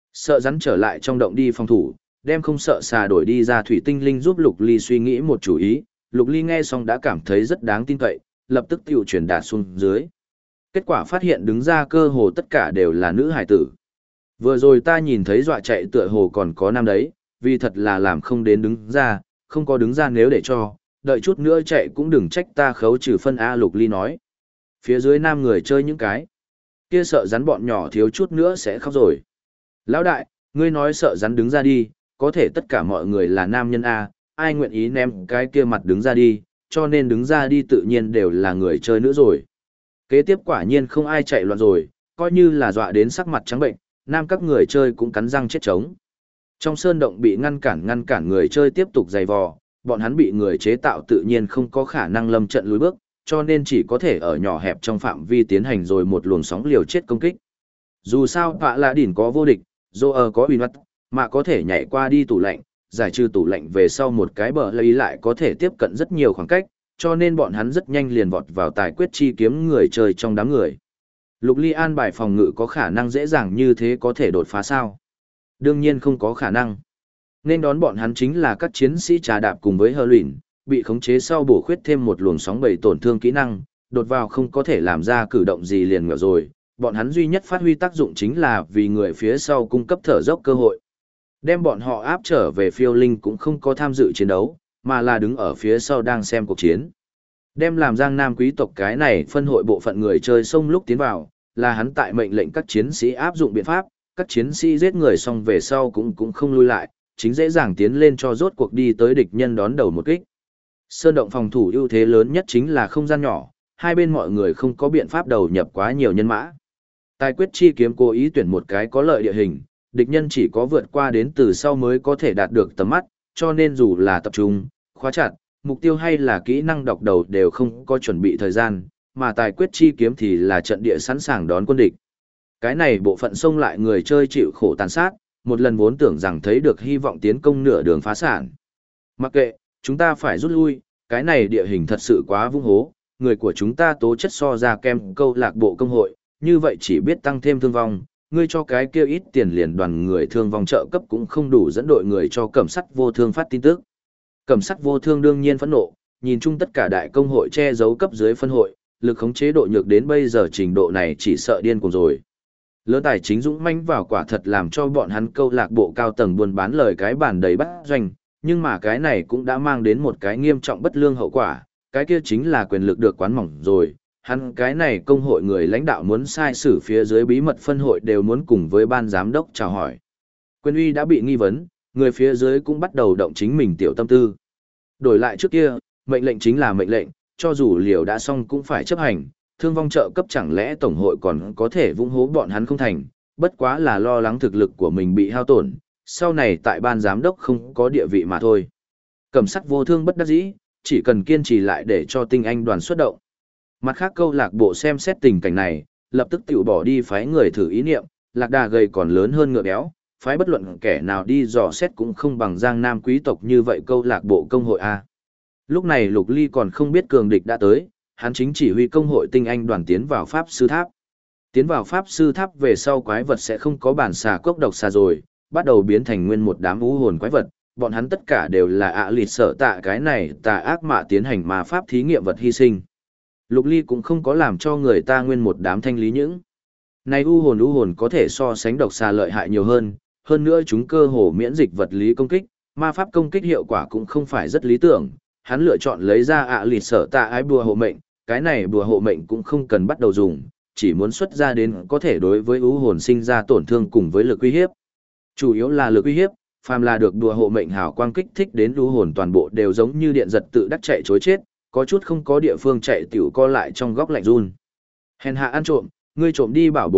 Sợ rắn trở lại trong động đi phòng thủ, đem không sợ xà đổi đi ra thủy tinh linh giúp Lục Ly suy nghĩ một chủ ý. Lục Ly nghe xong đã cảm thấy rất đáng tin cậy, lập tức tiểu truyền đạt xuống dưới. Kết quả phát hiện đứng ra cơ hồ tất cả đều là nữ hải tử. Vừa rồi ta nhìn thấy dọa chạy tựa hồ còn có nam đấy, vì thật là làm không đến đứng ra, không có đứng ra nếu để cho, đợi chút nữa chạy cũng đừng trách ta khấu trừ phân A. Lục Ly nói. Phía dưới nam người chơi những cái. Kia sợ rắn bọn nhỏ thiếu chút nữa sẽ khóc rồi. Lão đại, ngươi nói sợ rắn đứng ra đi, có thể tất cả mọi người là nam nhân A, ai nguyện ý ném cái kia mặt đứng ra đi, cho nên đứng ra đi tự nhiên đều là người chơi nữa rồi. Kế tiếp quả nhiên không ai chạy loạn rồi, coi như là dọa đến sắc mặt trắng bệnh, nam các người chơi cũng cắn răng chết trống. Trong sơn động bị ngăn cản người chơi tiếp tục giày vò, bọn hắn bị người chế tạo tự nhiên không có khả năng lâm trận lùi bước, cho nên chỉ có thể ở nhỏ hẹp trong phạm vi tiến hành rồi một luồng sóng liều chết công kích. Dù sao Pạ Lạ Đỉn có vô địch, Dô có uy mắt, mà có thể nhảy qua đi tủ lạnh, giải trừ tủ lạnh về sau một cái bờ lấy lại có thể tiếp cận rất nhiều khoảng cách, cho nên bọn hắn rất nhanh liền vọt vào tài quyết chi kiếm người chơi trong đám người. Lục Ly an bài phòng ngự có khả năng dễ dàng như thế có thể đột phá sao? Đương nhiên không có khả năng. Nên đón bọn hắn chính là các chiến sĩ trà đạp cùng với hơ luyện, bị khống chế sau bổ khuyết thêm một luồng sóng bầy tổn thương kỹ năng, đột vào không có thể làm ra cử động gì liền ngựa rồi. Bọn hắn duy nhất phát huy tác dụng chính là vì người phía sau cung cấp thở dốc cơ hội. Đem bọn họ áp trở về phiêu linh cũng không có tham dự chiến đấu, mà là đứng ở phía sau đang xem cuộc chiến. Đem làm Giang Nam quý tộc cái này phân hội bộ phận người chơi xông lúc tiến vào, là hắn tại mệnh lệnh các chiến sĩ áp dụng biện pháp, các chiến sĩ giết người xong về sau cũng không lui lại, chính dễ dàng tiến lên cho rốt cuộc đi tới địch nhân đón đầu một kích. Sơn động phòng thủ ưu thế lớn nhất chính là không gian nhỏ, hai bên mọi người không có biện pháp đầu nhập quá nhiều nhân mã. Tài quyết chi kiếm cố ý tuyển một cái có lợi địa hình, địch nhân chỉ có vượt qua đến từ sau mới có thể đạt được tầm mắt, cho nên dù là tập trung, khóa chặt, mục tiêu hay là kỹ năng đọc đầu đều không có chuẩn bị thời gian, mà tài quyết chi kiếm thì là trận địa sẵn sàng đón quân địch. Cái này bộ phận xông lại người chơi chịu khổ tàn sát, một lần vốn tưởng rằng thấy được hy vọng tiến công nửa đường phá sản. Mặc kệ, chúng ta phải rút lui, cái này địa hình thật sự quá vung hố, người của chúng ta tố chất so ra kem câu lạc bộ công hội, như vậy chỉ biết tăng thêm thương vong, ngươi cho cái kia ít tiền liền đoàn người thương vong trợ cấp cũng không đủ dẫn đội người cho cẩm sắt vô thương phát tin tức. Cẩm sắt vô thương đương nhiên phẫn nộ, nhìn chung tất cả đại công hội che giấu cấp dưới phân hội, lực khống chế độ nhược đến bây giờ trình độ này chỉ sợ điên cuồng rồi. Lớn tài chính dũng mãnh vào quả thật làm cho bọn hắn câu lạc bộ cao tầng buôn bán lời cái bản đầy bắt doanh, nhưng mà cái này cũng đã mang đến một cái nghiêm trọng bất lương hậu quả, cái kia chính là quyền lực được quán mỏng rồi. Hắn cái này công hội người lãnh đạo muốn sai xử phía dưới bí mật phân hội đều muốn cùng với ban giám đốc chào hỏi. Quyền uy đã bị nghi vấn, người phía dưới cũng bắt đầu động chính mình tiểu tâm tư. Đổi lại trước kia, mệnh lệnh chính là mệnh lệnh, cho dù liều đã xong cũng phải chấp hành, thương vong trợ cấp chẳng lẽ tổng hội còn có thể vung hố bọn hắn không thành, bất quá là lo lắng thực lực của mình bị hao tổn, sau này tại ban giám đốc không có địa vị mà thôi. Cẩm sắt vô thương bất đắc dĩ, chỉ cần kiên trì lại để cho tinh anh đoàn xuất động. Mặt khác câu lạc bộ xem xét tình cảnh này, lập tức tự bỏ đi phái người thử ý niệm, lạc đà gầy còn lớn hơn ngựa béo, phái bất luận kẻ nào đi dò xét cũng không bằng Giang Nam quý tộc như vậy câu lạc bộ công hội A. Lúc này Lục Ly còn không biết cường địch đã tới, hắn chính chỉ huy công hội tinh anh đoàn tiến vào Pháp Sư Tháp. Tiến vào Pháp Sư Tháp về sau quái vật sẽ không có bản xà cốc độc xà rồi, bắt đầu biến thành nguyên một đám u hồn quái vật, bọn hắn tất cả đều là ạ lịt sợ tạ cái này tà ác mạ tiến hành ma pháp thí nghiệm vật hy sinh. Lục Ly cũng không có làm cho người ta nguyên một đám thanh lý những. Này u hồn có thể so sánh độc xà lợi hại nhiều hơn nữa chúng cơ hồ miễn dịch vật lý công kích, ma pháp công kích hiệu quả cũng không phải rất lý tưởng. Hắn lựa chọn lấy ra ạ lịt sợ tạ ái bùa hộ mệnh, cái này bùa hộ mệnh cũng không cần bắt đầu dùng, chỉ muốn xuất ra đến có thể đối với u hồn sinh ra tổn thương cùng với lực uy hiếp. Chủ yếu là lực uy hiếp, phàm là được bùa hộ mệnh hào quang kích thích đến u hồn toàn bộ đều giống như điện giật tự đắc chạy chối chết, có chút không có địa phương chạy tiểu co lại trong góc lạnh run. Hèn hạ ăn trộm, ngươi trộm đi bảo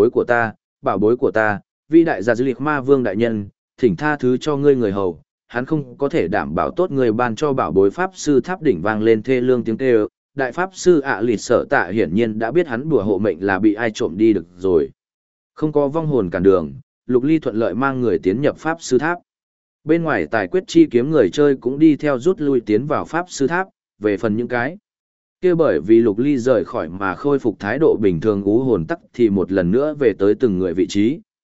bối của ta, vi đại gia dư liệt ma vương đại nhân, thỉnh tha thứ cho ngươi người hầu, hắn không có thể đảm bảo tốt người ban cho bảo bối pháp sư tháp đỉnh vang lên thê lương tiếng kêu. Đại pháp sư ạ lịt sợ tạ hiển nhiên đã biết hắn đùa hộ mệnh là bị ai trộm đi được rồi. Không có vong hồn cản đường, Lục Ly thuận lợi mang người tiến nhập pháp sư tháp. Bên ngoài tài quyết chi kiếm người chơi cũng đi theo rút lui tiến vào pháp sư tháp, về phần những cái kia bởi vì Lục Ly rời khỏi mà khôi phục thái độ bình thường ú hồn tắc thì một lần nữa về tới từng người vị trí,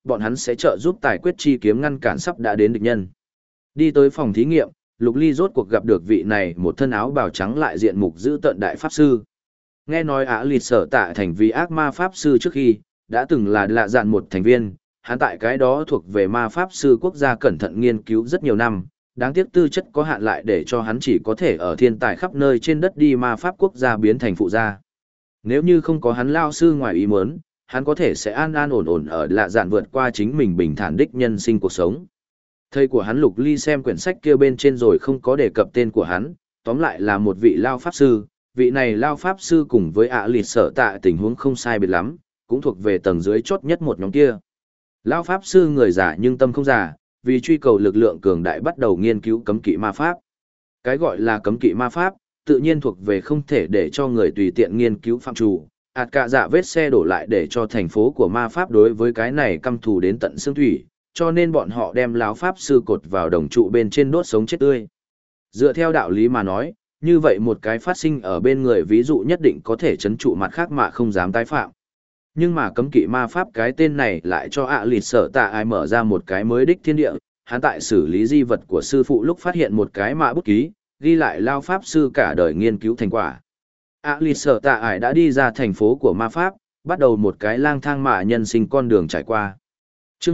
bọn hắn sẽ trợ giúp tài quyết chi kiếm ngăn cản sắp đã đến địch nhân. Đi tới phòng thí nghiệm, Lục Ly rốt cuộc gặp được vị này một thân áo bào trắng lại diện mục giữ tợn đại pháp sư. Nghe nói Ả Lịt Sở Tạ thành vì ác ma pháp sư trước khi, đã từng là lạ dạn một thành viên, hắn tại cái đó thuộc về ma pháp sư quốc gia cẩn thận nghiên cứu rất nhiều năm, đáng tiếc tư chất có hạn lại để cho hắn chỉ có thể ở thiên tài khắp nơi trên đất đi ma pháp quốc gia biến thành phụ gia. Nếu như không có hắn lao sư ngoài ý muốn, hắn có thể sẽ an an ổn ổn ở lạ dạn vượt qua chính mình bình thản đích nhân sinh cuộc sống. Thầy của hắn Lục Ly xem quyển sách kia bên trên rồi không có đề cập tên của hắn, tóm lại là một vị lao pháp sư, vị này lao pháp sư cùng với Ả Lịt Sở Tạ tình huống không sai biệt lắm, cũng thuộc về tầng dưới chốt nhất một nhóm kia. Lao pháp sư người già nhưng tâm không già, vì truy cầu lực lượng cường đại bắt đầu nghiên cứu cấm kỵ ma pháp. Cái gọi là cấm kỵ ma pháp, tự nhiên thuộc về không thể để cho người tùy tiện nghiên cứu phạm trù. Ảt cả dạ vết xe đổ lại để cho thành phố của ma pháp đối với cái này căm thù đến tận xương thủy, cho nên bọn họ đem lão pháp sư cột vào đồng trụ bên trên đốt sống chết tươi. Dựa theo đạo lý mà nói, như vậy một cái phát sinh ở bên người ví dụ nhất định có thể chấn trụ mặt khác mà không dám tái phạm. Nhưng mà cấm kỵ ma pháp cái tên này lại cho Ả Lịt Sở Tạ ai mở ra một cái mới đích thiên địa, hắn tại xử lý di vật của sư phụ lúc phát hiện một cái mạ bút ký, ghi lại lao pháp sư cả đời nghiên cứu thành quả. Ả Lịt Sở Tạ ai đã đi ra thành phố của ma pháp, bắt đầu một cái lang thang mạ nhân sinh con đường trải qua. Chương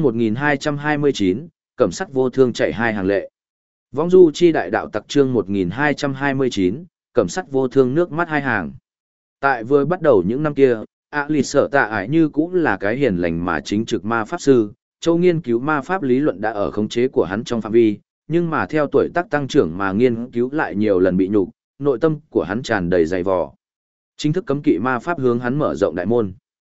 1229, cẩm sắt vô thương chạy hai hàng lệ. Vong du chi đại đạo tặc chương 1229, cẩm sắt vô thương nước mắt hai hàng. Tại vừa bắt đầu những năm kia, Ả Lịt Sở Tạ ải như cũng là cái hiền lành mà chính trực ma pháp sư, châu nghiên cứu ma pháp lý luận đã ở khống chế của hắn trong phạm vi, nhưng mà theo tuổi tác tăng trưởng mà nghiên cứu lại nhiều lần bị nhục, nội tâm của hắn tràn đầy dày vò. Chính thức cấm kỵ ma pháp hướng hắn mở rộng đại môn.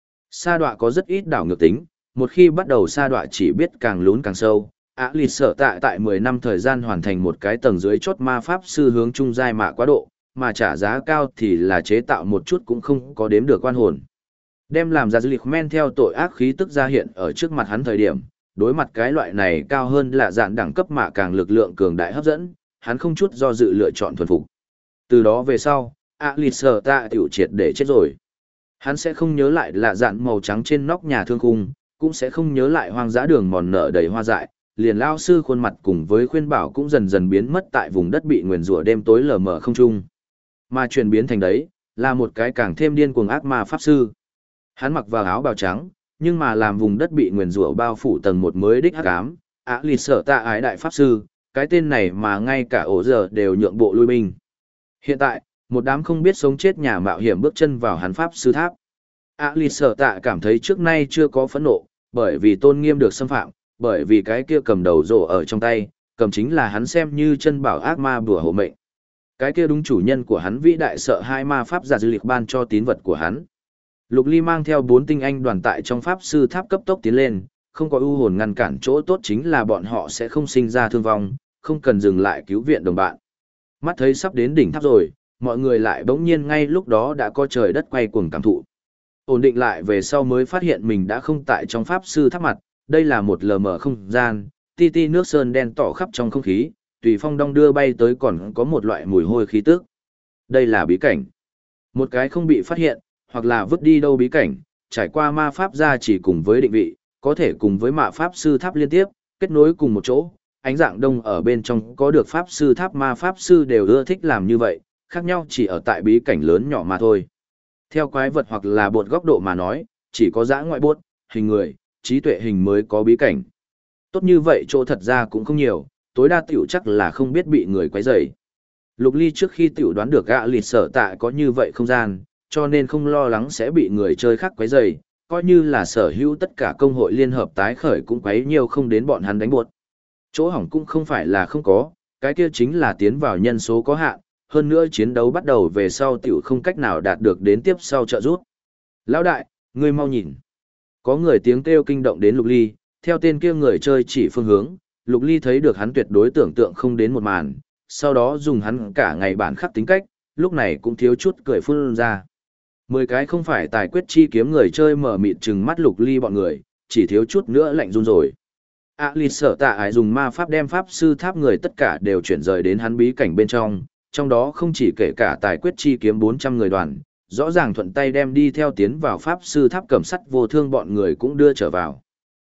Sa đọa có rất ít đảo ngược tính, một khi bắt đầu sa đọa chỉ biết càng lún càng sâu. Ả Lịt Sở Tạ tại 10 năm thời gian hoàn thành một cái tầng dưới chốt ma pháp sư hướng trung giai mạ quá độ, mà trả giá cao thì là chế tạo một chút cũng không có đếm được quan hồn. Đem làm ra dư lịch men theo tội ác khí tức ra hiện ở trước mặt hắn thời điểm, đối mặt cái loại này cao hơn là dạn đẳng cấp mà càng lực lượng cường đại hấp dẫn, hắn không chút do dự lựa chọn thuần phục. Từ đó về sau, Ả Lịt Sở Tạ tiểu triệt để chết rồi. Hắn sẽ không nhớ lại là dạn màu trắng trên nóc nhà thương khung, cũng sẽ không nhớ lại hoang dã đường mòn nở đầy hoa dại, liền lao sư khuôn mặt cùng với khuyên bảo cũng dần dần biến mất tại vùng đất bị nguyền rủa đêm tối lờ mờ không trung. Mà chuyển biến thành đấy, là một cái càng thêm điên cuồng ác ma pháp sư. Hắn mặc vào áo bào trắng, nhưng mà làm vùng đất bị nguyền rủa bao phủ tầng một mới đích hắc ám, Ả Lịt Sở Tạ ái đại pháp sư, cái tên này mà ngay cả ổ giờ đều nhượng bộ lui binh. Hiện tại, một đám không biết sống chết nhà mạo hiểm bước chân vào hắn pháp sư tháp. Ả Lịt Sở Tạ cảm thấy trước nay chưa có phẫn nộ, bởi vì tôn nghiêm được xâm phạm, bởi vì cái kia cầm đầu rổ ở trong tay, cầm chính là hắn xem như chân bảo ác ma bùa hộ mệnh. Cái kia đúng chủ nhân của hắn vĩ đại sợ hai ma pháp giả dư liệt ban cho tín vật của hắn. Lục Ly mang theo 4 tinh anh đoàn tại trong pháp sư tháp cấp tốc tiến lên, không có ưu hồn ngăn cản chỗ tốt chính là bọn họ sẽ không sinh ra thương vong, không cần dừng lại cứu viện đồng bạn. Mắt thấy sắp đến đỉnh tháp rồi, mọi người lại bỗng nhiên ngay lúc đó đã có trời đất quay cuồng cảm thụ. Ổn định lại về sau mới phát hiện mình đã không tại trong pháp sư tháp mặt, đây là một lờ mờ không gian, ti ti nước sơn đen tỏ khắp trong không khí, tùy phong đong đưa bay tới còn có một loại mùi hôi khí tức. Đây là bí cảnh. Một cái không bị phát hiện, hoặc là vứt đi đâu bí cảnh, trải qua ma pháp gia chỉ cùng với định vị, có thể cùng với mạ pháp sư tháp liên tiếp, kết nối cùng một chỗ. Ánh dạng đông ở bên trong có được pháp sư tháp ma pháp sư đều ưa thích làm như vậy, khác nhau chỉ ở tại bí cảnh lớn nhỏ mà thôi. Theo quái vật hoặc là bột góc độ mà nói, chỉ có dã ngoại bốt, hình người, trí tuệ hình mới có bí cảnh. Tốt như vậy chỗ thật ra cũng không nhiều, tối đa tiểu chắc là không biết bị người quấy rầy. Lục Ly trước khi tiểu đoán được Ả Lịt Sở Tạ có như vậy không gian, cho nên không lo lắng sẽ bị người chơi khác quấy rầy, coi như là sở hữu tất cả công hội liên hợp tái khởi cũng quấy nhiều không đến bọn hắn đánh buột. Chỗ hỏng cũng không phải là không có, cái kia chính là tiến vào nhân số có hạn, hơn nữa chiến đấu bắt đầu về sau tiểu không cách nào đạt được đến tiếp sau trợ giúp. Lão đại, ngươi mau nhìn. Có người tiếng kêu kinh động đến Lục Ly, theo tên kia người chơi chỉ phương hướng, Lục Ly thấy được hắn tuyệt đối tưởng tượng không đến một màn, sau đó dùng hắn cả ngày bản khắc tính cách, lúc này cũng thiếu chút cười phun ra. 10 cái không phải tài quyết chi kiếm người chơi mở mịt trừng mắt Lục Ly bọn người, chỉ thiếu chút nữa lạnh run rồi. Ả Lịt Sở Tạ ái dùng ma pháp đem pháp sư tháp người tất cả đều chuyển rời đến hắn bí cảnh bên trong đó không chỉ kể cả tài quyết chi kiếm 400 người đoàn, rõ ràng thuận tay đem đi theo tiến vào pháp sư tháp cẩm sắt vô thương bọn người cũng đưa trở vào.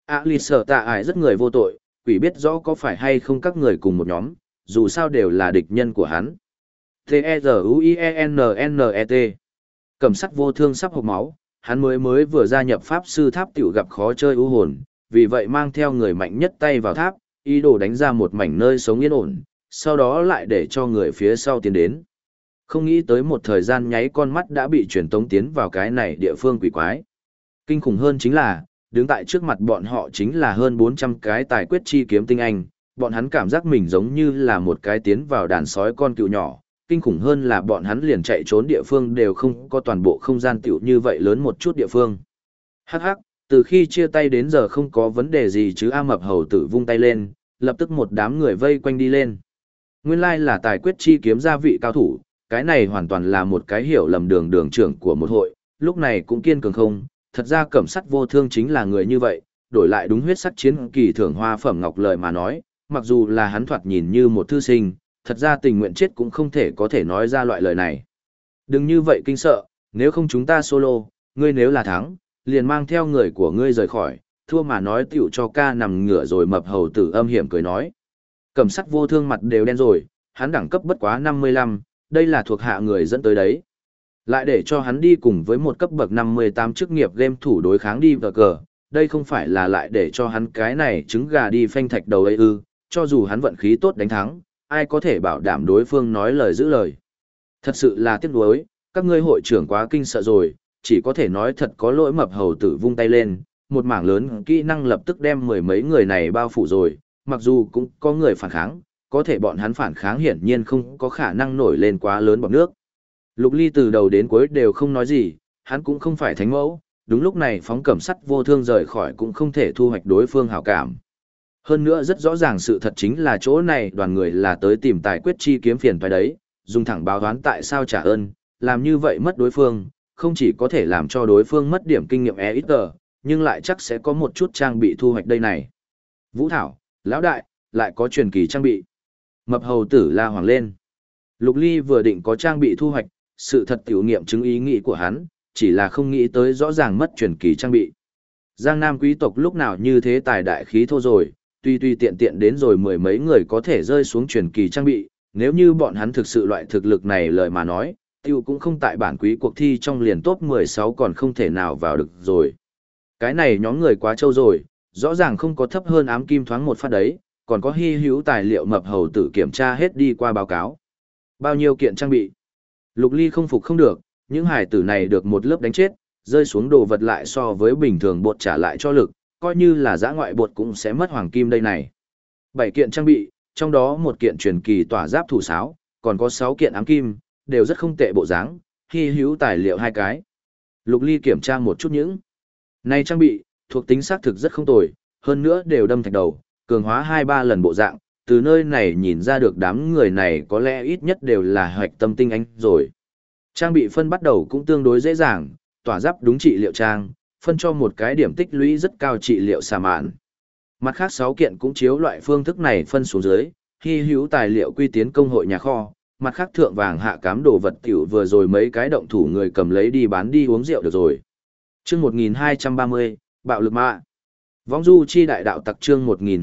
Lì sợ tạ ải rất người vô tội, quỷ biết rõ có phải hay không các người cùng một nhóm, dù sao đều là địch nhân của hắn. T-E-Z-U-I-E-N-N-E-T Cẩm sắt vô thương sắp hộc máu, hắn mới vừa gia nhập pháp sư tháp tiểu gặp khó chơi ưu hồn, vì vậy mang theo người mạnh nhất tay vào tháp, ý đồ đánh ra một mảnh nơi sống yên ổn, sau đó lại để cho người phía sau tiến đến. Không nghĩ tới một thời gian nháy con mắt đã bị truyền tống tiến vào cái này địa phương quỷ quái. Kinh khủng hơn chính là, đứng tại trước mặt bọn họ chính là hơn 400 cái tài quyết chi kiếm tinh anh, bọn hắn cảm giác mình giống như là một cái tiến vào đàn sói con cừu nhỏ. Kinh khủng hơn là bọn hắn liền chạy trốn địa phương đều không có toàn bộ không gian tiểu như vậy lớn một chút địa phương. Hắc hắc, từ khi chia tay đến giờ không có vấn đề gì chứ. A Mập hầu tử vung tay lên, lập tức một đám người vây quanh đi lên. Nguyên lai là tài quyết chi kiếm gia vị cao thủ, cái này hoàn toàn là một cái hiểu lầm đường trưởng của một hội, lúc này cũng kiên cường không, thật ra Cẩm sắt vô thương chính là người như vậy, đổi lại đúng huyết sắc chiến kỳ thưởng hoa phẩm ngọc lời mà nói, mặc dù là hắn thoạt nhìn như một thư sinh, thật ra tình nguyện chết cũng không thể có thể nói ra loại lời này. Đừng như vậy kinh sợ, nếu không chúng ta solo, ngươi nếu là thắng, liền mang theo người của ngươi rời khỏi, thua mà nói tiểu cho ca nằm ngửa rồi. Mập hầu tử âm hiểm cười nói. Cẩm sắt vô thương mặt đều đen rồi, hắn đẳng cấp bất quá 55, đây là thuộc hạ người dẫn tới đấy. Lại để cho hắn đi cùng với một cấp bậc 58 chức nghiệp game thủ đối kháng đi vờ cờ, đây không phải là lại để cho hắn cái này trứng gà đi phanh thạch đầu ấy ư, cho dù hắn vận khí tốt đánh thắng, ai có thể bảo đảm đối phương nói lời giữ lời. Thật sự là tiếc nuối, các ngươi hội trưởng quá kinh sợ rồi, chỉ có thể nói thật có lỗi. Mập hầu tử vung tay lên, một mảng lớn kỹ năng lập tức đem mười mấy người này bao phủ rồi, mặc dù cũng có người phản kháng, có thể bọn hắn phản kháng hiển nhiên không có khả năng nổi lên quá lớn bọt nước. Lục Ly từ đầu đến cuối đều không nói gì, hắn cũng không phải thánh mẫu, đúng lúc này phóng Cẩm sắt vô thương rời khỏi cũng không thể thu hoạch đối phương hảo cảm. Hơn nữa rất rõ ràng sự thật chính là chỗ này đoàn người là tới tìm tài quyết chi kiếm phiền phải đấy, dùng thẳng báo đoán tại sao trả ơn, làm như vậy mất đối phương, không chỉ có thể làm cho đối phương mất điểm kinh nghiệm ít nhưng lại chắc sẽ có một chút trang bị thu hoạch đây này. Vũ Thảo, lão đại, lại có truyền kỳ trang bị. Mập hầu tử la hoàng lên. Lục Ly vừa định có trang bị thu hoạch, sự thật tiểu nghiệm chứng ý nghĩ của hắn, chỉ là không nghĩ tới rõ ràng mất truyền kỳ trang bị. Giang Nam quý tộc lúc nào như thế tài đại khí thô rồi, tuy tiện tiện đến rồi mười mấy người có thể rơi xuống truyền kỳ trang bị, nếu như bọn hắn thực sự loại thực lực này lời mà nói, tiêu cũng không tại bản quý cuộc thi trong liền top 16 còn không thể nào vào được rồi. Cái này nhóm người quá trâu rồi, rõ ràng không có thấp hơn ám kim thoáng một phát đấy, còn có hy hữu tài liệu. Mập hầu tử kiểm tra hết đi qua báo cáo. Bao nhiêu kiện trang bị? Lục Ly không phục không được, những hải tử này được một lớp đánh chết, rơi xuống đồ vật lại so với bình thường bột trả lại cho lực, coi như là dã ngoại bột cũng sẽ mất hoàng kim đây này. 7 kiện trang bị, trong đó một kiện truyền kỳ tỏa giáp thủ sáo, còn có 6 kiện ám kim, đều rất không tệ bộ dáng, hy hữu tài liệu 2 cái. Lục Ly kiểm tra một chút những này trang bị, thuộc tính xác thực rất không tồi, hơn nữa đều đâm thạch đầu, cường hóa 2-3 lần bộ dạng, từ nơi này nhìn ra được đám người này có lẽ ít nhất đều là hoạch tâm tinh anh rồi. Trang bị phân bắt đầu cũng tương đối dễ dàng, tỏa giáp đúng trị liệu trang, phân cho một cái điểm tích lũy rất cao trị liệu xà mạn. Mặt khác 6 kiện cũng chiếu loại phương thức này phân xuống dưới, hy hữu tài liệu quy tiến công hội nhà kho, mặt khác thượng vàng hạ cám đồ vật tiểu vừa rồi mấy cái động thủ người cầm lấy đi bán đi uống rượu được rồi. Chương 1230, bạo lực mạ. Vong du chi đại đạo tặc chương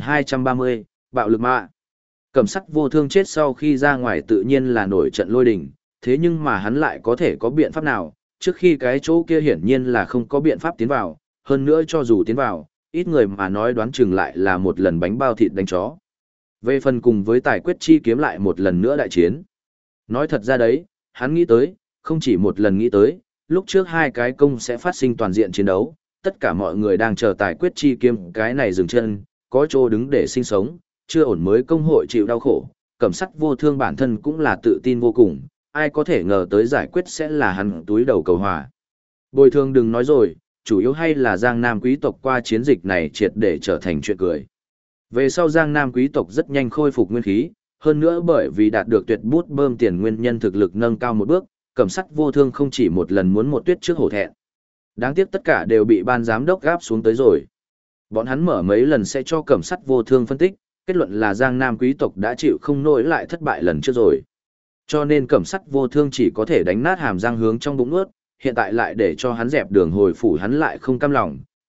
1230, bạo lực mạ. Cẩm sắt vô thương chết sau khi ra ngoài tự nhiên là nổi trận lôi đình, thế nhưng mà hắn lại có thể có biện pháp nào, trước khi cái chỗ kia hiển nhiên là không có biện pháp tiến vào, hơn nữa cho dù tiến vào, ít người mà nói đoán chừng lại là một lần bánh bao thịt đánh chó. Về phần cùng với tài quyết chi kiếm lại một lần nữa đại chiến. Nói thật ra đấy, hắn nghĩ tới, không chỉ một lần nghĩ tới, lúc trước 2 cái công sẽ phát sinh toàn diện chiến đấu, tất cả mọi người đang chờ tài quyết chi kiếm cái này dừng chân, có chỗ đứng để sinh sống, chưa ổn mới công hội chịu đau khổ, Cẩm sắt vô thương bản thân cũng là tự tin vô cùng, ai có thể ngờ tới giải quyết sẽ là hắn túi đầu cầu hòa. Bồi thường đừng nói rồi, chủ yếu hay là Giang Nam quý tộc qua chiến dịch này triệt để trở thành chuyện cười. Về sau Giang Nam quý tộc rất nhanh khôi phục nguyên khí, hơn nữa bởi vì đạt được tuyệt bút bơm tiền nguyên nhân thực lực nâng cao một bước, Cẩm sắt vô thương không chỉ một lần muốn một tuyết trước hổ thẹn. Đáng tiếc tất cả đều bị ban giám đốc gáp xuống tới rồi. Bọn hắn mở mấy lần sẽ cho Cẩm sắt vô thương phân tích, kết luận là Giang Nam quý tộc đã chịu không nổi lại thất bại lần trước rồi. Cho nên Cẩm sắt vô thương chỉ có thể đánh nát hàm răng hướng trong bụng ướt, hiện tại lại để cho hắn dẹp đường hồi phủ hắn lại không cam lòng,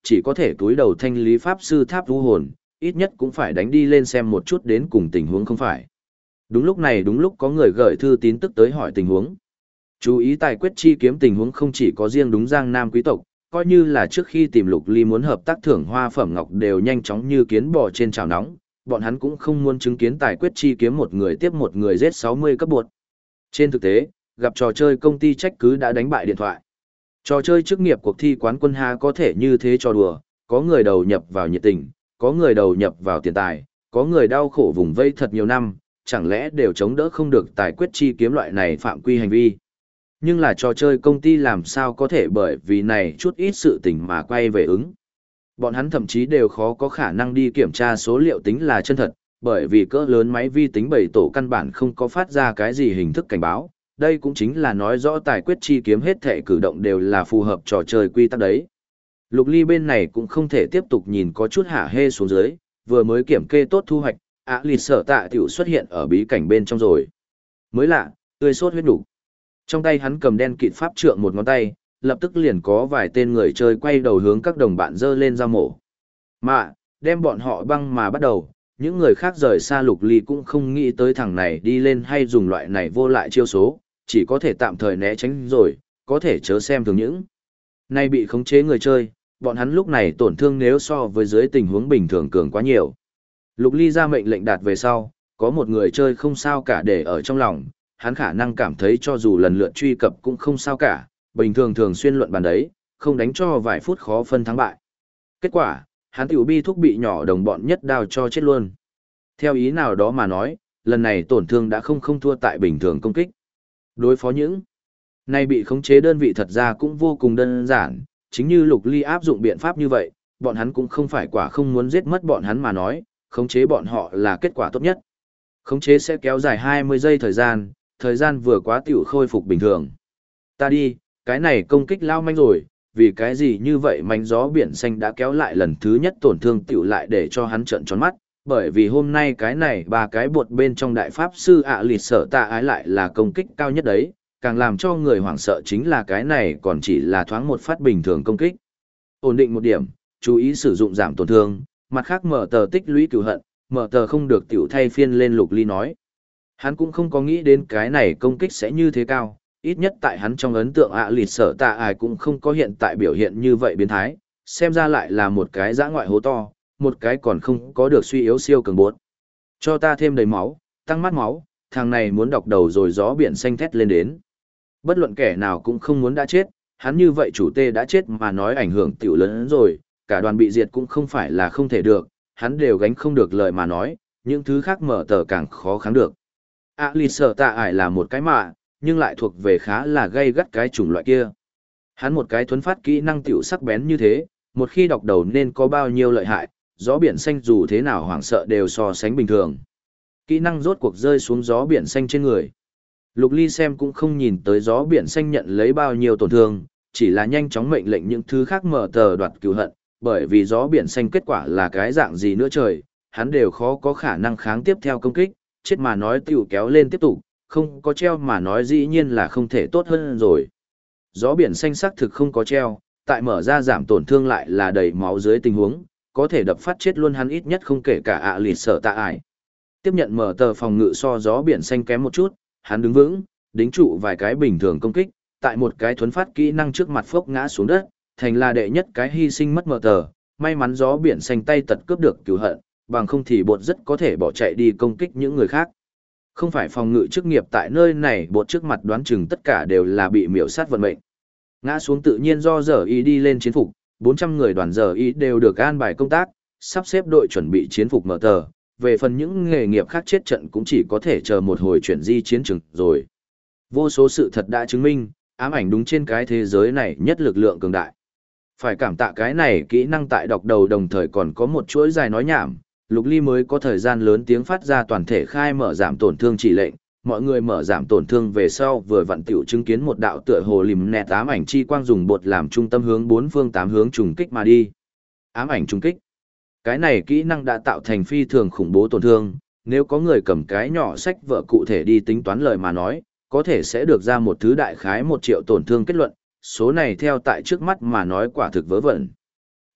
chỉ có thể túi đầu thanh lý pháp sư tháp vũ hồn, ít nhất cũng phải đánh đi lên xem một chút đến cùng tình huống không phải. Đúng lúc này đúng lúc có người gửi thư tín tức tới hỏi tình huống. Chú ý tài quyết chi kiếm tình huống không chỉ có riêng đúng Giang Nam quý tộc, coi như là trước khi tìm Lục Ly muốn hợp tác thưởng hoa phẩm ngọc đều nhanh chóng như kiến bò trên chảo nóng, bọn hắn cũng không muốn chứng kiến tài quyết chi kiếm một người tiếp một người giết 60 cấp bột. Trên thực tế, gặp trò chơi công ty trách cứ đã đánh bại điện thoại. Trò chơi chức nghiệp cuộc thi quán quân ha có thể như thế trò đùa, có người đầu nhập vào nhiệt tình, có người đầu nhập vào tiền tài, có người đau khổ vùng vây thật nhiều năm, chẳng lẽ đều chống đỡ không được tài quyết chi kiếm loại này phạm quy hành vi. Nhưng là trò chơi công ty làm sao có thể bởi vì này chút ít sự tình mà quay về ứng. Bọn hắn thậm chí đều khó có khả năng đi kiểm tra số liệu tính là chân thật, bởi vì cỡ lớn máy vi tính bảy tổ căn bản không có phát ra cái gì hình thức cảnh báo. Đây cũng chính là nói rõ tài quyết chi kiếm hết thể cử động đều là phù hợp trò chơi quy tắc đấy. Lục Ly bên này cũng không thể tiếp tục nhìn có chút hả hê xuống dưới, vừa mới kiểm kê tốt thu hoạch, lịt sở tạ tiểu xuất hiện ở bí cảnh bên trong rồi. Mới lạ, tươi sốt huyết đủ. Trong tay hắn cầm đen kịt pháp trượng một ngón tay, lập tức liền có vài tên người chơi quay đầu hướng các đồng bạn dơ lên dao mổ. Mà, đem bọn họ băng mà bắt đầu, những người khác rời xa Lục Ly cũng không nghĩ tới thằng này đi lên hay dùng loại này vô lại chiêu số, chỉ có thể tạm thời né tránh rồi, có thể chớ xem thường những. Nay bị khống chế người chơi, bọn hắn lúc này tổn thương nếu so với dưới tình huống bình thường cường quá nhiều. Lục Ly ra mệnh lệnh đạt về sau, có một người chơi không sao cả để ở trong lòng, hắn khả năng cảm thấy cho dù lần lượt truy cập cũng không sao cả, bình thường thường xuyên luận bàn đấy, không đánh cho vài phút khó phân thắng bại. Kết quả, hắn tiểu bi thúc bị nhỏ đồng bọn nhất đao cho chết luôn. Theo ý nào đó mà nói, lần này tổn thương đã không thua tại bình thường công kích. Đối phó những này bị khống chế đơn vị thật ra cũng vô cùng đơn giản, chính như Lục Ly áp dụng biện pháp như vậy, bọn hắn cũng không phải quả không muốn giết mất bọn hắn mà nói, khống chế bọn họ là kết quả tốt nhất. Khống chế sẽ kéo dài 20 giây thời gian vừa quá tiểu khôi phục bình thường. Ta đi, cái này công kích lao manh rồi, vì cái gì như vậy manh gió biển xanh đã kéo lại lần thứ nhất tổn thương tiểu lại để cho hắn trợn tròn mắt, bởi vì hôm nay cái này ba cái bột bên trong đại pháp sư lịt sở tạ ái lại là công kích cao nhất đấy, càng làm cho người hoảng sợ chính là cái này còn chỉ là thoáng một phát bình thường công kích. Ổn định một điểm, chú ý sử dụng giảm tổn thương, mặt khác mở tờ tích lũy cửu hận, mở tờ không được tiểu thay phiên lên. Lục Ly nói. Hắn cũng không có nghĩ đến cái này công kích sẽ như thế cao, ít nhất tại hắn trong ấn tượng lịt sở tạ ái cũng không có hiện tại biểu hiện như vậy biến thái, xem ra lại là một cái dã ngoại hố to, một cái còn không có được suy yếu siêu cường bột. Cho ta thêm đầy máu, tăng mắt máu, thằng này muốn đọc đầu rồi gió biển xanh thét lên đến. Bất luận kẻ nào cũng không muốn đã chết, hắn như vậy chủ tê đã chết mà nói ảnh hưởng tiểu lớn rồi, cả đoàn bị diệt cũng không phải là không thể được, hắn đều gánh không được lời mà nói, những thứ khác mở tờ càng khó kháng được. Lịt sở tạ ải là một cái mạ, nhưng lại thuộc về khá là gây gắt cái chủng loại kia. Hắn một cái thuấn phát kỹ năng tiểu sắc bén như thế, một khi đọc đầu nên có bao nhiêu lợi hại, gió biển xanh dù thế nào hoảng sợ đều so sánh bình thường. Kỹ năng rốt cuộc rơi xuống gió biển xanh trên người. Lục Ly xem cũng không nhìn tới gió biển xanh nhận lấy bao nhiêu tổn thương, chỉ là nhanh chóng mệnh lệnh những thứ khác mở tờ đoạt cứu hận, bởi vì gió biển xanh kết quả là cái dạng gì nữa trời, hắn đều khó có khả năng kháng tiếp theo công kích, chết mà nói tiểu kéo lên tiếp tục, không có treo mà nói dĩ nhiên là không thể tốt hơn rồi. Gió biển xanh xác thực không có treo, tại mở ra giảm tổn thương lại là đầy máu dưới tình huống, có thể đập phát chết luôn hắn ít nhất không kể cả lịt sở tạ ải. Tiếp nhận mở tờ phòng ngự so gió biển xanh kém một chút, hắn đứng vững, đính trụ vài cái bình thường công kích, tại một cái thuấn phát kỹ năng trước mặt phốc ngã xuống đất, thành là đệ nhất cái hy sinh mất mở tờ, may mắn gió biển xanh tay tật cướp được cứu hận, bằng không thì bột rất có thể bỏ chạy đi công kích những người khác. Không phải phòng ngự chức nghiệp tại nơi này, bột trước mặt đoán chừng tất cả đều là bị miểu sát vận mệnh. Ngã xuống tự nhiên do giờ y đi lên chiến phục, 400 người đoàn giờ y đều được an bài công tác, sắp xếp đội chuẩn bị chiến phục mở tờ. Về phần những nghề nghiệp khác chết trận cũng chỉ có thể chờ một hồi chuyển di chiến trường rồi. Vô số sự thật đã chứng minh, ám ảnh đúng trên cái thế giới này nhất lực lượng cường đại. Phải cảm tạ cái này kỹ năng tại đọc đầu đồng thời còn có một chuỗi dài nói nhảm, Lục Ly mới có thời gian lớn tiếng phát ra toàn thể khai mở giảm tổn thương chỉ lệnh, mọi người mở giảm tổn thương về sau vừa vặn tiểu chứng kiến một đạo tựa hồ lìm nẹt ám ảnh chi quang dùng bột làm trung tâm hướng bốn phương tám hướng trùng kích mà đi. Ám ảnh trùng kích. Cái này kỹ năng đã tạo thành phi thường khủng bố tổn thương, nếu có người cầm cái nhỏ sách vợ cụ thể đi tính toán lời mà nói, có thể sẽ được ra một thứ đại khái 1 triệu tổn thương kết luận, số này theo tại trước mắt mà nói quả thực vớ vẩn.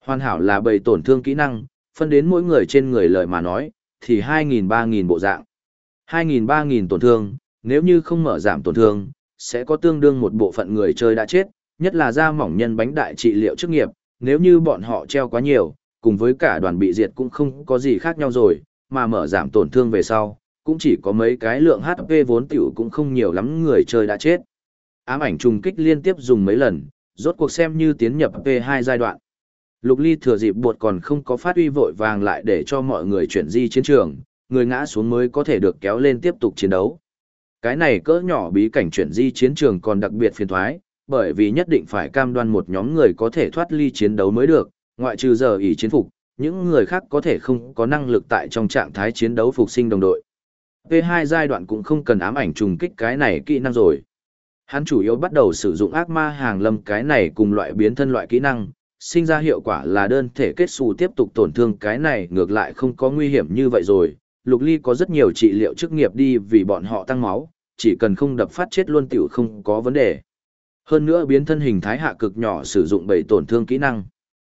Hoàn hảo là bầy tổn thương kỹ năng, phân đến mỗi người trên người lời mà nói, thì 2.000-3.000 bộ dạng. 2.000-3.000 tổn thương, nếu như không mở giảm tổn thương, sẽ có tương đương một bộ phận người chơi đã chết, nhất là da mỏng nhân bánh đại trị liệu chức nghiệp, nếu như bọn họ treo quá nhiều, cùng với cả đoàn bị diệt cũng không có gì khác nhau rồi, mà mở giảm tổn thương về sau, cũng chỉ có mấy cái lượng HP vốn tiểu cũng không nhiều lắm người chơi đã chết. Ám ảnh trùng kích liên tiếp dùng mấy lần, rốt cuộc xem như tiến nhập P2 giai đoạn. Lục Ly thừa dịp bột còn không có phát uy vội vàng lại để cho mọi người chuyển di chiến trường, người ngã xuống mới có thể được kéo lên tiếp tục chiến đấu. Cái này cỡ nhỏ bí cảnh chuyển di chiến trường còn đặc biệt phiền toái, bởi vì nhất định phải cam đoan một nhóm người có thể thoát ly chiến đấu mới được, ngoại trừ giờ ỷ chiến phục, những người khác có thể không có năng lực tại trong trạng thái chiến đấu phục sinh đồng đội. P2 giai đoạn cũng không cần ám ảnh trùng kích cái này kỹ năng rồi. Hắn chủ yếu bắt đầu sử dụng ác ma hàng lâm cái này cùng loại biến thân loại kỹ năng, sinh ra hiệu quả là đơn thể kết xù tiếp tục tổn thương cái này ngược lại không có nguy hiểm như vậy rồi. Lục Ly có rất nhiều trị liệu chức nghiệp đi vì bọn họ tăng máu, chỉ cần không đập phát chết luôn tiểu không có vấn đề. Hơn nữa biến thân hình thái hạ cực nhỏ sử dụng 7 tổn thương kỹ năng.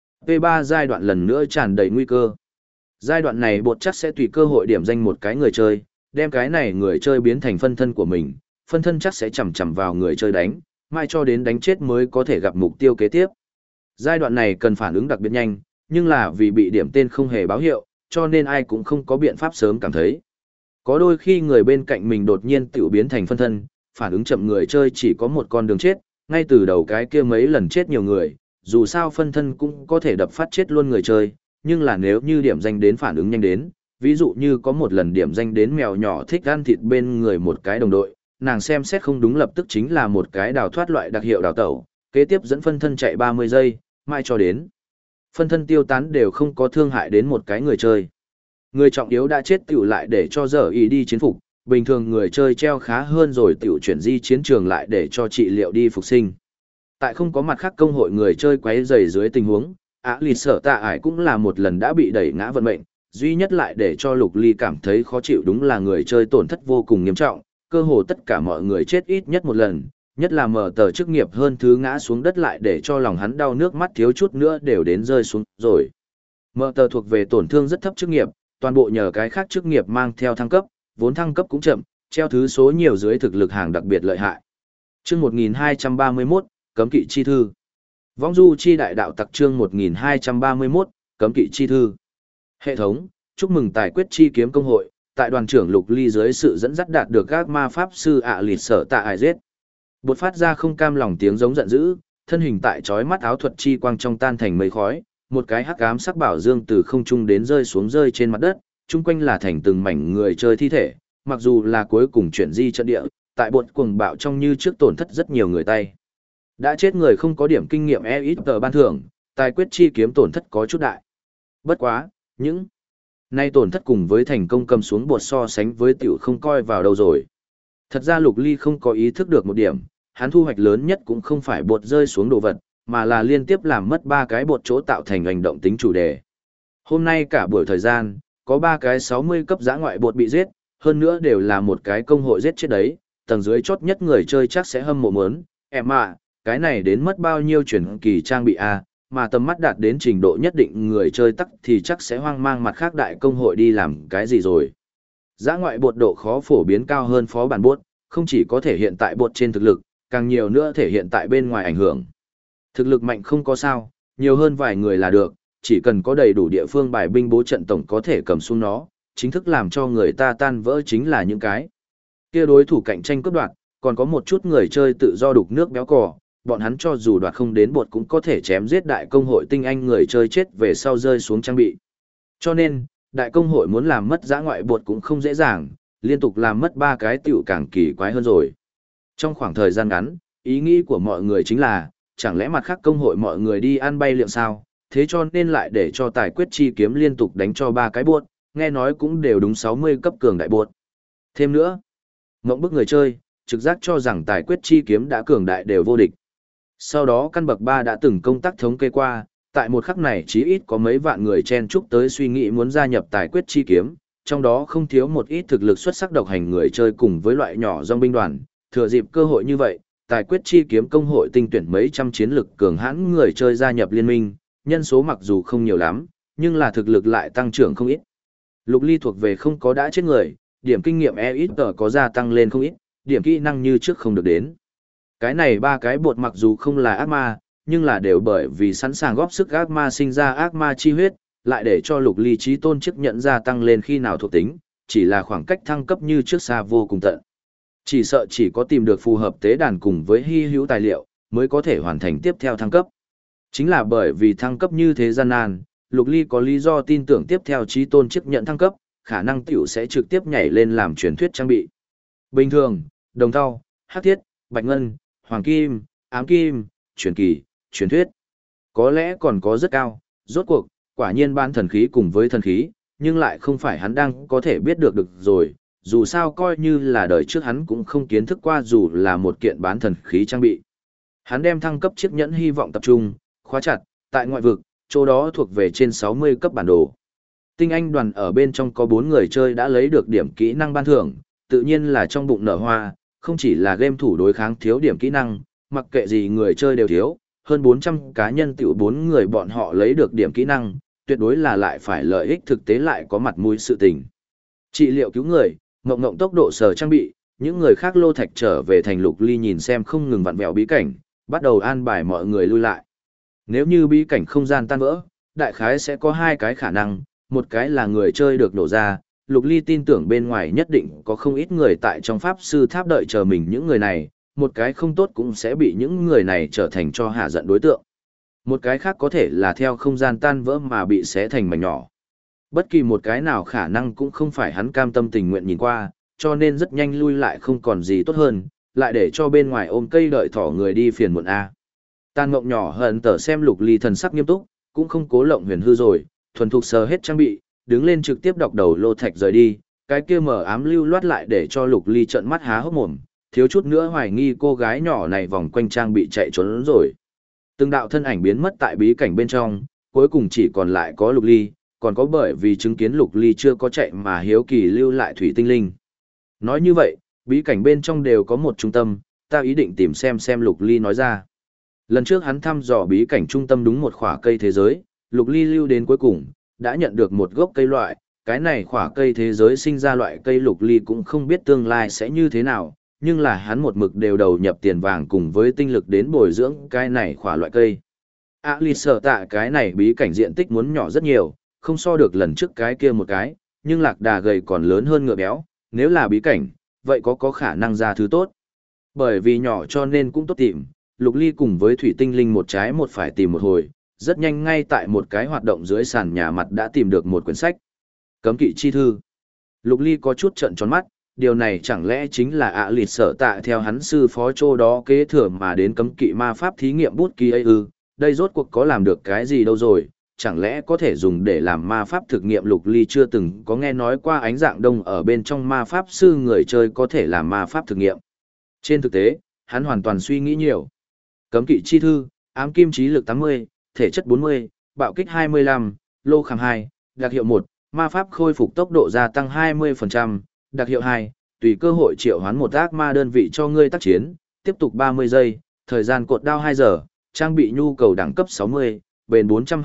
P3 giai đoạn lần nữa tràn đầy nguy cơ. Giai đoạn này bột chắc sẽ tùy cơ hội điểm danh một cái người chơi, đem cái này người chơi biến thành phân thân của mình, phân thân chắc sẽ chầm chầm vào người chơi đánh, mai cho đến đánh chết mới có thể gặp mục tiêu kế tiếp. Giai đoạn này cần phản ứng đặc biệt nhanh, nhưng là vì bị điểm tên không hề báo hiệu, cho nên ai cũng không có biện pháp sớm cảm thấy. Có đôi khi người bên cạnh mình đột nhiên tiểu biến thành phân thân, phản ứng chậm người chơi chỉ có một con đường chết, ngay từ đầu cái kia mấy lần chết nhiều người, dù sao phân thân cũng có thể đập phát chết luôn người chơi, nhưng là nếu như điểm danh đến phản ứng nhanh đến, ví dụ như có một lần điểm danh đến mèo nhỏ thích ăn thịt bên người một cái đồng đội, nàng xem xét không đúng lập tức chính là một cái đào thoát loại đặc hiệu đào tẩu, kế tiếp dẫn phân thân chạy 30 giây, mai cho đến. Phân thân tiêu tán đều không có thương hại đến một cái người chơi. Người trọng yếu đã chết tiểu lại để cho giờ ý đi chiến phục, bình thường người chơi treo khá hơn rồi tiểu chuyển di chiến trường lại để cho trị liệu đi phục sinh. Tại không có mặt khác công hội người chơi quấy rầy dưới tình huống, lịt sở tạ ải cũng là một lần đã bị đẩy ngã vận mệnh, duy nhất lại để cho Lục Ly cảm thấy khó chịu đúng là người chơi tổn thất vô cùng nghiêm trọng, cơ hồ tất cả mọi người chết ít nhất một lần, nhất là mở tờ chức nghiệp hơn thứ ngã xuống đất lại để cho lòng hắn đau nước mắt thiếu chút nữa đều đến rơi xuống rồi. Mở tờ thuộc về tổn thương rất thấp chức nghiệp, toàn bộ nhờ cái khác chức nghiệp mang theo thăng cấp, vốn thăng cấp cũng chậm, treo thứ số nhiều dưới thực lực hàng đặc biệt lợi hại. Chương 1231, Cấm kỵ chi thư. Vong du chi đại đạo tặc chương 1231, Cấm kỵ chi thư. Hệ thống, chúc mừng tài quyết chi kiếm công hội, tại đoàn trưởng Lục Ly dưới sự dẫn dắt đạt được các ma pháp sư lịt sở tạ ải giết. Bột phát ra không cam lòng tiếng giống giận dữ, thân hình tại chói mắt áo thuật chi quang trong tan thành mây khói, một cái hắc ám sắc bảo dương từ không trung đến rơi xuống rơi trên mặt đất, chung quanh là thành từng mảnh người chơi thi thể, mặc dù là cuối cùng chuyển di trận địa, tại bột cuồng bạo trong như trước tổn thất rất nhiều người tay. Đã chết người không có điểm kinh nghiệm ít tờ ban thưởng, tài quyết chi kiếm tổn thất có chút đại. Bất quá, những nay tổn thất cùng với thành công cầm xuống bột so sánh với tiểu không coi vào đâu rồi. Thật ra Lục Ly không có ý thức được một điểm, hắn thu hoạch lớn nhất cũng không phải bột rơi xuống đồ vật, mà là liên tiếp làm mất 3 cái bột chỗ tạo thành hành động tính chủ đề. Hôm nay cả buổi thời gian, có 3 cái 60 cấp giã ngoại bột bị giết, hơn nữa đều là một cái công hội giết chết đấy, tầng dưới chốt nhất người chơi chắc sẽ hâm mộ mớn, em ạ, cái này đến mất bao nhiêu chuyển kỳ trang bị a, mà tầm mắt đạt đến trình độ nhất định người chơi tắc thì chắc sẽ hoang mang mặt khác đại công hội đi làm cái gì rồi. Giã ngoại bột độ khó phổ biến cao hơn phó bản bột, không chỉ có thể hiện tại bột trên thực lực, càng nhiều nữa thể hiện tại bên ngoài ảnh hưởng. Thực lực mạnh không có sao, nhiều hơn vài người là được, chỉ cần có đầy đủ địa phương bài binh bố trận tổng có thể cầm xuống nó, chính thức làm cho người ta tan vỡ chính là những cái kia đối thủ cạnh tranh cướp đoạt, còn có một chút người chơi tự do đục nước béo cò, bọn hắn cho dù đoạt không đến bột cũng có thể chém giết đại công hội tinh anh người chơi chết về sau rơi xuống trang bị. Cho nên, đại công hội muốn làm mất giã ngoại bột cũng không dễ dàng, liên tục làm mất 3 cái tiểu càng kỳ quái hơn rồi. Trong khoảng thời gian ngắn, ý nghĩ của mọi người chính là, chẳng lẽ mặt khác công hội mọi người đi ăn bay liệu sao, thế cho nên lại để cho tài quyết chi kiếm liên tục đánh cho 3 cái bột, nghe nói cũng đều đúng 60 cấp cường đại bột. Thêm nữa, ngộng bức người chơi, trực giác cho rằng tài quyết chi kiếm đã cường đại đều vô địch. Sau đó căn bậc 3 đã từng công tác thống kê qua, tại một khắc này chí ít có mấy vạn người chen chúc tới suy nghĩ muốn gia nhập tài quyết chi kiếm, trong đó không thiếu một ít thực lực xuất sắc độc hành người chơi cùng với loại nhỏ dòng binh đoàn, thừa dịp cơ hội như vậy, tài quyết chi kiếm công hội tinh tuyển mấy trăm chiến lực cường hãn người chơi gia nhập liên minh, nhân số mặc dù không nhiều lắm, nhưng là thực lực lại tăng trưởng không ít. Lục Ly thuộc về không có đã chết người, điểm kinh nghiệm ít có gia tăng lên không ít, điểm kỹ năng như trước không được đến. Cái này ba cái bột mặc dù không là ác ma, nhưng là đều bởi vì sẵn sàng góp sức ác ma sinh ra ác ma chi huyết, lại để cho Lục Ly trí tôn chức nhận gia tăng lên khi nào thuộc tính, chỉ là khoảng cách thăng cấp như trước xa vô cùng tận. Chỉ sợ chỉ có tìm được phù hợp tế đàn cùng với hy hữu tài liệu, mới có thể hoàn thành tiếp theo thăng cấp. Chính là bởi vì thăng cấp như thế gian nan, Lục Ly có lý do tin tưởng tiếp theo trí tôn chức nhận thăng cấp, khả năng tiểu sẽ trực tiếp nhảy lên làm truyền thuyết trang bị. Bình thường, đồng thau, hắc thiết, bạch ngân, hoàng kim, ám kim, truyền kỳ, truyền thuyết. Có lẽ còn có rất cao, rốt cuộc, quả nhiên ban thần khí cùng với thần khí, nhưng lại không phải hắn đang có thể biết được rồi, dù sao coi như là đời trước hắn cũng không kiến thức qua dù là một kiện bán thần khí trang bị. Hắn đem thăng cấp chiếc nhẫn hy vọng tập trung, khóa chặt, tại ngoại vực, chỗ đó thuộc về trên 60 cấp bản đồ. Tinh Anh đoàn ở bên trong có 4 người chơi đã lấy được điểm kỹ năng ban thưởng, tự nhiên là trong bụng nở hoa, không chỉ là game thủ đối kháng thiếu điểm kỹ năng, mặc kệ gì người chơi đều thiếu, hơn 400 cá nhân tiểu 4 người bọn họ lấy được điểm kỹ năng, tuyệt đối là lại phải lợi ích thực tế lại có mặt mũi sự tình. Trị liệu cứu người, ngộng ngộng tốc độ sở trang bị, những người khác lô thạch trở về thành Lục Ly nhìn xem không ngừng vặn vẹo bí cảnh, bắt đầu an bài mọi người lui lại. Nếu như bí cảnh không gian tan vỡ, đại khái sẽ có 2 cái khả năng, một cái là người chơi được nổ ra, Lục Ly tin tưởng bên ngoài nhất định có không ít người tại trong pháp sư tháp đợi chờ mình những người này, một cái không tốt cũng sẽ bị những người này trở thành cho hạ giận đối tượng. Một cái khác có thể là theo không gian tan vỡ mà bị xé thành mảnh nhỏ. Bất kỳ một cái nào khả năng cũng không phải hắn cam tâm tình nguyện nhìn qua, cho nên rất nhanh lui lại không còn gì tốt hơn, lại để cho bên ngoài ôm cây đợi thỏ người đi phiền muộn A. Tàn Ngộng nhỏ hận tở xem Lục Ly thần sắc nghiêm túc, cũng không cố lộng huyền hư rồi, thuần thục sờ hết trang bị, đứng lên trực tiếp đọc đầu lô thạch rời đi, cái kia mở ám lưu loát lại để cho Lục Ly trợn mắt há hốc mồm, thiếu chút nữa hoài nghi cô gái nhỏ này vòng quanh trang bị chạy trốn rồi. Từng đạo thân ảnh biến mất tại bí cảnh bên trong, cuối cùng chỉ còn lại có Lục Ly, còn có bởi vì chứng kiến Lục Ly chưa có chạy mà hiếu kỳ lưu lại thủy tinh linh. Nói như vậy, bí cảnh bên trong đều có một trung tâm, ta ý định tìm xem Lục Ly nói ra. Lần trước hắn thăm dò bí cảnh trung tâm đúng một khỏa cây thế giới, Lục Ly lưu đến cuối cùng, đã nhận được một gốc cây loại, cái này khỏa cây thế giới sinh ra loại cây Lục Ly cũng không biết tương lai sẽ như thế nào, nhưng là hắn một mực đều đầu nhập tiền vàng cùng với tinh lực đến bồi dưỡng cái này khỏa loại cây. Ly sợ tạ cái này bí cảnh diện tích muốn nhỏ rất nhiều, không so được lần trước cái kia một cái, nhưng lạc đà gầy còn lớn hơn ngựa béo, nếu là bí cảnh, vậy có khả năng ra thứ tốt. Bởi vì nhỏ cho nên cũng tốt tìm, Lục Ly cùng với thủy tinh linh một trái một phải tìm một hồi, rất nhanh ngay tại một cái hoạt động dưới sàn nhà mặt đã tìm được một quyển sách. Cấm kỵ chi thư. Lục Ly có chút trợn tròn mắt, điều này chẳng lẽ chính là Lịt sợ tạ theo hắn sư phó Trô đó kế thừa mà đến cấm kỵ ma pháp thí nghiệm bút ký ấy ư, đây rốt cuộc có làm được cái gì đâu rồi, chẳng lẽ có thể dùng để làm ma pháp thực nghiệm. Lục Ly chưa từng có nghe nói qua ánh dạng đông ở bên trong ma pháp sư người chơi có thể làm ma pháp thực nghiệm. Trên thực tế, hắn hoàn toàn suy nghĩ nhiều. Cấm kỵ chi thư, ám kim trí lực 80, thể chất 40, bạo kích 25, lô khảm 2, đặc hiệu 1, ma pháp khôi phục tốc độ gia tăng 20%, đặc hiệu 2, tùy cơ hội triệu hoán một ác ma đơn vị cho ngươi tác chiến, tiếp tục 30 giây, thời gian cột đao 2 giờ, trang bị nhu cầu đẳng cấp 60, bền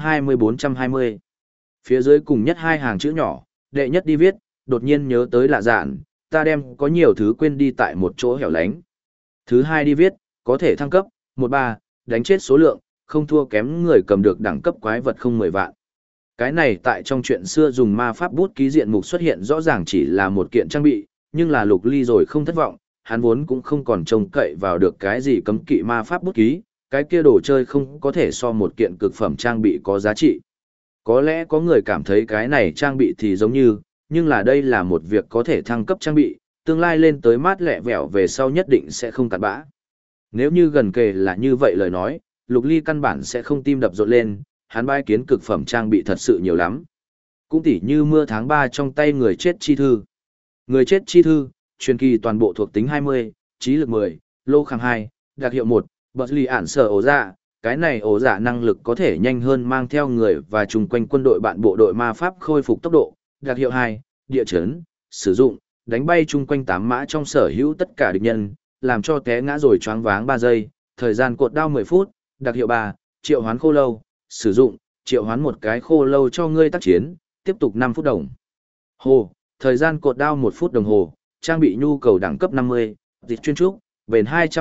420-420. Phía dưới cùng nhất 2 hàng chữ nhỏ, đệ nhất đi viết, đột nhiên nhớ tới lạ dạn, ta đem có nhiều thứ quên đi tại một chỗ hẻo lánh. Thứ 2 đi viết, có thể thăng cấp, 13, đánh chết số lượng, không thua kém người cầm được đẳng cấp quái vật không 10 vạn. Cái này tại trong chuyện xưa dùng ma pháp bút ký diện mục xuất hiện rõ ràng chỉ là một kiện trang bị, nhưng là Lục Ly rồi không thất vọng, hắn vốn cũng không còn trông cậy vào được cái gì cấm kỵ ma pháp bút ký, cái kia đồ chơi không có thể so một kiện cực phẩm trang bị có giá trị. Có lẽ có người cảm thấy cái này trang bị thì giống như, nhưng là đây là một việc có thể thăng cấp trang bị, tương lai lên tới mát lẹ vẻo về sau nhất định sẽ không cặn bã. Nếu như gần kề là như vậy lời nói, Lục Ly căn bản sẽ không tim đập rộn lên, hắn bái kiến cực phẩm trang bị thật sự nhiều lắm. Cũng tỉ như mưa tháng 3 trong tay người chết chi thư. Người chết chi thư, truyền kỳ toàn bộ thuộc tính 20, trí lực 10, lô khảm 2, đặc hiệu 1, bật lì ản sở ổ dạ. Cái này ổ dạ năng lực có thể nhanh hơn mang theo người và chung quanh quân đội bạn bộ đội ma pháp khôi phục tốc độ. Đặc hiệu 2, địa chấn, sử dụng, đánh bay chung quanh 8 mã trong sở hữu tất cả địch nhân, làm cho té ngã rồi choáng váng 3 giây, thời gian cột đao 10 phút. Đặc hiệu 3, triệu hoán khô lâu, sử dụng, triệu hoán một cái khô lâu cho ngươi tác chiến, tiếp tục 5 phút đồng. Hồ, thời gian cột đao 1 phút đồng hồ, trang bị nhu cầu đẳng cấp 50, dịch chuyên trúc, bền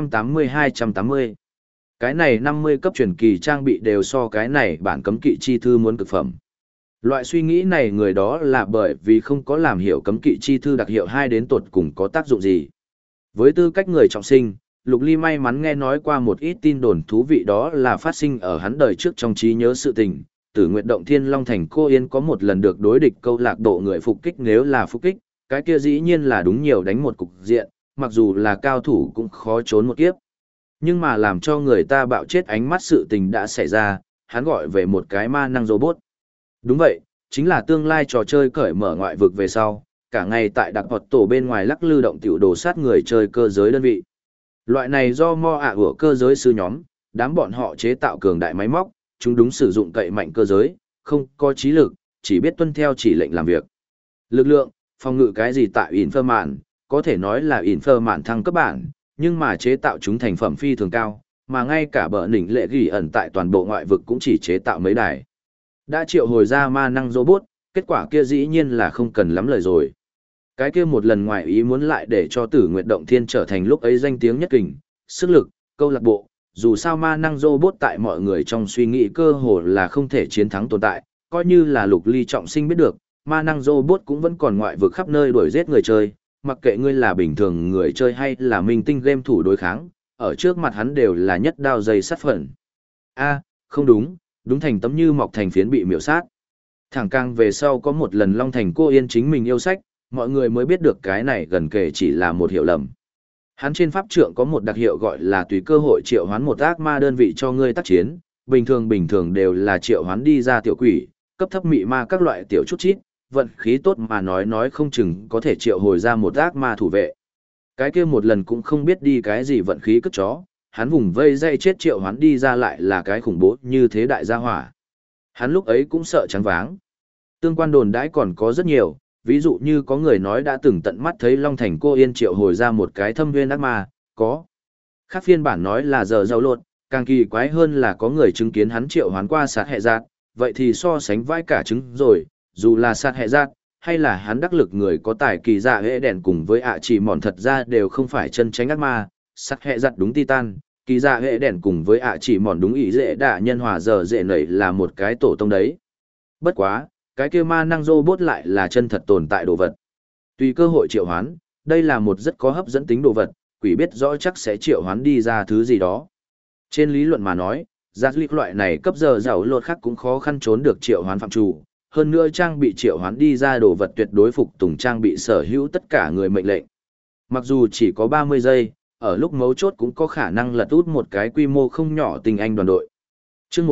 280-280. Cái này 50 cấp truyền kỳ trang bị đều so cái này bản cấm kỵ chi thư muốn cực phẩm. Loại suy nghĩ này người đó là bởi vì không có làm hiểu cấm kỵ chi thư đặc hiệu 2 đến tột cùng có tác dụng gì. Với tư cách người trọng sinh, Lục Ly may mắn nghe nói qua một ít tin đồn thú vị, đó là phát sinh ở hắn đời trước trong trí nhớ sự tình. Tử Nguyệt Động Thiên Long Thành Cô Yên có một lần được đối địch câu lạc bộ người phục kích, nếu là phục kích, cái kia dĩ nhiên là đúng nhiều đánh một cục diện, mặc dù là cao thủ cũng khó trốn một kiếp. Nhưng mà làm cho người ta bạo chết ánh mắt sự tình đã xảy ra, hắn gọi về một cái ma năng robot. Đúng vậy, chính là tương lai trò chơi cởi mở ngoại vực về sau, cả ngày tại đặc hoạt tổ bên ngoài lắc lư động tiểu đồ sát người chơi cơ giới đơn vị. Loại này do mo ạ của cơ giới sư nhóm, đám bọn họ chế tạo cường đại máy móc, chúng đúng sử dụng cậy mạnh cơ giới, không có trí lực, chỉ biết tuân theo chỉ lệnh làm việc. Lực lượng, phòng ngự cái gì tại Inferman, có thể nói là Inferman thăng cấp bản, nhưng mà chế tạo chúng thành phẩm phi thường cao, mà ngay cả bờ nỉnh lệ ghi ẩn tại toàn bộ ngoại vực cũng chỉ chế tạo mấy đài. Đã triệu hồi ra ma năng robot, kết quả kia dĩ nhiên là không cần lắm lời rồi. Cái kia một lần ngoài ý muốn lại để cho Tử Nguyệt Động Thiên trở thành lúc ấy danh tiếng nhất kình, sức lực, câu lạc bộ, dù sao ma năng robot tại mọi người trong suy nghĩ cơ hồ là không thể chiến thắng tồn tại, coi như là Lục Ly trọng sinh biết được, ma năng robot cũng vẫn còn ngoại vực khắp nơi đuổi giết người chơi, mặc kệ ngươi là bình thường người chơi hay là minh tinh game thủ đối kháng, ở trước mặt hắn đều là nhất đao dây sắt phận. A, không đúng, đúng thành tấm như mọc thành phiến bị miểu sát. Thẳng càng về sau có một lần Long Thành Cô Yên chính mình yêu sách, mọi người mới biết được cái này gần kể chỉ là một hiểu lầm. Hắn trên pháp trượng có một đặc hiệu gọi là tùy cơ hội triệu hoán một ác ma đơn vị cho ngươi tác chiến, bình thường đều là triệu hoán đi ra tiểu quỷ, cấp thấp mị ma các loại tiểu chút chít, vận khí tốt mà nói không chừng có thể triệu hồi ra một ác ma thủ vệ. Cái kia một lần cũng không biết đi cái gì vận khí cất chó, hắn vùng vây dây chết triệu hoán đi ra lại là cái khủng bố như thế đại gia hỏa. Hắn lúc ấy cũng sợ trắng váng. Tương quan đồn đãi còn có rất nhiều, ví dụ như có người nói đã từng tận mắt thấy Long Thành Cô Yên triệu hồi ra một cái thâm nguyên ác ma, có. Khác phiên bản nói là giờ giàu lột, càng kỳ quái hơn là có người chứng kiến hắn triệu hoán qua sát hệ giạt, vậy thì so sánh vai cả chứng rồi, dù là sát hệ giạt, hay là hắn đắc lực người có tài kỳ dạ hệ đèn cùng với ạ chỉ mòn thật ra đều không phải chân tránh ác ma, sát hệ giạt đúng titan, kỳ dạ hệ đèn cùng với ạ chỉ mòn đúng ý dễ đạ nhân hòa giờ dễ nảy là một cái tổ tông đấy. Bất quá, cái kia ma năng robot lại là chân thật tồn tại đồ vật. Tùy cơ hội triệu hoán, đây là một rất có hấp dẫn tính đồ vật, quỷ biết rõ chắc sẽ triệu hoán đi ra thứ gì đó. Trên lý luận mà nói, giác lịch loại này cấp giờ giàu lột khác cũng khó khăn trốn được triệu hoán phạm chủ, hơn nữa trang bị triệu hoán đi ra đồ vật tuyệt đối phục tùng trang bị sở hữu tất cả người mệnh lệnh. Mặc dù chỉ có 30 giây, ở lúc mấu chốt cũng có khả năng lật út một cái quy mô không nhỏ tình anh đoàn đội. Chương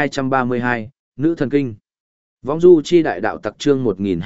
1232, Nữ Thần Kinh. Võng du chi đại đạo tặc chương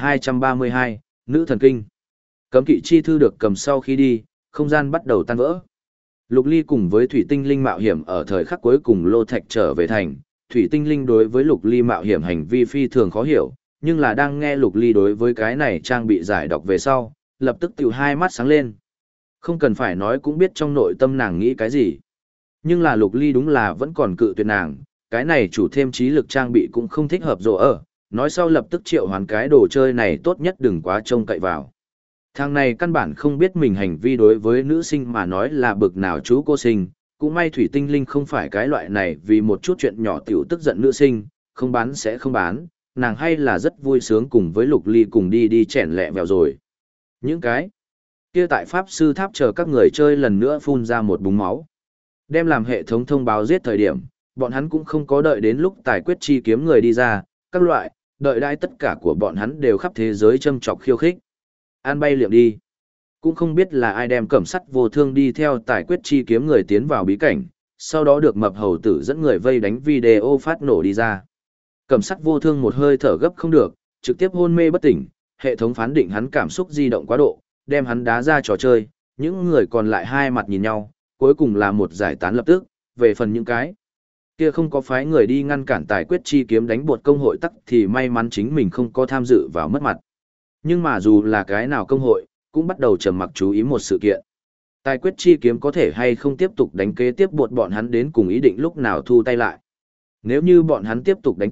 1232, Nữ Thần Kinh. Cấm kỵ chi thư được cầm sau khi đi, không gian bắt đầu tan vỡ. Lục Ly cùng với Thủy Tinh Linh mạo hiểm ở thời khắc cuối cùng lô thạch trở về thành. Thủy Tinh Linh đối với Lục Ly mạo hiểm hành vi phi thường khó hiểu, nhưng là đang nghe Lục Ly đối với cái này trang bị giải đọc về sau, lập tức tiểu hai mắt sáng lên. Không cần phải nói cũng biết trong nội tâm nàng nghĩ cái gì. Nhưng là Lục Ly đúng là vẫn còn cự tuyệt nàng, cái này chủ thêm trí lực trang bị cũng không thích hợp rồi ở, nói sau lập tức triệu hoán cái đồ chơi này tốt nhất đừng quá trông cậy vào. Thằng này căn bản không biết mình hành vi đối với nữ sinh mà nói là bực nào chú cô sinh, cũng may Thủy Tinh Linh không phải cái loại này vì một chút chuyện nhỏ tiểu tức giận nữ sinh, không bán sẽ không bán, nàng hay là rất vui sướng cùng với Lục Ly cùng đi chèn lẹ vèo rồi. Những cái kia tại Pháp Sư Tháp chờ các người chơi lần nữa phun ra một búng máu. Đem làm hệ thống thông báo giết thời điểm, bọn hắn cũng không có đợi đến lúc tài quyết chi kiếm người đi ra, các loại, đợi đãi tất cả của bọn hắn đều khắp thế giới châm chọc khiêu khích. An bay liệm đi. Cũng không biết là ai đem cẩm sắt vô thương đi theo tài quyết chi kiếm người tiến vào bí cảnh, sau đó được mập hầu tử dẫn người vây đánh video phát nổ đi ra. Cẩm sắt vô thương một hơi thở gấp không được, trực tiếp hôn mê bất tỉnh, hệ thống phán định hắn cảm xúc di động quá độ, đem hắn đá ra trò chơi, những người còn lại hai mặt nhìn nhau, cuối cùng là một giải tán lập tức, về phần những cái kia không có phái người đi ngăn cản tài quyết chi kiếm đánh bột công hội tắc thì may mắn chính mình không có tham dự vào mất mặt. Nhưng mà dù là cái nào công hội, cũng bắt đầu trầm mặc chú ý một sự kiện. Tài quyết chi kiếm có thể hay không tiếp tục đánh kế tiếp bột bọn hắn đến cùng ý định lúc nào thu tay lại. Nếu như bọn hắn tiếp tục đánh tiếp,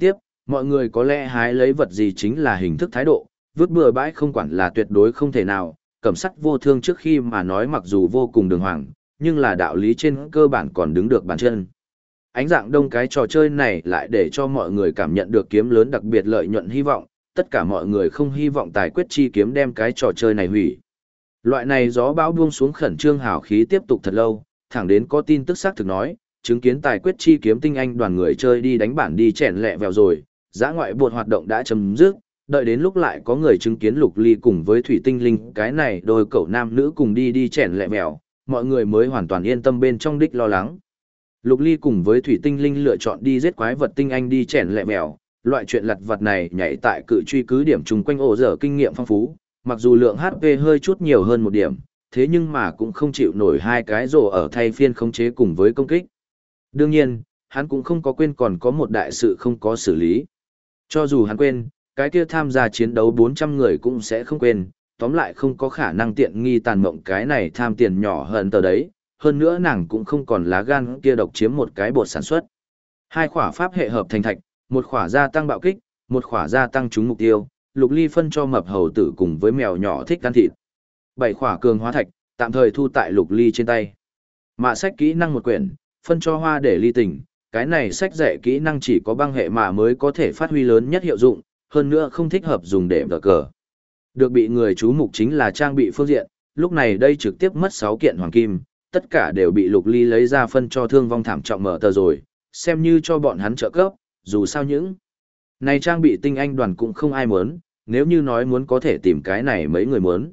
mọi người có lẽ hái lấy vật gì chính là hình thức thái độ, vứt bừa bãi không quản là tuyệt đối không thể nào, cẩm sắt vô thương trước khi mà nói mặc dù vô cùng đường hoàng, nhưng là đạo lý trên cơ bản còn đứng được bàn chân. Ánh dạng đông cái trò chơi này lại để cho mọi người cảm nhận được kiếm lớn đặc biệt lợi nhuận hy vọng, tất cả mọi người không hy vọng tài quyết chi kiếm đem cái trò chơi này hủy. Loại này gió bão buông xuống khẩn trương hào khí tiếp tục thật lâu, thẳng đến có tin tức xác thực nói, chứng kiến tài quyết chi kiếm tinh anh đoàn người chơi đi đánh bản đi chèn lẹ vèo rồi, dã ngoại buộc hoạt động đã chấm dứt, đợi đến lúc lại có người chứng kiến Lục Ly cùng với Thủy Tinh Linh cái này đôi cậu nam nữ cùng đi chèn lẹ vèo, mọi người mới hoàn toàn yên tâm bên trong đích lo lắng. Lục Ly cùng với Thủy Tinh Linh lựa chọn đi giết quái vật tinh anh đi chèn lẹ vèo, loại chuyện lặt vặt này nhảy tại cự truy cứ điểm chung quanh ổ dở kinh nghiệm phong phú, mặc dù lượng HP hơi chút nhiều hơn một điểm, thế nhưng mà cũng không chịu nổi hai cái rổ ở thay phiên khống chế cùng với công kích. Đương nhiên, hắn cũng không có quên còn có một đại sự không có xử lý. Cho dù hắn quên, cái kia tham gia chiến đấu 400 người cũng sẽ không quên, tóm lại không có khả năng tiện nghi tàn mộng cái này tham tiền nhỏ hơn tờ đấy, hơn nữa nàng cũng không còn lá gan kia độc chiếm một cái bột sản xuất. Hai khỏa pháp hệ hợp thành thạch, một khỏa gia tăng bạo kích, một khỏa gia tăng trúng mục tiêu, Lục Ly phân cho mập hầu tử cùng với mèo nhỏ thích ăn thịt. 7 khỏa cường hóa thạch, tạm thời thu tại Lục Ly trên tay. Mạ sách kỹ năng một quyển, phân cho Hoa để ly tình, cái này sách dạy kỹ năng chỉ có băng hệ mạ mới có thể phát huy lớn nhất hiệu dụng, hơn nữa không thích hợp dùng để vở cờ. Được bị người chú mục chính là trang bị phương diện, lúc này đây trực tiếp mất 6 kiện hoàng kim, tất cả đều bị Lục Ly lấy ra phân cho thương vong thảm trọng mở tờ rồi, xem như cho bọn hắn trợ cấp, dù sao những này trang bị tinh anh đoàn cũng không ai muốn, nếu như nói muốn có thể tìm cái này mấy người muốn.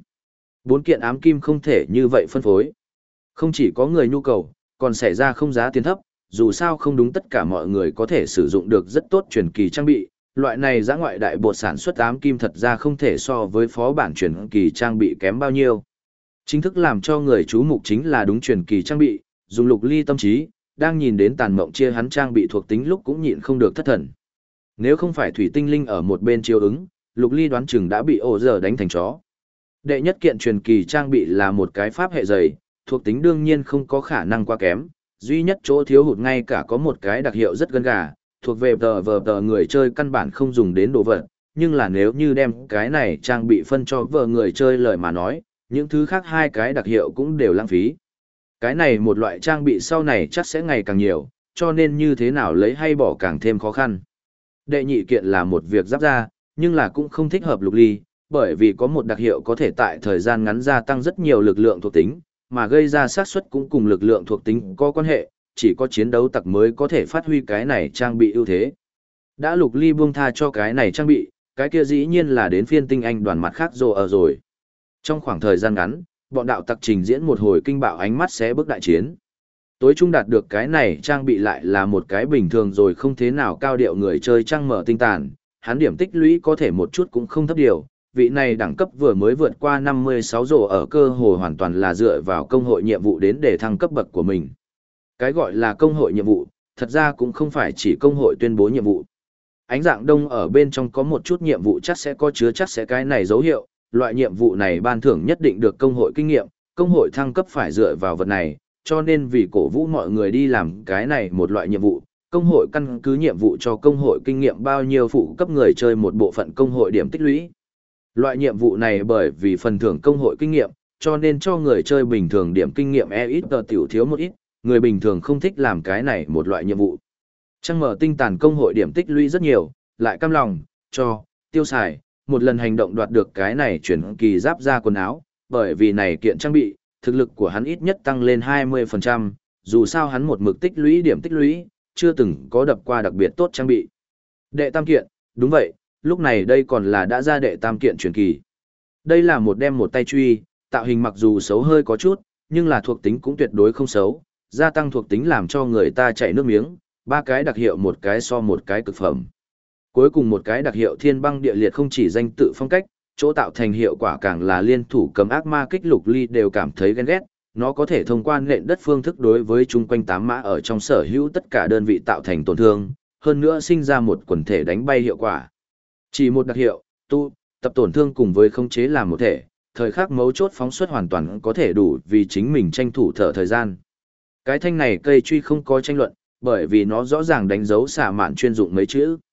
4 kiện ám kim không thể như vậy phân phối. Không chỉ có người nhu cầu, còn xảy ra không giá tiền thấp, dù sao không đúng tất cả mọi người có thể sử dụng được rất tốt truyền kỳ trang bị, loại này giã ngoại đại bột sản xuất ám kim thật ra không thể so với phó bản truyền kỳ trang bị kém bao nhiêu. Chính thức làm cho người chú mục chính là đúng truyền kỳ trang bị, dùng Lục Ly tâm trí, đang nhìn đến tàn mộng chia hắn trang bị thuộc tính lúc cũng nhịn không được thất thần. Nếu không phải Thủy Tinh Linh ở một bên chiếu ứng, Lục Ly đoán chừng đã bị ổ giờ đánh thành chó. Đệ nhất kiện truyền kỳ trang bị là một cái pháp hệ dày, thuộc tính đương nhiên không có khả năng quá kém, duy nhất chỗ thiếu hụt ngay cả có một cái đặc hiệu rất gân gà, thuộc về tờ người chơi căn bản không dùng đến đồ vật, nhưng là nếu như đem cái này trang bị phân cho vợ người chơi lời mà nói, những thứ khác hai cái đặc hiệu cũng đều lãng phí. Cái này một loại trang bị sau này chắc sẽ ngày càng nhiều, cho nên như thế nào lấy hay bỏ càng thêm khó khăn. Đệ nhị kiện là một việc giáp ra, nhưng là cũng không thích hợp Lục Ly, bởi vì có một đặc hiệu có thể tại thời gian ngắn gia tăng rất nhiều lực lượng thuộc tính, mà gây ra xác suất cũng cùng lực lượng thuộc tính có quan hệ, chỉ có chiến đấu tặc mới có thể phát huy cái này trang bị ưu thế. Đã Lục Ly buông tha cho cái này trang bị, cái kia dĩ nhiên là đến phiên tinh anh đoàn mặt khác rồi. Trong khoảng thời gian ngắn, bọn đạo tặc trình diễn một hồi kinh bạo ánh mắt xé bước đại chiến. Tối trung đạt được cái này trang bị lại là một cái bình thường rồi không thế nào cao điệu người chơi trăng mở tinh tàn, hắn điểm tích lũy có thể một chút cũng không thấp điều, vị này đẳng cấp vừa mới vượt qua 56 rổ ở cơ hồ hoàn toàn là dựa vào công hội nhiệm vụ đến để thăng cấp bậc của mình. Cái gọi là công hội nhiệm vụ, thật ra cũng không phải chỉ công hội tuyên bố nhiệm vụ. Ánh dạng đông ở bên trong có một chút nhiệm vụ chắc sẽ có chứa chắc sẽ cái này dấu hiệu, loại nhiệm vụ này ban thưởng nhất định được công hội kinh nghiệm, công hội thăng cấp phải dựa vào vật này, cho nên vì cổ vũ mọi người đi làm cái này một loại nhiệm vụ, công hội căn cứ nhiệm vụ cho công hội kinh nghiệm bao nhiêu phụ cấp người chơi một bộ phận công hội điểm tích lũy. Loại nhiệm vụ này bởi vì phần thưởng công hội kinh nghiệm, cho nên cho người chơi bình thường điểm kinh nghiệm ít tiểu thiếu một ít, người bình thường không thích làm cái này một loại nhiệm vụ. Trăng mở tinh tàn công hội điểm tích lũy rất nhiều, lại cam lòng, cho, tiêu xài, một lần hành động đoạt được cái này chuyển kỳ giáp ra quần áo, bởi vì này kiện trang bị, thực lực của hắn ít nhất tăng lên 20%, dù sao hắn một mực tích lũy điểm tích lũy, chưa từng có đập qua đặc biệt tốt trang bị. Đệ tam kiện, đúng vậy, lúc này đây còn là đã ra đệ tam kiện truyền kỳ. Đây là một đem một tay truy, tạo hình mặc dù xấu hơi có chút, nhưng là thuộc tính cũng tuyệt đối không xấu, gia tăng thuộc tính làm cho người ta chảy nước miếng, ba cái đặc hiệu một cái so một cái cực phẩm. Cuối cùng một cái đặc hiệu thiên băng địa liệt không chỉ danh tự phong cách, chỗ tạo thành hiệu quả càng là liên thủ cầm ác ma kích Lục Ly đều cảm thấy ghen ghét, nó có thể thông qua nện đất phương thức đối với chung quanh 8 mã ở trong sở hữu tất cả đơn vị tạo thành tổn thương, hơn nữa sinh ra một quần thể đánh bay hiệu quả. Chỉ một đặc hiệu, tập tổn thương cùng với khống chế làm một thể, thời khắc mấu chốt phóng xuất hoàn toàn có thể đủ vì chính mình tranh thủ thở thời gian. Cái thanh này cây truy không có tranh luận, bởi vì nó rõ ràng đánh dấu xả mạn chuyên dụng mấy chữ.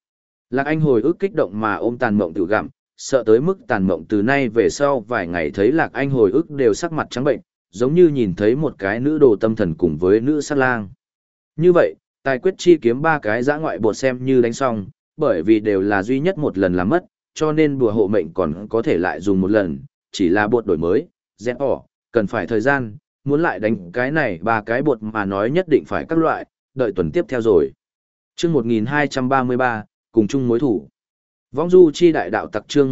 Lạc Anh hồi ức kích động mà ôm Tàn Mộng tự gặm, sợ tới mức Tàn Mộng từ nay về sau vài ngày thấy Lạc Anh hồi ức đều sắc mặt trắng bệnh, giống như nhìn thấy một cái nữ đồ tâm thần cùng với nữ sát lang. Như vậy, tài quyết chi kiếm ba cái dã ngoại bột xem như đánh xong, bởi vì đều là duy nhất một lần làm mất, cho nên bùa hộ mệnh còn có thể lại dùng một lần, chỉ là bột đổi mới, dẹp ỏ, cần phải thời gian, muốn lại đánh cái này ba cái bột mà nói nhất định phải các loại, đợi tuần tiếp theo rồi. Chương 1233, cùng chung mối thủ. Vong du chi đại đạo tặc chương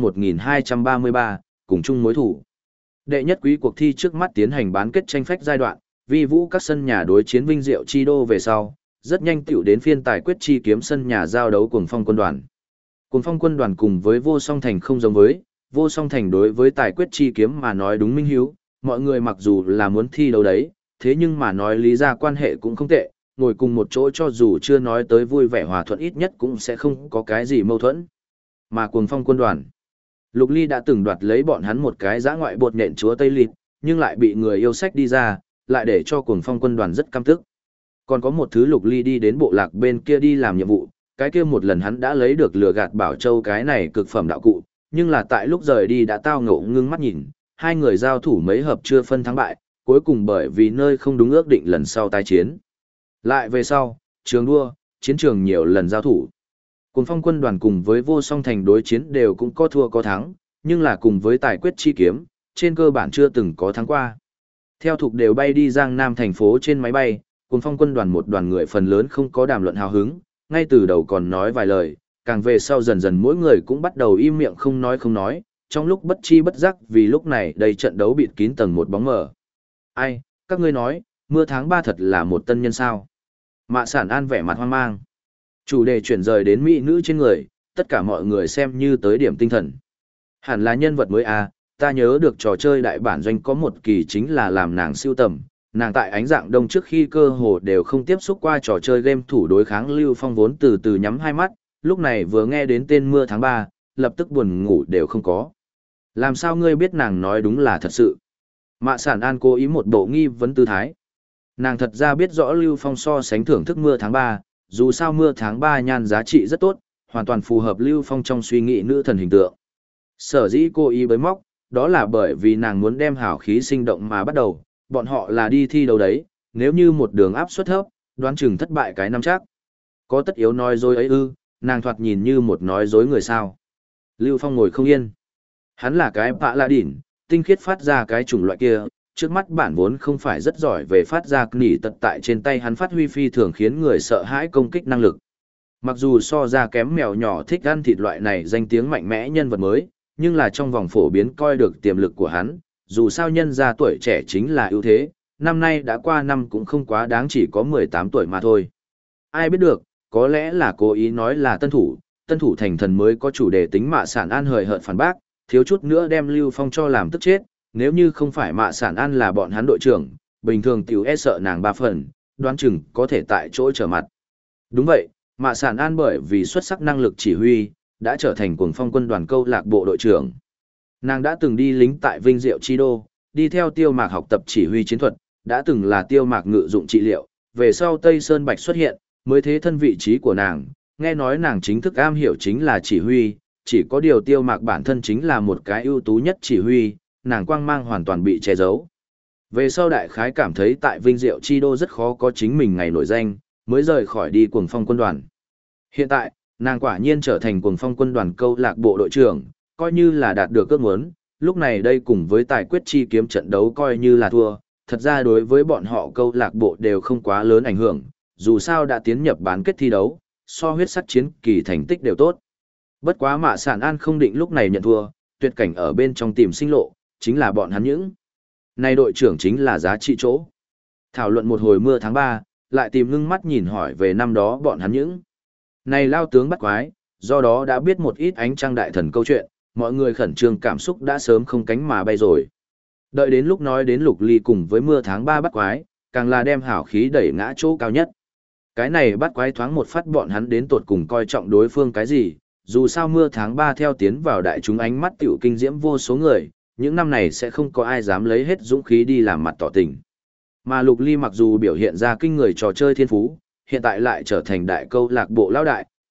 1233, cùng chung mối thủ. Đệ nhất quý cuộc thi trước mắt tiến hành bán kết tranh phách giai đoạn, vi vũ các sân nhà đối chiến vinh diệu chi đô về sau, rất nhanh tiểu đến phiên tài quyết chi kiếm sân nhà giao đấu Cuồng Phong quân đoàn. Cuồng Phong quân đoàn cùng với Vô Song Thành không giống với, Vô Song Thành đối với tài quyết chi kiếm mà nói đúng minh hiếu, mọi người mặc dù là muốn thi đấu đấy, thế nhưng mà nói lý ra quan hệ cũng không tệ, ngồi cùng một chỗ cho dù chưa nói tới vui vẻ hòa thuận ít nhất cũng sẽ không có cái gì mâu thuẫn. Mà Cuồng Phong quân đoàn, Lục Ly đã từng đoạt lấy bọn hắn một cái dã ngoại bột nện chúa Tây Lịt, nhưng lại bị người yêu sách đi ra, lại để cho Cuồng Phong quân đoàn rất căm tức. Còn có một thứ Lục Ly đi đến bộ lạc bên kia đi làm nhiệm vụ, cái kia một lần hắn đã lấy được lừa gạt Bảo Châu cái này cực phẩm đạo cụ, nhưng là tại lúc rời đi đã tao ngộ ngưng mắt nhìn, hai người giao thủ mấy hợp chưa phân thắng bại, cuối cùng bởi vì nơi không đúng ước định lần sau tái chiến. Lại về sau, trường đua, chiến trường nhiều lần giao thủ. Cuồng Phong quân đoàn cùng với Vô Song Thành đối chiến đều cũng có thua có thắng, nhưng là cùng với tài quyết chi kiếm, trên cơ bản chưa từng có thắng qua. Theo thuộc đều bay đi Giang Nam thành phố trên máy bay, Cuồng Phong quân đoàn một đoàn người phần lớn không có đàm luận hào hứng, ngay từ đầu còn nói vài lời, càng về sau dần dần mỗi người cũng bắt đầu im miệng không nói, trong lúc bất chi bất giác vì lúc này đây trận đấu bịt kín tầng một bóng mờ. Ai, các ngươi nói, mưa tháng 3 thật là một tân nhân sao? Mạ Sản An vẻ mặt hoang mang. Chủ đề chuyển rời đến mỹ nữ trên người, tất cả mọi người xem như tới điểm tinh thần. Hẳn là nhân vật mới à, ta nhớ được trò chơi đại bản doanh có một kỳ chính là làm nàng siêu tầm, nàng tại ánh dạng đông trước khi cơ hồ đều không tiếp xúc qua trò chơi game thủ đối kháng Lưu Phong vốn từ từ nhắm hai mắt, lúc này vừa nghe đến tên mưa tháng 3, lập tức buồn ngủ đều không có. Làm sao ngươi biết nàng nói đúng là thật sự? Mạ Sản An cố ý một bộ nghi vấn tư thái. Nàng thật ra biết rõ Lưu Phong so sánh thưởng thức mưa tháng 3, dù sao mưa tháng 3 nhan giá trị rất tốt, hoàn toàn phù hợp Lưu Phong trong suy nghĩ nữ thần hình tượng. Sở dĩ cô ý bới móc, đó là bởi vì nàng muốn đem hào khí sinh động mà bắt đầu, bọn họ là đi thi đấu đấy, nếu như một đường áp suất thấp, đoán chừng thất bại cái năm chắc. Có tất yếu nói dối ấy ư, nàng thoạt nhìn như một nói dối người sao. Lưu Phong ngồi không yên. Hắn là cái bạ lạ đỉn, tinh khiết phát ra cái chủng loại kia, trước mắt bản vốn không phải rất giỏi về phát ra nỉ tật tại trên tay hắn phát huy phi thường khiến người sợ hãi công kích năng lực. Mặc dù so ra kém mèo nhỏ thích ăn thịt loại này danh tiếng mạnh mẽ nhân vật mới, nhưng là trong vòng phổ biến coi được tiềm lực của hắn, dù sao nhân ra tuổi trẻ chính là ưu thế, năm nay đã qua năm cũng không quá đáng chỉ có 18 tuổi mà thôi. Ai biết được, có lẽ là cố ý nói là tân thủ thành thần mới có chủ đề tính Mạ Sản An hời hợt phản bác, thiếu chút nữa đem Lưu Phong cho làm tức chết, nếu như không phải Mạ Sản An là bọn hắn đội trưởng, bình thường tiểu e sợ nàng ba phần, đoán chừng có thể tại chỗ trở mặt. Đúng vậy, Mạ Sản An bởi vì xuất sắc năng lực chỉ huy, đã trở thành Cuồng Phong quân đoàn câu lạc bộ đội trưởng. Nàng đã từng đi lính tại Vinh Diệu Chi Đô, đi theo Tiêu Mạc học tập chỉ huy chiến thuật, đã từng là Tiêu Mạc ngự dụng trị liệu, về sau Tây Sơn Bạch xuất hiện, mới thế thân vị trí của nàng, nghe nói nàng chính thức am hiểu chính là chỉ huy, chỉ có điều Tiêu Mạc bản thân chính là một cái ưu tú nhất chỉ huy, nàng quang mang hoàn toàn bị che giấu. Về sau đại khái cảm thấy tại Vinh Diệu Chi Đô rất khó có chính mình ngày nổi danh, mới rời khỏi đi Cuồng Phong quân đoàn. Hiện tại, nàng quả nhiên trở thành Cuồng Phong quân đoàn câu lạc bộ đội trưởng, coi như là đạt được ước muốn, lúc này đây cùng với tài quyết chi kiếm trận đấu coi như là thua, thật ra đối với bọn họ câu lạc bộ đều không quá lớn ảnh hưởng, dù sao đã tiến nhập bán kết thi đấu, so huyết sắc chiến kỳ thành tích đều tốt. Bất quá Mạ Sản An không định lúc này nhận thua, tuyệt cảnh ở bên trong tìm sinh lộ, chính là bọn hắn những. Này đội trưởng chính là giá trị chỗ. Thảo luận một hồi mưa tháng 3, lại tìm ngưng mắt nhìn hỏi về năm đó bọn hắn những. Này lao tướng bắt quái, do đó đã biết một ít ánh trăng đại thần câu chuyện, mọi người khẩn trương cảm xúc đã sớm không cánh mà bay rồi. Đợi đến lúc nói đến Lục Ly cùng với mưa tháng 3 bắt quái, càng là đem hảo khí đẩy ngã chỗ cao nhất. Cái này bắt quái thoáng một phát bọn hắn đến tột cùng coi trọng đối phương cái gì, dù sao mưa tháng 3 theo tiến vào đại chúng ánh mắt tiểu kinh diễm vô số người, những năm này sẽ không có ai dám lấy hết dũng khí đi làm mặt tỏ tình. Mà Lục Ly mặc dù biểu hiện ra kinh người trò chơi thiên phú, hiện tại lại trở thành đại câu lạc bộ lão đại,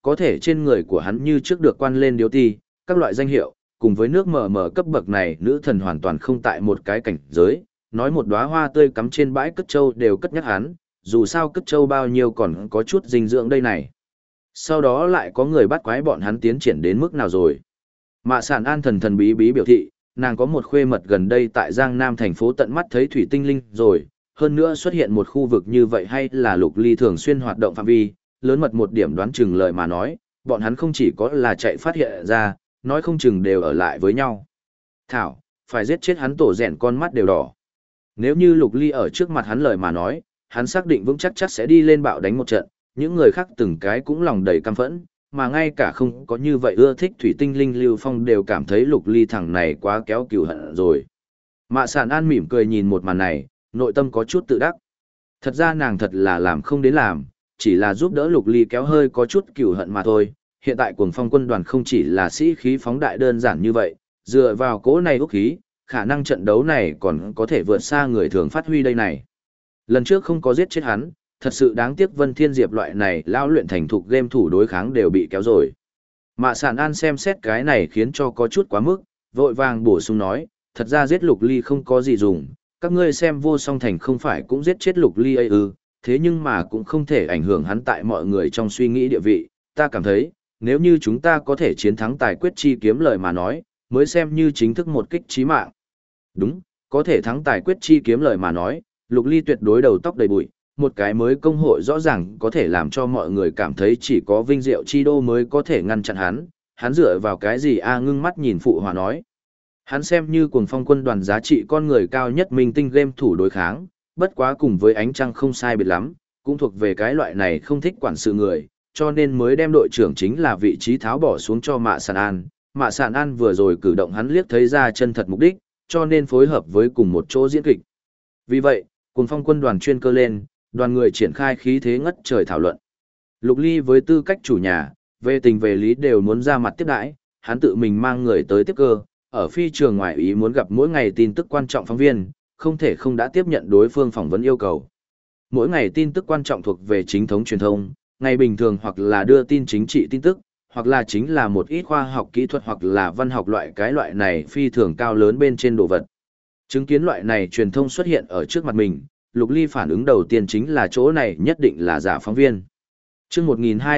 có thể trên người của hắn như trước được quan lên điếu ti, các loại danh hiệu, cùng với nước mờ mờ cấp bậc này nữ thần hoàn toàn không tại một cái cảnh giới, nói một đóa hoa tươi cắm trên bãi cất trâu đều cất nhắc hắn, dù sao cất trâu bao nhiêu còn có chút dinh dưỡng đây này. Sau đó lại có người bắt quái bọn hắn tiến triển đến mức nào rồi. Mạ Sản An thần thần bí bí biểu thị, nàng có một khuê mật gần đây tại Giang Nam thành phố tận mắt thấy thủy tinh linh rồi, hơn nữa xuất hiện một khu vực như vậy hay là Lục Ly thường xuyên hoạt động phạm vi, lớn mật một điểm đoán chừng lời mà nói, bọn hắn không chỉ có là chạy phát hiện ra, nói không chừng đều ở lại với nhau. Thảo, phải giết chết hắn tổ rèn con mắt đều đỏ. Nếu như Lục Ly ở trước mặt hắn lời mà nói, hắn xác định vững chắc sẽ đi lên bạo đánh một trận, những người khác từng cái cũng lòng đầy căm phẫn, mà ngay cả không có như vậy ưa thích thủy tinh linh Lưu Phong đều cảm thấy Lục Ly thằng này quá kéo cừu hận rồi. Mạ Sản An mỉm cười nhìn một màn này, nội tâm có chút tự đắc. Thật ra nàng thật là làm không đến làm, chỉ là giúp đỡ Lục Ly kéo hơi có chút cừu hận mà thôi. Hiện tại Cuồng Phong quân đoàn không chỉ là sĩ khí phóng đại đơn giản như vậy, dựa vào cỗ này úc khí, khả năng trận đấu này còn có thể vượt xa người thường phát huy đây này. Lần trước không có giết chết hắn, thật sự đáng tiếc Vân Thiên Diệp loại này lao luyện thành thục game thủ đối kháng đều bị kéo rồi. Mạ Sản An xem xét cái này khiến cho có chút quá mức, vội vàng bổ sung nói, thật ra giết Lục Ly không có gì dùng, các ngươi xem Vô Song Thành không phải cũng giết chết Lục Ly ấy ư, thế nhưng mà cũng không thể ảnh hưởng hắn tại mọi người trong suy nghĩ địa vị, ta cảm thấy, nếu như chúng ta có thể chiến thắng tài quyết chi kiếm lời mà nói, mới xem như chính thức một kích chí mạng. Đúng, có thể thắng tài quyết chi kiếm lời mà nói, Lục Ly tuyệt đối đầu tóc đầy bụi, một cái mới công hội rõ ràng có thể làm cho mọi người cảm thấy chỉ có Vinh Diệu Chi Đô mới có thể ngăn chặn hắn dựa vào cái gì ngưng mắt nhìn phụ hòa nói. Hắn xem như Cuồng Phong quân đoàn giá trị con người cao nhất minh tinh game thủ đối kháng, bất quá cùng với ánh trăng không sai biệt lắm, cũng thuộc về cái loại này không thích quản sự người, cho nên mới đem đội trưởng chính là vị trí tháo bỏ xuống cho Mạ Sản An. Mạ Sản An vừa rồi cử động hắn liếc thấy ra chân thật mục đích, cho nên phối hợp với cùng một chỗ diễn kịch. Vì vậy, Cuồng Phong quân đoàn chuyên cơ lên, đoàn người triển khai khí thế ngất trời thảo luận. Lục Ly với tư cách chủ nhà, về tình về lý đều muốn ra mặt tiếp đãi, hắn tự mình mang người tới tiếp cơ, ở phi trường ngoại ý muốn gặp mỗi ngày tin tức quan trọng phóng viên, không thể không đã tiếp nhận đối phương phỏng vấn yêu cầu. Mỗi ngày tin tức quan trọng thuộc về chính thống truyền thông, ngày bình thường hoặc là đưa tin chính trị tin tức, hoặc là chính là một ít khoa học kỹ thuật hoặc là văn học loại này phi thường cao lớn bên trên đồ vật. Chứng kiến loại này truyền thông xuất hiện ở trước mặt mình, Lục Ly phản ứng đầu tiên chính là chỗ này nhất định là giả phóng viên. Chương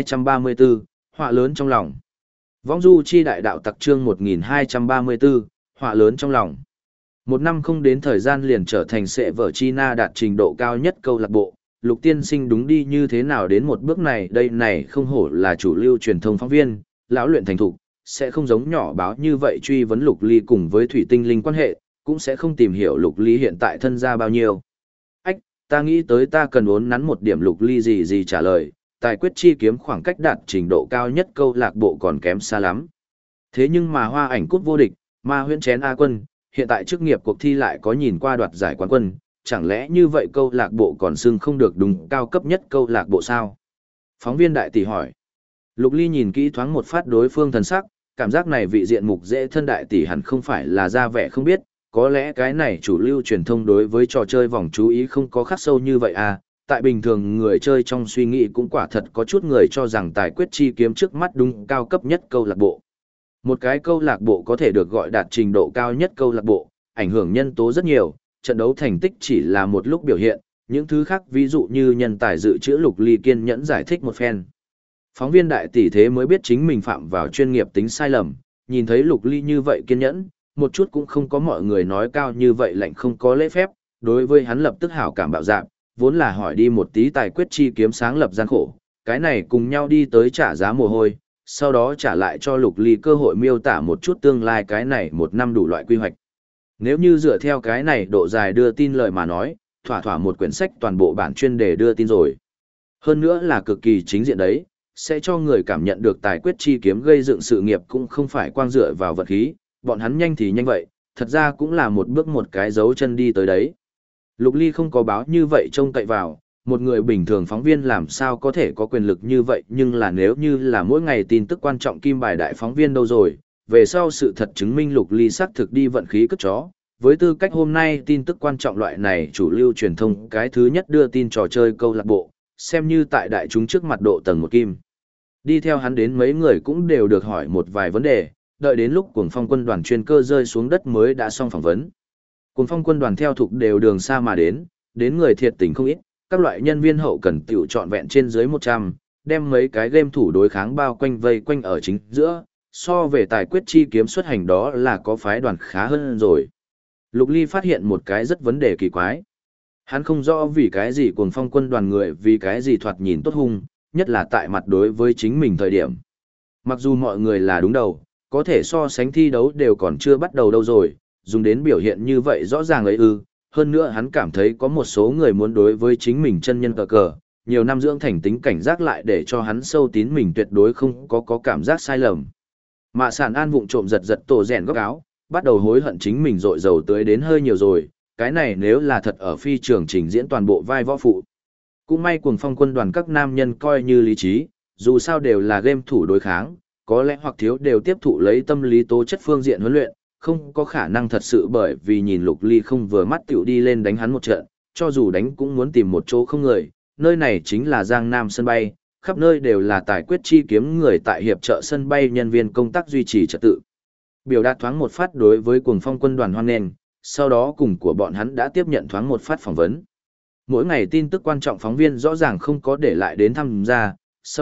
1234, họa lớn trong lòng. Võng du chi đại đạo tặc chương 1234, họa lớn trong lòng. Một năm không đến thời gian liền trở thành sệ vở China đạt trình độ cao nhất câu lạc bộ, Lục tiên sinh đúng đi như thế nào đến một bước này đây này không hổ là chủ lưu truyền thông phóng viên, lão luyện thành thục, sẽ không giống nhỏ báo như vậy truy vấn Lục Ly cùng với Thủy Tinh Linh quan hệ, cũng sẽ không tìm hiểu Lục Ly hiện tại thân gia bao nhiêu. Ách, ta nghĩ tới ta cần uốn nắn một điểm Lục Ly gì trả lời, tài quyết chi kiếm khoảng cách đạt trình độ cao nhất câu lạc bộ còn kém xa lắm. Thế nhưng mà hoa ảnh cúp vô địch, ma huyễn chén A quân, hiện tại chức nghiệp cuộc thi lại có nhìn qua đoạt giải quán quân, chẳng lẽ như vậy câu lạc bộ còn xưng không được đúng cao cấp nhất câu lạc bộ sao? Phóng viên đại tỷ hỏi. Lục Ly nhìn kỹ thoáng một phát đối phương thần sắc, cảm giác này vị diện mục dễ thân đại tỷ hẳn không phải là ra vẻ không biết, có lẽ cái này chủ lưu truyền thông đối với trò chơi vòng chú ý không có khắc sâu như vậy à, tại bình thường người chơi trong suy nghĩ cũng quả thật có chút người cho rằng tài quyết chi kiếm trước mắt đúng cao cấp nhất câu lạc bộ. Một cái câu lạc bộ có thể được gọi đạt trình độ cao nhất câu lạc bộ, ảnh hưởng nhân tố rất nhiều, trận đấu thành tích chỉ là một lúc biểu hiện, những thứ khác ví dụ như nhân tài dự trữ Lục Ly kiên nhẫn giải thích một phen. Phóng viên đại tỷ thế mới biết chính mình phạm vào chuyên nghiệp tính sai lầm, nhìn thấy Lục Ly như vậy kiên nhẫn, một chút cũng không có mọi người nói cao như vậy lạnh không có lễ phép, đối với hắn lập tức hảo cảm bạo dạn, vốn là hỏi đi một tí tài quyết chi kiếm sáng lập gian khổ, cái này cùng nhau đi tới trả giá mồ hôi, sau đó trả lại cho Lục Ly cơ hội miêu tả một chút tương lai cái này một năm đủ loại quy hoạch. Nếu như dựa theo cái này độ dài đưa tin lời mà nói, thỏa thỏa một quyển sách toàn bộ bản chuyên đề đưa tin rồi. Hơn nữa là cực kỳ chính diện đấy, sẽ cho người cảm nhận được tài quyết chi kiếm gây dựng sự nghiệp cũng không phải quang dựa vào vật khí, bọn hắn nhanh thì nhanh vậy, thật ra cũng là một bước một cái dấu chân đi tới đấy. Lục Ly không có báo như vậy trông cậy vào, một người bình thường phóng viên làm sao có thể có quyền lực như vậy, nhưng là nếu như là mỗi ngày tin tức quan trọng kim bài đại phóng viên đâu rồi, về sau sự thật chứng minh Lục Ly xác thực đi vận khí cất chó. Với tư cách hôm nay tin tức quan trọng loại này chủ lưu truyền thông cái thứ nhất đưa tin trò chơi câu lạc bộ, xem như tại đại chúng trước mặt độ tầng một kim. Đi theo hắn đến mấy người cũng đều được hỏi một vài vấn đề, đợi đến lúc Cuồng Phong quân đoàn chuyên cơ rơi xuống đất mới đã xong phỏng vấn. Cuồng Phong quân đoàn theo thuộc đều đường xa mà đến người thiệt tình không ít, các loại nhân viên hậu cần tiểu trọn vẹn trên dưới 100, đem mấy cái game thủ đối kháng bao quanh vây quanh ở chính giữa, so về tài quyết chi kiếm xuất hành đó là có phái đoàn khá hơn rồi. Lục Ly phát hiện một cái rất vấn đề kỳ quái. Hắn không rõ vì cái gì Cuồng Phong quân đoàn người vì cái gì thoạt nhìn tốt hung, nhất là tại mặt đối với chính mình thời điểm. Mặc dù mọi người là đúng đầu, có thể so sánh thi đấu đều còn chưa bắt đầu đâu rồi, dùng đến biểu hiện như vậy rõ ràng ấy ư. Hơn nữa hắn cảm thấy có một số người muốn đối với chính mình chân nhân cờ, nhiều năm dưỡng thành tính cảnh giác lại để cho hắn sâu tín mình tuyệt đối không có cảm giác sai lầm. Mạ Sản An vụng trộm giật giật tổ rèn góc áo, bắt đầu hối hận chính mình dội dầu tới đến hơi nhiều rồi, cái này nếu là thật ở phi trường trình diễn toàn bộ vai võ phụ. Cũng may Cuồng Phong quân đoàn các nam nhân coi như lý trí, dù sao đều là game thủ đối kháng, có lẽ hoặc thiếu đều tiếp thụ lấy tâm lý tố chất phương diện huấn luyện, không có khả năng thật sự bởi vì nhìn Lục Ly không vừa mắt tiểu đi lên đánh hắn một trận, cho dù đánh cũng muốn tìm một chỗ không người, nơi này chính là Giang Nam sân bay, khắp nơi đều là tài quyết chi kiếm người tại hiệp trợ sân bay nhân viên công tác duy trì trật tự. Biểu đạt thoáng một phát đối với Cuồng Phong quân đoàn hoan nghênh, sau đó cùng của bọn hắn đã tiếp nhận thoáng một phát phỏng vấn. Mỗi ngày tin tức quan trọng phóng viên rõ ràng không có để lại đến tham gia,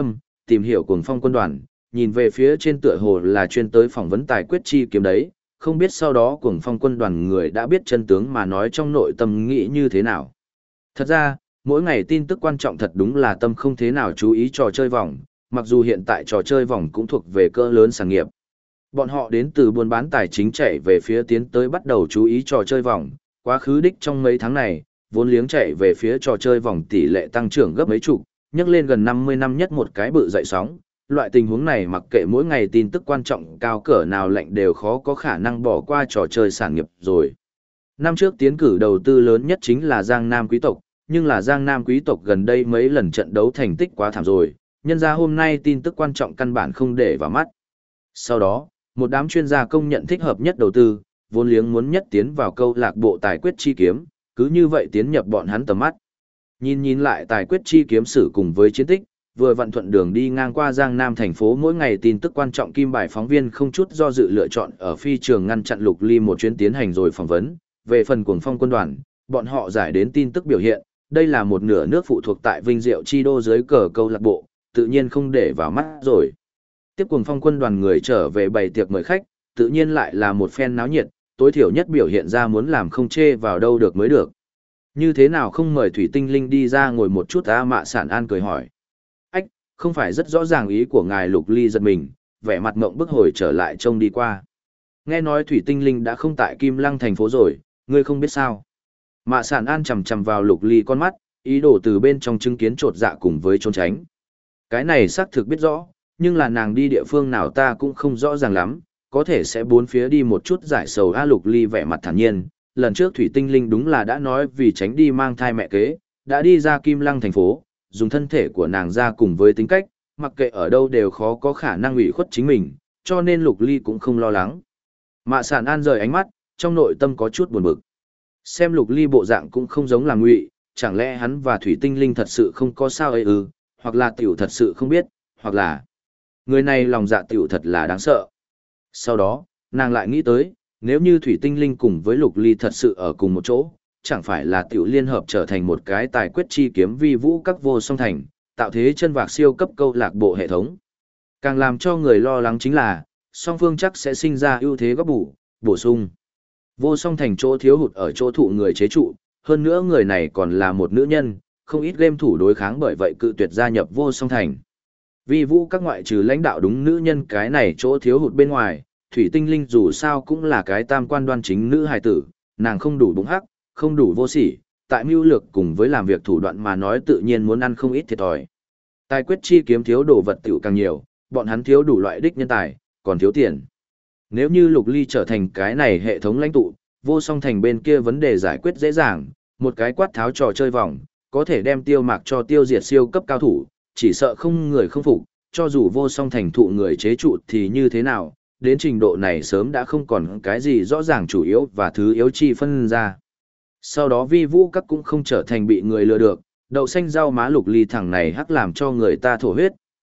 tìm hiểu Cuồng Phong quân đoàn, nhìn về phía trên tựa hồ là chuyên tới phỏng vấn tài quyết chi kiếm đấy, không biết sau đó Cuồng Phong quân đoàn người đã biết chân tướng mà nói trong nội tâm nghĩ như thế nào. Thật ra, mỗi ngày tin tức quan trọng thật đúng là tâm không thế nào chú ý trò chơi vòng, mặc dù hiện tại trò chơi vòng cũng thuộc về cỡ lớn sản nghiệp. Bọn họ đến từ buôn bán tài chính chạy về phía tiến tới bắt đầu chú ý trò chơi vòng, quá khứ đích trong mấy tháng này, vốn liếng chạy về phía trò chơi vòng tỷ lệ tăng trưởng gấp mấy chục, nhấc lên gần 50 năm nhất một cái bự dậy sóng. Loại tình huống này mặc kệ mỗi ngày tin tức quan trọng cao cỡ nào lệnh đều khó có khả năng bỏ qua trò chơi sản nghiệp rồi. Năm trước tiến cử đầu tư lớn nhất chính là Giang Nam quý tộc, nhưng là Giang Nam quý tộc gần đây mấy lần trận đấu thành tích quá thảm rồi, nhân ra hôm nay tin tức quan trọng căn bản không để vào mắt. Sau đó, một đám chuyên gia công nhận thích hợp nhất đầu tư, vốn liếng muốn nhất tiến vào câu lạc bộ tài quyết chi kiếm, cứ như vậy tiến nhập bọn hắn tầm mắt. Nhìn lại tài quyết chi kiếm sử cùng với chiến tích, vừa vận thuận đường đi ngang qua Giang Nam thành phố mỗi ngày tin tức quan trọng kim bài phóng viên không chút do dự lựa chọn ở phi trường ngăn chặn Lục Ly một chuyến tiến hành rồi phỏng vấn. Về phần Cuồng Phong quân đoàn, bọn họ giải đến tin tức biểu hiện, đây là một nửa nước phụ thuộc tại Vinh Diệu Chi Đô dưới cờ câu lạc bộ, tự nhiên không để vào mắt rồi. Tiếp Cuồng Phong quân đoàn người trở về bày tiệc mời khách, tự nhiên lại là một phen náo nhiệt, tối thiểu nhất biểu hiện ra muốn làm không chê vào đâu được mới được. Như thế nào không mời Thủy Tinh Linh đi ra ngồi một chút á? Mạ Sản An cười hỏi. Ách, không phải rất rõ ràng ý của ngài? Lục Ly giật mình, vẻ mặt mộng bức hồi trở lại trông đi qua. Nghe nói Thủy Tinh Linh đã không tại Kim Lăng thành phố rồi, ngươi không biết sao? Mạ Sản An chằm chằm vào Lục Ly con mắt, ý đồ từ bên trong chứng kiến trột dạ cùng với trốn tránh. Cái này xác thực biết rõ, nhưng là nàng đi địa phương nào ta cũng không rõ ràng lắm, có thể sẽ bốn phía đi một chút giải sầu. A Lục Ly vẻ mặt thản nhiên, lần trước Thủy Tinh Linh đúng là đã nói vì tránh đi mang thai mẹ kế, đã đi ra Kim Lăng thành phố, dùng thân thể của nàng ra cùng với tính cách, mặc kệ ở đâu đều khó có khả năng ủy khuất chính mình, cho nên Lục Ly cũng không lo lắng. Mạ Sản An rời ánh mắt, trong nội tâm có chút buồn bực. Xem Lục Ly bộ dạng cũng không giống là ngụy, chẳng lẽ hắn và Thủy Tinh Linh thật sự không có sao ấy ư, hoặc là tiểu thật sự không biết, hoặc là người này lòng dạ tiểu thật là đáng sợ. Sau đó, nàng lại nghĩ tới, nếu như Thủy Tinh Linh cùng với Lục Ly thật sự ở cùng một chỗ, chẳng phải là tiểu liên hợp trở thành một cái tài quyết chi kiếm vi vũ các vô song thành, tạo thế chân vạc siêu cấp câu lạc bộ hệ thống. Càng làm cho người lo lắng chính là, song phương chắc sẽ sinh ra ưu thế góp bổ sung. Vô song thành chỗ thiếu hụt ở chỗ thụ người chế trụ, hơn nữa người này còn là một nữ nhân, không ít game thủ đối kháng bởi vậy cự tuyệt gia nhập vô song thành. Vi vũ các ngoại trừ lãnh đạo đúng nữ nhân cái này chỗ thiếu hụt bên ngoài, Thủy Tinh Linh dù sao cũng là cái tam quan đoan chính nữ hài tử, nàng không đủ bụng hắc, không đủ vô sỉ, tại mưu lược cùng với làm việc thủ đoạn mà nói tự nhiên muốn ăn không ít thiệt thòi. Tài quyết chi kiếm thiếu đồ vật tiểu càng nhiều, bọn hắn thiếu đủ loại đích nhân tài, còn thiếu tiền. Nếu như Lục Ly trở thành cái này hệ thống lãnh tụ, vô song thành bên kia vấn đề giải quyết dễ dàng, một cái quát tháo trò chơi vòng, có thể đem tiêu mạc cho tiêu diệt siêu cấp cao thủ, chỉ sợ không người không phục, cho dù vô song thành thụ người chế trụ thì như thế nào, đến trình độ này sớm đã không còn cái gì rõ ràng chủ yếu và thứ yếu chi phân ra. Sau đó vi vũ các cũng không trở thành bị người lừa được, đậu xanh rau má Lục Ly thằng này hắc làm cho người ta thổ huyết,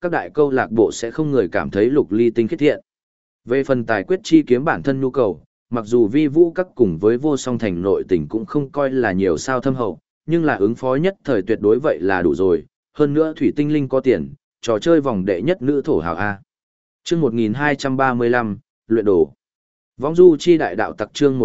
các đại câu lạc bộ sẽ không người cảm thấy Lục Ly tinh khiết thiện. Về phần tài quyết chi kiếm bản thân nhu cầu, mặc dù vi vũ các cùng với vô song thành nội tình cũng không coi là nhiều sao thâm hậu, nhưng là ứng phó nhất thời tuyệt đối vậy là đủ rồi, hơn nữa thủy tinh linh có tiền, trò chơi vòng đệ nhất nữ thổ hào A. Chương 1235, luyện đồ. Võng du chi đại đạo tặc chương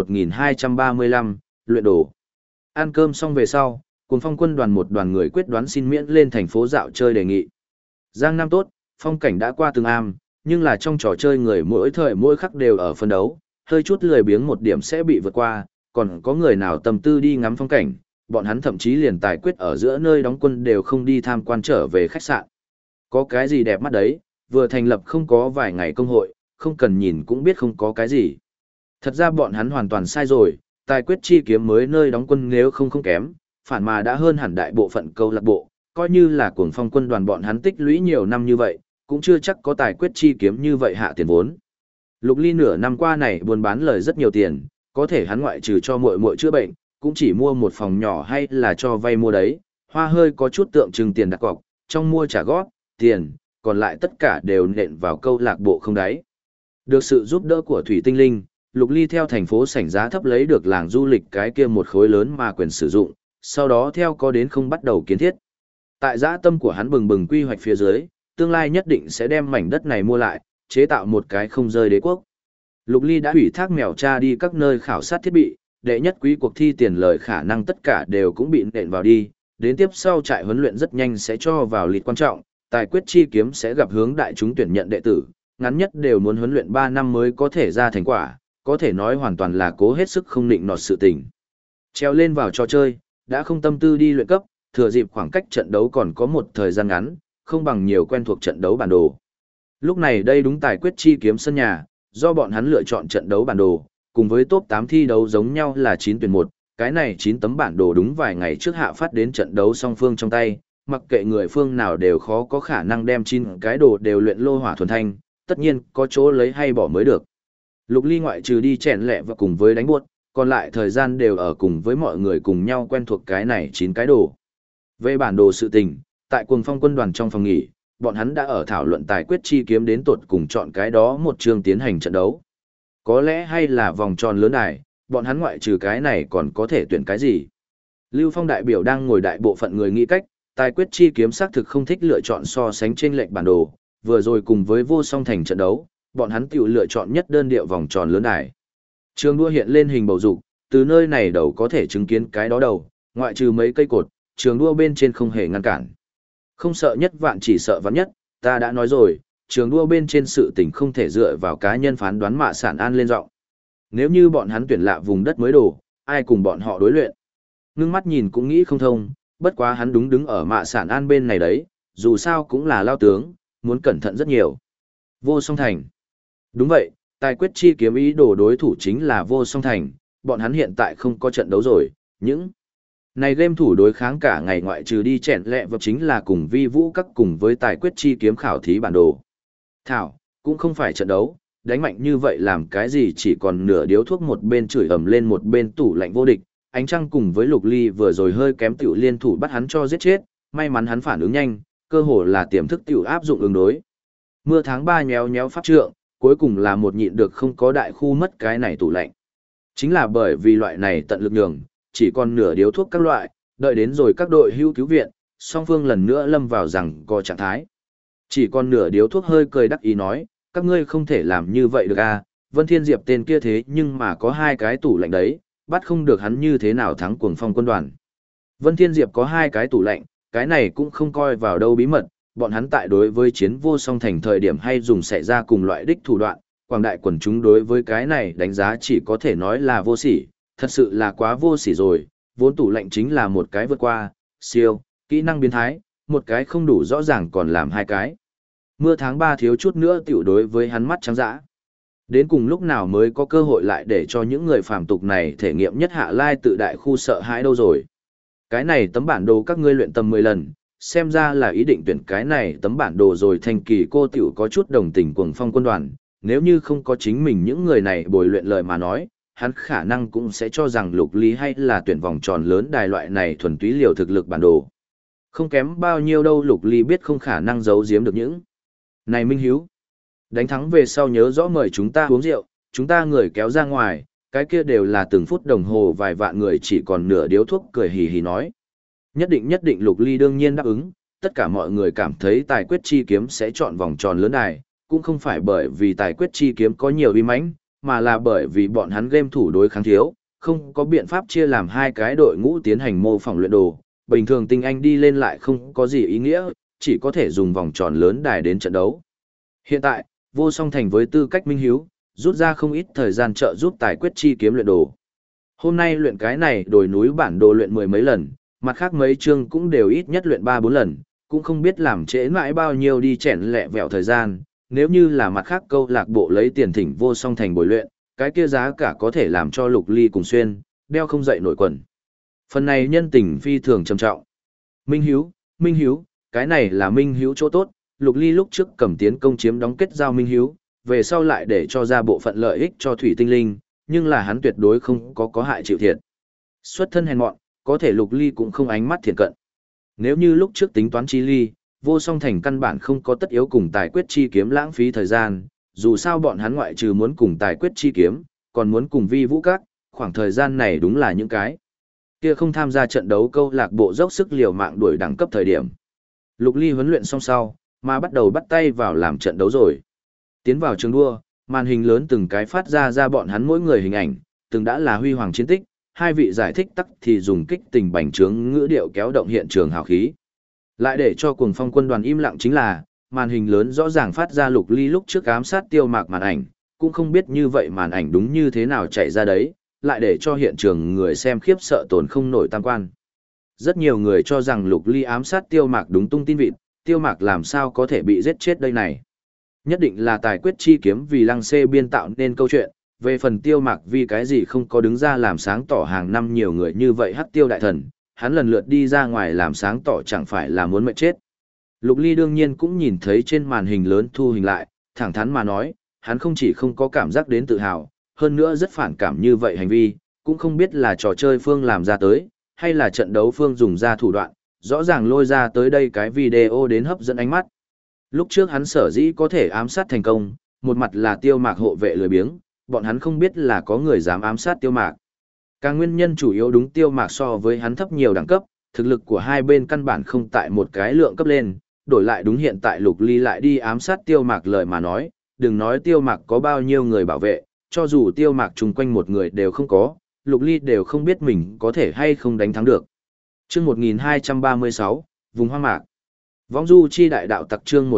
1235, luyện đồ. Ăn cơm xong về sau, Cuồng Phong quân đoàn một đoàn người quyết đoán xin miễn lên thành phố dạo chơi đề nghị. Giang Nam tốt, phong cảnh đã qua từng am, nhưng là trong trò chơi người mỗi thời mỗi khắc đều ở phân đấu, hơi chút lười biếng một điểm sẽ bị vượt qua, còn có người nào tâm tư đi ngắm phong cảnh, bọn hắn thậm chí liền tài quyết ở giữa nơi đóng quân đều không đi tham quan trở về khách sạn. Có cái gì đẹp mắt đấy, vừa thành lập không có vài ngày công hội, không cần nhìn cũng biết không có cái gì. Thật ra bọn hắn hoàn toàn sai rồi, tài quyết chi kiếm mới nơi đóng quân nếu không kém, phản mà đã hơn hẳn đại bộ phận câu lạc bộ, coi như là Cuồng Phong quân đoàn bọn hắn tích lũy nhiều năm như vậy, cũng chưa chắc có tài quyết chi kiếm như vậy hạ tiền vốn. Lục Ly nửa năm qua này buôn bán lời rất nhiều tiền, có thể hắn ngoại trừ cho muội muội chữa bệnh, cũng chỉ mua một phòng nhỏ hay là cho vay mua đấy, hoa hơi có chút tượng trưng tiền đặt cọc, trong mua trả góp, tiền, còn lại tất cả đều nện vào câu lạc bộ không đáy. Được sự giúp đỡ của Thủy Tinh Linh, Lục Ly theo thành phố sảnh giá thấp lấy được làng du lịch cái kia một khối lớn mà quyền sử dụng, sau đó theo có đến không bắt đầu kiến thiết. Tại dã tâm của hắn bừng bừng quy hoạch phía dưới, tương lai nhất định sẽ đem mảnh đất này mua lại, chế tạo một cái không rơi đế quốc. Lục Ly đã ủy thác mèo cha đi các nơi khảo sát thiết bị, đệ nhất quý cuộc thi tiền lời khả năng tất cả đều cũng bị nện vào đi, đến tiếp sau trại huấn luyện rất nhanh sẽ cho vào lịch quan trọng, tài quyết chi kiếm sẽ gặp hướng đại chúng tuyển nhận đệ tử, ngắn nhất đều muốn huấn luyện 3 năm mới có thể ra thành quả, có thể nói hoàn toàn là cố hết sức không định nọt sự tình. Treo lên vào trò chơi, đã không tâm tư đi luyện cấp, thừa dịp khoảng cách trận đấu còn có một thời gian ngắn, không bằng nhiều quen thuộc trận đấu bản đồ. Lúc này đây đúng tài quyết chi kiếm sân nhà, do bọn hắn lựa chọn trận đấu bản đồ, cùng với top 8 thi đấu giống nhau là 9 tuyển 1, cái này 9 tấm bản đồ đúng vài ngày trước hạ phát đến trận đấu song phương trong tay, mặc kệ người phương nào đều khó có khả năng đem 9 cái đồ đều luyện lô hỏa thuần thanh, tất nhiên có chỗ lấy hay bỏ mới được. Lục Ly ngoại trừ đi chèn lẹ và cùng với đánh buốt, còn lại thời gian đều ở cùng với mọi người cùng nhau quen thuộc cái này 9 cái đồ. Về bản đồ sự tình, tại Cuồng Phong quân đoàn trong phòng nghỉ, bọn hắn đã ở thảo luận tài quyết chi kiếm đến tột cùng chọn cái đó một trường tiến hành trận đấu. Có lẽ hay là vòng tròn lớn đài, bọn hắn ngoại trừ cái này còn có thể tuyển cái gì. Lưu Phong đại biểu đang ngồi đại bộ phận người nghĩ cách, tài quyết chi kiếm xác thực không thích lựa chọn so sánh trên lệch bản đồ, vừa rồi cùng với vô song thành trận đấu, bọn hắn tự lựa chọn nhất đơn điệu vòng tròn lớn đài. Trường đua hiện lên hình bầu dục, từ nơi này đầu có thể chứng kiến cái đó đầu, ngoại trừ mấy cây cột, trường đua bên trên không hề ngăn cản. Không sợ nhất vạn chỉ sợ vạn nhất, ta đã nói rồi, trường đua bên trên sự tình không thể dựa vào cá nhân phán đoán mạ sản an lên giọng. Nếu như bọn hắn tuyển lạ vùng đất mới đổ, ai cùng bọn họ đối luyện. Ngưng mắt nhìn cũng nghĩ không thông, bất quá hắn đúng đứng ở mạ sản an bên này đấy, dù sao cũng là lao tướng, muốn cẩn thận rất nhiều. Vô song thành. Đúng vậy, tài quyết chi kiếm ý đồ đối thủ chính là vô song thành, bọn hắn hiện tại không có trận đấu rồi, những này game thủ đối kháng cả ngày ngoại trừ đi chèn lẹ vật chính là cùng vi vũ các cùng với tài quyết chi kiếm khảo thí bản đồ. Thảo, cũng không phải trận đấu, đánh mạnh như vậy làm cái gì chỉ còn nửa điếu thuốc một bên chửi ầm lên một bên tủ lạnh vô địch, ánh trăng cùng với Lục Ly vừa rồi hơi kém tiểu liên thủ bắt hắn cho giết chết, may mắn hắn phản ứng nhanh, cơ hồ là tiềm thức tiểu áp dụng ứng đối. Mưa tháng 3 nhéo nhéo pháp trượng, cuối cùng là một nhịn được không có đại khu mất cái này tủ lạnh. Chính là bởi vì loại này tận lực nhường, chỉ còn nửa điếu thuốc các loại, đợi đến rồi các đội hưu cứu viện, song phương lần nữa lâm vào rằng có trạng thái. Chỉ còn nửa điếu thuốc hơi cười đắc ý nói, các ngươi không thể làm như vậy được à, Vân Thiên Diệp tên kia thế nhưng mà có 2 cái tủ lạnh đấy, bắt không được hắn như thế nào thắng Cuồng Phong quân đoàn. Vân Thiên Diệp có 2 cái tủ lạnh, cái này cũng không coi vào đâu bí mật, bọn hắn tại đối với chiến vô song thành thời điểm hay dùng xảy ra cùng loại đích thủ đoạn, quảng đại quần chúng đối với cái này đánh giá chỉ có thể nói là vô sỉ, thật sự là quá vô sỉ rồi, vốn tủ lạnh chính là một cái vượt qua, siêu, kỹ năng biến thái, một cái không đủ rõ ràng còn làm 2 cái. Mưa tháng 3 thiếu chút nữa tiểu đối với hắn mắt trắng dã. Đến cùng lúc nào mới có cơ hội lại để cho những người phàm tục này thể nghiệm nhất hạ lai tự đại khu sợ hãi đâu rồi. Cái này tấm bản đồ các ngươi luyện tầm 10 lần, xem ra là ý định tuyển cái này tấm bản đồ rồi thành kỳ cô tiểu có chút đồng tình Cuồng Phong quân đoàn, nếu như không có chính mình những người này bồi luyện lời mà nói, hắn khả năng cũng sẽ cho rằng Lục Ly hay là tuyển vòng tròn lớn đài loại này thuần túy liều thực lực bản đồ. Không kém bao nhiêu đâu, Lục Ly biết không khả năng giấu giếm được những Này Minh Hiếu, đánh thắng về sau nhớ rõ mời chúng ta uống rượu, chúng ta người kéo ra ngoài, cái kia đều là từng phút đồng hồ vài vạn người chỉ còn nửa điếu thuốc cười hì hì nói. Nhất định Lục Ly đương nhiên đáp ứng, tất cả mọi người cảm thấy tài quyết chi kiếm sẽ chọn vòng tròn lớn đài, cũng không phải bởi vì tài quyết chi kiếm có nhiều uy mãnh, mà là bởi vì bọn hắn game thủ đối kháng thiếu, không có biện pháp chia làm hai cái đội ngũ tiến hành mô phỏng luyện đồ, bình thường tinh anh đi lên lại không có gì ý nghĩa, chỉ có thể dùng vòng tròn lớn đài đến trận đấu. Hiện tại, Vô Song Thành với tư cách minh hiếu, rút ra không ít thời gian trợ giúp tài quyết chi kiếm luyện đồ. Hôm nay luyện cái này đồi núi bản đồ luyện mười mấy lần, mặt khác mấy chương cũng đều ít nhất luyện 3-4 lần, cũng không biết làm trễ mãi bao nhiêu đi chèn lẹ vẹo thời gian, nếu như là mặt khác câu lạc bộ lấy tiền thỉnh Vô Song Thành bồi luyện, cái kia giá cả có thể làm cho Lục Ly cùng xuyên, đeo không dậy nổi quần. Phần này nhân tình phi thường trầm trọng. Minh Hiếu, cái này là Minh Hiếu chỗ tốt, Lục Ly lúc trước cầm tiến công chiếm đóng kết giao Minh Hiếu, về sau lại để cho ra bộ phận lợi ích cho Thủy Tinh Linh, nhưng là hắn tuyệt đối không có hại chịu thiệt. Xuất thân hèn mọn, có thể Lục Ly cũng không ánh mắt thiện cận. Nếu như lúc trước tính toán chi ly, Vô Song Thành căn bản không có tất yếu cùng tài quyết chi kiếm lãng phí thời gian, dù sao bọn hắn ngoại trừ muốn cùng tài quyết chi kiếm, còn muốn cùng Vi Vũ Các, khoảng thời gian này đúng là những cái kia không tham gia trận đấu câu lạc bộ dốc sức liều mạng đuổi đẳng cấp thời điểm. Lục Ly huấn luyện xong sau, mà bắt đầu bắt tay vào làm trận đấu rồi. Tiến vào trường đua, màn hình lớn từng cái phát ra bọn hắn mỗi người hình ảnh, từng đã là huy hoàng chiến tích, hai vị giải thích tắc thì dùng kích tình bành trướng ngữ điệu kéo động hiện trường hào khí. Lại để cho Cuồng Phong quân đoàn im lặng chính là, màn hình lớn rõ ràng phát ra Lục Ly lúc trước ám sát Tiêu Mạc màn ảnh, cũng không biết như vậy màn ảnh đúng như thế nào chạy ra đấy, lại để cho hiện trường người xem khiếp sợ tồn không nổi tam quan. Rất nhiều người cho rằng Lục Ly ám sát Tiêu Mạc đúng tung tin vịt, Tiêu Mạc làm sao có thể bị giết chết đây này. Nhất định là tài quyết chi kiếm vì Lăng Xê biên tạo nên câu chuyện, về phần Tiêu Mạc vì cái gì không có đứng ra làm sáng tỏ hàng năm nhiều người như vậy hắc tiêu đại thần, hắn lần lượt đi ra ngoài làm sáng tỏ chẳng phải là muốn mệt chết. Lục Ly đương nhiên cũng nhìn thấy trên màn hình lớn thu hình lại, thẳng thắn mà nói, hắn không chỉ không có cảm giác đến tự hào, hơn nữa rất phản cảm như vậy hành vi, cũng không biết là trò chơi phương làm ra tới, hay là trận đấu phương dùng ra thủ đoạn, rõ ràng lôi ra tới đây cái video đến hấp dẫn ánh mắt. Lúc trước hắn sở dĩ có thể ám sát thành công, một mặt là Tiêu Mạc hộ vệ lười biếng, bọn hắn không biết là có người dám ám sát Tiêu Mạc. Càng nguyên nhân chủ yếu đúng Tiêu Mạc so với hắn thấp nhiều đẳng cấp, thực lực của hai bên căn bản không tại một cái lượng cấp lên, đổi lại đúng hiện tại Lục Ly lại đi ám sát Tiêu Mạc lời mà nói, đừng nói Tiêu Mạc có bao nhiêu người bảo vệ, cho dù Tiêu Mạc chung quanh một người đều không có, Lục Ly đều không biết mình có thể hay không đánh thắng được. Chương 1236, vùng hoang mạc. Vong du chi đại đạo tặc chương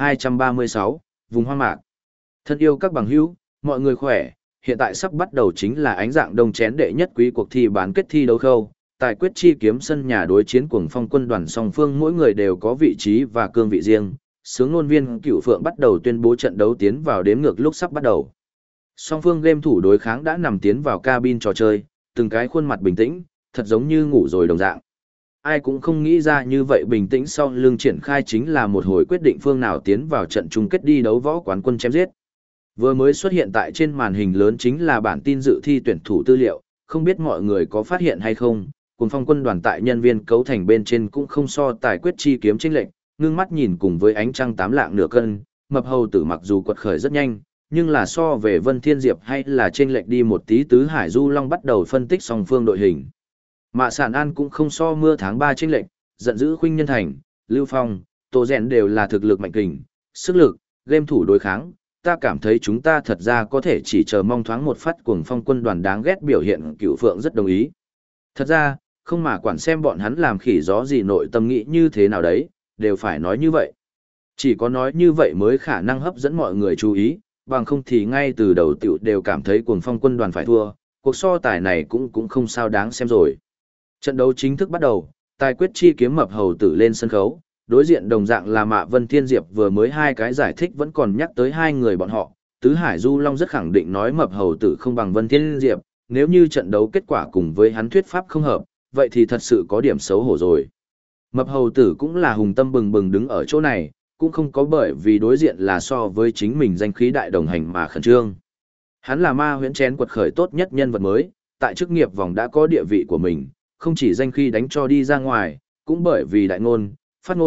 1236, vùng hoang mạc. Thân yêu các bằng hữu, mọi người khỏe, hiện tại sắp bắt đầu chính là ánh dạng đông chén đệ nhất quý cuộc thi bán kết thi đấu khâu. Tài quyết chi kiếm sân nhà đối chiến Cuồng Phong quân đoàn song phương mỗi người đều có vị trí và cương vị riêng. Sướng ngôn viên Cửu Phượng bắt đầu tuyên bố trận đấu tiến vào đếm ngược lúc sắp bắt đầu. Song phương game thủ đối kháng đã nằm tiến vào cabin trò chơi, từng cái khuôn mặt bình tĩnh, thật giống như ngủ rồi đồng dạng. Ai cũng không nghĩ ra như vậy bình tĩnh sau lưng triển khai chính là một hồi quyết định phương nào tiến vào trận chung kết đi đấu võ quán quân chém giết. Vừa mới xuất hiện tại trên màn hình lớn chính là bản tin dự thi tuyển thủ tư liệu, không biết mọi người có phát hiện hay không, Cuồng Phong quân đoàn tại nhân viên cấu thành bên trên cũng không so tài quyết chi kiếm chênh lệch, ngưng mắt nhìn cùng với ánh trăng 8 lạng nửa cân, mập hầu tử mặc dù quật khởi rất nhanh, nhưng là so về Vân Thiên Diệp hay là chênh lệch đi một tí Tứ Hải Du Long bắt đầu phân tích song phương đội hình. Mạ Sản An cũng không so mưa tháng 3 chênh lệch, giận dữ Khuynh Nhân Thành, Lưu Phong, Tô Rèn đều là thực lực mạnh kình, sức lực, game thủ đối kháng. Ta cảm thấy chúng ta thật ra có thể chỉ chờ mong thoáng một phát Cuồng Phong quân đoàn đáng ghét biểu hiện. Cửu Phượng rất đồng ý. Thật ra, không mà quản xem bọn hắn làm khỉ gió gì nội tâm nghĩ như thế nào đấy, đều phải nói như vậy. Chỉ có nói như vậy mới khả năng hấp dẫn mọi người chú ý, bằng không thì ngay từ đầu tiểu đều cảm thấy Cuồng Phong quân đoàn phải thua, cuộc so tài này cũng không sao đáng xem rồi. Trận đấu chính thức bắt đầu, tài quyết chi kiếm mập hầu tử lên sân khấu, đối diện đồng dạng là Mạ Vân Thiên Diệp vừa mới hai cái giải thích vẫn còn nhắc tới hai người bọn họ, Tứ Hải Du Long rất khẳng định nói mập hầu tử không bằng Vân Thiên Diệp, nếu như trận đấu kết quả cùng với hắn thuyết pháp không hợp, vậy thì thật sự có điểm xấu hổ rồi. Mập hầu tử cũng là hùng tâm bừng bừng đứng ở chỗ này, cũng không có bởi vì đối diện là so với chính mình danh khí đại đồng hành mà khẩn trương. Hắn là ma huyễn chén quật khởi tốt nhất nhân vật mới, tại chức nghiệp vòng đã có địa vị của mình, không chỉ danh khí đánh cho đi ra ngoài, cũng bởi vì đại ngôn, phát ngôn,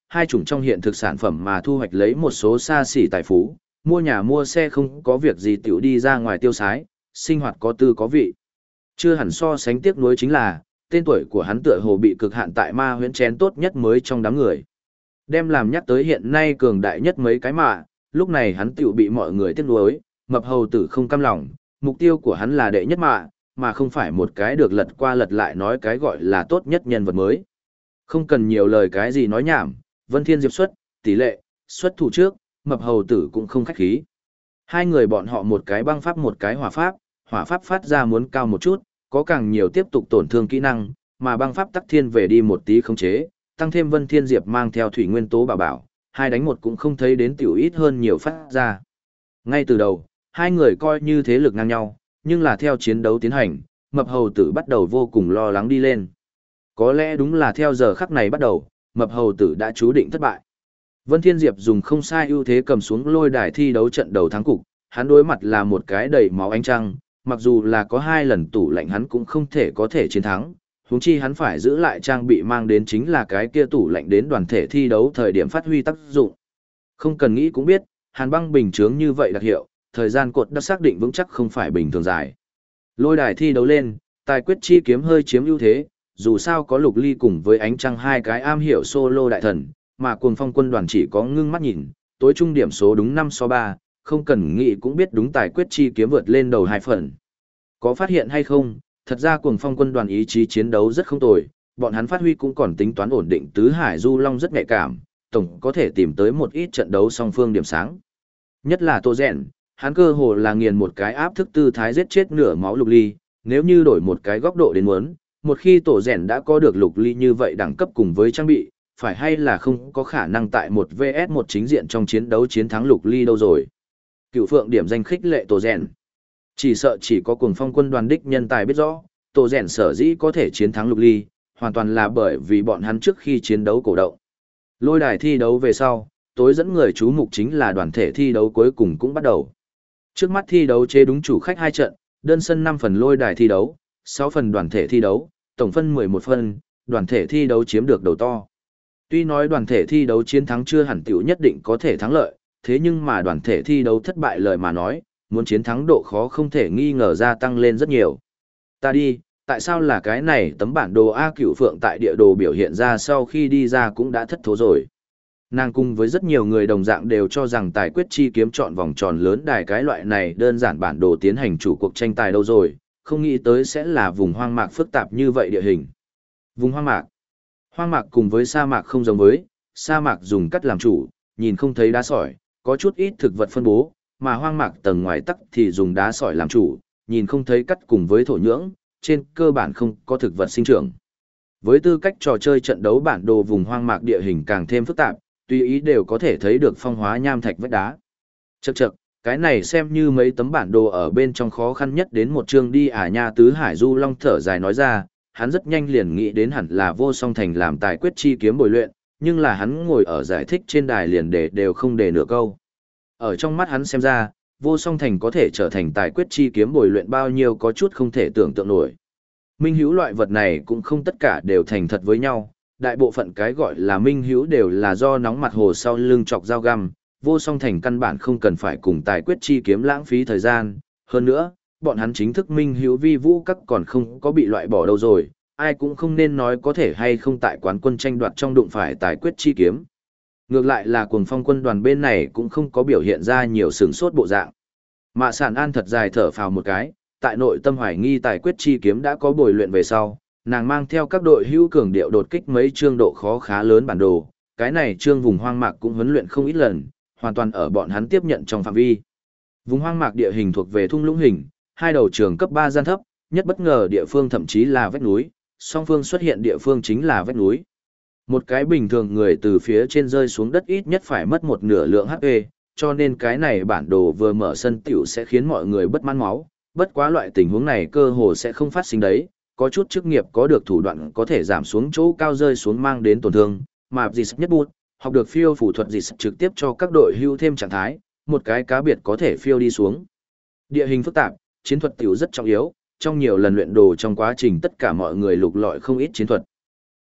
hai chủng trong hiện thực sản phẩm mà thu hoạch lấy một số xa xỉ tài phú, mua nhà mua xe không có việc gì tiểu đi ra ngoài tiêu xái, sinh hoạt có tư có vị. Chưa hẳn so sánh tiếc nuối chính là, tên tuổi của hắn tựa hồ bị cực hạn tại ma huyễn chén tốt nhất mới trong đám người. Đem làm nhắc tới hiện nay cường đại nhất mấy cái mạ, lúc này hắn tiểu bị mọi người tiếc nuối, mập hầu tử không cam lòng, mục tiêu của hắn là đệ nhất mạ, mà không phải một cái được lật qua lật lại nói cái gọi là tốt nhất nhân vật mới. Không cần nhiều lời cái gì nói nhảm, Vân Thiên Diệp xuất, tỷ lệ, xuất thủ trước, mập hầu tử cũng không khách khí. Hai người bọn họ một cái băng pháp một cái hỏa pháp phát ra muốn cao một chút, có càng nhiều tiếp tục tổn thương kỹ năng, mà băng pháp tắc thiên về đi một tí khống chế, tăng thêm Vân Thiên Diệp mang theo thủy nguyên tố bảo bảo, hai đánh một cũng không thấy đến tiểu ít hơn nhiều phát ra. Ngay từ đầu, hai người coi như thế lực ngang nhau, nhưng là theo chiến đấu tiến hành, mập hầu tử bắt đầu vô cùng lo lắng đi lên. Có lẽ đúng là theo giờ khắc này bắt đầu, mập hầu tử đã chú định thất bại. Vân Thiên Diệp dùng không sai ưu thế cầm xuống lôi đài thi đấu trận đầu thắng cục, hắn đối mặt là một cái đầy máu ánh trăng, mặc dù là có 2 lần tủ lạnh hắn cũng không có thể chiến thắng, huống chi hắn phải giữ lại trang bị mang đến chính là cái kia tủ lạnh đến đoàn thể thi đấu thời điểm phát huy tác dụng. Không cần nghĩ cũng biết, hàn băng bình chướng như vậy đặc hiệu, thời gian cột đã xác định vững chắc không phải bình thường dài. Lôi đài thi đấu lên, tài quyết chi kiếm hơi chiếm ưu thế, dù sao có Lục Ly cùng với ánh trăng hai cái am hiểu solo đại thần, mà Cuồng Phong quân đoàn chỉ có ngưng mắt nhìn, tối trung điểm số đúng 5-3, không cần nghĩ cũng biết đúng tài quyết chi kiếm vượt lên đầu 2 phần. Có phát hiện hay không, thật ra Cuồng Phong quân đoàn ý chí chiến đấu rất không tồi, bọn hắn phát huy cũng còn tính toán ổn định, tứ hải du long rất nhạy cảm, tổng có thể tìm tới một ít trận đấu song phương điểm sáng. Nhất là Tô Rèn, hắn cơ hồ là nghiền một cái áp thức tư thái giết chết nửa máu Lục Ly, nếu như đổi một cái góc độ đến muốn, một khi Tổ Rèn đã có được Lục Ly như vậy đẳng cấp cùng với trang bị, phải hay là không có khả năng tại một vs một chính diện trong chiến đấu chiến thắng Lục Ly đâu rồi. Cựu Phượng điểm danh khích lệ Tổ Rèn. Chỉ sợ chỉ có Cuồng Phong quân đoàn đích nhân tài biết rõ, Tổ Rèn sở dĩ có thể chiến thắng Lục Ly, hoàn toàn là bởi vì bọn hắn trước khi chiến đấu cổ động. Lôi đài thi đấu về sau, tối dẫn người chú mục chính là đoàn thể thi đấu cuối cùng cũng bắt đầu. Trước mắt thi đấu chế đúng chủ khách 2 trận, đơn sân 5 phần lôi đài thi đấu, 6 phần đoàn thể thi đấu, tổng phân 11 phân, đoàn thể thi đấu chiếm được đầu to. Tuy nói đoàn thể thi đấu chiến thắng chưa hẳn tiểu nhất định có thể thắng lợi, thế nhưng mà đoàn thể thi đấu thất bại lời mà nói, muốn chiến thắng độ khó không thể nghi ngờ gia tăng lên rất nhiều. Ta đi, tại sao là cái này tấm bản đồ A Cửu Phượng tại địa đồ biểu hiện ra sau khi đi ra cũng đã thất thố rồi. Nàng cùng với rất nhiều người đồng dạng đều cho rằng tài quyết chi kiếm chọn vòng tròn lớn đài cái loại này đơn giản bản đồ tiến hành chủ cuộc tranh tài đâu rồi, không nghĩ tới sẽ là vùng hoang mạc phức tạp như vậy địa hình. Vùng hoang mạc. Hoang mạc cùng với sa mạc không giống với, sa mạc dùng cắt làm chủ, nhìn không thấy đá sỏi, có chút ít thực vật phân bố, mà hoang mạc tầng ngoài tắc thì dùng đá sỏi làm chủ, nhìn không thấy cắt cùng với thổ nhưỡng, trên cơ bản không có thực vật sinh trưởng. Với tư cách trò chơi trận đấu bản đồ vùng hoang mạc địa hình càng thêm phức tạp, tùy ý đều có thể thấy được phong hóa nham thạch vách đá. Chậc chậc, cái này xem như mấy tấm bản đồ ở bên trong khó khăn nhất đến một chương đi à nha. Tứ Hải Du Long thở dài nói ra, hắn rất nhanh liền nghĩ đến hẳn là Vô Song Thành làm tài quyết chi kiếm bồi luyện, nhưng là hắn ngồi ở giải thích trên đài liền để đều không để nửa câu. Ở trong mắt hắn xem ra, Vô Song Thành có thể trở thành tài quyết chi kiếm bồi luyện bao nhiêu có chút không thể tưởng tượng nổi. Minh hữu loại vật này cũng không tất cả đều thành thật với nhau, đại bộ phận cái gọi là minh hữu đều là do nóng mặt hồ sau lưng chọc dao găm, Vô Song Thành căn bản không cần phải cùng tài quyết chi kiếm lãng phí thời gian, hơn nữa, bọn hắn chính thức minh hữu vi vũ các còn không có bị loại bỏ đâu rồi, ai cũng không nên nói có thể hay không tại quán quân tranh đoạt trong đụng phải tài quyết chi kiếm. Ngược lại là Cuồng Phong quân đoàn bên này cũng không có biểu hiện ra nhiều sửng sốt bộ dạng. Mạ Sản An thật dài thở phào một cái, tại nội tâm hoài nghi tài quyết chi kiếm đã có bồi luyện về sau, nàng mang theo các đội hữu cường điệu đột kích mấy chương độ khó khá lớn bản đồ, cái này chương vùng hoang mạc cũng huấn luyện không ít lần, hoàn toàn ở bọn hắn tiếp nhận trong phạm vi. Vùng hoang mạc địa hình thuộc về thung lũng hình, hai đầu trường cấp 3 gian thấp, nhất bất ngờ địa phương thậm chí là vách núi, song phương xuất hiện địa phương chính là vách núi. Một cái bình thường người từ phía trên rơi xuống đất ít nhất phải mất một nửa lượng HP, cho nên cái này bản đồ vừa mở sân tiểu sẽ khiến mọi người bất mãn máu, bất quá loại tình huống này cơ hồ sẽ không phát sinh đấy, có chút chức nghiệp có được thủ đoạn có thể giảm xuống chỗ cao rơi xuống mang đến tổn thương, mà gì nhất bút, học được phiêu phủ thuật gì trực tiếp cho các đội hưu thêm trạng thái, một cái cá biệt có thể phiêu đi xuống. Địa hình phức tạp, chiến thuật tiểu rất trọng yếu, trong nhiều lần luyện đồ trong quá trình tất cả mọi người lục lọi không ít chiến thuật.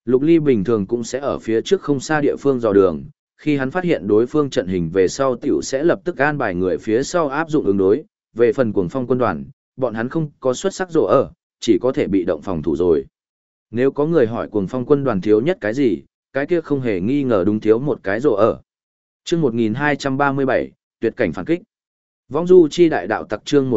Lục Ly bình thường cũng sẽ ở phía trước không xa địa phương dò đường, khi hắn phát hiện đối phương trận hình về sau tiểu sẽ lập tức an bài người phía sau áp dụng ứng đối, về phần Cuồng Phong quân đoàn, bọn hắn không có xuất sắc rổ ở, chỉ có thể bị động phòng thủ rồi. Nếu có người hỏi Cuồng Phong quân đoàn thiếu nhất cái gì, cái kia không hề nghi ngờ đúng thiếu một cái rổ ở. Chương 1237, tuyệt cảnh phản kích. Vong du chi đại đạo tặc chương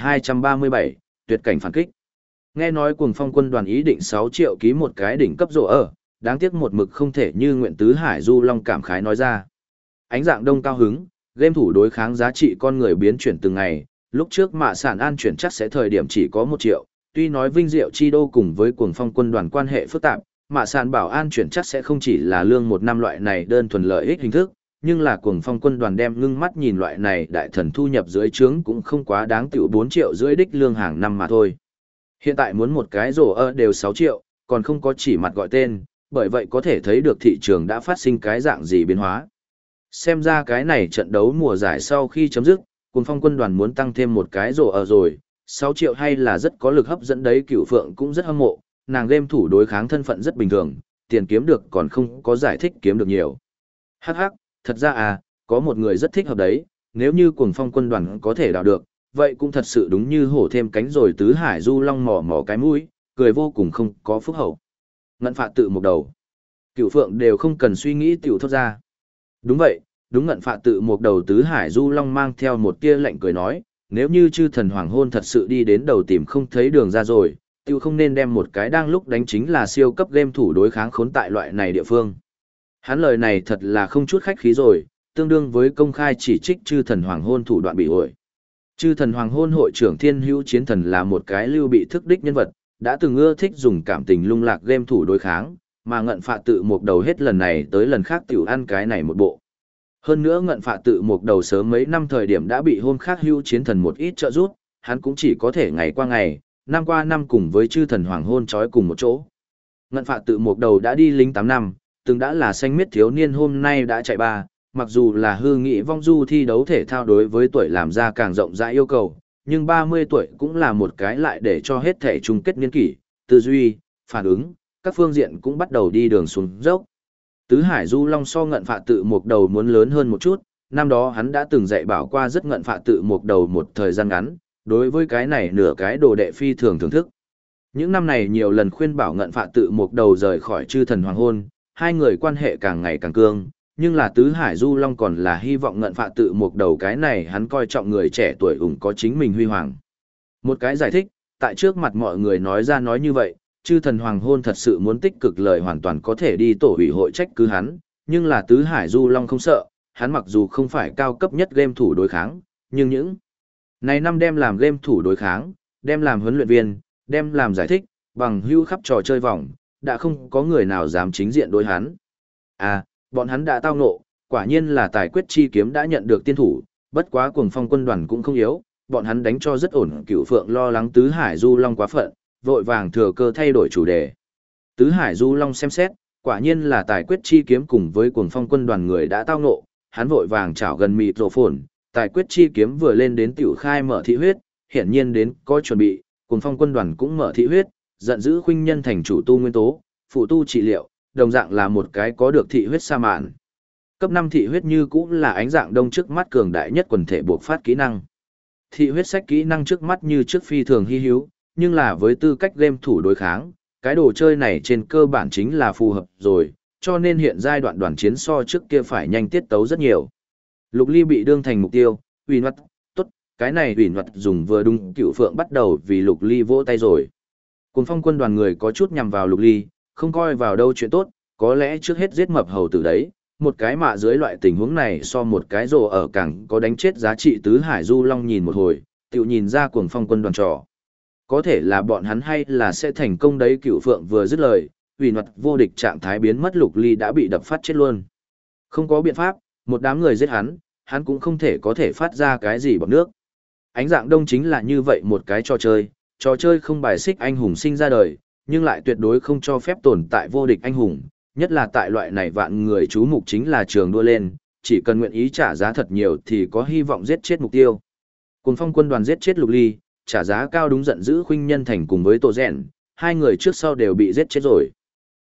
1237, tuyệt cảnh phản kích. Nghe nói Cuồng Phong quân đoàn ý định 6 triệu ký một cái đỉnh cấp rổ ở, đáng tiếc một mực không thể như nguyện tứ hải du long cảm khái nói ra. Ánh dạng đông cao hứng, game thủ đối kháng giá trị con người biến chuyển từng ngày, lúc trước mạ sản an chuyển chắc sẽ thời điểm chỉ có 1 triệu, tuy nói Vinh Diệu Chi Đô cùng với Cuồng Phong quân đoàn quan hệ phức tạp, mạ sản bảo an chuyển chắc sẽ không chỉ là lương 1 năm loại này đơn thuần lợi ích hình thức, nhưng là Cuồng Phong quân đoàn đem ngưng mắt nhìn loại này đại thần thu nhập dưới trướng cũng không quá đáng tiểu 4 triệu rưỡi đích lương hàng năm mà thôi. Hiện tại muốn một cái rổ ở đều 6 triệu, còn không có chỉ mặt gọi tên, bởi vậy có thể thấy được thị trường đã phát sinh cái dạng gì biến hóa. Xem ra cái này trận đấu mùa giải sau khi chấm dứt, Cuồng Phong quân đoàn muốn tăng thêm một cái rổ ở rồi, 6 triệu hay là rất có lực hấp dẫn đấy, Cửu Phượng cũng rất hâm mộ, nàng game thủ đối kháng thân phận rất bình thường, tiền kiếm được còn không có giải thích kiếm được nhiều. Hắc hắc, thật ra à, có một người rất thích hợp đấy, nếu như Cuồng Phong quân đoàn có thể đào được, vậy cũng thật sự đúng như hổ thêm cánh rồi tứ hải du long mỏ mỏ cái mũi, cười vô cùng không có phúc hậu. Ngân Phạ tự một đầu. Cửu Phượng đều không cần suy nghĩ tiểu thốt ra. Đúng vậy, đúng. Ngân Phạ tự một đầu tứ hải du long mang theo một tia lạnh cười nói, nếu như chư thần hoàng hôn thật sự đi đến đầu tìm không thấy đường ra rồi, tiểu không nên đem một cái đang lúc đánh chính là siêu cấp game thủ đối kháng khốn tại loại này địa phương. Hắn lời này thật là không chút khách khí rồi, tương đương với công khai chỉ trích chư thần hoàng hôn thủ đoạn bị ổi. Chư thần hoàng hôn hội trưởng Thiên Hữu Chiến Thần là một cái lưu bị thức đích nhân vật, đã từng ưa thích dùng cảm tình lung lạc game thủ đối kháng, mà Ngân Phạ tự một đầu hết lần này tới lần khác tiểu ăn cái này một bộ. Hơn nữa Ngân Phạ tự một đầu sớm mấy năm thời điểm đã bị hôm khác Hữu Chiến Thần một ít trợ giúp, hắn cũng chỉ có thể ngày qua ngày, năm qua năm cùng với chư thần hoàng hôn trói cùng một chỗ. Ngân Phạ tự một đầu đã đi lính 8 năm, từng đã là xanh miết thiếu niên hôm nay đã chạy 3, mặc dù là hư nghị vong du thi đấu thể thao đối với tuổi làm ra càng rộng rãi yêu cầu, nhưng 30 tuổi cũng là một cái lại để cho hết thể chung kết niên kỷ, tư duy, phản ứng, các phương diện cũng bắt đầu đi đường xuống dốc. Tứ Hải Du Long so Ngân Phạ tự một đầu muốn lớn hơn một chút, năm đó hắn đã từng dạy bảo qua rất Ngân Phạ tự một đầu một thời gian ngắn, đối với cái này nửa cái đồ đệ phi thường thưởng thức. Những năm này nhiều lần khuyên bảo Ngân Phạ tự một đầu rời khỏi chư thần hoàng hôn, hai người quan hệ càng ngày càng cương, nhưng là Tứ Hải Du Long còn là hy vọng Ngân Phạ tự một đầu cái này hắn coi trọng người trẻ tuổi ủng có chính mình huy hoàng. Một cái giải thích, tại trước mặt mọi người nói ra nói như vậy, chư thần hoàng hôn thật sự muốn tích cực lời hoàn toàn có thể đi tổ ủy hội trách cứ hắn, nhưng là Tứ Hải Du Long không sợ, hắn mặc dù không phải cao cấp nhất game thủ đối kháng, nhưng những này năm đem làm game thủ đối kháng, đem làm huấn luyện viên, đem làm giải thích, bằng hữu khắp trò chơi vòng, đã không có người nào dám chính diện đối hắn. À, bọn hắn đã tao ngộ, quả nhiên là tài quyết chi kiếm đã nhận được tiên thủ, bất quá Cuồng Phong quân đoàn cũng không yếu, bọn hắn đánh cho rất ổn. Cửu Phượng lo lắng Tứ Hải Du Long quá phận, vội vàng thừa cơ thay đổi chủ đề. Tứ Hải Du Long xem xét, quả nhiên là tài quyết chi kiếm cùng với Cuồng Phong quân đoàn người đã tao ngộ, hắn vội vàng chảo gần mịt rổ phồn, tài quyết chi kiếm vừa lên đến tiểu khai mở thị huyết, hiển nhiên đến có chuẩn bị, Cuồng Phong quân đoàn cũng mở thị huyết, giận dữ khuynh nhân thành chủ tu nguyên tố, phụ tu trị liệu, đồng dạng là một cái có được thị huyết sa mạn. Cấp 5 thị huyết như cũng là ánh dạng đông trước mắt cường đại nhất quần thể buộc phát kỹ năng. Thị huyết sách kỹ năng trước mắt như trước phi thường hy hữu, nhưng là với tư cách game thủ đối kháng, cái đồ chơi này trên cơ bản chính là phù hợp rồi, cho nên hiện giai đoạn đoàn chiến so trước kia phải nhanh tiết tấu rất nhiều. Lục Ly bị đương thành mục tiêu, ủy nhuật, tốt, cái này ủy nhuật dùng vừa đúng. Cửu Phượng bắt đầu vì Lục Ly vỗ tay rồi. Cuồng Phong quân đoàn người có chút nhằm vào Lục Ly, không coi vào đâu chuyện tốt, có lẽ trước hết giết mập hầu tử đấy, một cái mạ dưới loại tình huống này so một cái rồ ở càng có đánh chết giá trị. Tứ Hải Du Long nhìn một hồi, tự nhìn ra Cuồng Phong quân đoàn trò. Có thể là bọn hắn hay là sẽ thành công đấy. Cửu Phượng vừa dứt lời, ủy nhuật vô địch trạng thái biến mất, Lục Ly đã bị đập phát chết luôn. Không có biện pháp, một đám người giết hắn cũng không thể có thể phát ra cái gì bằng nước. Ánh dạng đông chính là như vậy một cái trò chơi không bài xích anh hùng sinh ra đời, nhưng lại tuyệt đối không cho phép tồn tại vô địch anh hùng, nhất là tại loại này vạn người chú mục chính là trường đua lên, chỉ cần nguyện ý trả giá thật nhiều thì có hy vọng giết chết mục tiêu. Cuồng Phong quân đoàn giết chết Lục Ly, trả giá cao đúng giận dữ khuynh nhân thành cùng với Tô Rèn, hai người trước sau đều bị giết chết rồi.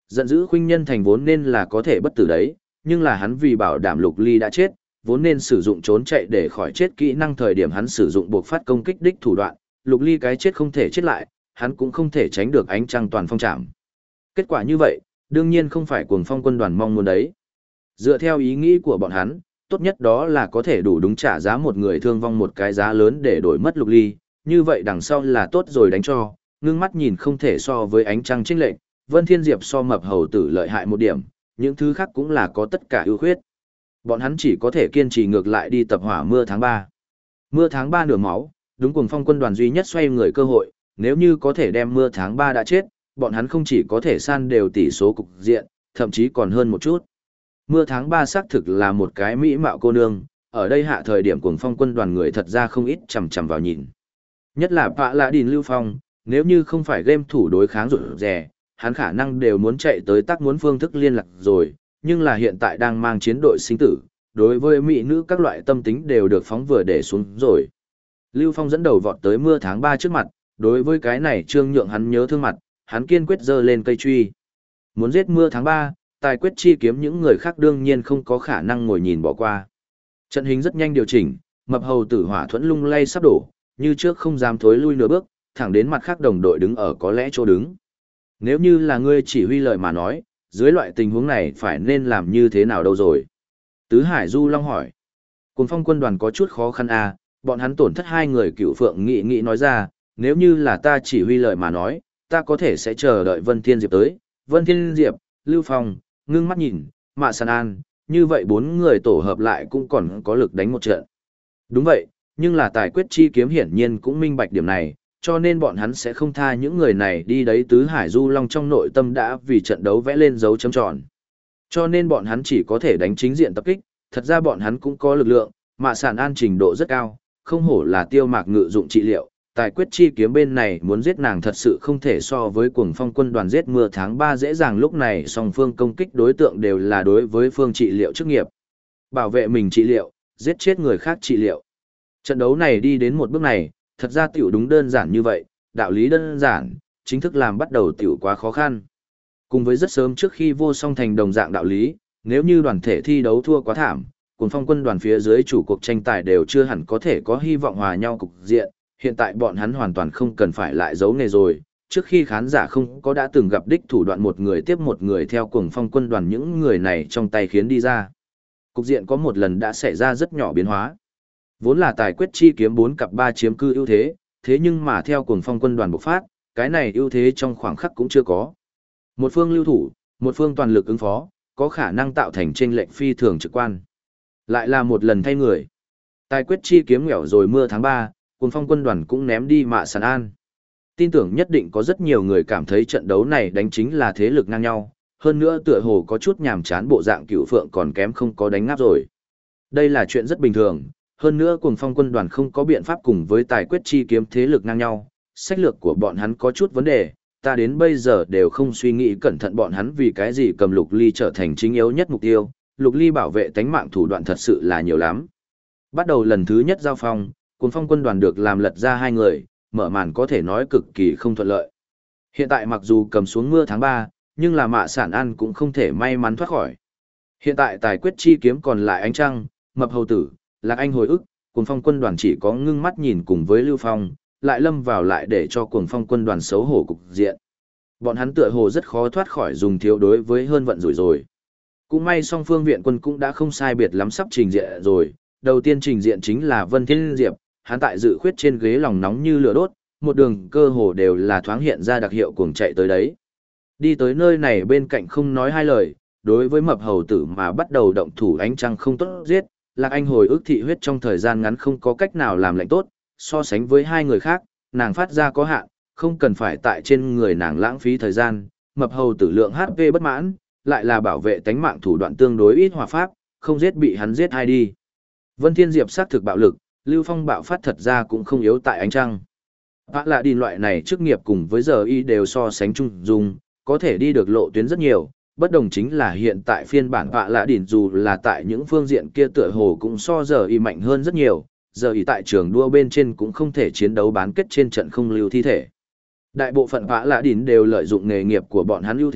Giận dữ khuynh nhân thành vốn nên là có thể bất tử đấy, nhưng là hắn vì bảo đảm Lục Ly đã chết, vốn nên sử dụng trốn chạy để khỏi chết kỹ năng thời điểm hắn sử dụng buộc phát công kích đích thủ đoạn, Lục Ly cái chết không thể chết lại, hắn cũng không thể tránh được ánh trăng toàn phong trảm. Kết quả như vậy, đương nhiên không phải Cuồng Phong quân đoàn mong muốn đấy. Dựa theo ý nghĩ của bọn hắn, tốt nhất đó là có thể đủ đúng trả giá một người thương vong một cái giá lớn để đổi mất Lục Ly, như vậy đằng sau là tốt rồi đánh cho, ngưng mắt nhìn không thể so với ánh trăng chênh lệch, Vân Thiên Diệp so mập hầu tử lợi hại một điểm, những thứ khác cũng là có tất cả ưu khuyết. Bọn hắn chỉ có thể kiên trì ngược lại đi tập hỏa mưa tháng 3. Mưa tháng 3 nửa máu, đúng Cuồng Phong quân đoàn duy nhất xoay người cơ hội, nếu như có thể đem mưa tháng 3 đã chết, bọn hắn không chỉ có thể san đều tỷ số cục diện, thậm chí còn hơn một chút. Mưa tháng 3 xác thực là một cái mỹ mạo cô nương, ở đây hạ thời điểm Cuồng Phong quân đoàn người thật ra không ít chằm chằm vào nhìn. Nhất là Pạ Lạ Đìn Lưu Phong, nếu như không phải game thủ đối kháng rụt rè, hắn khả năng đều muốn chạy tới tác muốn phương thức liên lạc rồi, nhưng là hiện tại đang mang chiến đội sinh tử, đối với mỹ nữ các loại tâm tính đều được phóng vừa để xuống rồi. Lưu Phong dẫn đầu vọt tới mưa tháng 3 trước mặt, đối với cái này trương nhượng hắn nhớ thương mặt, hắn kiên quyết giơ lên cây truy. Muốn giết mưa tháng 3, tài quyết chi kiếm những người khác đương nhiên không có khả năng ngồi nhìn bỏ qua. Trận hình rất nhanh điều chỉnh, mập hầu tử hỏa thuẫn lung lay sắp đổ, như trước không dám thối lui nửa bước, thẳng đến mặt khác đồng đội đứng ở có lẽ chỗ đứng. Nếu như là ngươi chỉ huy lời mà nói, dưới loại tình huống này phải nên làm như thế nào đâu rồi? Tứ Hải Du Long hỏi. Cuồng Phong quân đoàn có chút khó khăn à, bọn hắn tổn thất hai người Cựu Phượng Nghị nói ra, nếu như là ta chỉ huy lời mà nói, ta có thể sẽ chờ đợi Vân Thiên Diệp tới. Vân Thiên Diệp, Lưu Phong, ngưng mắt nhìn, Mạ Sàn An, như vậy bốn người tổ hợp lại cũng còn có lực đánh một trận. Đúng vậy, nhưng là tài quyết chi kiếm hiển nhiên cũng minh bạch điểm này, cho nên bọn hắn sẽ không tha những người này đi đấy. Tứ Hải Du Long trong nội tâm đã vì trận đấu vẽ lên dấu chấm tròn. Cho nên bọn hắn chỉ có thể đánh chính diện tập kích, thật ra bọn hắn cũng có lực lượng, Mạ Sàn An trình độ rất cao, không hổ là Tiêu Mạc Ngự dụng trị liệu. Tài quyết chi kiếm bên này muốn giết nàng thật sự không thể so với Cuồng Phong quân đoàn giết mưa tháng 3 dễ dàng, lúc này song phương công kích đối tượng đều là đối với phương trị liệu chức nghiệp. Bảo vệ mình trị liệu, giết chết người khác trị liệu. Trận đấu này đi đến một bước này, thật ra tiểu đúng đơn giản như vậy, đạo lý đơn giản, chính thức làm bắt đầu tiểu quá khó khăn. Cùng với rất sớm trước khi vô song thành đồng dạng đạo lý, nếu như đoàn thể thi đấu thua quá thảm, Cuồng Phong quân đoàn phía dưới chủ cuộc tranh tài đều chưa hẳn có thể có hy vọng hòa nhau cục diện, hiện tại bọn hắn hoàn toàn không cần phải lại giấu nghề rồi, trước khi khán giả không có đã từng gặp đích thủ đoạn một người tiếp một người theo Cuồng Phong quân đoàn những người này trong tay khiến đi ra. Cục diện có một lần đã xảy ra rất nhỏ biến hóa. Vốn là tài quyết chi kiếm 4 cặp 3 chiếm cư ưu thế, thế nhưng mà theo Cuồng Phong quân đoàn bộc phát, cái này ưu thế trong khoảng khắc cũng chưa có. Một phương lưu thủ, một phương toàn lực ứng phó, có khả năng tạo thành chênh lệch phi thường trực quan. Lại là một lần thay người. Tài quyết chi kiếm nghèo rồi mưa tháng 3, Cuồng Phong quân đoàn cũng ném đi Mạ Sàn An. Tin tưởng nhất định có rất nhiều người cảm thấy trận đấu này đánh chính là thế lực ngang nhau, hơn nữa tựa hồ có chút nhàm chán, bộ dạng Cựu Phượng còn kém không có đánh ngáp rồi. Đây là chuyện rất bình thường, hơn nữa Cuồng Phong quân đoàn không có biện pháp cùng với tài quyết chi kiếm thế lực ngang nhau, sách lược của bọn hắn có chút vấn đề, ta đến bây giờ đều không suy nghĩ cẩn thận bọn hắn vì cái gì cầm Lục Ly trở thành chính yếu nhất mục tiêu, Lục Ly bảo vệ tánh mạng thủ đoạn thật sự là nhiều lắm. Bắt đầu lần thứ nhất giao phong, Cuồng Phong quân đoàn được làm lật ra hai người, mở màn có thể nói cực kỳ không thuận lợi. Hiện tại mặc dù cầm xuống mưa tháng 3, nhưng là Mạ Sàn An cũng không thể may mắn thoát khỏi. Hiện tại tài quyết chi kiếm còn lại ánh trăng, mập hầu tử, Lạc Anh hồi ức, Cuồng Phong quân đoàn chỉ có ngưng mắt nhìn cùng với Lưu Phong, lại lâm vào lại để cho Cuồng Phong quân đoàn xấu hổ cục diện. Bọn hắn tựa hồ rất khó thoát khỏi dùng thiếu đối với hơn vận rủi rồi. Cũng may song phương viện quân cũng đã không sai biệt lắm sắp trình diện rồi, đầu tiên trình diện chính là Vân Thiên Diệp, hắn tại dự khuyết trên ghế lòng nóng như lửa đốt, một đường cơ hồ đều là thoáng hiện ra đặc hiệu cuồng chạy tới đấy. Đi tới nơi này bên cạnh không nói hai lời, đối với mập hầu tử mà bắt đầu động thủ ánh trăng không tốt giết, Lạc Anh hồi ức thị huyết trong thời gian ngắn không có cách nào làm lệnh tốt, so sánh với hai người khác, nàng phát ra có hạn, không cần phải tại trên người nàng lãng phí thời gian, mập hầu tử lượng HP bất mãn, lại là bảo vệ tánh mạng thủ đoạn tương đối ít hòa pháp, không giết bị hắn giết hay đi. Vân Thiên Diệp sát thực bạo lực, Lưu Phong bạo phát thật ra cũng không yếu tại ánh trăng. Vã lạ đi loại này chức nghiệp cùng với giờ y đều so sánh chung dung, có thể đi được lộ tuyến rất nhiều, bất đồng chính là hiện tại phiên bản vạ lạ đỉnh dù là tại những phương diện kia tựa hồ cũng so giờ y mạnh hơn rất nhiều, giờ y tại trường đua bên trên cũng không thể chiến đấu bán kết trên trận không lưu thi thể. Đại bộ phận vạ lạ đỉnh đều lợi dụng nghề nghiệp của bọn hắn ưu thế,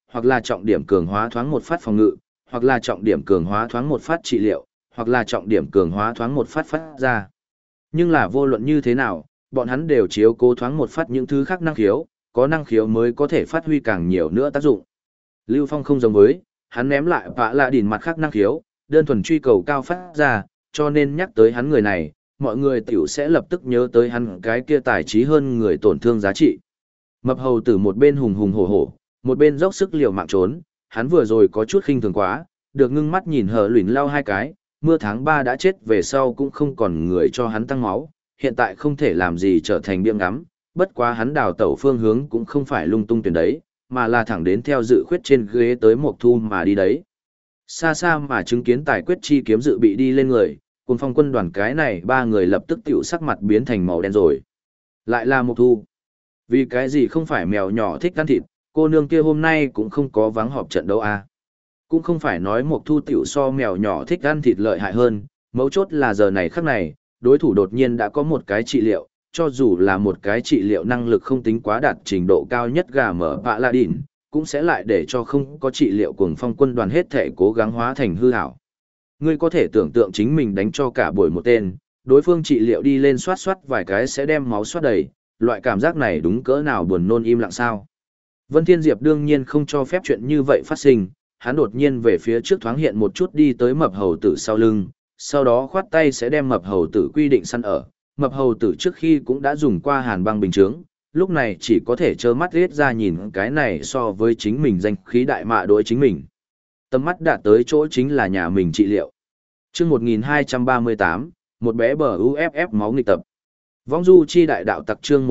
hoặc là trọng điểm cường hóa thoáng một phát phòng ngự, hoặc là trọng điểm cường hóa thoáng một phát trị liệu, hoặc là trọng điểm cường hóa thoáng một phát phát ra. Nhưng là vô luận như thế nào, bọn hắn đều chiếu cố thoáng một phát những thứ khác năng khiếu, có năng khiếu mới có thể phát huy càng nhiều nữa tác dụng. Lưu Phong không giống với, hắn ném lại vạ lạ đỉn mặt khác năng khiếu, đơn thuần truy cầu cao phát ra, cho nên nhắc tới hắn người này, mọi người tiểu sẽ lập tức nhớ tới hắn cái kia tài trí hơn người tổn thương giá trị. Mập hầu tử một bên hùng hùng hổ hổ, một bên dốc sức liều mạng trốn, hắn vừa rồi có chút khinh thường quá, được ngưng mắt nhìn hờ luyện lao hai cái, mưa tháng 3 đã chết về sau cũng không còn người cho hắn tăng máu, hiện tại không thể làm gì trở thành biếng ngắm, bất quá hắn đào tẩu phương hướng cũng không phải lung tung tuyển đấy, mà là thẳng đến theo dự khuyết trên ghế tới Mộc Thu mà đi đấy. Xa xa mà chứng kiến tài quyết chi kiếm dự bị đi lên người, cùng phong quân đoàn cái này ba người lập tức tiểu sắc mặt biến thành màu đen rồi. Lại là Mộc Thu. Vì cái gì không phải mèo nhỏ thích ăn thịt, cô nương kia hôm nay cũng không có vắng họp trận đấu à. Cũng không phải nói Mộc Thu tiểu so mèo nhỏ thích ăn thịt lợi hại hơn, mấu chốt là giờ này khắc này, đối thủ đột nhiên đã có một cái trị liệu, cho dù là một cái trị liệu năng lực không tính quá đạt trình độ cao nhất gà mở bạ la đỉn, cũng sẽ lại để cho không có trị liệu cuồng phong quân đoàn hết thể cố gắng hóa thành hư hảo. Ngươi có thể tưởng tượng chính mình đánh cho cả buổi một tên, đối phương trị liệu đi lên xoát xoát vài cái sẽ đem máu xoát đầy, loại cảm giác này đúng cỡ nào buồn nôn im lặng sao. Vân Thiên Diệp đương nhiên không cho phép chuyện như vậy phát sinh, hắn đột nhiên về phía trước thoáng hiện một chút đi tới mập hầu tử sau lưng, sau đó khoát tay sẽ đem mập hầu tử quy định săn ở. Mập hầu tử trước khi cũng đã dùng qua hàn băng bình chướng, lúc này chỉ có thể trơ mắt riết ra nhìn cái này so với chính mình danh khí đại mạ đối chính mình. Tầm mắt đạt tới chỗ chính là nhà mình trị liệu. Chương 1238, một bé bờ UFF máu nghịch tập. Vong du chi đại đạo tặc chương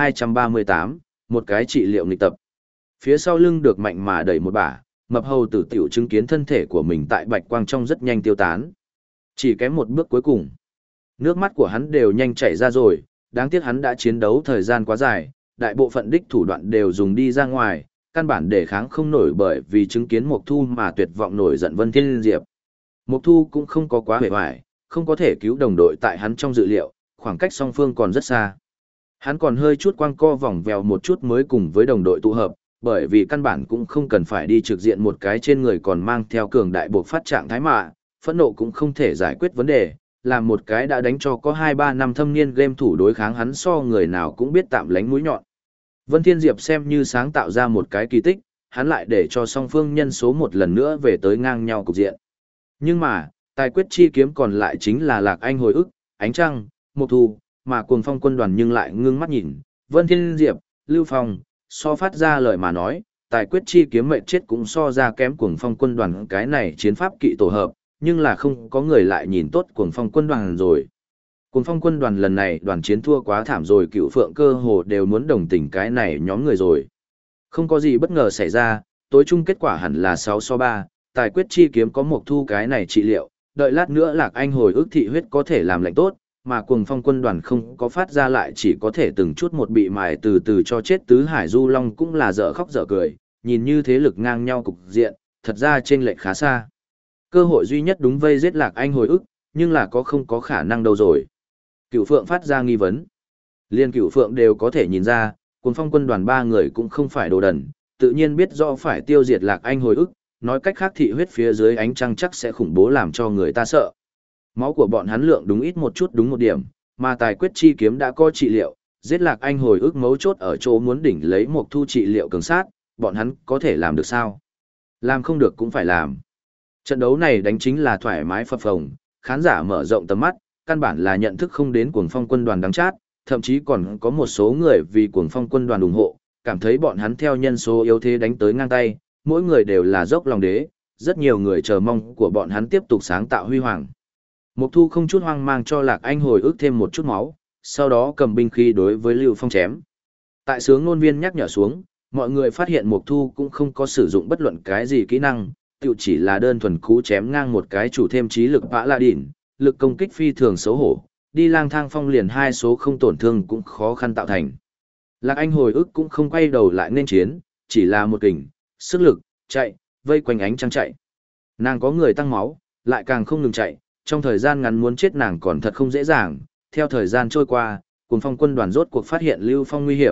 1238, một cái trị liệu nghịch tập. Phía sau lưng được mạnh mà đẩy một bả, mập hầu tử tiểu chứng kiến thân thể của mình tại bạch quang trong rất nhanh tiêu tán. Chỉ kém một bước cuối cùng. Nước mắt của hắn đều nhanh chảy ra rồi, đáng tiếc hắn đã chiến đấu thời gian quá dài, đại bộ phận đích thủ đoạn đều dùng đi ra ngoài, căn bản để kháng không nổi bởi vì chứng kiến Mộc Thu mà tuyệt vọng nổi giận Vân Thiên Diệp. Mộc Thu cũng không có quá hề hoài, không có thể cứu đồng đội tại hắn trong dự liệu, khoảng cách song phương còn rất xa. Hắn còn hơi chút quăng co vòng vèo một chút mới cùng với đồng đội tụ hợp, bởi vì căn bản cũng không cần phải đi trực diện một cái trên người còn mang theo cường đại buộc phát trạng thái mạ, phẫn nộ cũng không thể giải quyết vấn đề, làm một cái đã đánh cho có 2-3 năm thâm niên game thủ đối kháng hắn so người nào cũng biết tạm lánh mũi nhọn. Vân Thiên Diệp xem như sáng tạo ra một cái kỳ tích, hắn lại để cho song phương nhân số một lần nữa về tới ngang nhau cục diện. Nhưng mà, tài quyết chi kiếm còn lại chính là Lạc Anh hồi ức, Ánh Trăng, Mộc Thu, mà cuồng phong quân đoàn nhưng lại ngưng mắt nhìn, Vân Thiên Diệp, Lưu Phong, so phát ra lời mà nói, tài quyết chi kiếm mệnh chết cũng so ra kém cuồng phong quân đoàn cái này chiến pháp kỵ tổ hợp, nhưng là không có người lại nhìn tốt cuồng phong quân đoàn rồi. Cuồng phong quân đoàn lần này đoàn chiến thua quá thảm rồi, Cựu Phượng cơ hồ đều muốn đồng tình cái này nhóm người rồi. Không có gì bất ngờ xảy ra, tối chung kết quả hẳn là 6-3, tài quyết chi kiếm có Mộc Thu cái này trị liệu, đợi lát nữa Lạc Anh hồi ức thị huyết có thể làm lạnh tốt, mà cuồng phong quân đoàn không có phát ra lại chỉ có thể từng chút một bị mài từ từ cho chết tứ hải du long cũng là dở khóc dở cười, nhìn như thế lực ngang nhau cục diện, thật ra chênh lệch khá xa. Cơ hội duy nhất đúng vây giết Lạc Anh hồi ức, nhưng là có không có khả năng đâu rồi. Cửu Phượng phát ra nghi vấn. Liên Cửu Phượng đều có thể nhìn ra, cuồng phong quân đoàn ba người cũng không phải đồ đần, tự nhiên biết rõ phải tiêu diệt Lạc Anh hồi ức, nói cách khác thị huyết phía dưới ánh trăng chắc sẽ khủng bố làm cho người ta sợ. Máu của bọn hắn lượng đúng ít một chút đúng một điểm, mà tài quyết chi kiếm đã có trị liệu, giết Lạc Anh hồi ức mấu chốt ở chỗ muốn đỉnh lấy Mộc Thu trị liệu cường sát, bọn hắn có thể làm được sao? Làm không được cũng phải làm. Trận đấu này đánh chính là thoải mái phập phồng, khán giả mở rộng tầm mắt, căn bản là nhận thức không đến cuồng phong quân đoàn đáng chát, thậm chí còn có một số người vì cuồng phong quân đoàn ủng hộ, cảm thấy bọn hắn theo nhân số yếu thế đánh tới ngang tay, mỗi người đều là dốc lòng đế, rất nhiều người chờ mong của bọn hắn tiếp tục sáng tạo huy hoàng. Mộc Thu không chút hoang mang cho Lạc Anh hồi ức thêm một chút máu, sau đó cầm binh khí đối với Lưu Phong chém. Tại sướng ngôn viên nhắc nhở xuống, mọi người phát hiện Mộc Thu cũng không có sử dụng bất luận cái gì kỹ năng, tự chỉ là đơn thuần cú chém ngang một cái chủ thêm trí lực vã la đỉn, lực công kích phi thường xấu hổ, đi lang thang phong liền 2 số không tổn thương cũng khó khăn tạo thành. Lạc Anh hồi ức cũng không quay đầu lại nên chiến, chỉ là một kình, sức lực, chạy, vây quanh ánh trăng chạy. Nàng có người tăng máu, lại càng không ngừng chạy, trong thời gian ngắn muốn chết nàng còn thật không dễ dàng. Theo thời gian trôi qua, cuồng phong quân đoàn rốt cuộc phát hiện Lưu Phong nguy hiểm,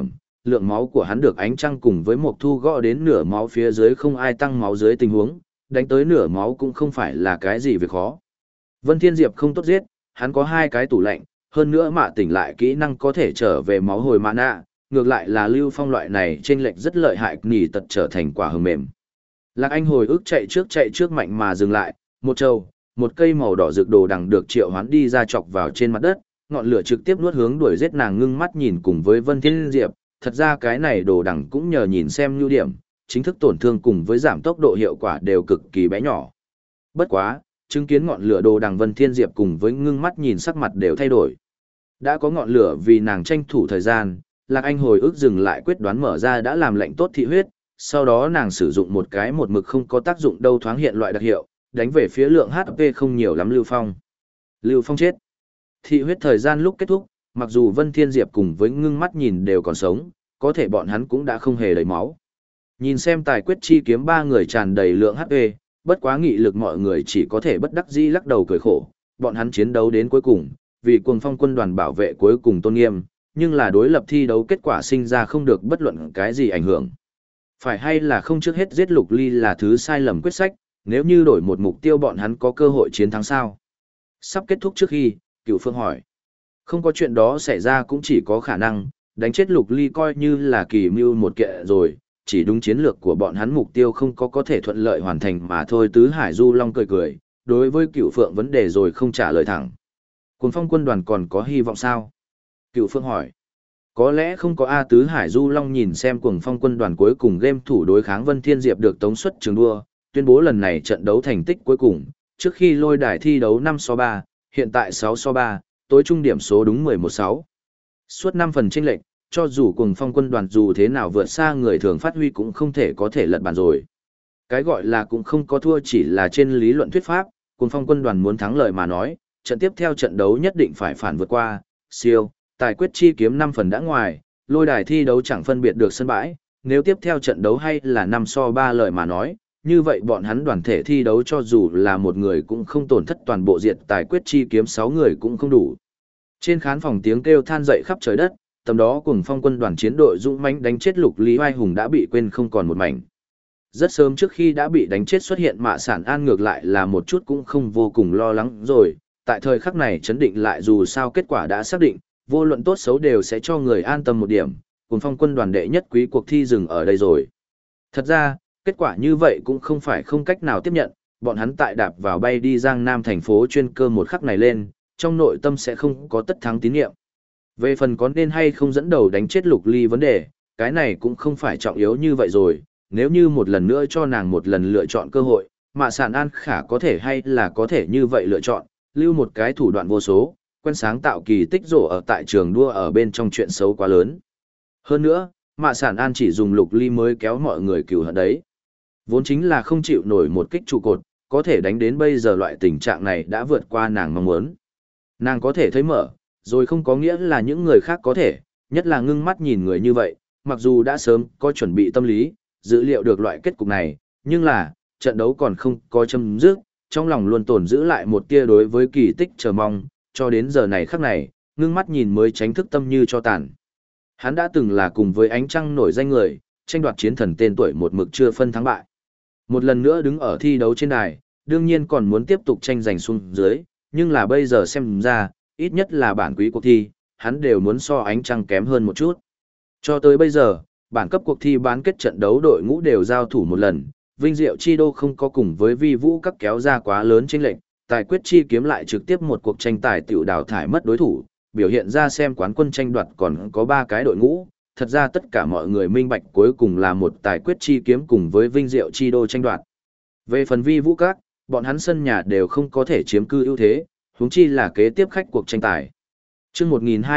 lượng máu của hắn được ánh trăng cùng với Mộc Thu gõ đến nửa máu phía dưới không ai tăng máu dưới tình huống, đánh tới nửa máu cũng không phải là cái gì việc khó. Vân Thiên Diệp không tốt giết, hắn có 2 cái tủ lạnh, hơn nữa mạ tỉnh lại kỹ năng có thể trở về máu hồi mã nạ, ngược lại là Lưu Phong loại này chênh lệch rất lợi hại nỉ tật trở thành quả hờ mềm. Lạc Anh hồi ức chạy trước mạnh mà dừng lại, một trâu, một cây màu đỏ rực đồ đằng được triệu hoán đi ra chọc vào trên mặt đất, ngọn lửa trực tiếp nuốt hướng đuổi giết nàng ngưng mắt nhìn cùng với Vân Thiên Diệp, thật ra cái này đồ đằng cũng nhờ nhìn xem ưu điểm, chính thức tổn thương cùng với giảm tốc độ hiệu quả đều cực kỳ bé nhỏ. Bất quá, chứng kiến ngọn lửa đồ đằng Vân Thiên Diệp cùng với ngưng mắt nhìn sắc mặt đều thay đổi. Đã có ngọn lửa vì nàng tranh thủ thời gian, Lạc Anh hồi ức dừng lại quyết đoán mở ra đã làm lệnh tốt thị huyết, sau đó nàng sử dụng một cái một mực không có tác dụng đâu thoáng hiện loại đặc hiệu, đánh về phía lượng HP không nhiều lắm Lưu Phong. Lưu Phong chết. Thị huyết thời gian lúc kết thúc, mặc dù Vân Thiên Diệp cùng với ngưng mắt nhìn đều còn sống, có thể bọn hắn cũng đã không hề đầy máu. Nhìn xem tài quyết chi kiếm 3 người tràn đầy lượng HP, bất quá nghị lực mọi người chỉ có thể bất đắc dĩ lắc đầu cười khổ, bọn hắn chiến đấu đến cuối cùng, vì Cuồng Phong quân đoàn bảo vệ cuối cùng tôn nghiêm, nhưng là đối lập thi đấu kết quả sinh ra không được bất luận cái gì ảnh hưởng. Phải hay là không trước hết giết Lục Ly là thứ sai lầm quyết sách, nếu như đổi một mục tiêu bọn hắn có cơ hội chiến thắng sao? Sắp kết thúc trước khi, Cửu Phương hỏi. Không có chuyện đó xảy ra cũng chỉ có khả năng, đánh chết Lục Ly coi như là kỳ mưu một kệ rồi, chỉ đúng chiến lược của bọn hắn mục tiêu không có thể thuận lợi hoàn thành mà thôi. Tứ Hải Du Long cười cười, đối với Cửu Phượng vấn đề rồi không trả lời thẳng. Cuồng Phong quân đoàn còn có hy vọng sao? Cửu Phượng hỏi. Có lẽ không có A. Tứ Hải Du Long nhìn xem Cuồng Phong quân đoàn cuối cùng game thủ đối kháng Vân Thiên Diệp được tống xuất trường đua, tuyên bố lần này trận đấu thành tích cuối cùng, trước khi lôi đài thi đấu 5-3, hiện tại 6-3, tối trung điểm số đúng 11-6. Suốt 5 phần chênh lệch, cho dù Cuồng Phong quân đoàn dù thế nào vượt xa người thường phát huy cũng không thể có thể lật bàn rồi. Cái gọi là cũng không có thua chỉ là trên lý luận thuyết pháp, Cuồng Phong quân đoàn muốn thắng lợi mà nói, trận tiếp theo trận đấu nhất định phải phản vượt qua, siêu, tài quyết chi kiếm 5 phần đã ngoài, lôi đài thi đấu chẳng phân biệt được sân bãi, nếu tiếp theo trận đấu hay là 5-3 lợi mà nói, như vậy bọn hắn đoàn thể thi đấu cho dù là một người cũng không tổn thất toàn bộ diện tài quyết chi kiếm 6 người cũng không đủ. Trên khán phòng tiếng kêu than dậy khắp trời đất, tầm đó Cuồng Phong quân đoàn chiến đội dũng mãnh đánh chết Lục Lý Oai Hùng đã bị quên không còn một mảnh. Rất sớm trước khi đã bị đánh chết xuất hiện Mạ Sản An ngược lại là một chút cũng không vô cùng lo lắng rồi, tại thời khắc này chấn định lại dù sao kết quả đã xác định, vô luận tốt xấu đều sẽ cho người an tâm một điểm, Cuồng Phong quân đoàn đệ nhất quý cuộc thi dừng ở đây rồi. Thật ra, kết quả như vậy cũng không phải không cách nào tiếp nhận, bọn hắn tại đạp vào bay đi Giang Nam thành phố chuyên cơ một khắc này lên, trong nội tâm sẽ không có tất thắng tín nhiệm. Về phần có nên hay không dẫn đầu đánh chết Lục Ly vấn đề, cái này cũng không phải trọng yếu như vậy rồi, nếu như một lần nữa cho nàng một lần lựa chọn cơ hội, Mạ Sản An khả có thể hay là có thể như vậy lựa chọn, lưu một cái thủ đoạn vô số, quen sáng tạo kỳ tích rổ ở tại trường đua ở bên trong chuyện xấu quá lớn. Hơn nữa, Mạ Sản An chỉ dùng Lục Ly mới kéo mọi người cừu hận đấy. Vốn chính là không chịu nổi một kích trụ cột, có thể đánh đến bây giờ loại tình trạng này đã vượt qua nàng mong muốn. Nàng có thể thấy mở, rồi không có nghĩa là những người khác có thể, nhất là ngưng mắt nhìn người như vậy, mặc dù đã sớm có chuẩn bị tâm lý, dự liệu được loại kết cục này, nhưng là, trận đấu còn không có chấm dứt, trong lòng luôn tồn giữ lại một tia đối với kỳ tích chờ mong, cho đến giờ này khắc này, ngưng mắt nhìn mới tránh thức tâm như cho tàn. Hắn đã từng là cùng với ánh trăng nổi danh người, tranh đoạt chiến thần tên tuổi một mực chưa phân thắng bại. Một lần nữa đứng ở thi đấu trên đài, đương nhiên còn muốn tiếp tục tranh giành xuống dưới, nhưng là bây giờ xem ra, ít nhất là bản quý cuộc thi, hắn đều muốn so ánh trăng kém hơn một chút. Cho tới bây giờ, bản cấp cuộc thi bán kết trận đấu đội ngũ đều giao thủ một lần, Vinh Diệu Chi Đô không có cùng với Vi Vũ các kéo ra quá lớn chênh lệch, tài quyết chi kiếm lại trực tiếp một cuộc tranh tài tiểu đào thải mất đối thủ, biểu hiện ra xem quán quân tranh đoạt còn có 3 cái đội ngũ, thật ra tất cả mọi người minh bạch cuối cùng là một tài quyết chi kiếm cùng với Vinh Diệu Chi Đô tranh đoạt. Về phần Vi Vũ các, bọn hắn sân nhà đều không có thể chiếm cư ưu thế, huống chi là kế tiếp khách cuộc tranh tài. Chương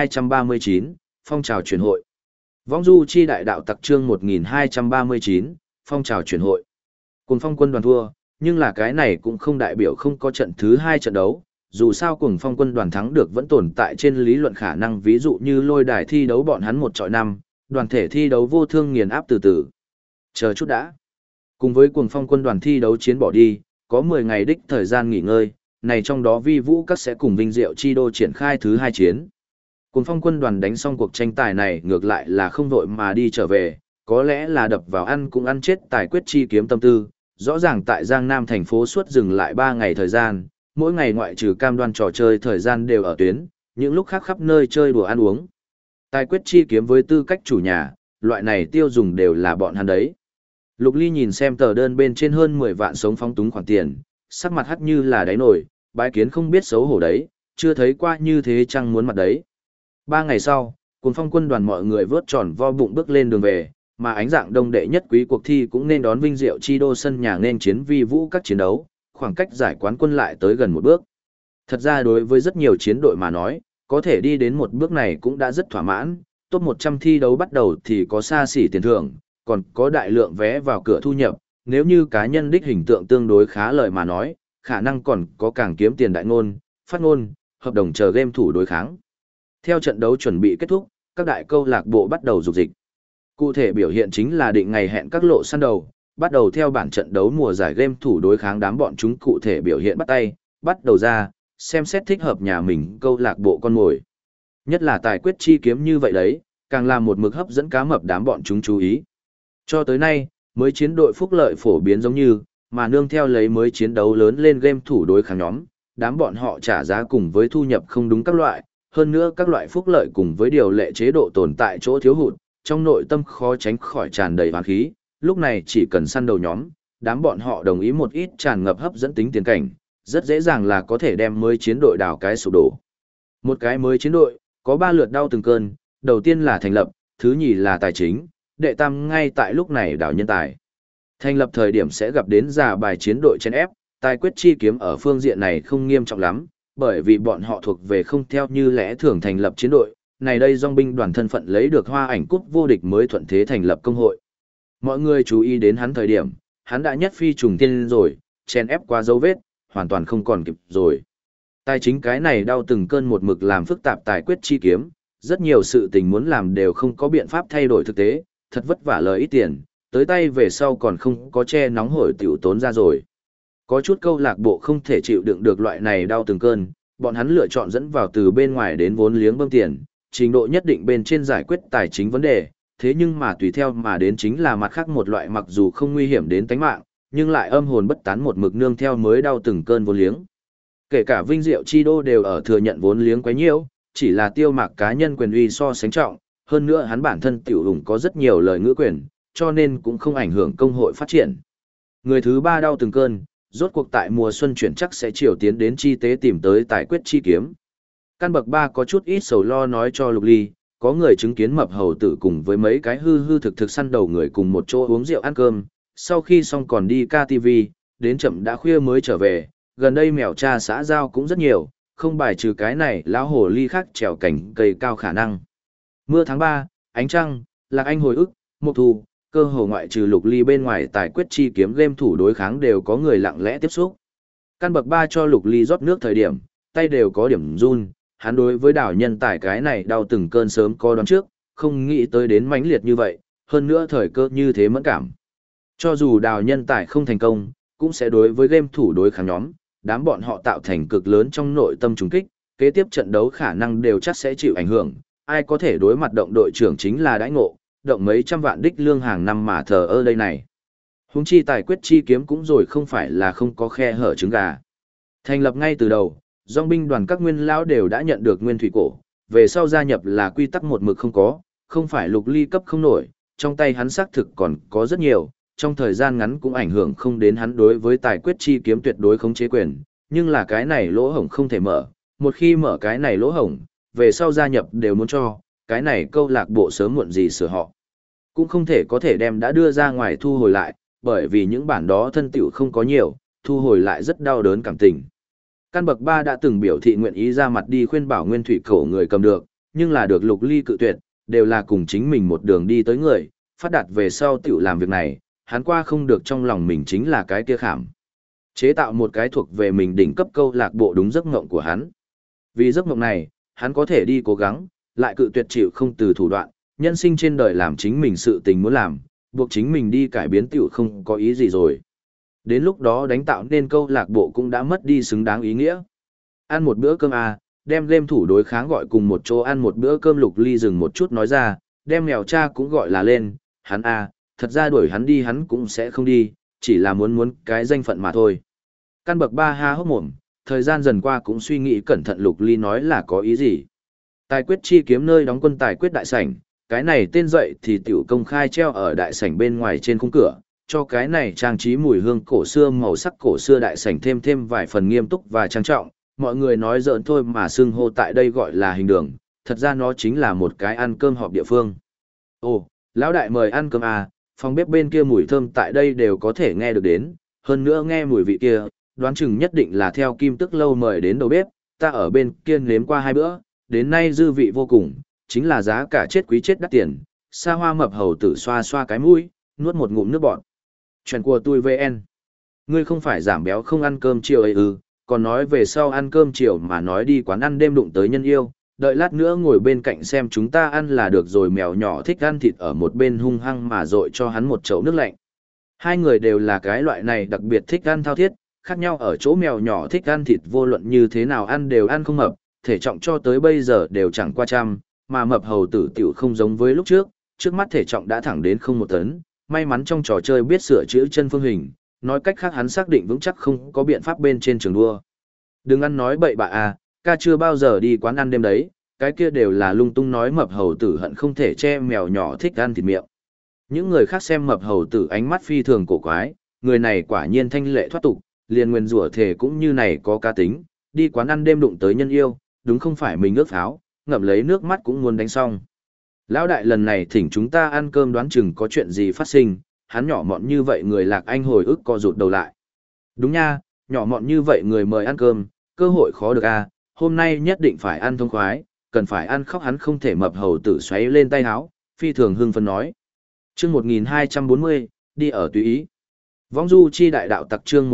1239, phong trào chuyển hội. Vong Du chi đại đạo tặc chương 1239, phong trào chuyển hội. Cuồng Phong quân đoàn thua, nhưng là cái này cũng không đại biểu không có trận thứ 2 trận đấu, dù sao Cuồng Phong quân đoàn thắng được vẫn tồn tại trên lý luận khả năng, ví dụ như lôi đài thi đấu bọn hắn 1-5, đoàn thể thi đấu vô thương nghiền áp từ từ. Chờ chút đã. Cùng với Cuồng Phong quân đoàn thi đấu chiến bỏ đi, có 10 ngày đích thời gian nghỉ ngơi, này trong đó Vi Vũ các sẽ cùng Vinh Diệu Chi Đô triển khai thứ 2 chiến. Cùng phong quân đoàn đánh xong cuộc tranh tài này ngược lại là không vội mà đi trở về, có lẽ là đập vào ăn cũng ăn chết tài quyết chi kiếm tâm tư, rõ ràng tại Giang Nam thành phố suốt dừng lại 3 ngày thời gian, mỗi ngày ngoại trừ cam đoan trò chơi thời gian đều ở tuyến, những lúc khác khắp nơi chơi đùa ăn uống. Tài quyết chi kiếm với tư cách chủ nhà, loại này tiêu dùng đều là bọn hắn đấy. Lục Ly nhìn xem tờ đơn bên trên hơn 10 vạn sống phóng túng khoản tiền, sắc mặt hắt như là đáy nổi, bái kiến không biết xấu hổ đấy, chưa thấy qua như thế chăng muốn mặt đấy. 3 ngày sau, cùng phong quân đoàn mọi người vớt tròn vo bụng bước lên đường về, mà ánh dạng đông đệ nhất quý cuộc thi cũng nên đón vinh diệu chi đô sân nhà nên chiến vi vũ các chiến đấu, khoảng cách giải quán quân lại tới gần một bước. Thật ra đối với rất nhiều chiến đội mà nói, có thể đi đến một bước này cũng đã rất thỏa mãn, top 100 thi đấu bắt đầu thì có xa xỉ tiền thưởng, còn có đại lượng vé vào cửa thu nhập, nếu như cá nhân đích hình tượng tương đối khá lợi mà nói, khả năng còn có càng kiếm tiền đại ngôn, phát ngôn, hợp đồng chờ game thủ đối kháng. Theo trận đấu chuẩn bị kết thúc, các đại câu lạc bộ bắt đầu dục dịch. Cụ thể biểu hiện chính là định ngày hẹn các lộ săn đầu, bắt đầu theo bản trận đấu mùa giải game thủ đối kháng đám bọn chúng cụ thể biểu hiện bắt tay, bắt đầu ra, xem xét thích hợp nhà mình câu lạc bộ con mồi. Nhất là tài quyết chi kiếm như vậy đấy, càng là một mực hấp dẫn cá mập đám bọn chúng chú ý. Cho tới nay, mới chiến đội phúc lợi phổ biến giống như, mà nương theo lấy mới chiến đấu lớn lên game thủ đối kháng nhóm, đám bọn họ trả giá cùng với thu nhập không đúng các loại, hơn nữa các loại phúc lợi cùng với điều lệ chế độ tồn tại chỗ thiếu hụt, trong nội tâm khó tránh khỏi tràn đầy hoán khí, lúc này chỉ cần săn đầu nhóm, đám bọn họ đồng ý một ít tràn ngập hấp dẫn tính tiền cảnh, rất dễ dàng là có thể đem mới chiến đội đào cái sụp đổ. Một cái mới chiến đội, có 3 lượt đau từng cơn, đầu tiên là thành lập, thứ nhì là tài chính, đệ tam ngay tại lúc này đào nhân tài. Thành lập thời điểm sẽ gặp đến giả bài chiến đội chen ép, tài quyết chi kiếm ở phương diện này không nghiêm trọng lắm, bởi vì bọn họ thuộc về không theo như lẽ thường thành lập chiến đội, này đây dòng binh đoàn thân phận lấy được hoa ảnh cúp vô địch mới thuận thế thành lập công hội. Mọi người chú ý đến hắn thời điểm, hắn đã nhất phi trùng thiên rồi, chen ép qua dấu vết, hoàn toàn không còn kịp rồi. Tài chính cái này đau từng cơn một mực làm phức tạp tài quyết chi kiếm, rất nhiều sự tình muốn làm đều không có biện pháp thay đổi thực tế, thật vất vả lời ít tiền, tới tay về sau còn không có che nóng hổi tiểu tốn ra rồi. Có chút câu lạc bộ không thể chịu đựng được loại này đau từng cơn, bọn hắn lựa chọn dẫn vào từ bên ngoài đến vốn liếng bơm tiền, trình độ nhất định bên trên giải quyết tài chính vấn đề, thế nhưng mà tùy theo mà đến chính là mặt khác một loại mặc dù không nguy hiểm đến tính mạng, nhưng lại âm hồn bất tán một mực nương theo mới đau từng cơn vốn liếng. Kể cả Vinh Diệu Chi Đô đều ở thừa nhận vốn liếng quấy nhiễu, chỉ là Tiêu Mạc cá nhân quyền uy so sánh trọng, hơn nữa hắn bản thân tiểu hùng có rất nhiều lời ngữ quyền, cho nên cũng không ảnh hưởng công hội phát triển. Người thứ ba đau từng cơn, rốt cuộc tại mùa xuân chuyển chắc sẽ chiều tiến đến chi tế tìm tới tài quyết chi kiếm. Căn bậc 3 có chút ít sầu lo nói cho Lục Ly, có người chứng kiến mập hầu tử cùng với mấy cái hư thực săn đầu người cùng một chỗ uống rượu ăn cơm, sau khi xong còn đi KTV, đến chậm đã khuya mới trở về, gần đây mèo cha xã giao cũng rất nhiều, không bài trừ cái này lão hồ ly khác trèo cảnh cây cao khả năng. Mưa tháng 3, ánh trăng, Lạc Anh hồi ức, Mộc Thu, cơ hồ ngoại trừ Lục Ly bên ngoài tài quyết chi kiếm game thủ đối kháng đều có người lặng lẽ tiếp xúc. Căn bậc 3 cho Lục Ly rót nước thời điểm, tay đều có điểm run, hắn đối với đảo nhân tài cái này đau từng cơn sớm có đoán trước, không nghĩ tới đến mãnh liệt như vậy, hơn nữa thời cơ như thế mẫn cảm. Cho dù đào nhân tài không thành công, cũng sẽ đối với game thủ đối kháng nhóm, đám bọn họ tạo thành cực lớn trong nội tâm trùng kích, kế tiếp trận đấu khả năng đều chắc sẽ chịu ảnh hưởng, ai có thể đối mặt động đội trưởng chính là đãi ngộ, động mấy trăm vạn đích lương hàng năm mà thờ ơ đây này. Huống chi tài quyết chi kiếm cũng rồi không phải là không có khe hở trứng gà. Thành lập ngay từ đầu, dòng binh đoàn các nguyên lão đều đã nhận được nguyên thủy cổ, về sau gia nhập là quy tắc một mực không có, không phải Lục Ly cấp không nổi, trong tay hắn xác thực còn có rất nhiều, trong thời gian ngắn cũng ảnh hưởng không đến hắn đối với tài quyết chi kiếm tuyệt đối khống chế quyền, nhưng là cái này lỗ hổng không thể mở, một khi mở cái này lỗ hổng, về sau gia nhập đều muốn cho, cái này câu lạc bộ sớm muộn gì sửa họ. Cũng không thể có thể đem đã đưa ra ngoài thu hồi lại, bởi vì những bản đó thân tiểu không có nhiều, thu hồi lại rất đau đớn cảm tình. Căn bậc 3 đã từng biểu thị nguyện ý ra mặt đi khuyên bảo nguyên thủy khẩu người cầm được, nhưng là được Lục Ly cự tuyệt, đều là cùng chính mình một đường đi tới người, phát đạt về sau tiểu làm việc này, hắn qua không được trong lòng mình chính là cái kia khảm. Chế tạo một cái thuộc về mình đỉnh cấp câu lạc bộ đúng giấc mộng của hắn. Vì giấc mộng này, hắn có thể đi cố gắng, lại cự tuyệt chịu không từ thủ đoạn, nhân sinh trên đời làm chính mình sự tình muốn làm, buộc chính mình đi cải biến tiểu không có ý gì rồi. Đến lúc đó đánh tạo nên câu lạc bộ cũng đã mất đi xứng đáng ý nghĩa. Ăn một bữa cơm à, đem game thủ đối kháng gọi cùng một chỗ ăn một bữa cơm. Lục Ly dừng một chút nói ra, đem mèo cha cũng gọi là lên, hắn à, thật ra đuổi hắn đi hắn cũng sẽ không đi, chỉ là muốn cái danh phận mà thôi. Căn bậc 3 ha hốc mồm, thời gian dần qua cũng suy nghĩ cẩn thận Lục Ly nói là có ý gì. Tài quyết chi kiếm nơi đóng quân tài quyết đại sảnh, cái này tên dậy thì tiểu công khai treo ở đại sảnh bên ngoài trên khung cửa, cho cái này trang trí mùi hương cổ xưa màu sắc cổ xưa đại sảnh thêm vài phần nghiêm túc và trang trọng. Mọi người nói giỡn thôi mà xưng hô tại đây gọi là hình đường, thật ra nó chính là một cái ăn cơm họp địa phương. Ồ, lão đại mời ăn cơm à, phòng bếp bên kia mùi thơm tại đây đều có thể nghe được đến, hơn nữa nghe mùi vị kia, đoán chừng nhất định là theo Kim Tức lâu mời đến đầu bếp, ta ở bên kia nếm qua 2 bữa, đến nay dư vị vô cùng, chính là giá cả chết quý chết đắt tiền. Sa Hoa mập hầu tử xoa xoa cái mũi, nuốt một ngụm nước bọt. Chuyện của tôi VN. Ngươi không phải giảm béo không ăn cơm chiều ấy ư, còn nói về sau ăn cơm chiều mà nói đi quán ăn đêm đụng tới nhân yêu, đợi lát nữa ngồi bên cạnh xem chúng ta ăn là được rồi. Mèo nhỏ thích ăn thịt ở một bên hung hăng mà dội cho hắn một chậu nước lạnh. Hai người đều là cái loại này đặc biệt thích ăn thao thiết, khác nhau ở chỗ mèo nhỏ thích ăn thịt vô luận như thế nào ăn đều ăn không mập, thể trọng cho tới bây giờ đều chẳng qua trăm, mà mập hầu tử tiểu không giống với lúc trước mắt thể trọng đã thẳng đến không 1 tấn, may mắn trong trò chơi biết sửa chữa chân phương hình, nói cách khác hắn xác định vững chắc không có biện pháp bên trên trường đua. Đừng ăn nói bậy bạ à, ca chưa bao giờ đi quán ăn đêm đấy, cái kia đều là lung tung nói. Mập hầu tử hận không thể che mèo nhỏ thích ăn thịt miệng. Những người khác xem mập hầu tử ánh mắt phi thường cổ quái, người này quả nhiên thanh lệ thoát tục, liền nguyên rủa thể cũng như này có cá tính, đi quán ăn đêm đụng tới nhân yêu, đúng không phải mình ước pháo, ngậm lấy nước mắt cũng muốn đánh xong. Lão đại lần này thỉnh chúng ta ăn cơm đoán chừng có chuyện gì phát sinh, hắn nhỏ mọn như vậy người Lạc Anh hồi ức co rụt đầu lại. Đúng nha, nhỏ mọn như vậy người mời ăn cơm, cơ hội khó được à, hôm nay nhất định phải ăn thông khoái, cần phải ăn khóc hắn không thể. Mập hầu tử xoáy lên tay áo, phi thường hưng phấn nói. Chương 1240, đi ở tùy ý. Vong du chi đại đạo tặc chương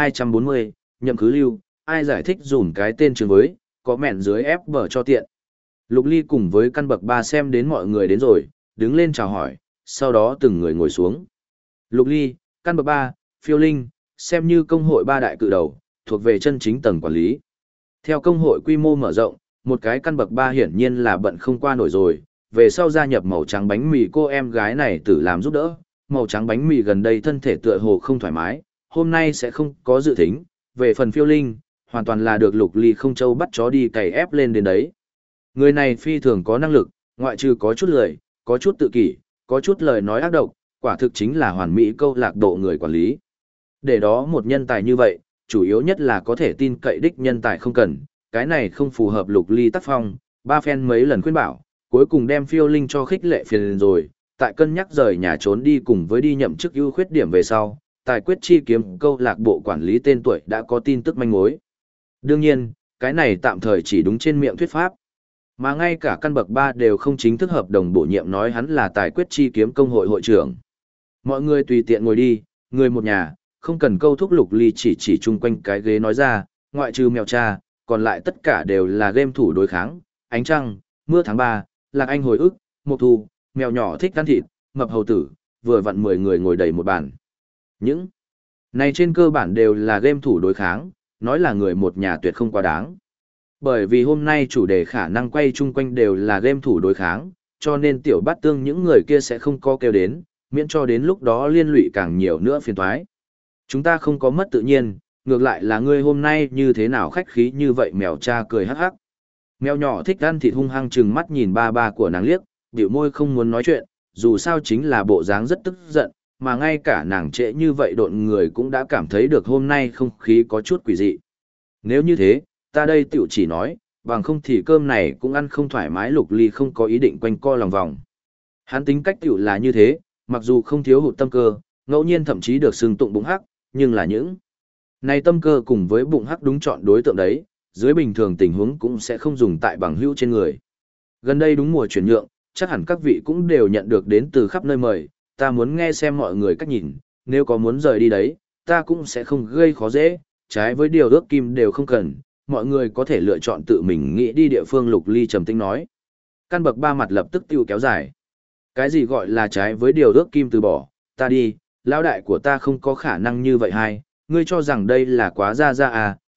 1240, nhậm cứ lưu, ai giải thích dùm cái tên trường với, có mẹn dưới ép bờ cho tiện. Lục Ly cùng với căn bậc 3 xem đến mọi người đến rồi, đứng lên chào hỏi, sau đó từng người ngồi xuống. Lục Ly, căn bậc 3, Phiêu Linh, xem như công hội 3 đại cự đầu, thuộc về chân chính tầng quản lý. Theo công hội quy mô mở rộng, một cái căn bậc 3 hiển nhiên là bận không qua nổi rồi, về sau gia nhập màu trắng bánh mì cô em gái này tự làm giúp đỡ. Màu trắng bánh mì gần đây thân thể tựa hồ không thoải mái, hôm nay sẽ không có dự thính. Về phần Phiêu Linh, hoàn toàn là được Lục Ly không châu bắt chó đi cày ép lên đến đấy. Người này phi thường có năng lực, ngoại trừ có chút lười, có chút tự kỷ, có chút lời nói ác độc, quả thực chính là hoàn mỹ câu lạc bộ người quản lý. Để đó một nhân tài như vậy, chủ yếu nhất là có thể tin cậy đích nhân tài không cần, cái này không phù hợp Lục Ly tác phong. 3 phen mấy lần khuyên bảo, cuối cùng đem Phiêu Linh cho khích lệ phiền rồi, tại cân nhắc rời nhà trốn đi cùng với đi nhậm chức ưu khuyết điểm về sau, tài quyết chi kiếm câu lạc bộ quản lý tên tuổi đã có tin tức manh mối. Đương nhiên, cái này tạm thời chỉ đúng trên miệng thuyết pháp. Mà ngay cả căn bậc 3 đều không chính thức hợp đồng bổ nhiệm nói hắn là tài quyết chi kiếm công hội hội trưởng. Mọi người tùy tiện ngồi đi, người một nhà, không cần câu thúc. Lục Ly chỉ chung quanh cái ghế nói ra, ngoại trừ mèo cha, còn lại tất cả đều là game thủ đối kháng, ánh trăng, mưa tháng 3, Lạc Anh hồi ức, Mộc Thu, mèo nhỏ thích ăn thịt, mập hầu tử, vừa vặn 10 người ngồi đầy một bàn. Những này trên cơ bản đều là game thủ đối kháng, nói là người một nhà tuyệt không quá đáng. Bởi vì hôm nay chủ đề khả năng quay chung quanh đều là game thủ đối kháng, cho nên tiểu bát tương những người kia sẽ không có kêu đến, miễn cho đến lúc đó liên lụy càng nhiều nữa phiền toái. Chúng ta không có mất tự nhiên, ngược lại là ngươi hôm nay như thế nào khách khí như vậy. Mèo cha cười hắc hắc. Mèo nhỏ thích ăn thịt hung hăng chừng mắt nhìn ba của nàng liếc, bĩu môi không muốn nói chuyện, dù sao chính là bộ dáng rất tức giận, mà ngay cả nàng trễ như vậy độn người cũng đã cảm thấy được hôm nay không khí có chút quỷ dị. Nếu như thế, ta đây tiểu chỉ nói, bằng không thì cơm này cũng ăn không thoải mái. Lục Ly không có ý định quanh co lòng vòng. Hắn tính cách tiểu là như thế, mặc dù không thiếu hụt tâm cơ, ngẫu nhiên thậm chí được xưng tụng bụng hắc, nhưng là những này tâm cơ cùng với bụng hắc đúng chọn đối tượng đấy, dưới bình thường tình huống cũng sẽ không dùng tại bằng hữu trên người. Gần đây đúng mùa chuyển nhượng, chắc hẳn các vị cũng đều nhận được đến từ khắp nơi mời, ta muốn nghe xem mọi người cách nhìn, nếu có muốn rời đi đấy, ta cũng sẽ không gây khó dễ, trái với điều ước kim đều không cần, mọi người có thể lựa chọn tự mình nghĩ đi địa phương. Lục Ly trầm tĩnh nói. Căn bậc 3 mặt lập tức tiêu kéo dài. Cái gì gọi là trái với điều ước kim từ bỏ, ta đi, lão đại của ta không có khả năng như vậy hay, ngươi cho rằng đây là quá ra à,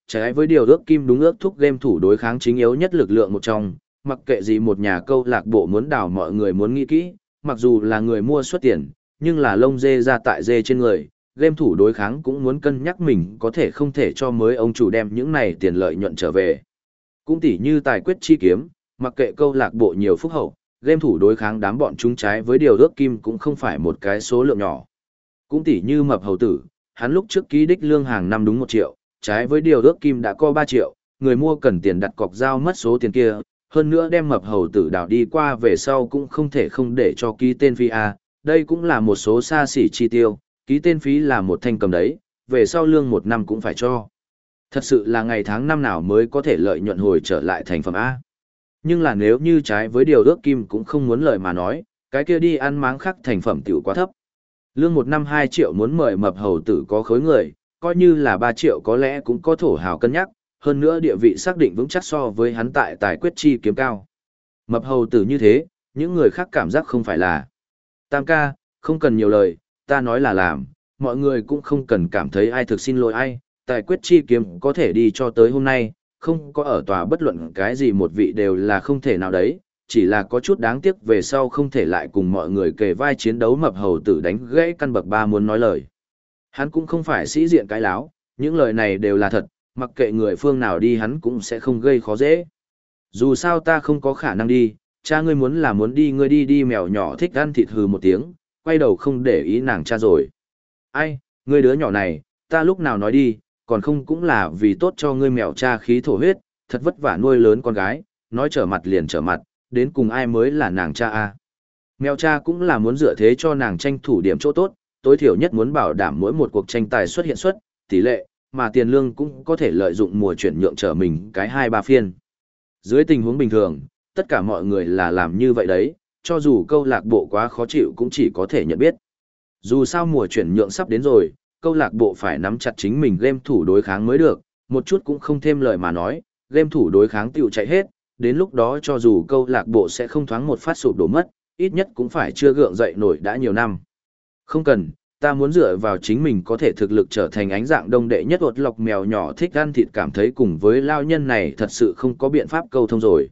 trái với điều ước kim đúng ước thúc game thủ đối kháng chính yếu nhất lực lượng một trong, mặc kệ gì một nhà câu lạc bộ muốn đào mọi người muốn nghĩ kỹ, mặc dù là người mua xuất tiền, nhưng là lông dê ra tại dê trên người, game thủ đối kháng cũng muốn cân nhắc mình có thể không thể cho mới ông chủ đem những này tiền lợi nhuận trở về. Cũng tỉ như tài quyết chi kiếm, mặc kệ câu lạc bộ nhiều phúc hậu, game thủ đối kháng đám bọn chúng trái với điều ước kim cũng không phải một cái số lượng nhỏ. Cũng tỉ như mập hầu tử, hắn lúc trước ký đích lương hàng năm đúng 1 triệu, trái với điều ước kim đã có 3 triệu, người mua cần tiền đặt cọc giao mất số tiền kia, hơn nữa đem mập hầu tử đảo đi qua về sau cũng không thể không để cho ký tên phí A, đây cũng là một số xa xỉ chi tiêu, ký tên phí là một thanh cầm đấy, về sau lương 1 năm cũng phải cho. Thật sự là ngày tháng năm nào mới có thể lợi nhuận hồi trở lại thành phẩm A. Nhưng là nếu như trái với điều ước kim cũng không muốn lời mà nói, cái kia đi ăn máng khác thành phẩm tiểu quá thấp. Lương 1 năm 2 triệu muốn mời mập hầu tử có khối người, coi như là 3 triệu có lẽ cũng có thổ hào cân nhắc, hơn nữa địa vị xác định vững chắc so với hắn tại tài quyết chi kiếm cao. Mập hầu tử như thế, những người khác cảm giác không phải là. Tam ca, không cần nhiều lời, ta nói là làm, mọi người cũng không cần cảm thấy ai thực xin lỗi ai, tài quyết chi kiếm có thể đi cho tới hôm nay, không có ở tòa bất luận cái gì một vị đều là không thể nào đấy, chỉ là có chút đáng tiếc về sau không thể lại cùng mọi người kề vai chiến đấu. Mập hầu tử đánh gãy căn bậc 3 muốn nói lời. Hắn cũng không phải sĩ diện cái láo, những lời này đều là thật, mặc kệ người phương nào đi hắn cũng sẽ không gây khó dễ. Dù sao ta không có khả năng đi, cha ngươi muốn là muốn đi ngươi đi đi. Mèo nhỏ thích ăn thịt hừ một tiếng, quay đầu không để ý nàng cha rồi. Ai, ngươi đứa nhỏ này, ta lúc nào nói đi, còn không cũng là vì tốt cho ngươi. Mèo cha khí thổ huyết, thật vất vả nuôi lớn con gái, nói trở mặt liền trở mặt, đến cùng ai mới là nàng cha a? Mèo cha cũng là muốn dựa thế cho nàng tranh thủ điểm chỗ tốt, tối thiểu nhất muốn bảo đảm mỗi một cuộc tranh tài xuất hiện suất, tỷ lệ, mà tiền lương cũng có thể lợi dụng mùa chuyển nhượng trở mình cái 2-3 phiên. Dưới tình huống bình thường, tất cả mọi người là làm như vậy đấy, cho dù câu lạc bộ quá khó chịu cũng chỉ có thể nhận biết. Dù sao mùa chuyển nhượng sắp đến rồi, câu lạc bộ phải nắm chặt chính mình game thủ đối kháng mới được, một chút cũng không thêm lời mà nói, game thủ đối kháng tiểu chạy hết, đến lúc đó cho dù câu lạc bộ sẽ không thoáng một phát sụp đổ mất, ít nhất cũng phải chưa gượng dậy nổi đã nhiều năm. Không cần, ta muốn dựa vào chính mình có thể thực lực trở thành ánh dạng đông đệ nhất. Ột lọc mèo nhỏ thích ăn thịt cảm thấy cùng với lao nhân này thật sự không có biện pháp câu thông rồi.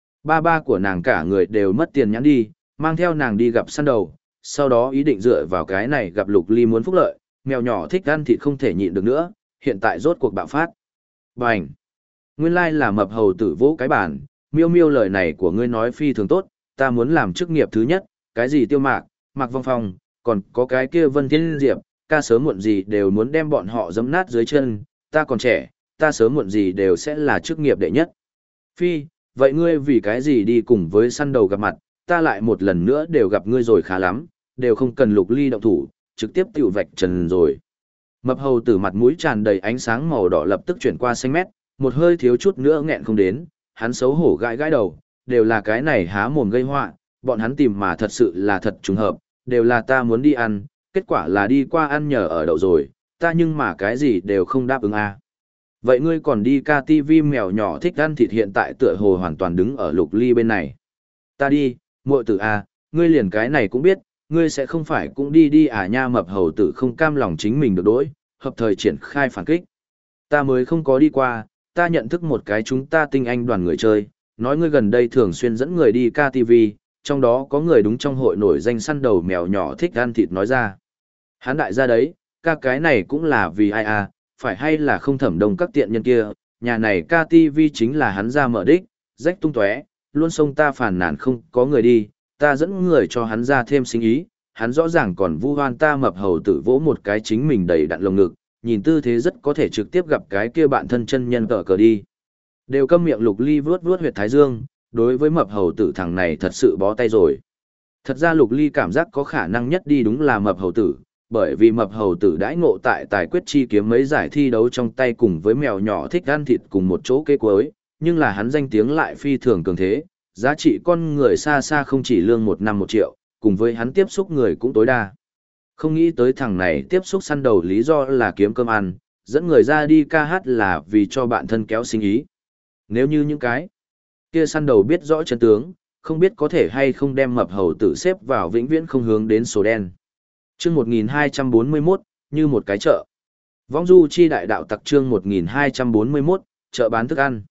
Ba của nàng cả người đều mất tiền nhãn đi, mang theo nàng đi gặp săn đầu, sau đó ý định dựa vào cái này gặp Lục Ly muốn phúc lợi, mèo nhỏ thích ăn thịt không thể nhịn được nữa, hiện tại rốt cuộc bạo phát. Bành! Nguyên lai là mập hầu tử vỗ cái bàn, miêu miêu lời này của ngươi nói phi thường tốt, ta muốn làm chức nghiệp thứ nhất, cái gì Tiêu Mạc, Mạc Vong Phong, còn có cái kia Vân Thiên Diệp, ca sớm muộn gì đều muốn đem bọn họ giẫm nát dưới chân, ta còn trẻ, ta sớm muộn gì đều sẽ là chức nghiệp đệ nhất. Phi, vậy ngươi vì cái gì đi cùng với săn đầu gặp mặt, ta lại một lần nữa đều gặp ngươi rồi khá lắm, đều không cần Lục Ly động thủ, trực tiếp tiểu vạch trần rồi. Mập hầu tử mặt mũi tràn đầy ánh sáng màu đỏ lập tức chuyển qua xanh mét, một hơi thiếu chút nữa nghẹn không đến, hắn xấu hổ gãi gãi đầu, đều là cái này há mồm gây họa, bọn hắn tìm mà thật sự là thật trùng hợp, đều là ta muốn đi ăn, kết quả là đi qua ăn nhờ ở đậu rồi, ta nhưng mà cái gì đều không đáp ứng à. Vậy ngươi còn đi KTV mèo nhỏ thích ăn thịt hiện tại tựa hồ hoàn toàn đứng ở Lục Ly bên này. Ta đi, muội tử à, ngươi liền cái này cũng biết, ngươi sẽ không phải cũng đi à nha. Mập hầu tử không cam lòng chính mình được đối, hợp thời triển khai phản kích. Ta mới không có đi qua, ta nhận thức một cái chúng ta tinh anh đoàn người chơi, nói ngươi gần đây thường xuyên dẫn người đi KTV, trong đó có người đúng trong hội nổi danh săn đầu mèo nhỏ thích ăn thịt nói ra. Hán đại gia đấy, ca cái này cũng là vì ai à, phải hay là không thẩm đồng các tiện nhân kia, nhà này KTV chính là hắn ra mở đích, rách tung tóe, luôn xông ta phản nàn không có người đi, ta dẫn người cho hắn ra thêm sinh ý, hắn rõ ràng còn vu hoan ta. Mập hầu tử vỗ một cái chính mình đầy đặn lồng ngực, nhìn tư thế rất có thể trực tiếp gặp cái kia bạn thân chân nhân cờ đi. Đều câm miệng. Lục Ly vuốt vuốt huyệt thái dương, đối với mập hầu tử thằng này thật sự bó tay rồi. Thật ra Lục Ly cảm giác có khả năng nhất đi đúng là mập hầu tử, bởi vì mập hầu tử đãi ngộ tại tài quyết chi kiếm mấy giải thi đấu trong tay cùng với mèo nhỏ thích ăn thịt cùng một chỗ kế cuối, nhưng là hắn danh tiếng lại phi thường cường thế, giá trị con người xa xa không chỉ lương 1 năm 1 triệu, cùng với hắn tiếp xúc người cũng tối đa. Không nghĩ tới thằng này tiếp xúc săn đầu lý do là kiếm cơm ăn, dẫn người ra đi ca hát là vì cho bạn thân kéo sinh ý. Nếu như những cái kia săn đầu biết rõ chân tướng, không biết có thể hay không đem mập hầu tử xếp vào vĩnh viễn không hướng đến số đen. Chương 1241, như một cái chợ. Vong du chi đại đạo tặc chương 1241, chợ bán thức ăn.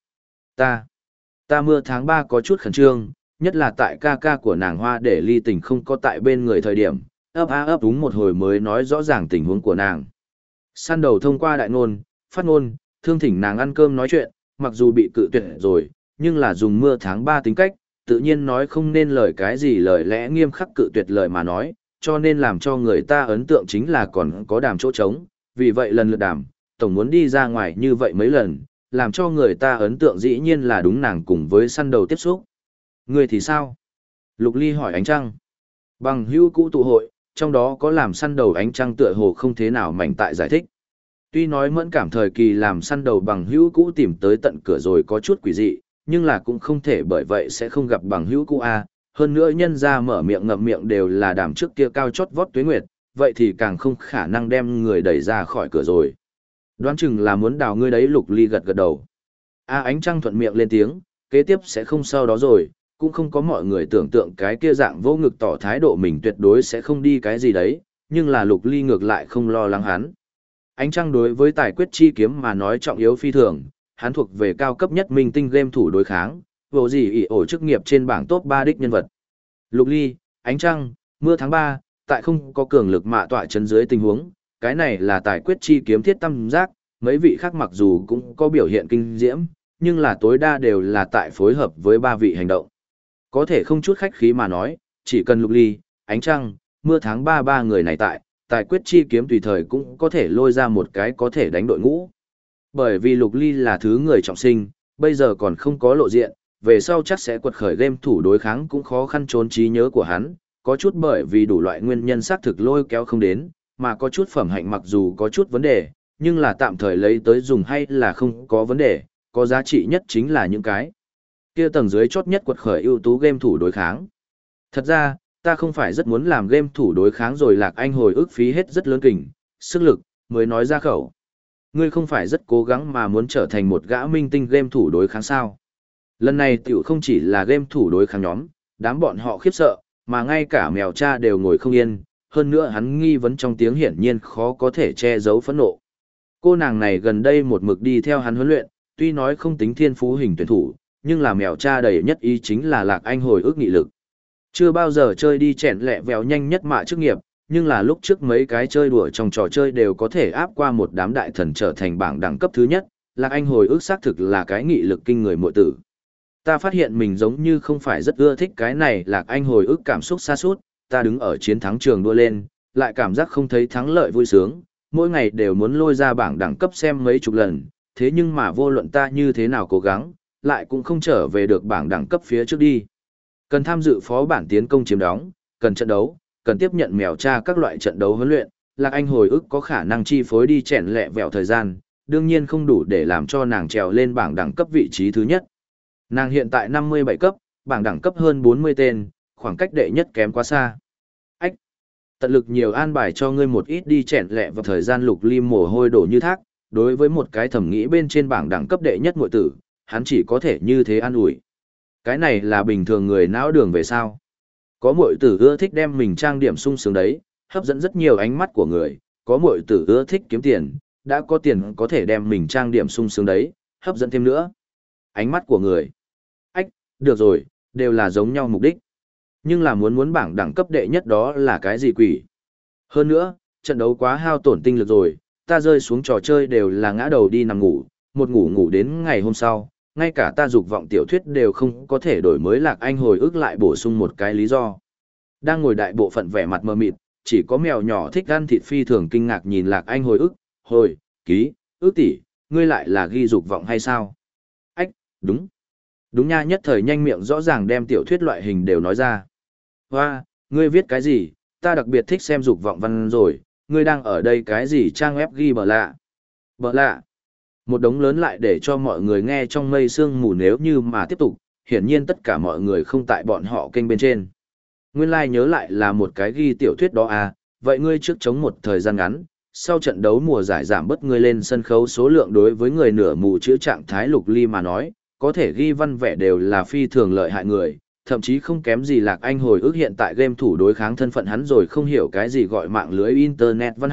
Ta mưa tháng 3 có chút khẩn trương, nhất là tại ca ca của nàng Hoa để ly tình không có tại bên người thời điểm, ấp úng một hồi mới nói rõ ràng tình huống của nàng. Săn đầu thông qua đại ngôn, phát ngôn, thương thỉnh nàng ăn cơm nói chuyện, mặc dù bị cự tuyệt rồi, nhưng là dùng mưa tháng 3 tính cách, tự nhiên nói không nên lời cái gì lời lẽ nghiêm khắc cự tuyệt lời mà nói, cho nên làm cho người ta ấn tượng chính là còn có đàm chỗ trống, vì vậy lần lượt đàm, tổng muốn đi ra ngoài như vậy mấy lần, làm cho người ta ấn tượng dĩ nhiên là đúng nàng cùng với săn đầu tiếp xúc. Người thì sao? Lục Ly hỏi Ánh Trăng. Bằng hữu cũ tụ hội, trong đó có làm săn đầu Ánh Trăng tựa hồ không thế nào mảnh tại giải thích. Tuy nói mẫn cảm thời kỳ làm săn đầu bằng hữu cũ tìm tới tận cửa rồi có chút quỷ dị, nhưng là cũng không thể bởi vậy sẽ không gặp bằng hữu cũ A. Hơn nữa nhân ra mở miệng ngậm miệng đều là đàm trước kia cao chót vót tuế nguyệt, vậy thì càng không khả năng đem người đẩy ra khỏi cửa rồi. Đoán chừng là muốn đào ngươi đấy. Lục Ly gật gật đầu. Ánh Trăng thuận miệng lên tiếng, kế tiếp sẽ không sau đó rồi, cũng không có mọi người tưởng tượng cái kia dạng vô ngực tỏ thái độ mình tuyệt đối sẽ không đi cái gì đấy, nhưng là Lục Ly ngược lại không lo lắng hắn. Ánh Trăng đối với tài quyết chi kiếm mà nói trọng yếu phi thường, hắn thuộc về cao cấp nhất minh tinh game thủ đối kháng, vô gì ỷ ổ chức nghiệp trên bảng top 3 đích nhân vật. Lục Ly, Ánh Trăng, mưa tháng 3, tại không có cường lực mạ tọa chân dưới tình huống, cái này là tài quyết chi kiếm thiết tam giác, mấy vị khác mặc dù cũng có biểu hiện kinh diễm, nhưng là tối đa đều là tại phối hợp với ba vị hành động. Có thể không chút khách khí mà nói, chỉ cần Lục Ly, Ánh Trăng, mưa tháng 3 ba người này tại, tài quyết chi kiếm tùy thời cũng có thể lôi ra một cái có thể đánh đội ngũ. Bởi vì Lục Ly là thứ người trọng sinh, bây giờ còn không có lộ diện, về sau chắc sẽ quật khởi game thủ đối kháng cũng khó khăn trốn trí nhớ của hắn, có chút bởi vì đủ loại nguyên nhân xác thực lôi kéo không đến, mà có chút phẩm hạnh mặc dù có chút vấn đề, nhưng là tạm thời lấy tới dùng hay là không có vấn đề, có giá trị nhất chính là những cái kia tầng dưới chót nhất quật khởi ưu tú game thủ đối kháng. Thật ra, ta không phải rất muốn làm game thủ đối kháng rồi Lạc Anh hồi ức phí hết rất lớn kình, sức lực, mới nói ra khẩu. Ngươi không phải rất cố gắng mà muốn trở thành một gã minh tinh game thủ đối kháng sao. Lần này tiểu không chỉ là game thủ đối kháng nhóm, đám bọn họ khiếp sợ, mà ngay cả mèo cha đều ngồi không yên, hơn nữa hắn nghi vấn trong tiếng hiển nhiên khó có thể che giấu phẫn nộ. Cô nàng này gần đây một mực đi theo hắn huấn luyện, tuy nói không tính thiên phú hình tuyển thủ, nhưng là mèo cha đầy nhất ý chính là Lạc Anh hồi ức nghị lực. Chưa bao giờ chơi đi chèn lẹ vèo nhanh nhất mạ chức nghiệp, nhưng là lúc trước mấy cái chơi đùa trong trò chơi đều có thể áp qua một đám đại thần trở thành bảng đẳng cấp thứ nhất, Lạc Anh hồi ức xác thực là cái nghị lực kinh người muội tử. Ta phát hiện mình giống như không phải rất ưa thích cái này. Lạc Anh hồi ức cảm xúc xa sút, ta đứng ở chiến thắng trường đua lên, lại cảm giác không thấy thắng lợi vui sướng, mỗi ngày đều muốn lôi ra bảng đẳng cấp xem mấy chục lần, thế nhưng mà vô luận ta như thế nào cố gắng, lại cũng không trở về được bảng đẳng cấp phía trước đi. Cần tham dự phó bản tiến công chiếm đóng, cần trận đấu, cần tiếp nhận mèo cha các loại trận đấu huấn luyện, Lạc Anh hồi ức có khả năng chi phối đi chèn lẹ vẹo thời gian, đương nhiên không đủ để làm cho nàng trèo lên bảng đẳng cấp vị trí thứ nhất. Nàng hiện tại 57 cấp, bảng đẳng cấp hơn 40 tên, khoảng cách đệ nhất kém quá xa. Ách! Tận lực nhiều an bài cho ngươi một ít đi chèn lẹ vào thời gian. Lục Ly mồ hôi đổ như thác, đối với một cái thẩm nghĩ bên trên bảng đẳng cấp đệ nhất muội tử, hắn chỉ có thể như thế an ủi. Cái này là bình thường người não đường về sao? Có muội tử ưa thích đem mình trang điểm sung sướng đấy, hấp dẫn rất nhiều ánh mắt của người, có muội tử ưa thích kiếm tiền, đã có tiền có thể đem mình trang điểm sung sướng đấy, hấp dẫn thêm nữa ánh mắt của người. Ách, được rồi, đều là giống nhau mục đích. Nhưng là muốn bảng đẳng cấp đệ nhất đó là cái gì quỷ? Hơn nữa, trận đấu quá hao tổn tinh lực rồi, ta rơi xuống trò chơi đều là ngã đầu đi nằm ngủ, một ngủ đến ngày hôm sau, ngay cả ta dục vọng tiểu thuyết đều không có thể đổi mới. Lạc Anh hồi ức lại bổ sung một cái lý do. Đang ngồi đại bộ phận vẻ mặt mờ mịt, chỉ có mèo nhỏ thích ăn thịt phi thường kinh ngạc nhìn Lạc Anh hồi ức, hồi, ký, ước tỷ, ngươi lại là ghi dục vọng hay sao? Ách, đúng. Đúng nha, nhất thời nhanh miệng rõ ràng đem tiểu thuyết loại hình đều nói ra. Hoa, ngươi viết cái gì, ta đặc biệt thích xem dục vọng văn rồi, ngươi đang ở đây cái gì trang web ghi bờ lạ. Bờ lạ. Một đống lớn lại để cho mọi người nghe trong mây sương mù, nếu như mà tiếp tục, hiển nhiên tất cả mọi người không tại bọn họ kênh bên trên. Nguyên lai nhớ lại là một cái ghi tiểu thuyết đó à, vậy ngươi trước chống một thời gian ngắn, sau trận đấu mùa giải giảm bớt ngươi lên sân khấu số lượng. Đối với người nửa mù chữa trạng thái Lục Ly mà nói, có thể ghi văn vẽ đều là phi thường lợi hại người, thậm chí không kém gì Lạc Anh hồi ức hiện tại game thủ đối kháng thân phận hắn rồi không hiểu cái gì gọi mạng lưới internet văn học,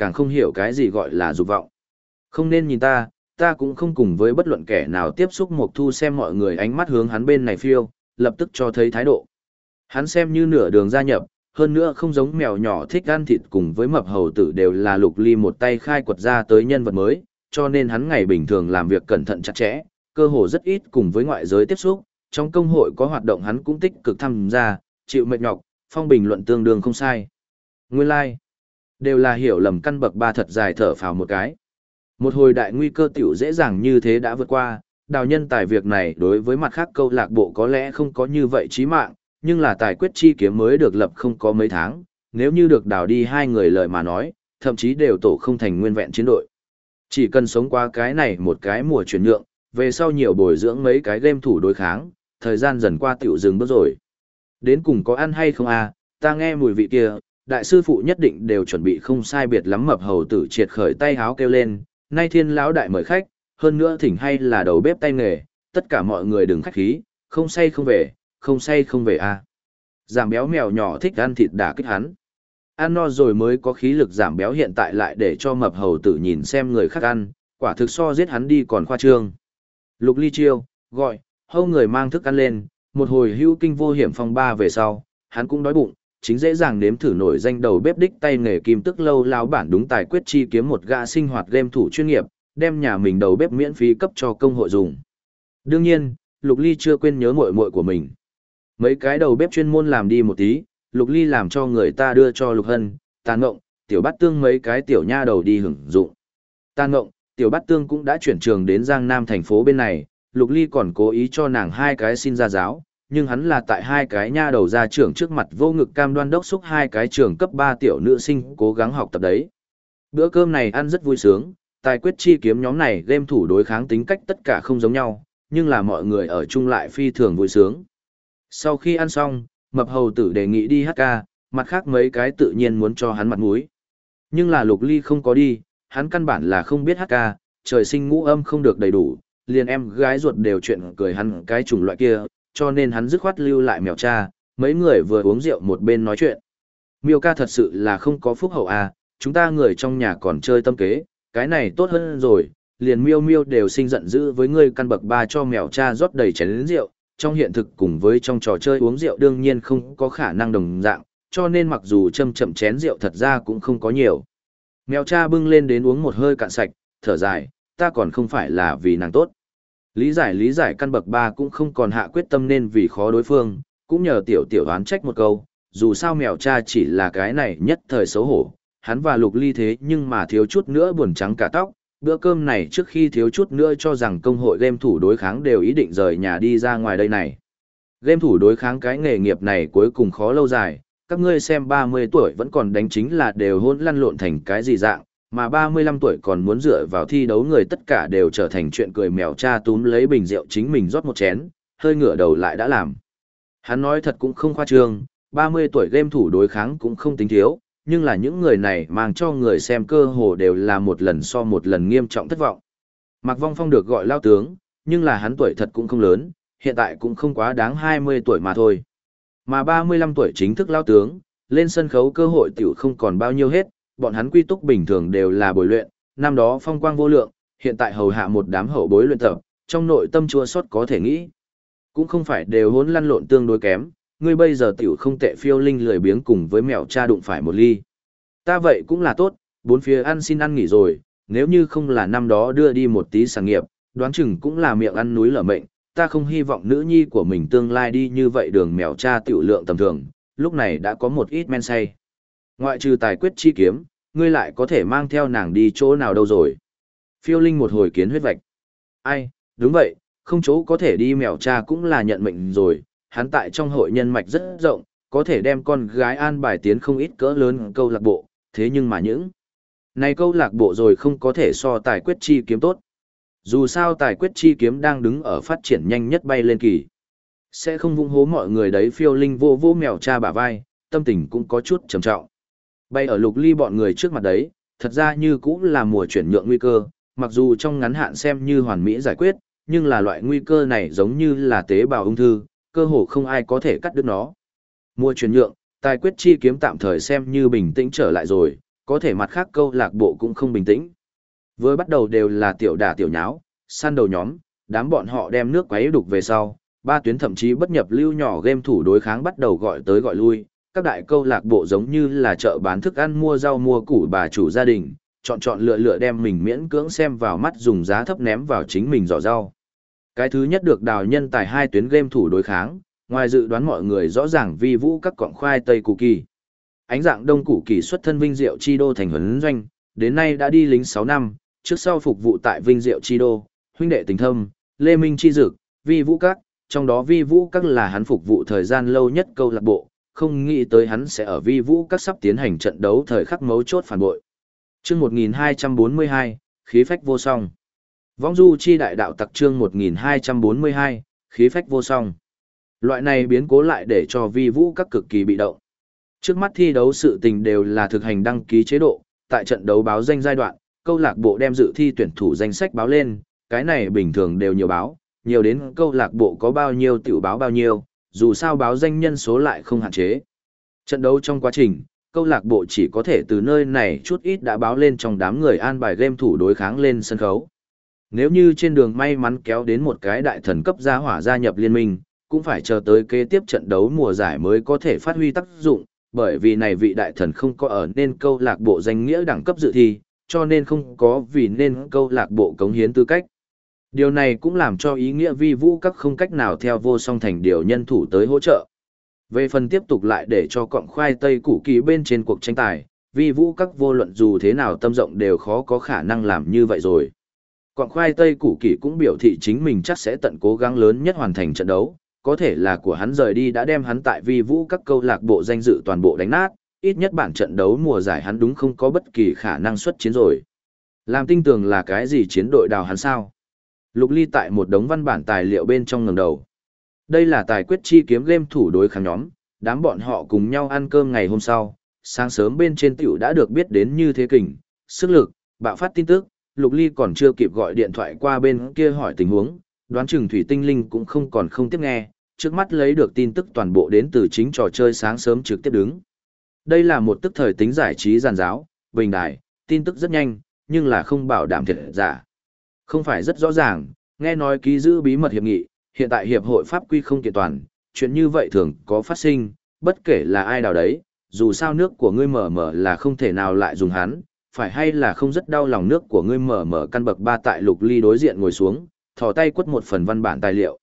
càng không hiểu cái gì gọi là dục vọng. Không nên nhìn ta cũng không cùng với bất luận kẻ nào tiếp xúc. Mộc Thu xem mọi người ánh mắt hướng hắn bên này phiêu, lập tức cho thấy thái độ. Hắn xem như nửa đường gia nhập, hơn nữa không giống mèo nhỏ thích ăn thịt cùng với mập hầu tử đều là Lục Ly một tay khai quật ra tới nhân vật mới, cho nên hắn ngày bình thường làm việc cẩn thận chặt chẽ, cơ hồ rất ít cùng với ngoại giới tiếp xúc, trong công hội có hoạt động hắn cũng tích cực tham gia, chịu mệt nhọc, phong bình luận tương đương không sai. Nguyên lai, like, đều là hiểu lầm căn bậc 3 thật dài thở phào một cái. Một hồi đại nguy cơ tiểu dễ dàng như thế đã vượt qua, đào nhân tài việc này đối với mặt khác câu lạc bộ có lẽ không có như vậy chí mạng, nhưng là tài quyết chi kiếm mới được lập không có mấy tháng, nếu như được đào đi 2 người lời mà nói, thậm chí đều tổ không thành nguyên vẹn chiến đội. Chỉ cần sống qua cái này một cái mùa chuyển nhượng, về sau nhiều bồi dưỡng mấy cái game thủ đối kháng, thời gian dần qua tiểu dừng bước rồi. Đến cùng có ăn hay không à, ta nghe mùi vị kia, đại sư phụ nhất định đều chuẩn bị không sai biệt lắm. Mập hầu tử triệt khởi tay háo kêu lên, nay Thiên lão đại mời khách, hơn nữa thỉnh hay là đầu bếp tay nghề, tất cả mọi người đừng khách khí, không say không về, không say không về à. Giảm béo mèo nhỏ thích ăn thịt đả kích hắn. Ăn no rồi mới có khí lực giảm béo, hiện tại lại để cho mập hầu tử nhìn xem người khác ăn, quả thực so giết hắn đi còn khoa trương. Lục Ly chiêu, gọi, hâu người mang thức ăn lên, một hồi hưu kinh vô hiểm phong ba về sau, hắn cũng đói bụng, chính dễ dàng nếm thử nổi danh đầu bếp đích tay nghề Kim Tức Lâu lão bản đúng tài quyết chi kiếm một gã sinh hoạt game thủ chuyên nghiệp, đem nhà mình đầu bếp miễn phí cấp cho công hội dùng. Đương nhiên, Lục Ly chưa quên nhớ muội muội của mình. Mấy cái đầu bếp chuyên môn làm đi một tí, Lục Ly làm cho người ta đưa cho Lục Hân, Tàn Ngộng, Tiểu Bát Tương mấy cái tiểu nha đầu đi hưởng dụng. Tàn Ngộng, Tiểu Bát Tương cũng đã chuyển trường đến Giang Nam thành phố bên này, Lục Ly còn cố ý cho nàng 2 cái xin ra giáo, nhưng hắn là tại 2 cái nha đầu ra trưởng trước mặt vô ngực cam đoan đốc xúc 2 cái trường cấp 3 tiểu nữ sinh cố gắng học tập đấy. Bữa cơm này ăn rất vui sướng, tài quyết chi kiếm nhóm này game thủ đối kháng tính cách tất cả không giống nhau, nhưng là mọi người ở chung lại phi thường vui sướng. Sau khi ăn xong, mập hầu tử đề nghị đi hát ca, mặt khác mấy cái tự nhiên muốn cho hắn mặt mũi. Nhưng là Lục Ly không có đi, hắn căn bản là không biết hát ca, trời sinh ngũ âm không được đầy đủ, liền em gái ruột đều chuyện cười hắn cái chủng loại kia, cho nên hắn dứt khoát lưu lại mèo cha, mấy người vừa uống rượu một bên nói chuyện. Miêu ca thật sự là không có phúc hậu à, chúng ta người trong nhà còn chơi tâm kế, cái này tốt hơn rồi, liền miêu miêu đều sinh giận dữ với ngươi căn bậc 3 cho mèo cha rót đầy chén rượu, trong hiện thực cùng với trong trò chơi uống rượu đương nhiên không có khả năng đồng dạng, cho nên mặc dù châm chậm chén rượu thật ra cũng không có nhiều. Mèo cha bưng lên đến uống một hơi cạn sạch, thở dài, ta còn không phải là vì nàng tốt. Lý giải căn bậc 3 cũng không còn hạ quyết tâm nên vì khó đối phương, cũng nhờ tiểu tiểu oán trách một câu, dù sao mèo cha chỉ là cái này nhất thời xấu hổ, hắn và Lục Ly thế nhưng mà thiếu chút nữa buồn trắng cả tóc, bữa cơm này trước khi thiếu chút nữa cho rằng công hội game thủ đối kháng đều ý định rời nhà đi ra ngoài đây này. Game thủ đối kháng cái nghề nghiệp này cuối cùng khó lâu dài, các ngươi xem 30 tuổi vẫn còn đánh chính là đều hôn lăn lộn thành cái gì dạng, mà 35 tuổi còn muốn dựa vào thi đấu người tất cả đều trở thành chuyện cười. Mèo cha túm lấy bình rượu chính mình rót một chén, hơi ngửa đầu lại đã làm. Hắn nói thật cũng không khoa trương, 30 tuổi game thủ đối kháng cũng không tính thiếu, nhưng là những người này mang cho người xem cơ hồ đều là một lần so một lần nghiêm trọng thất vọng. Mạc Vong Phong được gọi lao tướng, nhưng là hắn tuổi thật cũng không lớn, hiện tại cũng không quá đáng 20 tuổi mà thôi. Mà 35 tuổi chính thức lao tướng, lên sân khấu cơ hội tiểu không còn bao nhiêu hết, bọn hắn quy túc bình thường đều là bồi luyện, năm đó phong quang vô lượng, hiện tại hầu hạ một đám hậu bối luyện tập, trong nội tâm chua xót có thể nghĩ. Cũng không phải đều hỗn lăn lộn tương đối kém, ngươi bây giờ tiểu không tệ. Phiêu Linh lười biếng cùng với mèo cha đụng phải một ly. Ta vậy cũng là tốt, bốn phía ăn xin ăn nghỉ rồi, nếu như không là năm đó đưa đi một tí sản nghiệp, đoán chừng cũng là miệng ăn núi lở mệnh, ta không hy vọng nữ nhi của mình tương lai đi như vậy. Đường mèo cha tiểu lượng tầm thường, lúc này đã có một ít men say. Ngoại trừ tài quyết chi kiếm, ngươi lại có thể mang theo nàng đi chỗ nào đâu rồi. Phiêu Linh một hồi kiến huyết vạch. Ai, đúng vậy, không chỗ có thể đi. Mèo cha cũng là nhận mệnh rồi, hắn tại trong hội nhân mạch rất rộng, có thể đem con gái an bài tiến không ít cỡ lớn câu lạc bộ, thế nhưng mà những này câu lạc bộ rồi không có thể so tài quyết chi kiếm tốt. Dù sao tài quyết chi kiếm đang đứng ở phát triển nhanh nhất bay lên kỳ. Sẽ không vung hố mọi người đấy. Phiêu Linh vô vô mèo cha bả vai, tâm tình cũng có chút trầm trọng. Bay ở Lục Ly bọn người trước mặt đấy, thật ra như cũng là mùa chuyển nhượng nguy cơ, mặc dù trong ngắn hạn xem như hoàn mỹ giải quyết, nhưng là loại nguy cơ này giống như là tế bào ung thư, cơ hồ không ai có thể cắt đứt nó. Mùa chuyển nhượng, tài quyết chi kiếm tạm thời xem như bình tĩnh trở lại rồi, có thể mặt khác câu lạc bộ cũng không bình tĩnh. Vừa bắt đầu đều là tiểu đả tiểu nháo, săn đầu nhóm, đám bọn họ đem nước quấy đục về sau, ba tuyến thậm chí bất nhập lưu nhỏ game thủ đối kháng bắt đầu gọi tới gọi lui, các đại câu lạc bộ giống như là chợ bán thức ăn mua rau mua củ bà chủ gia đình, chọn lựa lựa đem mình miễn cưỡng xem vào mắt dùng giá thấp ném vào chính mình giỏ rau. Cái thứ nhất được đào nhân tài hai tuyến game thủ đối kháng, ngoài dự đoán mọi người rõ ràng vi vũ các cọng khoai tây củ kỳ. Ánh dạng đông củ kỳ xuất thân Vinh Diệu Chi Đô thành huấn doanh, đến nay đã đi lính 6 năm, trước sau phục vụ tại Vinh Diệu Chi Đô, huynh đệ tình thâm, Lê Minh Chi Dực, Vi Vũ Các, trong đó Vi Vũ Các là hắn phục vụ thời gian lâu nhất câu lạc bộ, không nghĩ tới hắn sẽ ở Vi Vũ Các sắp tiến hành trận đấu thời khắc mấu chốt phản bội. Chương 1242, khí phách vô song. Vong du chi đại đạo tặc chương 1242, khí phách vô song. Loại này biến cố lại để cho Vi Vũ Các cực kỳ bị động. Trước mắt thi đấu sự tình đều là thực hành đăng ký chế độ, tại trận đấu báo danh giai đoạn, câu lạc bộ đem dự thi tuyển thủ danh sách báo lên, cái này bình thường đều nhiều báo, nhiều đến câu lạc bộ có bao nhiêu tiểu báo bao nhiêu, dù sao báo danh nhân số lại không hạn chế. Trận đấu trong quá trình, câu lạc bộ chỉ có thể từ nơi này chút ít đã báo lên trong đám người an bài game thủ đối kháng lên sân khấu. Nếu như trên đường may mắn kéo đến một cái đại thần cấp gia hỏa gia nhập liên minh, cũng phải chờ tới kế tiếp trận đấu mùa giải mới có thể phát huy tác dụng, bởi vì này vị đại thần không có ở nên câu lạc bộ danh nghĩa đẳng cấp dự thi, cho nên không có vì nên câu lạc bộ cống hiến tư cách. Điều này cũng làm cho ý nghĩa Vi Vũ Các không cách nào theo vô song thành điều nhân thủ tới hỗ trợ. Về phần tiếp tục lại để cho cọng khoai tây củ kỳ bên trên cuộc tranh tài, Vi Vũ Các vô luận dù thế nào tâm rộng đều khó có khả năng làm như vậy rồi. Cọng khoai tây củ kỳ cũng biểu thị chính mình chắc sẽ tận cố gắng lớn nhất hoàn thành trận đấu, có thể là của hắn rời đi đã đem hắn tại Vi Vũ Các câu lạc bộ danh dự toàn bộ đánh nát, ít nhất bản trận đấu mùa giải hắn đúng không có bất kỳ khả năng xuất chiến rồi. Làm tin tưởng là cái gì chiến đội đào hắn sao? Lục Ly tại một đống văn bản tài liệu bên trong ngẩng đầu. Đây là tài quyết chi kiếm game thủ đối kháng nhóm, đám bọn họ cùng nhau ăn cơm ngày hôm sau, sáng sớm bên trên tiểu đã được biết đến như thế kình, sức lực, bạo phát tin tức, Lục Ly còn chưa kịp gọi điện thoại qua bên kia hỏi tình huống, đoán chừng Thủy Tinh Linh cũng không tiếp nghe, trước mắt lấy được tin tức toàn bộ đến từ chính trò chơi sáng sớm trực tiếp đứng. Đây là một tức thời tính giải trí giàn giáo, bình đại, tin tức rất nhanh, nhưng là không bảo đảm thiệt giả. Không phải rất rõ ràng, nghe nói ký giữ bí mật hiệp nghị, hiện tại hiệp hội pháp quy không kiện toàn, chuyện như vậy thường có phát sinh, bất kể là ai nào đấy, dù sao nước của ngươi mở là không thể nào lại dùng hắn, phải hay là không rất đau lòng nước của ngươi mở căn bậc 3 tại Lục Ly đối diện ngồi xuống, thò tay quất một phần văn bản tài liệu.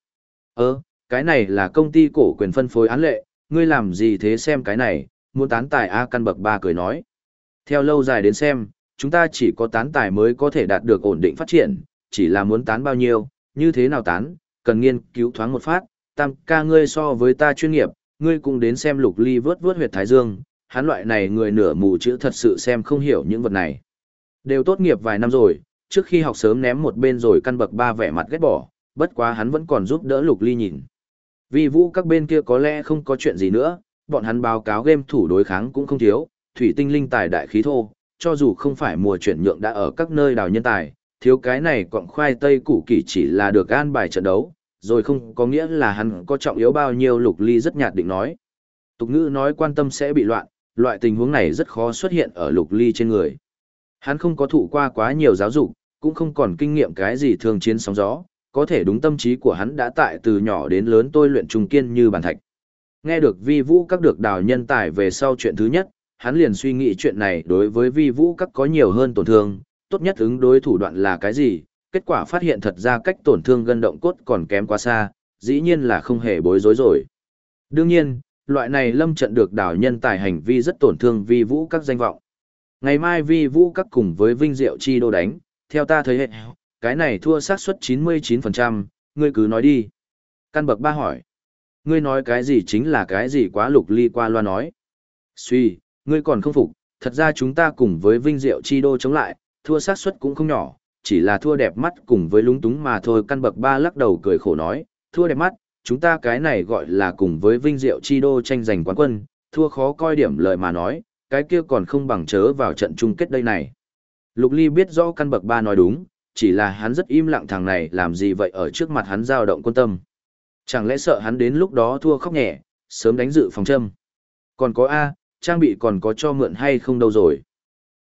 Cái này là công ty cổ quyền phân phối án lệ, ngươi làm gì thế xem cái này, muốn tán tài A căn bậc 3 cười nói. Theo lâu dài đến xem, chúng ta chỉ có tán tài mới có thể đạt được ổn định phát triển, chỉ là muốn tán bao nhiêu, như thế nào tán, cần nghiên cứu thoáng một phát, tam ca ngươi so với ta chuyên nghiệp, ngươi cũng đến xem Lục Ly vớt huyệt thái dương, hắn loại này người nửa mù chữ thật sự xem không hiểu những vật này. Đều tốt nghiệp vài năm rồi, trước khi học sớm ném một bên rồi căn bậc 3 vẻ mặt ghét bỏ, bất quá hắn vẫn còn giúp đỡ Lục Ly nhìn. Vì Vũ các bên kia có lẽ không có chuyện gì nữa, bọn hắn báo cáo game thủ đối kháng cũng không thiếu, Thủy Tinh Linh tài đại khí thô, cho dù không phải mùa chuyển nhượng đã ở các nơi đào nhân tài, thiếu cái này cọng khoai tây củ kỳ chỉ là được an bài trận đấu, rồi không có nghĩa là hắn có trọng yếu bao nhiêu. Lục Ly rất nhạt định nói. Tục ngữ nói quan tâm sẽ bị loạn, loại tình huống này rất khó xuất hiện ở Lục Ly trên người. Hắn không có thụ qua quá nhiều giáo dục, cũng không còn kinh nghiệm cái gì thường chiến sóng gió, có thể đúng tâm trí của hắn đã tại từ nhỏ đến lớn tôi luyện trung kiên như bàn thạch. Nghe được Vi Vũ các được đào nhân tài về sau chuyện thứ nhất, hắn liền suy nghĩ chuyện này đối với Vi Vũ các có nhiều hơn tổn thương, tốt nhất ứng đối thủ đoạn là cái gì, kết quả phát hiện thật ra cách tổn thương gân động cốt còn kém quá xa, dĩ nhiên là không hề bối rối rồi. Đương nhiên, loại này lâm trận được đào nhân tài hành vi rất tổn thương Vi Vũ các danh vọng. Ngày mai Vi Vũ các cùng với Vinh Diệu Chi Đô đánh, theo ta thấy hệ, cái này thua xác suất 99%, ngươi cứ nói đi. Căn bậc 3 hỏi. Ngươi nói cái gì chính là cái gì quá. Lục Ly qua loa nói. Suy, ngươi còn không phục, thật ra chúng ta cùng với Vinh Diệu Chi Đô chống lại, thua xác suất cũng không nhỏ, chỉ là thua đẹp mắt cùng với lúng túng mà thôi. Căn bậc 3 lắc đầu cười khổ nói, thua đẹp mắt, chúng ta cái này gọi là cùng với Vinh Diệu Chi Đô tranh giành quán quân, thua khó coi điểm lời mà nói, cái kia còn không bằng chớ vào trận chung kết đây này. Lục Ly biết rõ căn bậc 3 nói đúng, chỉ là hắn rất im lặng, thằng này làm gì vậy ở trước mặt hắn dao động quân tâm. Chẳng lẽ sợ hắn đến lúc đó thua khóc nhẹ, sớm đánh dự phòng châm. Còn có A, trang bị còn có cho mượn hay không đâu rồi.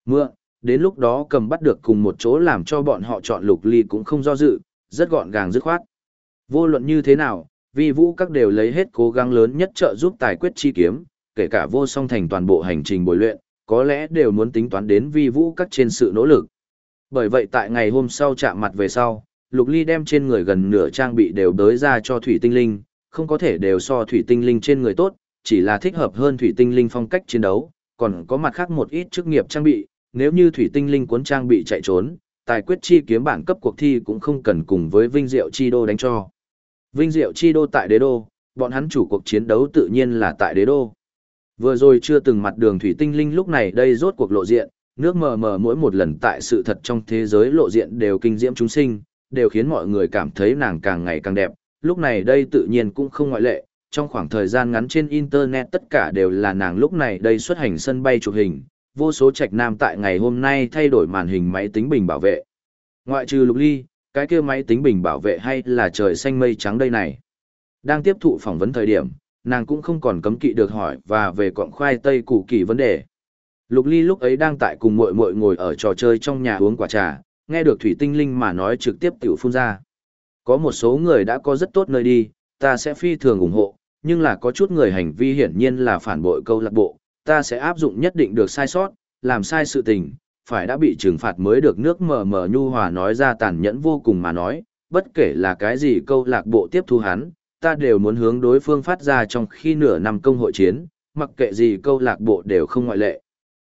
Mượn, đến lúc đó cầm bắt được cùng một chỗ làm cho bọn họ chọn Lục Ly cũng không do dự, rất gọn gàng dứt khoát. Vô luận như thế nào, vi vũ các đều lấy hết cố gắng lớn nhất trợ giúp tài quyết chi kiếm, kể cả vô song thành toàn bộ hành trình bồi luyện, có lẽ đều muốn tính toán đến vi vũ các trên sự nỗ lực. Bởi vậy tại ngày hôm sau chạm mặt về sau, Lục Ly đem trên người gần nửa trang bị đều đới ra cho Thủy Tinh Linh, không có thể đều so Thủy Tinh Linh trên người tốt, chỉ là thích hợp hơn Thủy Tinh Linh phong cách chiến đấu, còn có mặt khác một ít chức nghiệp trang bị, nếu như Thủy Tinh Linh cuốn trang bị chạy trốn, tài quyết chi kiếm bản cấp cuộc thi cũng không cần cùng với Vinh Diệu Chi Đô đánh cho. Vinh Diệu Chi Đô tại Đế Đô, bọn hắn chủ cuộc chiến đấu tự nhiên là tại Đế Đô. Vừa rồi chưa từng mặt đường Thủy Tinh Linh lúc này đây rốt cuộc lộ diện, nước mờ mờ mỗi một lần tại sự thật trong thế giới lộ diện đều kinh diễm chúng sinh, đều khiến mọi người cảm thấy nàng càng ngày càng đẹp, lúc này đây tự nhiên cũng không ngoại lệ, trong khoảng thời gian ngắn trên Internet tất cả đều là nàng lúc này đây xuất hành sân bay chụp hình, vô số trạch nam tại ngày hôm nay thay đổi màn hình máy tính bình bảo vệ. Ngoại trừ Lục Ly, cái kia máy tính bình bảo vệ hay là trời xanh mây trắng đây này. Đang tiếp thụ phỏng vấn thời điểm, nàng cũng không còn cấm kỵ được hỏi và về cọng khoai tây củ kỳ vấn đề. Lục Ly lúc ấy đang tại cùng muội muội ngồi ở trò chơi trong nhà uống quả trà, nghe được Thủy Tinh Linh mà nói trực tiếp tiểu phun ra. Có một số người đã có rất tốt nơi đi, ta sẽ phi thường ủng hộ, nhưng là có chút người hành vi hiển nhiên là phản bội câu lạc bộ, ta sẽ áp dụng nhất định được sai sót, làm sai sự tình, phải đã bị trừng phạt mới được nước mờ mờ nhu hòa nói ra tàn nhẫn vô cùng mà nói, bất kể là cái gì câu lạc bộ tiếp thu hắn, ta đều muốn hướng đối phương phát ra trong khi nửa năm công hội chiến, mặc kệ gì câu lạc bộ đều không ngoại lệ.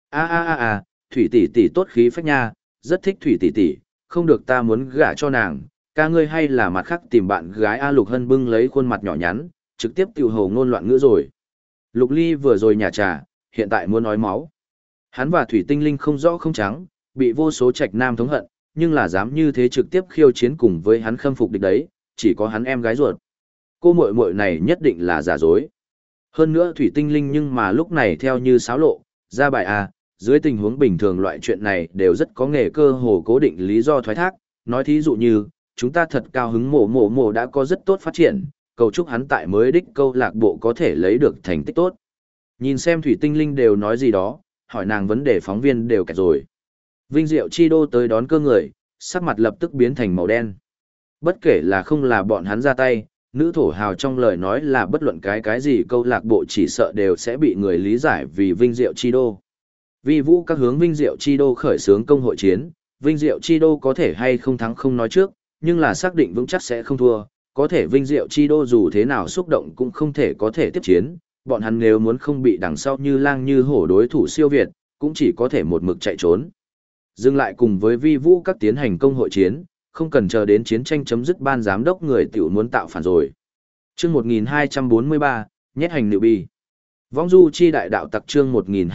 Thủy tỷ tỷ tốt khí phách nha, rất thích Thủy tỷ tỷ, không được ta muốn gả cho nàng, ca ngươi hay là mặt khác tìm bạn gái A Lục Hân bưng lấy khuôn mặt nhỏ nhắn, trực tiếp tiêu hầu ngôn loạn ngữ rồi. Lục Ly vừa rồi nhà trà, hiện tại muốn nói máu. Hắn và Thủy Tinh Linh không rõ không trắng, bị vô số trạch nam thống hận, nhưng là dám như thế trực tiếp khiêu chiến cùng với hắn khâm phục địch đấy, chỉ có hắn em gái ruột. Cô muội muội này nhất định là giả dối. Hơn nữa Thủy Tinh Linh nhưng mà lúc này theo như xáo lộ, ra bài A, dưới tình huống bình thường loại chuyện này đều rất có nghề cơ hồ cố định lý do thoái thác, nói thí dụ như, chúng ta thật cao hứng mổ đã có rất tốt phát triển, cầu chúc hắn tại mới đích câu lạc bộ có thể lấy được thành tích tốt. Nhìn xem Thủy Tinh Linh đều nói gì đó, hỏi nàng vấn đề phóng viên đều kẹt rồi. Vinh Diệu Chi Đô tới đón cơ người, sắc mặt lập tức biến thành màu đen. Bất kể là không là bọn hắn ra tay, nữ thổ hào trong lời nói là bất luận cái gì câu lạc bộ chỉ sợ đều sẽ bị người lý giải vì Vinh Diệu Chi Đô. Vi vũ các hướng Vinh Diệu Chi Đô khởi xướng công hội chiến, Vinh Diệu Chi Đô có thể hay không thắng không nói trước, nhưng là xác định vững chắc sẽ không thua, có thể Vinh Diệu Chi Đô dù thế nào xúc động cũng không thể có thể tiếp chiến, bọn hắn nếu muốn không bị đằng sau như lang như hổ đối thủ siêu việt, cũng chỉ có thể một mực chạy trốn. Dừng lại cùng với vi vũ các tiến hành công hội chiến, không cần chờ đến chiến tranh chấm dứt ban giám đốc người tiểu muốn tạo phản rồi. Chương 1243, nhét hành liệu bi. Vong du chi đại đạo tặc chương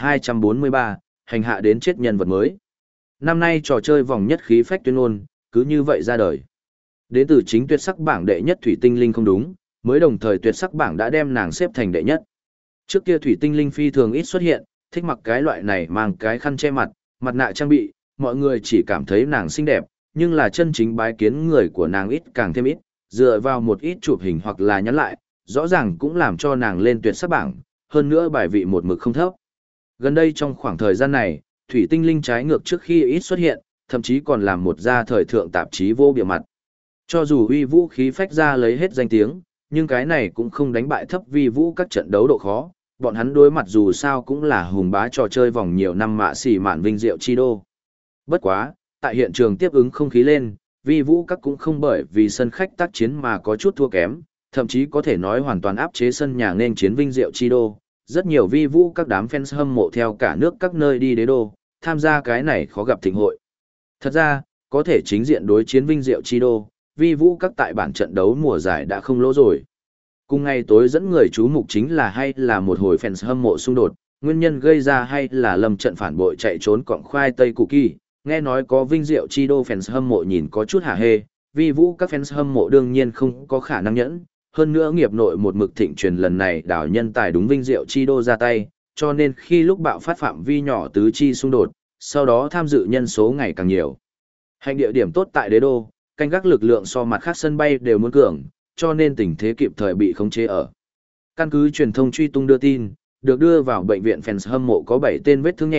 1243, hành hạ đến chết nhân vật mới. Năm nay trò chơi vòng nhất khí phách tuyên ngôn, cứ như vậy ra đời. Đến từ chính tuyệt sắc bảng đệ nhất Thủy Tinh Linh không đúng, mới đồng thời tuyệt sắc bảng đã đem nàng xếp thành đệ nhất. Trước kia Thủy Tinh Linh phi thường ít xuất hiện, thích mặc cái loại này mang cái khăn che mặt, mặt nạ trang bị, mọi người chỉ cảm thấy nàng xinh đẹp, nhưng là chân chính bái kiến người của nàng ít càng thêm ít, dựa vào một ít chụp hình hoặc là nhắn lại, rõ ràng cũng làm cho nàng lên tuyệt sắc bảng, hơn nữa bài vị một mực không thấp. Gần đây trong khoảng thời gian này, Thủy Tinh Linh trái ngược trước khi ít xuất hiện, thậm chí còn làm một gia thời thượng tạp chí vô bìa mặt. Cho dù uy vũ khí phách ra lấy hết danh tiếng, nhưng cái này cũng không đánh bại thấp vi vũ các trận đấu độ khó, bọn hắn đối mặt dù sao cũng là hùng bá trò chơi vòng nhiều năm mạ xỉ mạn Vinh Diệu Chi Đô. Bất quá, tại hiện trường tiếp ứng không khí lên, vi vũ các cũng không bởi vì sân khách tác chiến mà có chút thua kém, thậm chí có thể nói hoàn toàn áp chế sân nhà nên chiến Vinh Diệu Chi Đô. Rất nhiều vi vũ các đám fans hâm mộ theo cả nước các nơi đi đế đô, tham gia cái này khó gặp thịnh hội. Thật ra, có thể chính diện đối chiến Vinh Diệu Chi Đô, vi vũ các tại bản trận đấu mùa giải đã không lỗ rồi. Cùng ngày tối dẫn người chú mục chính là hay là một hồi fans hâm mộ xung đột, nguyên nhân gây ra hay là lâm trận phản bội chạy trốn cọng khoai tây củ kỳ, nghe nói có Vinh Diệu Chi Đô fans hâm mộ nhìn có chút hả hê, vi vũ các fans hâm mộ đương nhiên không có khả năng nhẫn, hơn nữa nghiệp nội một mực thịnh truyền lần này đảo nhân tài đúng Vinh Diệu Chi Đô ra tay, cho nên khi lúc bạo phát phạm vi nhỏ tứ chi xung đột, sau đó tham dự nhân số ngày càng nhiều. Hành địa điểm tốt tại đế đô, canh gác lực lượng so mặt khác sân bay đều muốn cường, cho nên tình thế kịp thời bị khống chế ở. Căn cứ truyền thông truy tung đưa tin, được đưa vào bệnh viện fans hâm mộ có 7 tên vết thương nhẹ,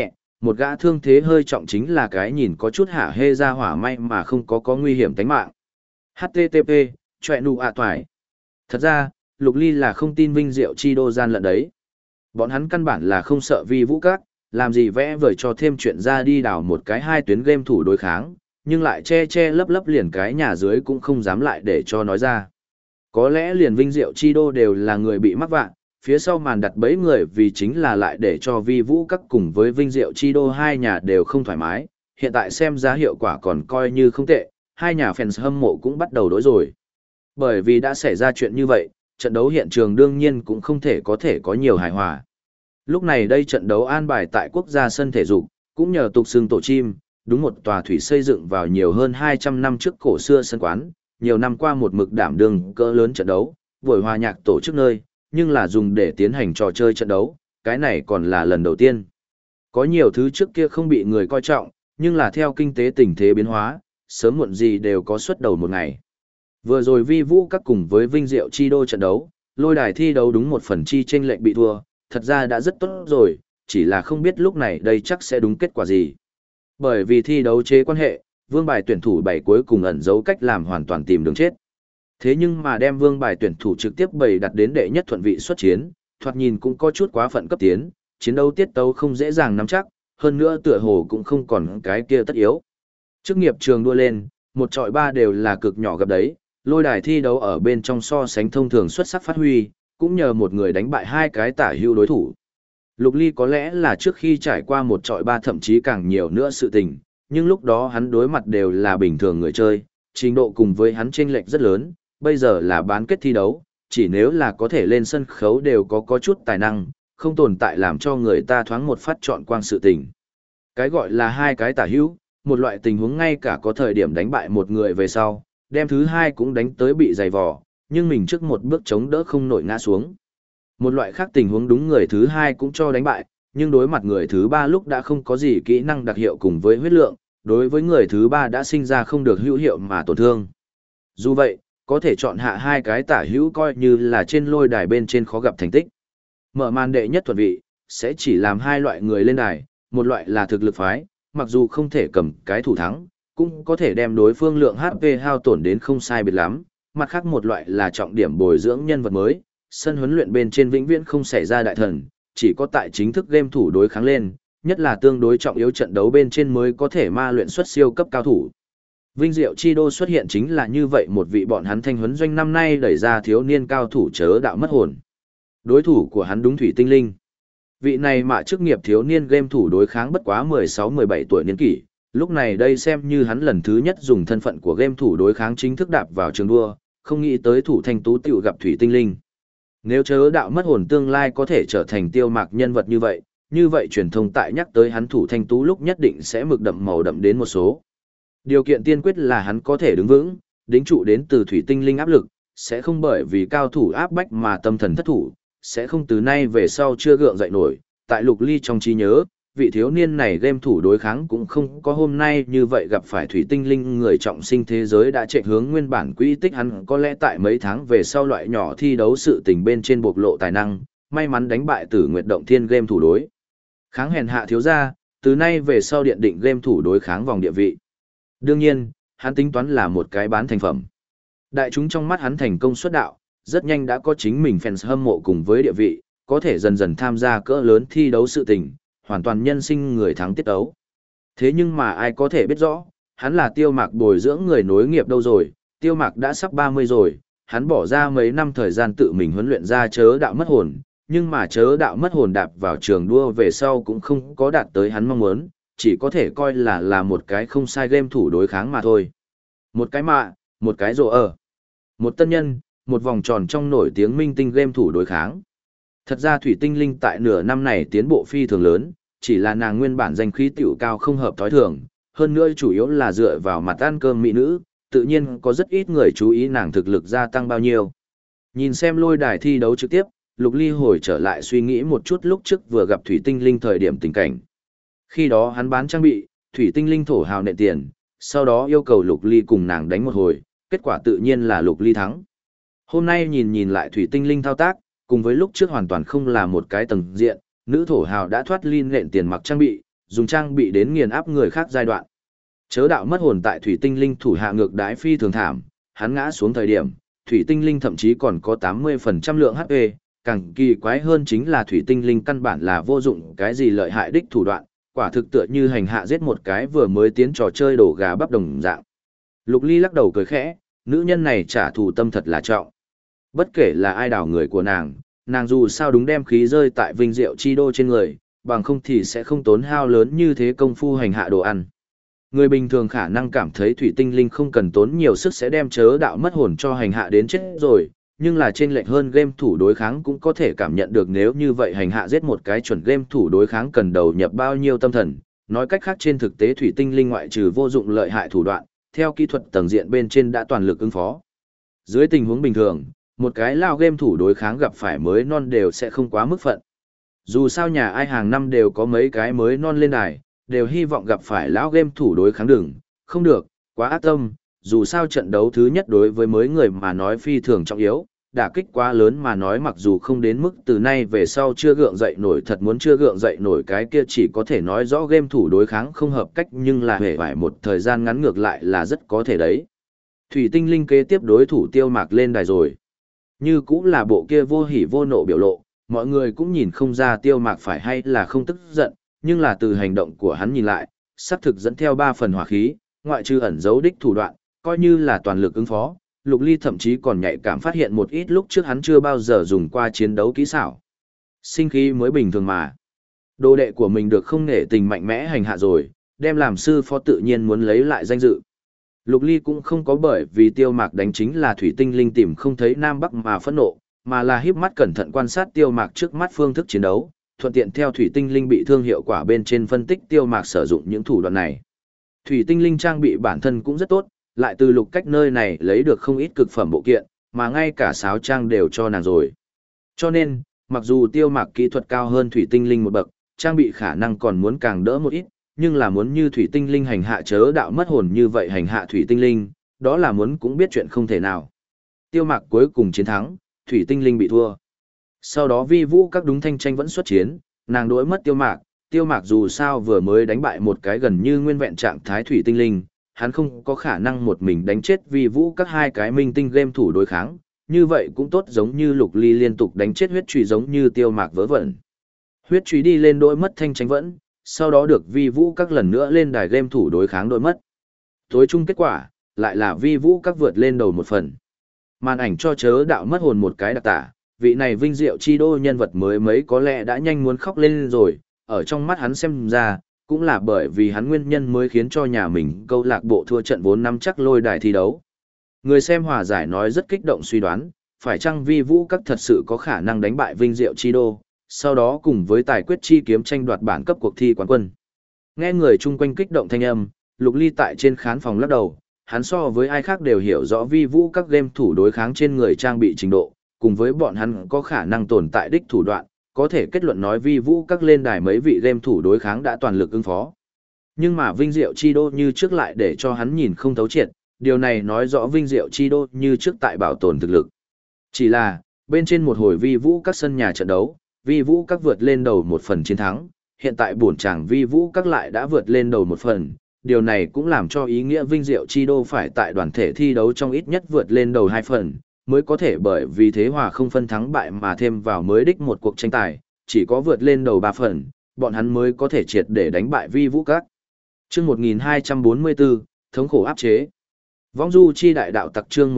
một gã thương thế hơi trọng chính là cái nhìn có chút hả hê ra hỏa may mà không có nguy hiểm tính mạng. HTTP, chọe nụ toài. Thật ra, Lục Ly là không tin Vinh Diệu Chi đô gian lận đấy. Bọn hắn căn bản là không sợ Vi Vũ Các, làm gì vẽ vời cho thêm chuyện ra đi đào một cái hai tuyến game thủ đối kháng, nhưng lại che lấp liền cái nhà dưới cũng không dám lại để cho nói ra. Có lẽ liền Vinh Diệu Chi đô đều là người bị mắc vạn, phía sau màn đặt bẫy người vì chính là lại để cho Vi Vũ Các cùng với Vinh Diệu Chi đô hai nhà đều không thoải mái, hiện tại xem ra hiệu quả còn coi như không tệ, hai nhà fans hâm mộ cũng bắt đầu đối rồi. Bởi vì đã xảy ra chuyện như vậy, trận đấu hiện trường đương nhiên cũng không thể có nhiều hài hòa. Lúc này đây trận đấu an bài tại quốc gia sân thể dục, cũng nhờ tục xưng tổ chim, đúng một tòa thủy xây dựng vào nhiều hơn 200 năm trước cổ xưa sân quán, nhiều năm qua một mực đảm đương cỡ lớn trận đấu, buổi hòa nhạc tổ chức nơi, nhưng là dùng để tiến hành trò chơi trận đấu, cái này còn là lần đầu tiên. Có nhiều thứ trước kia không bị người coi trọng, nhưng là theo kinh tế tình thế biến hóa, sớm muộn gì đều có xuất đầu một ngày. Vừa rồi Vi Vũ Các cùng với Vinh Diệu Chi đô trận đấu, lôi đài thi đấu đúng một phần chi chênh lệch bị thua, thật ra đã rất tốt rồi, chỉ là không biết lúc này đây chắc sẽ đúng kết quả gì. Bởi vì thi đấu chế quan hệ, vương bài tuyển thủ 7 cuối cùng ẩn giấu cách làm hoàn toàn tìm đường chết. Thế nhưng mà đem vương bài tuyển thủ trực tiếp bày đặt đến đệ nhất thuận vị xuất chiến, thoạt nhìn cũng có chút quá phận cấp tiến, chiến đấu tiết tấu không dễ dàng nắm chắc, hơn nữa tựa hồ cũng không còn cái kia tất yếu. Chức nghiệp trường đua lên, một trọi ba đều là cực nhỏ gặp đấy, lôi đài thi đấu ở bên trong so sánh thông thường xuất sắc phát huy, cũng nhờ một người đánh bại hai cái tả hữu đối thủ. Lục Ly có lẽ là trước khi trải qua một trọi ba thậm chí càng nhiều nữa sự tình, nhưng lúc đó hắn đối mặt đều là bình thường người chơi, trình độ cùng với hắn chênh lệch rất lớn, bây giờ là bán kết thi đấu, chỉ nếu là có thể lên sân khấu đều có chút tài năng, không tồn tại làm cho người ta thoáng một phát chọn quang sự tình. Cái gọi là hai cái tả hữu, một loại tình huống ngay cả có thời điểm đánh bại một người về sau, đem thứ hai cũng đánh tới bị dày vò, nhưng mình trước một bước chống đỡ không nổi ngã xuống. Một loại khác tình huống đúng người thứ hai cũng cho đánh bại, nhưng đối mặt người thứ ba lúc đã không có gì kỹ năng đặc hiệu cùng với huyết lượng, đối với người thứ ba đã sinh ra không được hữu hiệu mà tổn thương. Dù vậy, có thể chọn hạ hai cái tả hữu coi như là trên lôi đài bên trên khó gặp thành tích. Mở màn đệ nhất thuận vị, sẽ chỉ làm hai loại người lên đài, một loại là thực lực phái, mặc dù không thể cầm cái thủ thắng, cũng có thể đem đối phương lượng HP hao tổn đến không sai biệt lắm, mặt khác một loại là trọng điểm bồi dưỡng nhân vật mới, sân huấn luyện bên trên vĩnh viễn không xảy ra đại thần, chỉ có tại chính thức game thủ đối kháng lên, nhất là tương đối trọng yếu trận đấu bên trên mới có thể ma luyện xuất siêu cấp cao thủ. Vinh Diệu Chi đô xuất hiện chính là như vậy một vị bọn hắn thanh huấn doanh năm nay đẩy ra thiếu niên cao thủ chớ đạo mất hồn. Đối thủ của hắn đúng Thủy Tinh Linh. Vị này mà chức nghiệp thiếu niên game thủ đối kháng bất quá 16-17 tuổi niên kỷ, lúc này đây xem như hắn lần thứ nhất dùng thân phận của game thủ đối kháng chính thức đạp vào trường đua, không nghĩ tới thủ thanh tú tiểu gặp Thủy Tinh Linh. Nếu chớ đạo mất hồn tương lai có thể trở thành tiêu mạc nhân vật như vậy truyền thông tại nhắc tới hắn thủ thanh tú lúc nhất định sẽ mực đậm màu đậm đến một số. Điều kiện tiên quyết là hắn có thể đứng vững, đính trụ đến từ Thủy Tinh Linh áp lực, sẽ không bởi vì cao thủ áp bách mà tâm thần thất thủ, sẽ không từ nay về sau chưa gượng dậy nổi. Tại Lục Ly trong trí nhớ, vị thiếu niên này game thủ đối kháng cũng không có hôm nay như vậy gặp phải Thủy Tinh Linh người trọng sinh thế giới đã chạy hướng nguyên bản quỹ tích hắn có lẽ tại mấy tháng về sau loại nhỏ thi đấu sự tình bên trên bộc lộ tài năng, may mắn đánh bại Tử Nguyệt Động Thiên game thủ đối. Kháng hèn hạ thiếu gia, từ nay về sau điện định game thủ đối kháng vòng địa vị. Đương nhiên, hắn tính toán là một cái bán thành phẩm. Đại chúng trong mắt hắn thành công xuất đạo, rất nhanh đã có chính mình fans hâm mộ cùng với địa vị, có thể dần dần tham gia cỡ lớn thi đấu sự tình, hoàn toàn nhân sinh người thắng tiết ấu. Thế nhưng mà ai có thể biết rõ, hắn là Tiêu Mạc bồi dưỡng người nối nghiệp đâu rồi, Tiêu Mạc đã sắp 30 rồi, hắn bỏ ra mấy năm thời gian tự mình huấn luyện ra chớ đạo mất hồn, nhưng mà chớ đạo mất hồn đạp vào trường đua về sau cũng không có đạt tới hắn mong muốn, chỉ có thể coi là một cái không sai game thủ đối kháng mà thôi. Một cái mạ, một cái rồ ở. Một tân nhân, một vòng tròn trong nổi tiếng minh tinh game thủ đối kháng. Thật ra Thủy Tinh Linh tại nửa năm này tiến bộ phi thường lớn, chỉ là nàng nguyên bản danh khí tiểu cao không hợp thói thường, hơn nữa chủ yếu là dựa vào mặt ăn cơm mỹ nữ, tự nhiên có rất ít người chú ý nàng thực lực gia tăng bao nhiêu. Nhìn xem lôi đài thi đấu trực tiếp, Lục Ly hồi trở lại suy nghĩ một chút lúc trước vừa gặp Thủy Tinh Linh thời điểm tình cảnh. Khi đó hắn bán trang bị, Thủy Tinh Linh thổ hào nện tiền, sau đó yêu cầu Lục Ly cùng nàng đánh một hồi, kết quả tự nhiên là Lục Ly thắng. Hôm nay nhìn lại Thủy Tinh Linh thao tác, cùng với lúc trước hoàn toàn không là một cái tầng diện, nữ thổ hào đã thoát ly nện tiền mặc trang bị, dùng trang bị đến nghiền áp người khác giai đoạn. Chớ đạo mất hồn tại thủy tinh linh thủ hạ ngược đãi phi thường thảm, hắn ngã xuống thời điểm, thủy tinh linh thậm chí còn có 80% lượng HP, càng kỳ quái hơn chính là thủy tinh linh căn bản là vô dụng cái gì lợi hại đích thủ đoạn, quả thực tựa như hành hạ giết một cái vừa mới tiến trò chơi đổ gà bắp đồng dạng. Lục Ly lắc đầu cười khẽ, nữ nhân này trả thù tâm thật là trọng. Bất kể là ai đào người của nàng dù sao đúng đem khí rơi tại vinh diệu chi đô trên người, bằng không thì sẽ không tốn hao lớn như thế công phu hành hạ đồ ăn. Người bình thường khả năng cảm thấy thủy tinh linh không cần tốn nhiều sức sẽ đem chớ đạo mất hồn cho hành hạ đến chết rồi, nhưng là trên lệch hơn game thủ đối kháng cũng có thể cảm nhận được nếu như vậy hành hạ giết một cái chuẩn game thủ đối kháng cần đầu nhập bao nhiêu tâm thần. Nói cách khác trên thực tế thủy tinh linh ngoại trừ vô dụng lợi hại thủ đoạn, theo kỹ thuật tầng diện bên trên đã toàn lực ứng phó. Dưới tình huống bình thường, một cái lao game thủ đối kháng gặp phải mới non đều sẽ không quá mức phận. Dù sao nhà ai hàng năm đều có mấy cái mới non lên đài, đều hy vọng gặp phải lão game thủ đối kháng đừng, không được, quá ác tâm, dù sao trận đấu thứ nhất đối với mới người mà nói phi thường trọng yếu, đả kích quá lớn mà nói mặc dù không đến mức từ nay về sau chưa gượng dậy nổi thật muốn chưa gượng dậy nổi cái kia chỉ có thể nói rõ game thủ đối kháng không hợp cách nhưng là hề phải một thời gian ngắn ngược lại là rất có thể đấy. Thủy tinh linh kế tiếp đối thủ Tiêu Mạc lên đài rồi. Như cũng là bộ kia vô hỉ vô nộ biểu lộ, mọi người cũng nhìn không ra Tiêu Mạc phải hay là không tức giận, nhưng là từ hành động của hắn nhìn lại, xác thực dẫn theo 3 phần hỏa khí, ngoại trừ ẩn dấu đích thủ đoạn, coi như là toàn lực ứng phó. Lục Ly thậm chí còn nhạy cảm phát hiện một ít lúc trước hắn chưa bao giờ dùng qua chiến đấu kỹ xảo. Sinh khí mới bình thường mà. Đồ đệ của mình được không nể tình mạnh mẽ hành hạ rồi, đem làm sư phó tự nhiên muốn lấy lại danh dự. Lục Ly cũng không có bởi vì Tiêu Mạc đánh chính là thủy tinh linh tìm không thấy Nam Bắc mà phẫn nộ, mà là híp mắt cẩn thận quan sát Tiêu Mạc trước mắt phương thức chiến đấu, thuận tiện theo thủy tinh linh bị thương hiệu quả bên trên phân tích Tiêu Mạc sử dụng những thủ đoạn này. Thủy tinh linh trang bị bản thân cũng rất tốt, lại từ Lục Cách nơi này lấy được không ít cực phẩm bộ kiện, mà ngay cả sáo trang đều cho nàng rồi. Cho nên, mặc dù Tiêu Mạc kỹ thuật cao hơn thủy tinh linh một bậc, trang bị khả năng còn muốn càng đỡ một ít, nhưng là muốn như thủy tinh linh hành hạ chớ đạo mất hồn như vậy hành hạ thủy tinh linh, đó là muốn cũng biết chuyện không thể nào. Tiêu Mạc cuối cùng chiến thắng, thủy tinh linh bị thua. Sau đó Vi Vũ các đúng thanh tranh vẫn xuất chiến, nàng đối mất Tiêu Mạc dù sao vừa mới đánh bại một cái gần như nguyên vẹn trạng thái thủy tinh linh, hắn không có khả năng một mình đánh chết Vi Vũ các hai cái minh tinh game thủ đối kháng, như vậy cũng tốt giống như Lục Ly liên tục đánh chết huyết trùy giống như Tiêu Mạc vớ vẩn. Huyết trùy đi lên đối mất thanh tranh vẫn, sau đó được Vi Vũ các lần nữa lên đài game thủ đối kháng đối mất. Tối chung kết quả, lại là Vi Vũ các vượt lên đầu một phần. Màn ảnh cho chớ đạo mất hồn một cái đặc tả, vị này vinh diệu chi đô nhân vật mới mấy có lẽ đã nhanh muốn khóc lên rồi, ở trong mắt hắn xem ra, cũng là bởi vì hắn nguyên nhân mới khiến cho nhà mình câu lạc bộ thua trận vốn nắm chắc lôi đài thi đấu. Người xem hòa giải nói rất kích động suy đoán, phải chăng Vi Vũ các thật sự có khả năng đánh bại vinh diệu chi đô, sau đó cùng với tài quyết chi kiếm tranh đoạt bản cấp cuộc thi quán quân. Nghe người chung quanh kích động thanh âm, Lục Ly tại trên khán phòng lắc đầu, hắn so với ai khác đều hiểu rõ Vi Vũ các game thủ đối kháng trên người trang bị trình độ, cùng với bọn hắn có khả năng tồn tại đích thủ đoạn, có thể kết luận nói Vi Vũ các lên đài mấy vị game thủ đối kháng đã toàn lực ứng phó. Nhưng mà vinh diệu chi đô như trước lại để cho hắn nhìn không thấu triệt, điều này nói rõ vinh diệu chi đô như trước tại bảo tồn thực lực. Chỉ là, bên trên một hồi Vi Vũ các sân nhà trận đấu, Vi Vũ các vượt lên đầu một phần chiến thắng, hiện tại bổn chàng Vi Vũ các lại đã vượt lên đầu một phần, điều này cũng làm cho ý nghĩa vinh diệu chi đô phải tại đoàn thể thi đấu trong ít nhất vượt lên đầu 2 phần, mới có thể bởi vì thế hòa không phân thắng bại mà thêm vào mới đích một cuộc tranh tài, chỉ có vượt lên đầu 3 phần, bọn hắn mới có thể triệt để đánh bại Vi Vũ các. Chương 1244, thống khổ áp chế. Vong du chi đại đạo tặc chương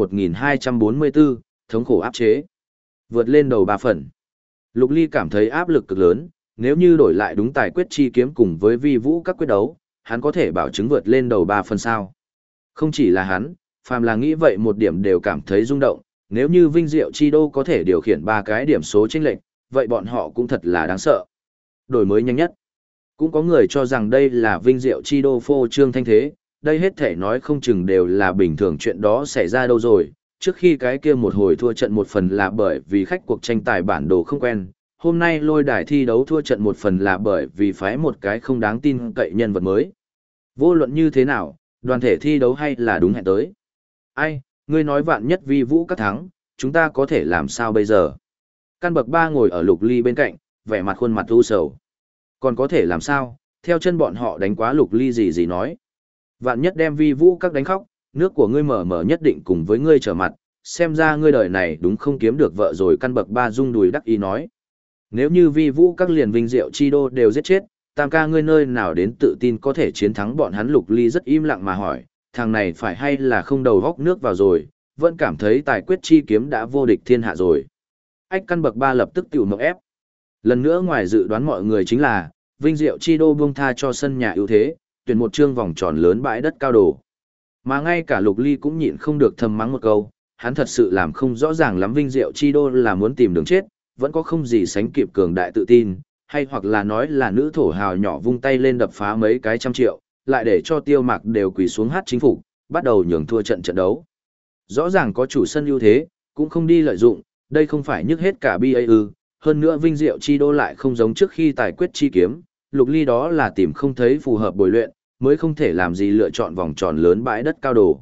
1244, thống khổ áp chế. Vượt lên đầu 3 phần. Lục Ly cảm thấy áp lực cực lớn, nếu như đổi lại đúng tài quyết chi kiếm cùng với Vi Vũ các quyết đấu, hắn có thể bảo chứng vượt lên đầu 3 phần sao. Không chỉ là hắn, phàm là nghĩ vậy một điểm đều cảm thấy rung động, nếu như vinh diệu chi đô có thể điều khiển 3 cái điểm số chênh lệch, vậy bọn họ cũng thật là đáng sợ. Đổi mới nhanh nhất. Cũng có người cho rằng đây là vinh diệu chi đô phô trương thanh thế, đây hết thể nói không chừng đều là bình thường chuyện đó xảy ra đâu rồi. Trước khi cái kia một hồi thua trận một phần là bởi vì khách cuộc tranh tài bản đồ không quen, hôm nay lôi đài thi đấu thua trận một phần là bởi vì phái một cái không đáng tin cậy nhân vật mới. Vô luận như thế nào, đoàn thể thi đấu hay là đúng hẹn tới. Ai, ngươi nói vạn nhất Vi Vũ các thắng, chúng ta có thể làm sao bây giờ? Căn bậc 3 ngồi ở Lục Ly bên cạnh, vẻ mặt khuôn mặt u sầu. Còn có thể làm sao, theo chân bọn họ đánh quá Lục Ly gì nói. Vạn nhất đem vi vũ các đánh khóc, nước của ngươi mở mở nhất định cùng với ngươi trở mặt, xem ra ngươi đời này đúng không kiếm được vợ rồi. Căn bậc ba rung đùi đắc ý nói. Nếu như vi vũ các liền Vinh Diệu Chi Đô đều giết chết, Tam ca ngươi nơi nào đến tự tin có thể chiến thắng bọn hắn. Lục Ly rất im lặng mà hỏi, thằng này phải hay là không đầu góc nước vào rồi, vẫn cảm thấy tài quyết chi kiếm đã vô địch thiên hạ rồi. Ách căn bậc ba lập tức tiểu mộng ép. Lần nữa ngoài dự đoán mọi người chính là, Vinh Diệu Chi Đô buông tha cho sân nhà ưu thế, tuyển một chương vòng tròn lớn bãi đất cao đồ. Mà ngay cả Lục Ly cũng nhịn không được thầm mắng một câu, hắn thật sự làm không rõ ràng lắm Vinh Diệu Chi Đô là muốn tìm đường chết, vẫn có không gì sánh kịp cường đại tự tin, hay hoặc là nói là nữ thổ hào nhỏ vung tay lên đập phá mấy cái trăm triệu, lại để cho Tiêu Mạc đều quỳ xuống hát chính phủ, bắt đầu nhường thua trận trận đấu. Rõ ràng có chủ sân ưu thế, cũng không đi lợi dụng, đây không phải nhức hết cả BA ư. Hơn nữa Vinh Diệu Chi Đô lại không giống trước khi tài quyết chi kiếm, Lục Ly đó là tìm không thấy phù hợp bồi luyện, mới không thể làm gì lựa chọn vòng tròn lớn bãi đất cao đồ.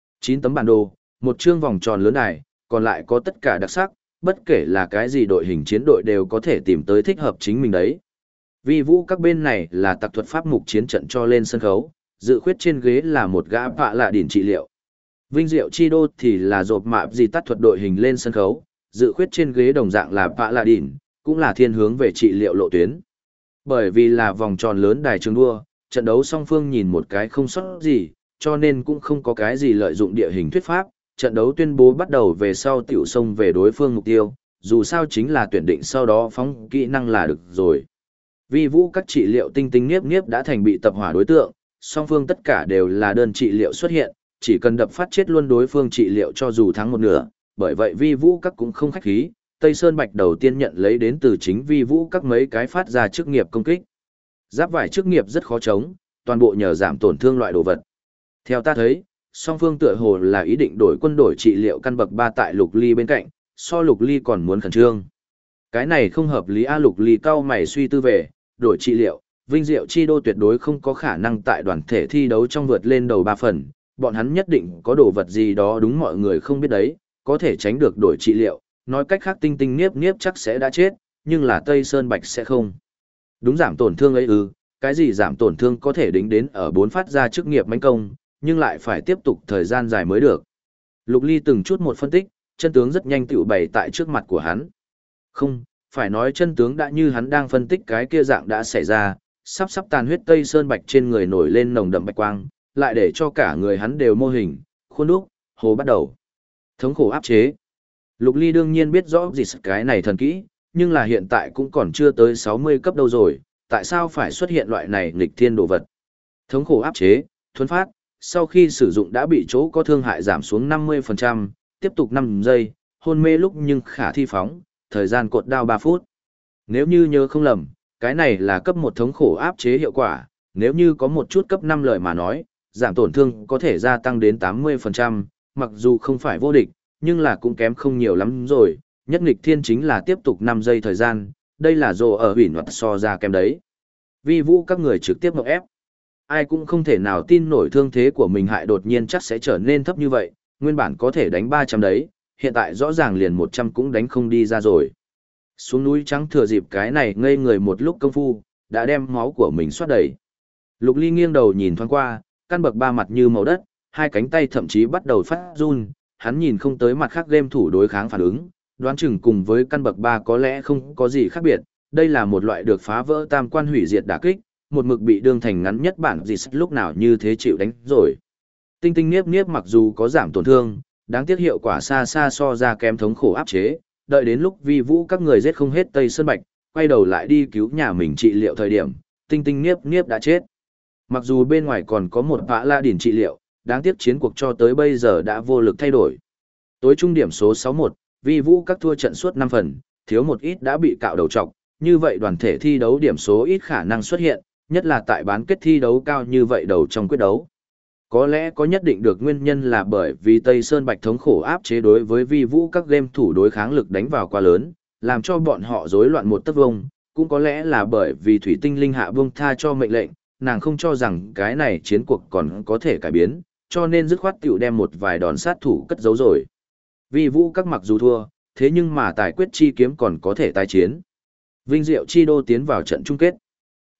9 tấm bản đồ, một chương vòng tròn lớn này, còn lại có tất cả đặc sắc, bất kể là cái gì đội hình chiến đội đều có thể tìm tới thích hợp chính mình đấy. Vi vũ các bên này là tặc thuật pháp mục chiến trận cho lên sân khấu, dự khuyết trên ghế là một gã vạ lạ đỉnh trị liệu. Vinh Diệu Chi Đô thì là rộp mạp gì tắt thuật đội hình lên sân khấu, dự khuyết trên ghế đồng dạng là vạ lạ đỉnh, cũng là thiên hướng về trị liệu lộ tuyến. Bởi vì là vòng tròn lớn đài trường đua, trận đấu song phương nhìn một cái không sót gì, cho nên cũng không có cái gì lợi dụng địa hình thuyết pháp, trận đấu tuyên bố bắt đầu về sau tiểu xông về đối phương mục tiêu, dù sao chính là tuyển định sau đó phóng kỹ năng là được rồi. Vi vũ các trị liệu tinh tinh nghiếp nghiếp đã thành bị tập hỏa đối tượng, song phương tất cả đều là đơn trị liệu xuất hiện, chỉ cần đập phát chết luôn đối phương trị liệu cho dù thắng một nửa, bởi vậy vi vũ các cũng không khách khí, Tây Sơn Bạch đầu tiên nhận lấy đến từ chính vi vũ các mấy cái phát ra chức nghiệp công kích. Giáp vải chức nghiệp rất khó chống, toàn bộ nhờ giảm tổn thương loại đồ vật. Theo ta thấy, song phương tựa hồ là ý định đổi quân đổi trị liệu căn bậc 3 tại Lục Ly bên cạnh, so Lục Ly còn muốn khẩn trương. Cái này không hợp lý a. Lục Ly cao mày suy tư về, đổi trị liệu, Vinh Diệu Chi Đô tuyệt đối không có khả năng tại đoàn thể thi đấu trong vượt lên đầu 3 phần, bọn hắn nhất định có đồ vật gì đó đúng mọi người không biết đấy, có thể tránh được đổi trị liệu, nói cách khác tinh tinh niếp niếp chắc sẽ đã chết, nhưng là Tây Sơn Bạch sẽ không. Đúng giảm tổn thương ấy ư, cái gì giảm tổn thương có thể đính đến ở 4 phát ra chức nghiệp mãnh công, nhưng lại phải tiếp tục thời gian dài mới được. Lục Ly từng chút một phân tích, chân tướng rất nhanh tựu bày tại trước mặt của hắn. Không, phải nói chân tướng đã như hắn đang phân tích cái kia dạng đã xảy ra, sắp tàn huyết Tây Sơn Bạch trên người nổi lên nồng đậm bạch quang, lại để cho cả người hắn đều mô hình, khuôn đúc, hồ bắt đầu. Thống khổ áp chế. Lục Ly đương nhiên biết rõ gì cái này thần kỹ, nhưng là hiện tại cũng còn chưa tới 60 cấp đâu rồi, tại sao phải xuất hiện loại này nghịch thiên đồ vật. Thống khổ áp chế, thuấn phát, sau khi sử dụng đã bị chỗ có thương hại giảm xuống 50%, tiếp tục 5 giây, hôn mê lúc nhưng khả thi phóng, thời gian cột đao 3 phút. Nếu như nhớ không lầm, cái này là cấp 1 thống khổ áp chế hiệu quả, nếu như có một chút cấp 5 lời mà nói, giảm tổn thương có thể gia tăng đến 80%, mặc dù không phải vô địch, nhưng là cũng kém không nhiều lắm rồi, nhất nghịch thiên chính là tiếp tục 5 giây thời gian, đây là rồ ở hủy luật so ra kém đấy. Vi vũ các người trực tiếp ngọc ép. Ai cũng không thể nào tin nổi thương thế của mình hại đột nhiên chắc sẽ trở nên thấp như vậy, nguyên bản có thể đánh 300 đấy, hiện tại rõ ràng liền 100 cũng đánh không đi ra rồi. Xuống núi trắng thừa dịp cái này ngây người một lúc công phu, đã đem máu của mình xoát đầy. Lục Ly nghiêng đầu nhìn thoáng qua, căn bậc 3 mặt như màu đất, hai cánh tay thậm chí bắt đầu phát run, hắn nhìn không tới mặt khác game thủ đối kháng phản ứng, đoán chừng cùng với căn bậc 3 có lẽ không có gì khác biệt, đây là một loại được phá vỡ tam quan hủy diệt đả kích, một mực bị đương thành ngắn nhất bản gì lúc nào như thế chịu đánh rồi. Tinh tinh niếp niếp mặc dù có giảm tổn thương, đáng tiếc hiệu quả xa xa so ra kém thống khổ áp chế, đợi đến lúc vi vũ các người giết không hết Tây Sơn Bạch, quay đầu lại đi cứu nhà mình trị liệu thời điểm, tinh tinh niếp niếp đã chết. Mặc dù bên ngoài còn có một vã la đỉnh trị liệu, đáng tiếc chiến cuộc cho tới bây giờ đã vô lực thay đổi. Tối trung điểm số 61, vi vũ các thua trận suốt 5 phần, thiếu một ít đã bị cạo đầu trọc, như vậy đoàn thể thi đấu điểm số ít khả năng xuất hiện, nhất là tại bán kết thi đấu cao như vậy đầu trong quyết đấu. Có lẽ có nhất định được nguyên nhân là bởi vì Tây Sơn Bạch thống khổ áp chế đối với vi vũ các game thủ đối kháng lực đánh vào quá lớn, làm cho bọn họ rối loạn một tấc vông, cũng có lẽ là bởi vì Thủy Tinh Linh hạ vương tha cho mệnh lệnh, nàng không cho rằng cái này chiến cuộc còn có thể cải biến, cho nên dứt khoát tiểu đem một vài đòn sát thủ cất giấu rồi. Vi vũ các mặc dù thua, thế nhưng mà tài quyết chi kiếm còn có thể tái chiến. Vinh Diệu Chi Đô tiến vào trận chung kết.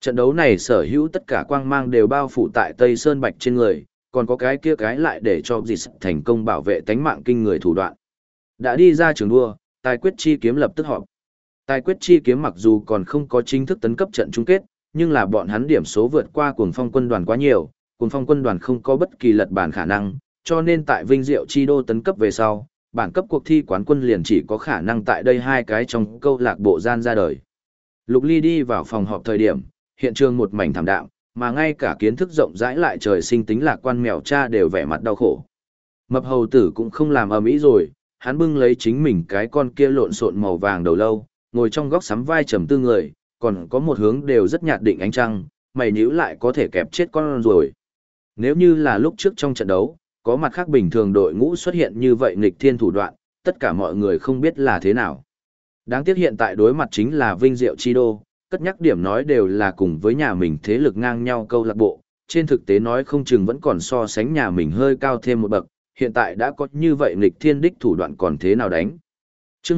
Trận đấu này sở hữu tất cả quang mang đều bao phủ tại Tây Sơn Bạch trên người, còn có cái kia cái lại để cho Dịch thành công bảo vệ tánh mạng kinh người thủ đoạn. Đã đi ra trường đua, tài quyết chi kiếm lập tức họp. Tài quyết chi kiếm mặc dù còn không có chính thức tấn cấp trận chung kết, nhưng là bọn hắn điểm số vượt qua Cuồng Phong quân đoàn quá nhiều, Cuồng Phong quân đoàn không có bất kỳ lật bản khả năng, cho nên tại Vinh Diệu chi đô tấn cấp về sau, bản cấp cuộc thi quán quân liền chỉ có khả năng tại đây hai cái trong câu lạc bộ gian ra đời. Lục Ly đi vào phòng họp thời điểm, hiện trường một mảnh thảm đạm, mà ngay cả kiến thức rộng rãi lại trời sinh tính lạc quan mèo cha đều vẻ mặt đau khổ. Mập hầu tử cũng không làm ầm ĩ rồi, hắn bưng lấy chính mình cái con kia lộn xộn màu vàng đầu lâu, ngồi trong góc sắm vai trầm tư người, còn có một hướng đều rất nhạt định ánh trăng, mày nhíu lại có thể kẹp chết con rồi. Nếu như là lúc trước trong trận đấu, có mặt khác bình thường đội ngũ xuất hiện như vậy nghịch thiên thủ đoạn, tất cả mọi người không biết là thế nào. Đáng tiếc hiện tại đối mặt chính là Vinh Diệu chi đô, cất nhắc điểm nói đều là cùng với nhà mình thế lực ngang nhau câu lạc bộ, trên thực tế nói không chừng vẫn còn so sánh nhà mình hơi cao thêm một bậc, hiện tại đã có như vậy nghịch thiên đích thủ đoạn còn thế nào đánh. Chương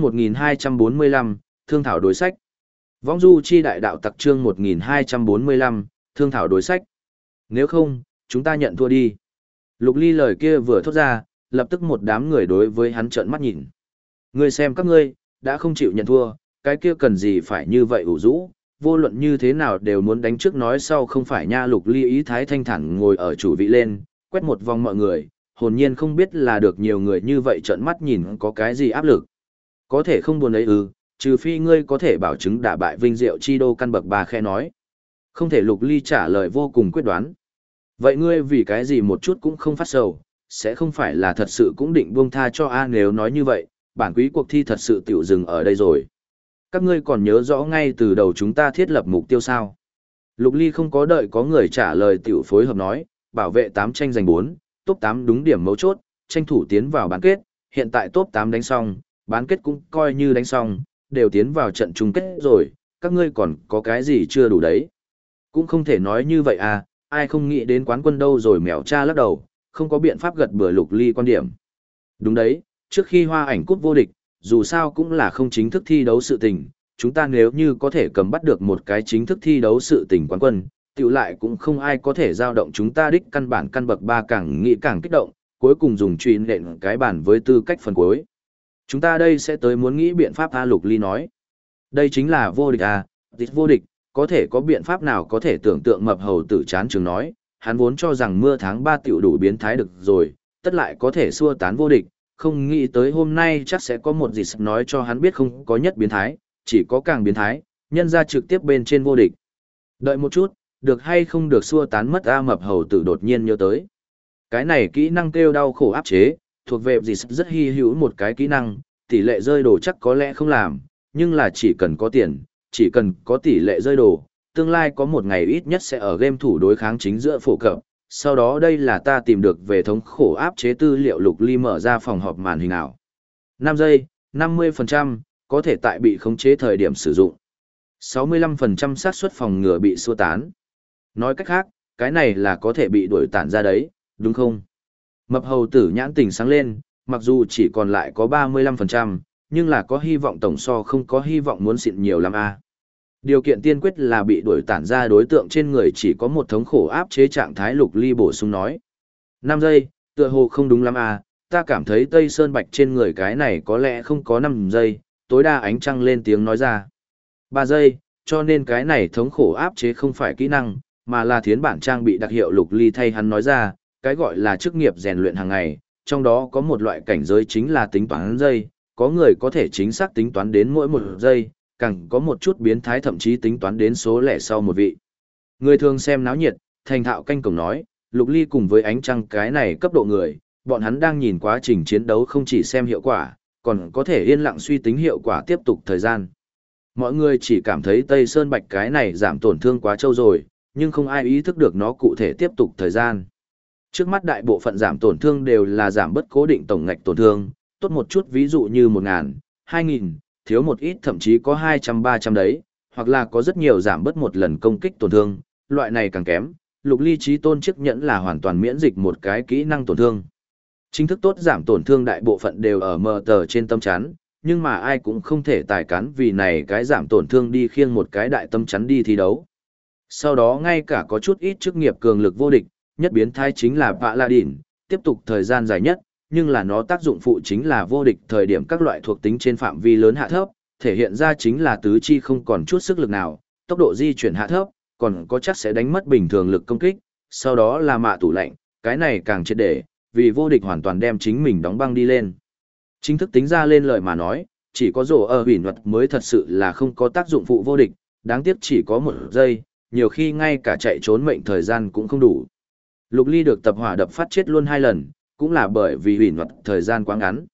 1245, Thương thảo đối sách. Vong du chi đại đạo tặc chương 1245, Thương thảo đối sách. Nếu không, chúng ta nhận thua đi. Lục Ly lời kia vừa thốt ra, lập tức một đám người đối với hắn trợn mắt nhìn. Ngươi xem các ngươi, đã không chịu nhận thua, cái kia cần gì phải như vậy ủ rũ, vô luận như thế nào đều muốn đánh trước nói sau không phải nha. Lục Ly ý thái thanh thản ngồi ở chủ vị lên, quét một vòng mọi người, hồn nhiên không biết là được nhiều người như vậy trợn mắt nhìn có cái gì áp lực. Có thể không buồn ấy trừ phi ngươi có thể bảo chứng đả bại Vinh Diệu chi đô căn bậc ba khe nói. Không thể. Lục Ly trả lời vô cùng quyết đoán. Vậy ngươi vì cái gì một chút cũng không phát sầu, sẽ không phải là thật sự cũng định buông tha cho a? Nếu nói như vậy, bản quý cuộc thi thật sự tiểu dừng ở đây rồi. Các ngươi còn nhớ rõ ngay từ đầu chúng ta thiết lập mục tiêu sao? Lục Ly không có đợi có người trả lời tiểu phối hợp nói, bảo vệ 8 tranh giành 4, top 8 đúng điểm mấu chốt, tranh thủ tiến vào bán kết, hiện tại top 8 đánh xong, bán kết cũng coi như đánh xong, đều tiến vào trận chung kết rồi, các ngươi còn có cái gì chưa đủ đấy? Cũng không thể nói như vậy à, ai không nghĩ đến quán quân đâu rồi. Mèo cha lắc đầu, không có biện pháp gật bừa Lục Ly quan điểm. Đúng đấy, trước khi Hoa Ảnh cúp vô địch, dù sao cũng là không chính thức thi đấu sự tình, chúng ta nếu như có thể cầm bắt được một cái chính thức thi đấu sự tình quán quân, tiểu lại cũng không ai có thể giao động chúng ta đích căn bản căn bậc ba, càng nghĩ càng kích động, cuối cùng dùng truy nện cái bản với tư cách phần cuối. Chúng ta đây sẽ tới muốn nghĩ biện pháp a. Lục Ly nói. Đây chính là vô địch à, vô địch, có thể có biện pháp nào có thể tưởng tượng. Mập hầu tử chán trường nói, hắn vốn cho rằng mưa tháng 3 tiểu đủ biến thái được rồi, tất lại có thể xua tán vô địch, không nghĩ tới hôm nay chắc sẽ có một gì nói cho hắn biết không có nhất biến thái, chỉ có càng biến thái, nhân ra trực tiếp bên trên vô địch. Đợi một chút, được hay không được xua tán mất a? Mập hầu tử đột nhiên nhớ tới. Cái này kỹ năng kêu đau khổ áp chế, thuộc về gì rất hy hữu một cái kỹ năng, tỷ lệ rơi đồ chắc có lẽ không làm, nhưng là chỉ cần có tiền, chỉ cần có tỷ lệ rơi đồ, tương lai có một ngày ít nhất sẽ ở game thủ đối kháng chính giữa phổ cập. Sau đó đây là ta tìm được về thống khổ áp chế tư liệu. Lục Ly mở ra phòng họp màn hình ảo. 5 giây, 50%, có thể tại bị khống chế thời điểm sử dụng. 65% xác suất phòng ngừa bị xua tán. Nói cách khác, cái này là có thể bị đuổi tản ra đấy, đúng không? Mập hầu tử nhãn tình sáng lên, mặc dù chỉ còn lại có 35%, nhưng là có hy vọng tổng so không có hy vọng muốn xịn nhiều lắm a. Điều kiện tiên quyết là bị đuổi tản ra đối tượng trên người chỉ có một thống khổ áp chế trạng thái. Lục Ly bổ sung nói. 5 giây, tựa hồ không đúng lắm à, ta cảm thấy Tây Sơn Bạch trên người cái này có lẽ không có 5 giây, tối đa ánh trăng lên tiếng nói ra. 3 giây, cho nên cái này thống khổ áp chế không phải kỹ năng, mà là thiến bản trang bị đặc hiệu. Lục Ly thay hắn nói ra, cái gọi là chức nghiệp rèn luyện hàng ngày, trong đó có một loại cảnh giới chính là tính toán giây, có người có thể chính xác tính toán đến mỗi 1 giây, càng có một chút biến thái thậm chí tính toán đến số lẻ sau một vị. Người thường xem náo nhiệt, thành thạo canh cổng nói, Lục Ly cùng với ánh trăng cái này cấp độ người, bọn hắn đang nhìn quá trình chiến đấu không chỉ xem hiệu quả, còn có thể yên lặng suy tính hiệu quả tiếp tục thời gian. Mọi người chỉ cảm thấy Tây Sơn Bạch cái này giảm tổn thương quá trâu rồi, nhưng không ai ý thức được nó cụ thể tiếp tục thời gian. Trước mắt đại bộ phận giảm tổn thương đều là giảm bất cố định tổng ngạch tổn thương, tốt một chút ví dụ như 1000, 2000, thiếu một ít thậm chí có 200-300 đấy, hoặc là có rất nhiều giảm bớt một lần công kích tổn thương, loại này càng kém. Lục Ly Chí Tôn chiếc nhẫn là hoàn toàn miễn dịch một cái kỹ năng tổn thương. Chính thức tốt giảm tổn thương đại bộ phận đều ở mờ tờ trên tâm chắn, nhưng mà ai cũng không thể tài cán vì này cái giảm tổn thương đi khiêng một cái đại tâm chắn đi thi đấu. sau đó ngay cả có chút ít chức nghiệp cường lực vô địch, nhất biến thái chính là Paladin, tiếp tục thời gian dài nhất, nhưng là nó tác dụng phụ chính là vô địch thời điểm các loại thuộc tính trên phạm vi lớn hạ thấp, thể hiện ra chính là tứ chi không còn chút sức lực nào, tốc độ di chuyển hạ thấp, còn có chắc sẽ đánh mất bình thường lực công kích, sau đó là mạ tủ lạnh, cái này càng triệt để, vì vô địch hoàn toàn đem chính mình đóng băng đi lên. Chính thức tính ra lên lời mà nói, chỉ có rổ ở hủy luật mới thật sự là không có tác dụng phụ vô địch, đáng tiếc chỉ có 1 giây, nhiều khi ngay cả chạy trốn mệnh thời gian cũng không đủ. Lục Ly được tập hỏa đập phát chết luôn 2 lần, cũng là bởi vì hủy luật thời gian quá ngắn.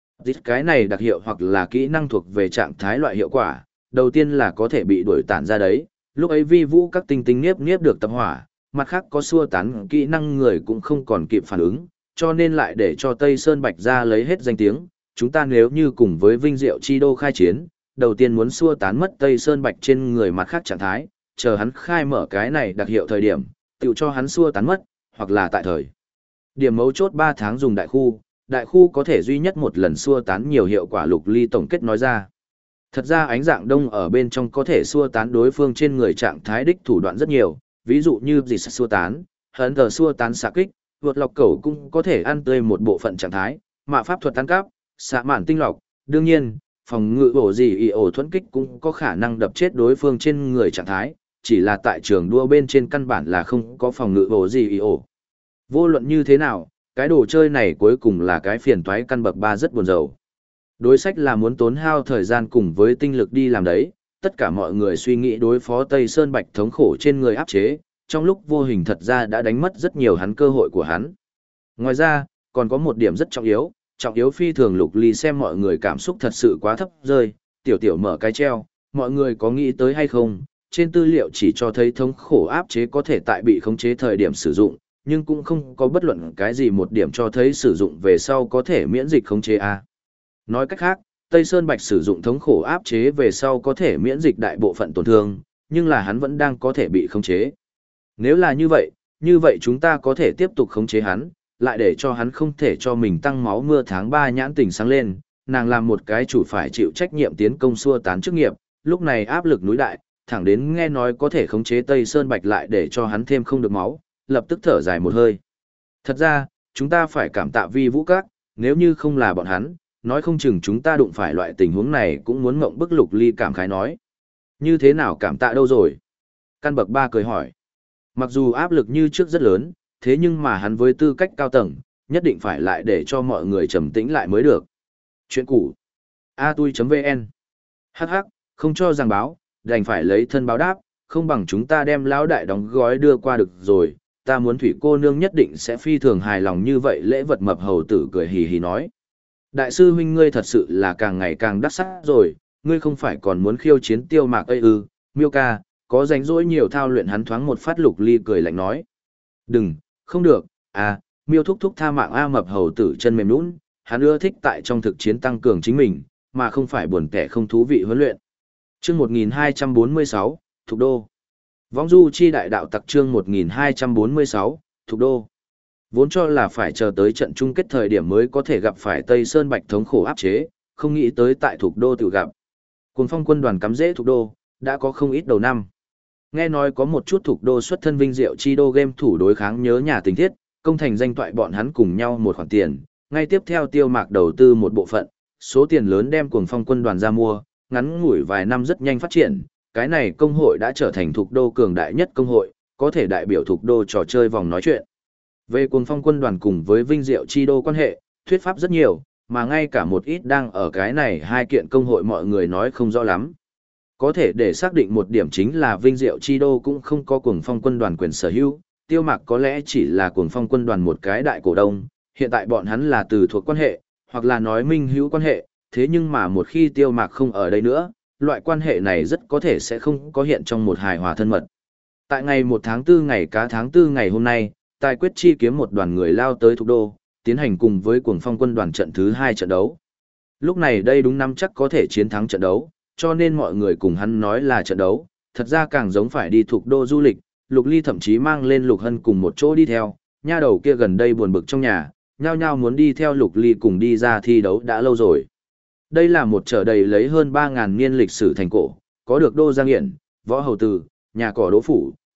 Cái này đặc hiệu hoặc là kỹ năng thuộc về trạng thái loại hiệu quả, đầu tiên là có thể bị đuổi tản ra đấy, lúc ấy vi vũ các tinh tinh niếp được tập hỏa, mặt khác có xua tán kỹ năng người cũng không còn kịp phản ứng, cho nên lại để cho Tây Sơn Bạch ra lấy hết danh tiếng. Chúng ta nếu như cùng với Vinh Diệu Chi Đô khai chiến, đầu tiên muốn xua tán mất Tây Sơn Bạch trên người mặt khác trạng thái, chờ hắn khai mở cái này đặc hiệu thời điểm, tự cho hắn xua tán mất, hoặc là tại thời. Điểm mấu chốt 3 tháng dùng đại khu có thể duy nhất một lần xua tán nhiều hiệu quả. Lục Ly tổng kết nói ra. Thật ra ánh dạng đông ở bên trong có thể xua tán đối phương trên người trạng thái đích thủ đoạn rất nhiều, ví dụ như gì xua tán, hấn tờ xua tán xạ kích, vượt lọc cẩu cũng có thể ăn tươi một bộ phận trạng thái, mạ pháp thuật tán cáp, xạ mạn tinh lọc, đương nhiên, phòng ngự bổ gì y ổ thuẫn kích cũng có khả năng đập chết đối phương trên người trạng thái, chỉ là tại trường đua bên trên căn bản là không có phòng ngự bổ gì y ổ. Vô luận như thế nào, cái đồ chơi này cuối cùng là cái phiền toái căn bậc 3 rất buồn rầu. Đối sách là muốn tốn hao thời gian cùng với tinh lực đi làm đấy, tất cả mọi người suy nghĩ đối phó Tây Sơn Bạch thống khổ trên người áp chế, trong lúc vô hình thật ra đã đánh mất rất nhiều hắn cơ hội của hắn. Ngoài ra, còn có một điểm rất trọng yếu phi thường. Lục Ly xem mọi người cảm xúc thật sự quá thấp rơi, tiểu mở cái treo, mọi người có nghĩ tới hay không, trên tư liệu chỉ cho thấy thống khổ áp chế có thể tại bị khống chế thời điểm sử dụng, nhưng cũng không có bất luận cái gì một điểm cho thấy sử dụng về sau có thể miễn dịch khống chế a. Nói cách khác, Tây Sơn Bạch sử dụng thống khổ áp chế về sau có thể miễn dịch đại bộ phận tổn thương, nhưng là hắn vẫn đang có thể bị khống chế. Nếu là như vậy chúng ta có thể tiếp tục khống chế hắn, lại để cho hắn không thể cho mình tăng máu mưa tháng 3 nhãn tỉnh sáng lên, nàng làm một cái chủ phải chịu trách nhiệm tiến công xua tán chức nghiệp, lúc này áp lực núi đại, thẳng đến nghe nói có thể khống chế Tây Sơn Bạch lại để cho hắn thêm không được máu, lập tức thở dài một hơi. Thật ra, chúng ta phải cảm tạ Vi Vũ Các, nếu như không là bọn hắn, nói không chừng chúng ta đụng phải loại tình huống này cũng muốn mộng bức. Lục Ly cảm khái nói. Như thế nào cảm tạ đâu rồi? Căn bậc 3 cười hỏi. Mặc dù áp lực như trước rất lớn, thế nhưng mà hắn với tư cách cao tầng, nhất định phải lại để cho mọi người trầm tĩnh lại mới được. Chuyện cũ. atui.vn hắc hắc, không cho rằng báo, đành phải lấy thân báo đáp, không bằng chúng ta đem lão đại đóng gói đưa qua được rồi, ta muốn Thủy cô nương nhất định sẽ phi thường hài lòng như vậy. Lễ vật mập hầu tử cười hì hì nói. Đại sư huynh ngươi thật sự là càng ngày càng đắc sắc rồi, ngươi không phải còn muốn khiêu chiến Tiêu Mạc ấy ư? Miêu ca, có rảnh rỗi nhiều thao luyện hắn thoáng một phát. Lục Ly cười lạnh nói. Đừng, không được, Miêu thúc thúc tha mạng a. Mập hầu tử chân mềm nhũn, hắn ưa thích tại trong thực chiến tăng cường chính mình, mà không phải buồn kẻ không thú vị huấn luyện. Chương 1246, Thục Đô. Võng du chi đại đạo tặc. Chương 1246, Thục Đô. Vốn cho là phải chờ tới trận chung kết thời điểm mới có thể gặp phải Tây Sơn Bạch thống khổ áp chế, không nghĩ tới tại Thục Đô tự gặp. Cuồng Phong quân đoàn cắm rễ Thục Đô, đã có không ít đầu năm. Nghe nói có một chút Thục Đô xuất thân Vinh Diệu Chi Đô game thủ đối kháng nhớ nhà tình thiết, công thành danh toại bọn hắn cùng nhau một khoản tiền, ngay tiếp theo Tiêu Mạc đầu tư một bộ phận, số tiền lớn đem Cuồng Phong quân đoàn ra mua, ngắn ngủi vài năm rất nhanh phát triển, cái này công hội đã trở thành Thục Đô cường đại nhất công hội, có thể đại biểu Thục Đô trò chơi vòng nói chuyện. Về Cuồng Phong quân đoàn cùng với Vinh Diệu Chi Đô quan hệ, thuyết pháp rất nhiều, mà ngay cả một ít đang ở cái này hai kiện công hội mọi người nói không rõ lắm. Có thể để xác định một điểm chính là Vinh Diệu Chi Đô cũng không có Cuồng Phong quân đoàn quyền sở hữu, Tiêu Mạc có lẽ chỉ là Cuồng Phong quân đoàn một cái đại cổ đông, hiện tại bọn hắn là từ thuộc quan hệ, hoặc là nói minh hữu quan hệ, thế nhưng mà một khi Tiêu Mạc không ở đây nữa, loại quan hệ này rất có thể sẽ không có hiện trong một hài hòa thân mật. Tại ngày 1 tháng 4 ngày cá tháng 4 ngày hôm nay, Tài Quyết Chi kiếm một đoàn người lao tới Thục Đô, tiến hành cùng với Cuồng Phong quân đoàn trận thứ 2 trận đấu. Lúc này đây đúng năm chắc có thể chiến thắng trận đấu, cho nên mọi người cùng hắn nói là trận đấu, thật ra càng giống phải đi Thục Đô du lịch. Lục Ly thậm chí mang lên Lục Hân cùng một chỗ đi theo, nha đầu kia gần đây buồn bực trong nhà, nhao nhao muốn đi theo Lục Ly cùng đi ra thi đấu đã lâu rồi. Đây là một trở đầy lấy hơn 3.000 niên lịch sử thành cổ, có được Đô Giang Hiển, Võ Hầu Tử, nhà cỏ Đỗ Phủ,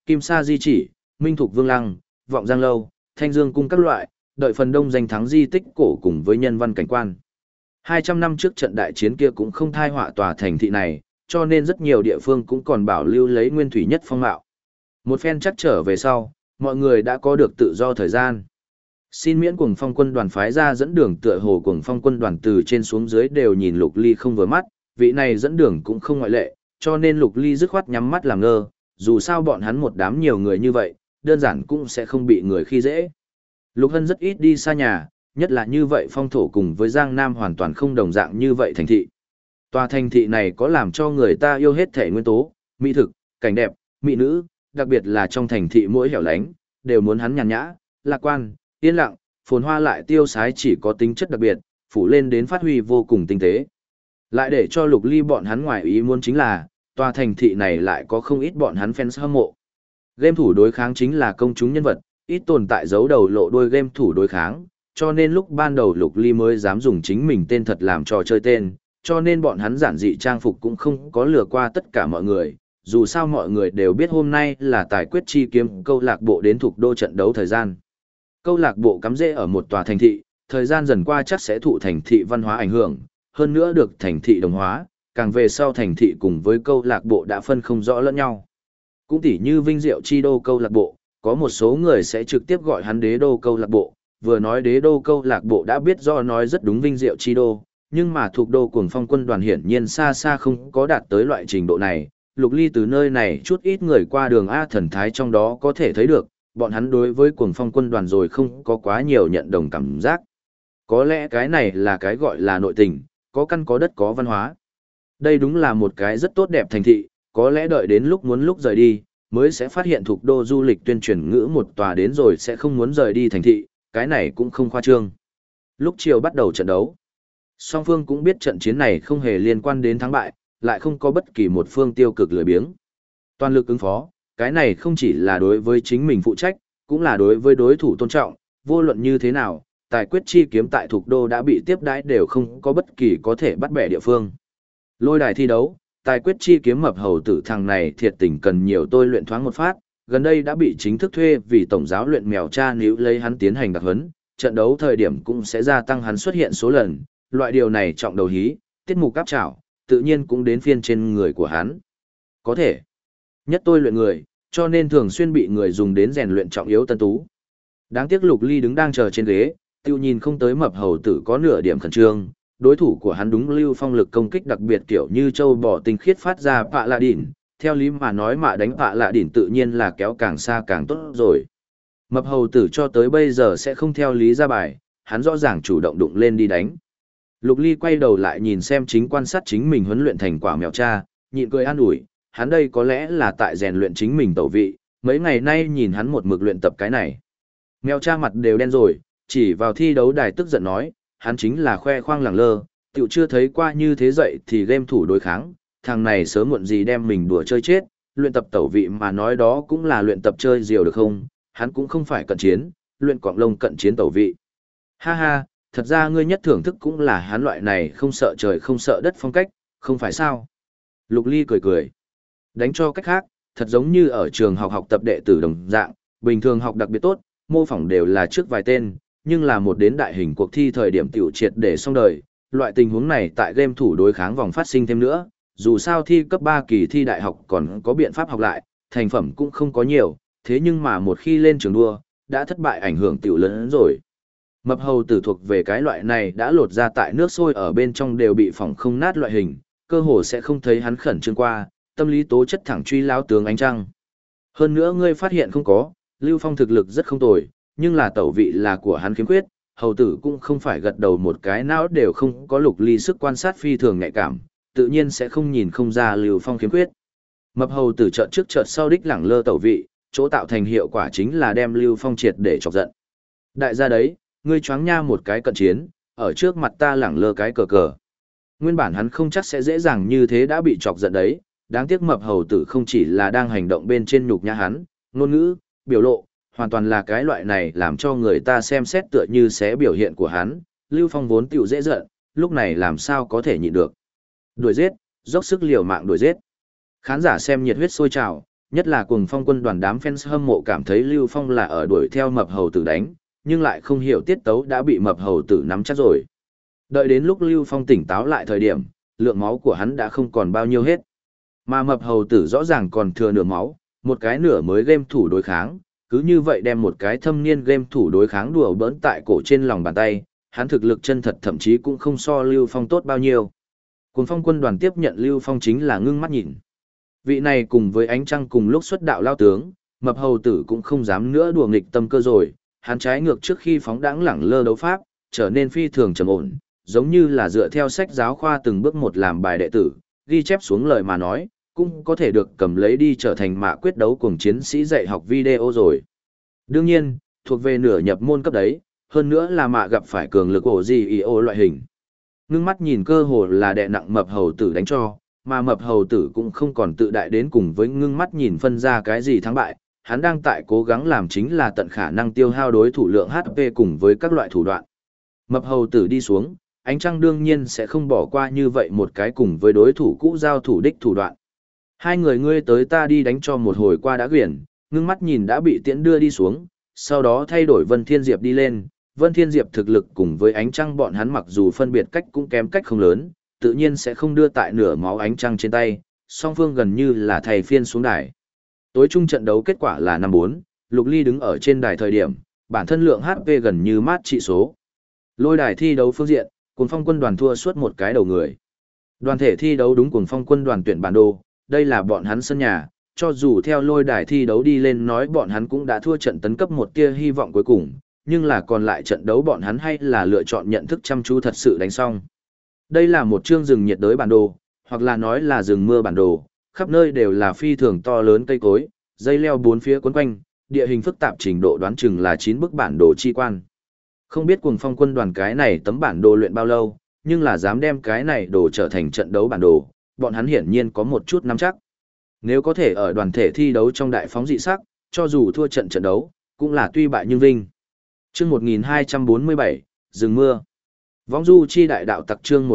Kim Sa Di Chỉ, Minh Thục Vương Lăng, Vọng Giang Lâu, Thanh Dương Cung các loại, đợi phần đông danh thắng di tích cổ cùng với nhân văn cảnh quan. 200 năm trước trận đại chiến kia cũng không thai họa tòa thành thị này, cho nên rất nhiều địa phương cũng còn bảo lưu lấy nguyên thủy nhất phong mạo. Một phen chắc trở về sau, mọi người đã có được tự do thời gian. Xin miễn Cuồng Phong quân đoàn phái ra dẫn đường, tựa hồ Cuồng Phong quân đoàn từ trên xuống dưới đều nhìn Lục Ly không vừa mắt, vị này dẫn đường cũng không ngoại lệ, cho nên Lục Ly dứt khoát nhắm mắt làm ngơ, dù sao bọn hắn một đám nhiều người như vậy, đơn giản cũng sẽ không bị người khi dễ. Lục Hân rất ít đi xa nhà, nhất là như vậy phong thổ cùng với Giang Nam hoàn toàn không đồng dạng như vậy thành thị. Tòa thành thị này có làm cho người ta yêu hết thể nguyên tố, mỹ thực, cảnh đẹp, mỹ nữ, đặc biệt là trong thành thị mỗi hẻo lánh, đều muốn hắn nhàn nhã, lạc quan, yên lặng, phồn hoa lại tiêu sái, chỉ có tính chất đặc biệt, phủ lên đến phát huy vô cùng tinh tế. Lại để cho Lục Ly bọn hắn ngoài ý muốn chính là, tòa thành thị này lại có không ít bọn hắn fans hâm mộ. Game thủ đối kháng chính là công chúng nhân vật, ít tồn tại giấu đầu lộ đuôi game thủ đối kháng, cho nên lúc ban đầu Lục Ly mới dám dùng chính mình tên thật làm trò chơi tên, cho nên bọn hắn giản dị trang phục cũng không có lừa qua tất cả mọi người, dù sao mọi người đều biết hôm nay là tài quyết chi kiếm câu lạc bộ đến thuộc đô trận đấu thời gian. Câu lạc bộ cắm rễ ở một tòa thành thị, thời gian dần qua chắc sẽ thụ thành thị văn hóa ảnh hưởng, hơn nữa được thành thị đồng hóa, càng về sau thành thị cùng với câu lạc bộ đã phân không rõ lẫn nhau. Cũng tỉ như Vinh Diệu Chi Đô câu lạc bộ, có một số người sẽ trực tiếp gọi hắn Đế Đô câu lạc bộ, vừa nói Đế Đô câu lạc bộ đã biết do nói rất đúng Vinh Diệu Chi Đô, nhưng mà thuộc đô Cuồng Phong quân đoàn hiển nhiên xa xa không có đạt tới loại trình độ này. Lục Ly từ nơi này chút ít người qua đường A thần thái trong đó có thể thấy được, bọn hắn đối với Cuồng Phong quân đoàn rồi không có quá nhiều nhận đồng cảm giác. Có lẽ cái này là cái gọi là nội tình, có căn có đất có văn hóa. Đây đúng là một cái rất tốt đẹp thành thị, có lẽ đợi đến lúc muốn lúc rời đi, mới sẽ phát hiện thuộc đô du lịch tuyên truyền ngữ một tòa đến rồi sẽ không muốn rời đi thành thị, cái này cũng không khoa trương. Lúc chiều bắt đầu trận đấu, song phương cũng biết trận chiến này không hề liên quan đến thắng bại, lại không có bất kỳ một phương tiêu cực lười biếng. Toàn lực ứng phó, cái này không chỉ là đối với chính mình phụ trách, cũng là đối với đối thủ tôn trọng, vô luận như thế nào, tài quyết chi kiếm tại thuộc đô đã bị tiếp đãi đều không có bất kỳ có thể bắt bẻ địa phương. Lôi đài thi đấu, tài quyết chi kiếm mập hầu tử thằng này thiệt tình cần nhiều tôi luyện thoáng một phát, gần đây đã bị chính thức thuê vì tổng giáo luyện mèo cha níu lấy hắn tiến hành đặc huấn, trận đấu thời điểm cũng sẽ gia tăng hắn xuất hiện số lần, loại điều này trọng đầu hí, tiết mục áp trảo, tự nhiên cũng đến phiên trên người của hắn. Có thể, nhất tôi luyện người, cho nên thường xuyên bị người dùng đến rèn luyện trọng yếu tân tú. Đáng tiếc Lục Ly đứng đang chờ trên ghế, tiêu nhìn không tới mập hầu tử có nửa điểm khẩn trương, đối thủ của hắn đúng lưu phong lực công kích đặc biệt kiểu như châu bò tinh khiết phát ra pạ lạ đỉn, theo lý mà nói mà đánh pạ lạ đỉn tự nhiên là kéo càng xa càng tốt rồi. Mập hầu tử cho tới bây giờ sẽ không theo lý ra bài, hắn rõ ràng chủ động đụng lên đi đánh. Lục Ly quay đầu lại nhìn xem chính quan sát chính mình huấn luyện thành quả mèo cha, nhịn cười an ủi, hắn đây có lẽ là tại rèn luyện chính mình tẩu vị, mấy ngày nay nhìn hắn một mực luyện tập cái này. Mèo cha mặt đều đen rồi, chỉ vào thi đấu đài tức giận nói, hắn chính là khoe khoang lẳng lơ, tiểu chưa thấy qua như thế dậy thì game thủ đối kháng, thằng này sớm muộn gì đem mình đùa chơi chết, luyện tập tẩu vị mà nói đó cũng là luyện tập chơi diều được không, hắn cũng không phải cận chiến, luyện quạng lông cận chiến tẩu vị. Ha ha, thật ra ngươi nhất thưởng thức cũng là hắn loại này không sợ trời không sợ đất phong cách, không phải sao? Lục Ly cười cười. Đánh cho cách khác, thật giống như ở trường học học tập đệ tử đồng dạng, bình thường học đặc biệt tốt, mô phỏng đều là trước vài tên, nhưng là một đến đại hình cuộc thi thời điểm tiểu triệt để xong đời, loại tình huống này tại game thủ đối kháng vòng phát sinh thêm nữa, dù sao thi cấp 3 kỳ thi đại học còn có biện pháp học lại, thành phẩm cũng không có nhiều, thế nhưng mà một khi lên trường đua, đã thất bại ảnh hưởng tiểu lớn rồi. Mập hầu tử thuộc về cái loại này đã lột ra tại nước sôi ở bên trong đều bị phỏng không nát loại hình, cơ hồ sẽ không thấy hắn khẩn trương qua, tâm lý tố chất thẳng truy lao tướng ánh trăng. Hơn nữa ngươi phát hiện không có, Lưu Phong thực lực rất không tồi, nhưng là tẩu vị là của hắn khiếm khuyết, hầu tử cũng không phải gật đầu một cái não đều không có. Lục Ly sức quan sát phi thường nhạy cảm, tự nhiên sẽ không nhìn không ra Lưu Phong khiếm khuyết. Mập hầu tử chợt trước chợt sau đích lẳng lơ tẩu vị, chỗ tạo thành hiệu quả chính là đem Lưu Phong triệt để chọc giận. Đại gia đấy, ngươi choáng nha một cái cận chiến, ở trước mặt ta lẳng lơ cái cờ cờ. Nguyên bản hắn không chắc sẽ dễ dàng như thế đã bị chọc giận đấy, đáng tiếc mập hầu tử không chỉ là đang hành động bên trên nhục nhã hắn, ngôn ngữ, biểu lộ, hoàn toàn là cái loại này làm cho người ta xem xét tựa như xé biểu hiện của hắn. Lưu Phong vốn tiểu dễ giận, lúc này làm sao có thể nhịn được. Đuổi giết, dốc sức liều mạng đuổi giết. Khán giả xem nhiệt huyết sôi trào, nhất là Cuồng Phong quân đoàn đám fans hâm mộ cảm thấy Lưu Phong là ở đuổi theo mập hầu tử đánh, nhưng lại không hiểu tiết tấu đã bị mập hầu tử nắm chắc rồi. Đợi đến lúc Lưu Phong tỉnh táo lại thời điểm, lượng máu của hắn đã không còn bao nhiêu hết. Mà mập hầu tử rõ ràng còn thừa nửa máu, một cái nửa mới game thủ đối kháng, cứ như vậy đem một cái thâm niên game thủ đối kháng đùa bỡn tại cổ trên lòng bàn tay, hắn thực lực chân thật thậm chí cũng không so Lưu Phong tốt bao nhiêu. Cuồng Phong quân đoàn tiếp nhận Lưu Phong chính là ngưng mắt nhìn. Vị này cùng với ánh trăng cùng lúc xuất đạo lao tướng, mập hầu tử cũng không dám nữa đùa nghịch tâm cơ rồi, hắn trái ngược trước khi phóng đãng lẳng lơ đấu pháp, trở nên phi thường trầm ổn, giống như là dựa theo sách giáo khoa từng bước một làm bài đệ tử, ghi chép xuống lời mà nói, cũng có thể được cầm lấy đi trở thành mạ quyết đấu cùng chiến sĩ dạy học video rồi. Đương nhiên, thuộc về nửa nhập môn cấp đấy, hơn nữa là mạ gặp phải cường lực ổ gì ý ô loại hình. Ngưng mắt nhìn cơ hồ là đè nặng mập hầu tử đánh cho, mà mập hầu tử cũng không còn tự đại đến cùng với ngưng mắt nhìn phân ra cái gì thắng bại, hắn đang tại cố gắng làm chính là tận khả năng tiêu hao đối thủ lượng HP cùng với các loại thủ đoạn. Mập hầu tử đi xuống, ánh trăng đương nhiên sẽ không bỏ qua như vậy một cái cùng với đối thủ cũ giao thủ đích thủ đoạn. Hai người ngươi tới ta đi đánh cho một hồi qua đã quyển, ngưng mắt nhìn đã bị tiễn đưa đi xuống, sau đó thay đổi Vân Thiên Diệp đi lên. Vân Thiên Diệp thực lực cùng với ánh trăng bọn hắn mặc dù phân biệt cách cũng kém cách không lớn, tự nhiên sẽ không đưa tại nửa máu ánh trăng trên tay, song phương gần như là thầy phiên xuống đài. Tối chung trận đấu kết quả là 5-4, Lục Ly đứng ở trên đài thời điểm, bản thân lượng HP gần như mát trị số. Lôi đài thi đấu phương diện, Cuồng Phong quân đoàn thua suốt một cái đầu người. Đoàn thể thi đấu đúng Cuồng Phong quân đoàn tuyển bản đồ, đây là bọn hắn sân nhà, cho dù theo lôi đài thi đấu đi lên nói bọn hắn cũng đã thua trận tấn cấp một tia hy vọng cuối cùng, nhưng là còn lại trận đấu bọn hắn hay là lựa chọn nhận thức chăm chú thật sự đánh xong. Đây là một chương rừng nhiệt đới bản đồ, hoặc là nói là rừng mưa bản đồ, khắp nơi đều là phi thường to lớn cây cối, dây leo bốn phía quấn quanh, địa hình phức tạp trình độ đoán chừng là 9 bức bản đồ chi quan. Không biết Cuồng Phong quân đoàn cái này tấm bản đồ luyện bao lâu, nhưng là dám đem cái này đồ trở thành trận đấu bản đồ, bọn hắn hiển nhiên có một chút nắm chắc. Nếu có thể ở đoàn thể thi đấu trong đại phóng dị sắc, cho dù thua trận trận đấu, cũng là tuy bại nhưng vinh. Chương 1247, rừng mưa. Võng du chi đại đạo tặc chương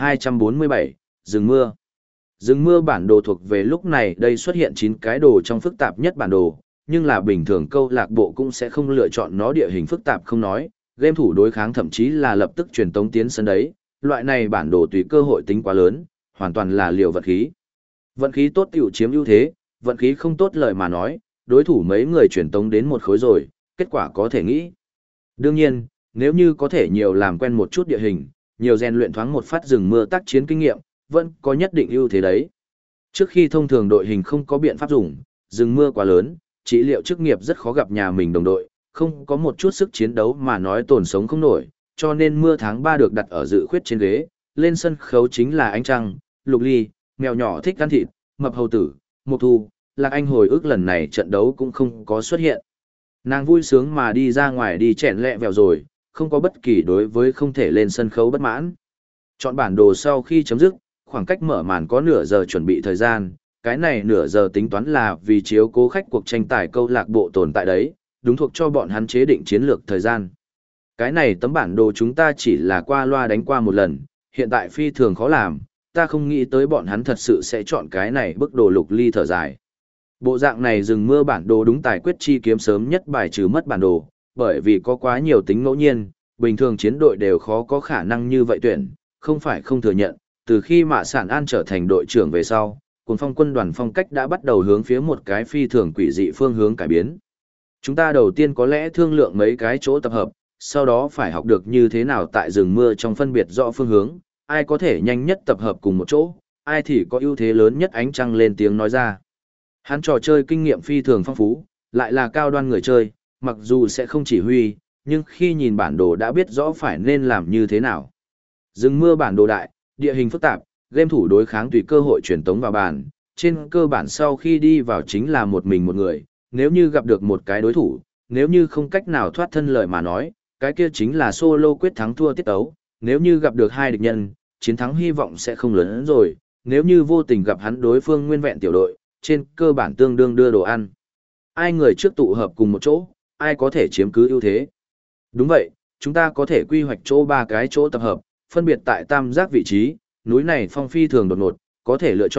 1247, rừng mưa. Rừng mưa bản đồ thuộc về lúc này đây xuất hiện 9 cái đồ trong phức tạp nhất bản đồ, nhưng là bình thường câu lạc bộ cũng sẽ không lựa chọn nó địa hình phức tạp không nói, game thủ đối kháng thậm chí là lập tức truyền tống tiến sân đấy, loại này bản đồ tùy cơ hội tính quá lớn, hoàn toàn là liều vận khí. Vận khí tốt tiểu chiếm ưu thế, vận khí không tốt lời mà nói, đối thủ mấy người truyền tống đến một khối rồi, kết quả có thể nghĩ. Đương nhiên, nếu như có thể nhiều làm quen một chút địa hình, nhiều rèn luyện thoáng một phát rừng mưa tác chiến kinh nghiệm, vẫn có nhất định ưu thế đấy. Trước khi thông thường đội hình không có biện pháp dùng, rừng mưa quá lớn, trị liệu chức nghiệp rất khó gặp nhà mình đồng đội, không có một chút sức chiến đấu mà nói tồn sống không nổi, cho nên mưa tháng 3 được đặt ở dự khuyết trên ghế, lên sân khấu chính là ánh trăng, Lục Ly, mèo nhỏ thích ăn thịt, mập hầu tử, Mộc Thu, Lạc Anh hồi ức lần này trận đấu cũng không có xuất hiện. Nàng vui sướng mà đi ra ngoài đi chèn lẹ vèo rồi, không có bất kỳ đối với không thể lên sân khấu bất mãn. Chọn bản đồ sau khi chấm dứt, khoảng cách mở màn có nửa giờ chuẩn bị thời gian, cái này nửa giờ tính toán là vì chiếu cố khách cuộc tranh tài câu lạc bộ tồn tại đấy, đúng thuộc cho bọn hắn chế định chiến lược thời gian. Cái này tấm bản đồ chúng ta chỉ là qua loa đánh qua một lần, hiện tại phi thường khó làm, ta không nghĩ tới bọn hắn thật sự sẽ chọn cái này bức đồ. Lục Ly thở dài. Bộ dạng này rừng mưa bản đồ đúng tài quyết chi kiếm sớm nhất bài trừ mất bản đồ, bởi vì có quá nhiều tính ngẫu nhiên, bình thường chiến đội đều khó có khả năng như vậy tuyển, không phải không thừa nhận, từ khi Mạ Sản An trở thành đội trưởng về sau, Cuồng Phong quân đoàn phong cách đã bắt đầu hướng phía một cái phi thường quỷ dị phương hướng cải biến. Chúng ta đầu tiên có lẽ thương lượng mấy cái chỗ tập hợp, sau đó phải học được như thế nào tại rừng mưa trong phân biệt rõ phương hướng, ai có thể nhanh nhất tập hợp cùng một chỗ, ai thì có ưu thế lớn nhất. Ánh trăng lên tiếng nói ra. Hắn trò chơi kinh nghiệm phi thường phong phú, lại là cao đoan người chơi, mặc dù sẽ không chỉ huy, nhưng khi nhìn bản đồ đã biết rõ phải nên làm như thế nào. Rừng mưa bản đồ đại, địa hình phức tạp, game thủ đối kháng tùy cơ hội truyền tống vào bàn, trên cơ bản sau khi đi vào chính là một mình một người, nếu như gặp được một cái đối thủ, nếu như không cách nào thoát thân lời mà nói, cái kia chính là solo quyết thắng thua tiết tấu, nếu như gặp được hai địch nhân, chiến thắng hy vọng sẽ không lớn hơn rồi, nếu như vô tình gặp hắn đối phương nguyên vẹn tiểu đội, trên cơ bản tương đương đưa đồ ăn. Ai người trước tụ hợp cùng một chỗ, ai có thể chiếm cứ ưu thế. Đúng vậy, chúng ta có thể quy hoạch chỗ 3 cái chỗ tập hợp, phân biệt tại tam giác vị trí, núi này phong phi thường đột ngột, có thể lựa chọn,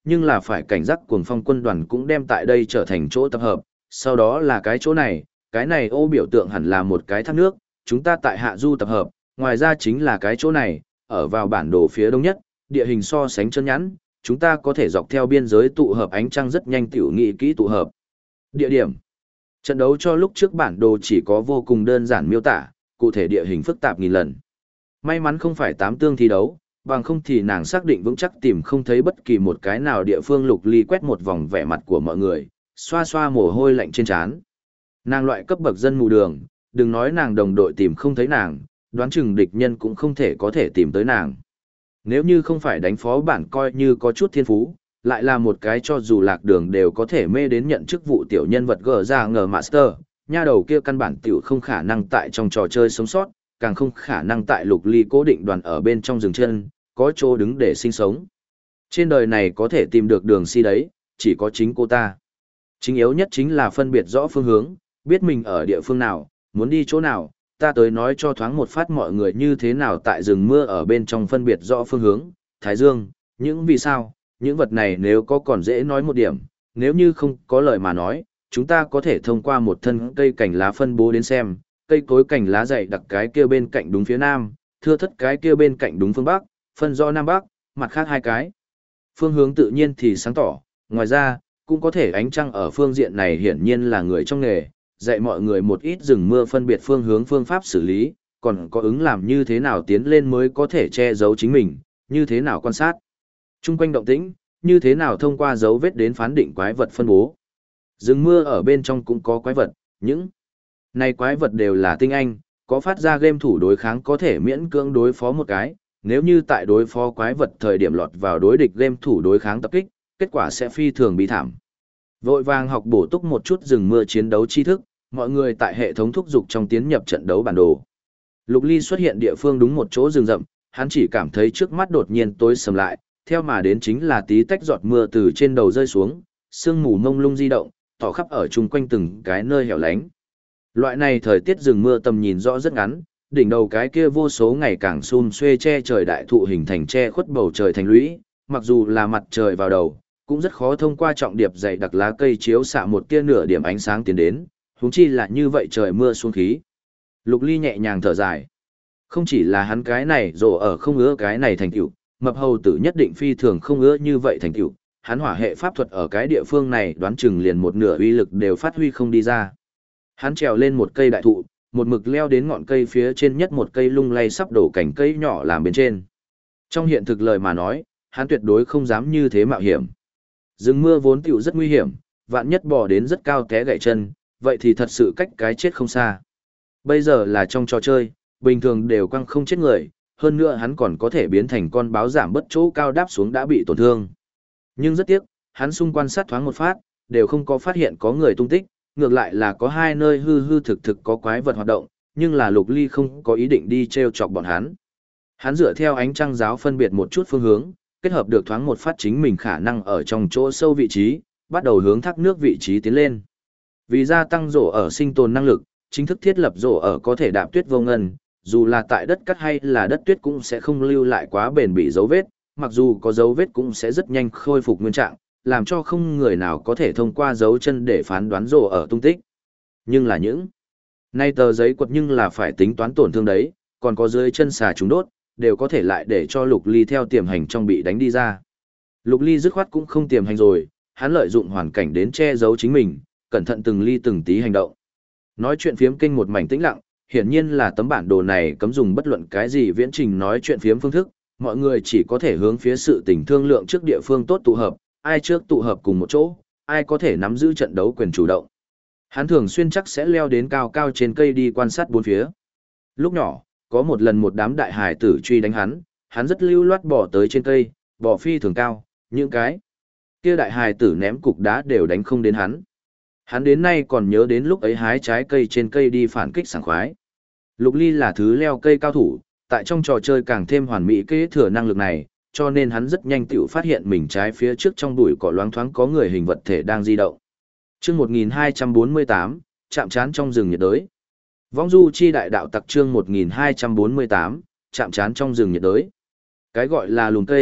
nhưng là phải cảnh giác cuồng phong quân đoàn cũng đem tại đây trở thành chỗ tập hợp, sau đó là cái chỗ này, cái này ô biểu tượng hẳn là một cái thác nước, chúng ta tại hạ du tập hợp, ngoài ra chính là cái chỗ này, ở vào bản đồ phía đông nhất, địa hình so sánh chân nhẵn, chúng ta có thể dọc theo biên giới tụ hợp ánh trăng rất nhanh tiểu nghị kỹ tụ hợp. Địa điểm. Trận đấu cho lúc trước bản đồ chỉ có vô cùng đơn giản miêu tả, cụ thể địa hình phức tạp nghìn lần. May mắn không phải 8 tương thi đấu, bằng không thì nàng xác định vững chắc tìm không thấy bất kỳ một cái nào địa phương. Lục Ly quét một vòng vẻ mặt của mọi người, xoa xoa mồ hôi lạnh trên trán. Nàng loại cấp bậc dân mù đường, đừng nói nàng đồng đội tìm không thấy nàng, đoán chừng địch nhân cũng không thể có thể tìm tới nàng. Nếu như không phải đánh phó bản coi như có chút thiên phú, lại là một cái cho dù lạc đường đều có thể mê đến nhận chức vụ tiểu nhân vật gờ ra ngờ master, nha đầu kia căn bản tiểu không khả năng tại trong trò chơi sống sót, càng không khả năng tại Lục Ly cố định đoàn ở bên trong rừng chân, có chỗ đứng để sinh sống. Trên đời này có thể tìm được đường si đấy, chỉ có chính cô ta. Chính yếu nhất chính là phân biệt rõ phương hướng, biết mình ở địa phương nào, muốn đi chỗ nào, ta tới nói cho thoáng một phát mọi người như thế nào tại rừng mưa ở bên trong phân biệt rõ phương hướng, thái dương, những vì sao, những vật này nếu có còn dễ nói một điểm, nếu như không có lời mà nói, chúng ta có thể thông qua một thân cây cành lá phân bố đến xem, cây cối cành lá dày đặc cái kia bên cạnh đúng phía nam, thưa thất cái kia bên cạnh đúng phương bắc, phân rõ nam bắc, mặt khác hai cái. Phương hướng tự nhiên thì sáng tỏ, ngoài ra, cũng có thể ánh trăng ở phương diện này hiển nhiên là người trong nghề, dạy mọi người một ít rừng mưa phân biệt phương hướng phương pháp xử lý, còn có ứng làm như thế nào tiến lên mới có thể che giấu chính mình, như thế nào quan sát. Trung quanh động tĩnh, như thế nào thông qua dấu vết đến phán định quái vật phân bố. Rừng mưa ở bên trong cũng có quái vật, những này quái vật đều là tinh anh, có phát ra game thủ đối kháng có thể miễn cưỡng đối phó một cái, nếu như tại đối phó quái vật thời điểm lọt vào đối địch game thủ đối kháng tập kích, kết quả sẽ phi thường bi thảm. Vội vàng học bổ túc một chút rừng mưa chiến đấu tri thức, mọi người tại hệ thống thúc dục trong tiến nhập trận đấu bản đồ. Lục Ly xuất hiện địa phương đúng một chỗ rừng rậm, hắn chỉ cảm thấy trước mắt đột nhiên tối sầm lại, theo mà đến chính là tí tách giọt mưa từ trên đầu rơi xuống, sương mù mông lung di động, tỏ khắp ở chung quanh từng cái nơi hẻo lánh. Loại này thời tiết rừng mưa tầm nhìn rõ rất ngắn, đỉnh đầu cái kia vô số ngày càng xun xuê che trời đại thụ hình thành che khuất bầu trời thành lũy, mặc dù là mặt trời vào đầu, cũng rất khó thông qua trọng điệp dày đặc lá cây chiếu xạ một tia nửa điểm ánh sáng tiến đến, huống chi là như vậy trời mưa xuống khí. Lục Ly nhẹ nhàng thở dài. Không chỉ là hắn cái này rồ ở không ưa cái này thành tựu, mập hầu tử nhất định phi thường không ưa như vậy thành tựu, hắn hỏa hệ pháp thuật ở cái địa phương này đoán chừng liền một nửa uy lực đều phát huy không đi ra. Hắn trèo lên một cây đại thụ, một mực leo đến ngọn cây phía trên nhất một cây lung lay sắp đổ cành cây nhỏ làm bên trên. Trong hiện thực lời mà nói, hắn tuyệt đối không dám như thế mạo hiểm. Rừng mưa vốn tiểu rất nguy hiểm, vạn nhất bò đến rất cao té gãy chân, vậy thì thật sự cách cái chết không xa. Bây giờ là trong trò chơi, bình thường đều quăng không chết người, hơn nữa hắn còn có thể biến thành con báo giảm bất chỗ cao đáp xuống đã bị tổn thương. Nhưng rất tiếc, hắn xung quanh sát thoáng một phát, đều không có phát hiện có người tung tích, ngược lại là có hai nơi hư hư thực thực có quái vật hoạt động, nhưng là Lục Ly không có ý định đi treo chọc bọn hắn. Hắn dựa theo ánh trăng giáo phân biệt một chút phương hướng, kết hợp được thoáng một phát chính mình khả năng ở trong chỗ sâu vị trí, bắt đầu hướng thác nước vị trí tiến lên. Vì gia tăng rổ ở sinh tồn năng lực, chính thức thiết lập rổ ở có thể đạp tuyết vô ngân, dù là tại đất cắt hay là đất tuyết cũng sẽ không lưu lại quá bền bỉ dấu vết, mặc dù có dấu vết cũng sẽ rất nhanh khôi phục nguyên trạng, làm cho không người nào có thể thông qua dấu chân để phán đoán rổ ở tung tích. Nhưng là những nay tờ giấy quật nhưng là phải tính toán tổn thương đấy, còn có dưới chân xà chúng đốt, đều có thể lại để cho Lục Ly theo tiềm hành trong bị đánh đi ra. Lục Ly dứt khoát cũng không tiềm hành rồi, hắn lợi dụng hoàn cảnh đến che giấu chính mình, cẩn thận từng ly từng tí hành động. Nói chuyện phiếm kinh một mảnh tĩnh lặng, hiển nhiên là tấm bản đồ này cấm dùng bất luận cái gì viễn trình nói chuyện phiếm phương thức, mọi người chỉ có thể hướng phía sự tình thương lượng trước địa phương tốt tụ hợp, ai trước tụ hợp cùng một chỗ, ai có thể nắm giữ trận đấu quyền chủ động. Hắn thường xuyên chắc sẽ leo đến cao cao trên cây đi quan sát bốn phía. Lúc nhỏ, có một lần một đám đại hải tử truy đánh hắn, hắn rất lưu loát bỏ tới trên cây, bỏ phi thường cao, những cái kia đại hải tử ném cục đá đều đánh không đến hắn. Hắn đến nay còn nhớ đến lúc ấy hái trái cây trên cây đi phản kích sảng khoái. Lục Ly là thứ leo cây cao thủ, tại trong trò chơi càng thêm hoàn mỹ kế thừa năng lực này, cho nên hắn rất nhanh tựu phát hiện mình trái phía trước trong bụi cỏ loáng thoáng có người hình vật thể đang di động. Chương 1248, chạm trán trong rừng nhiệt đới. Vong du chi đại đạo tặc chương 1248, chạm trán trong rừng nhiệt đới. Cái gọi là lùn cây,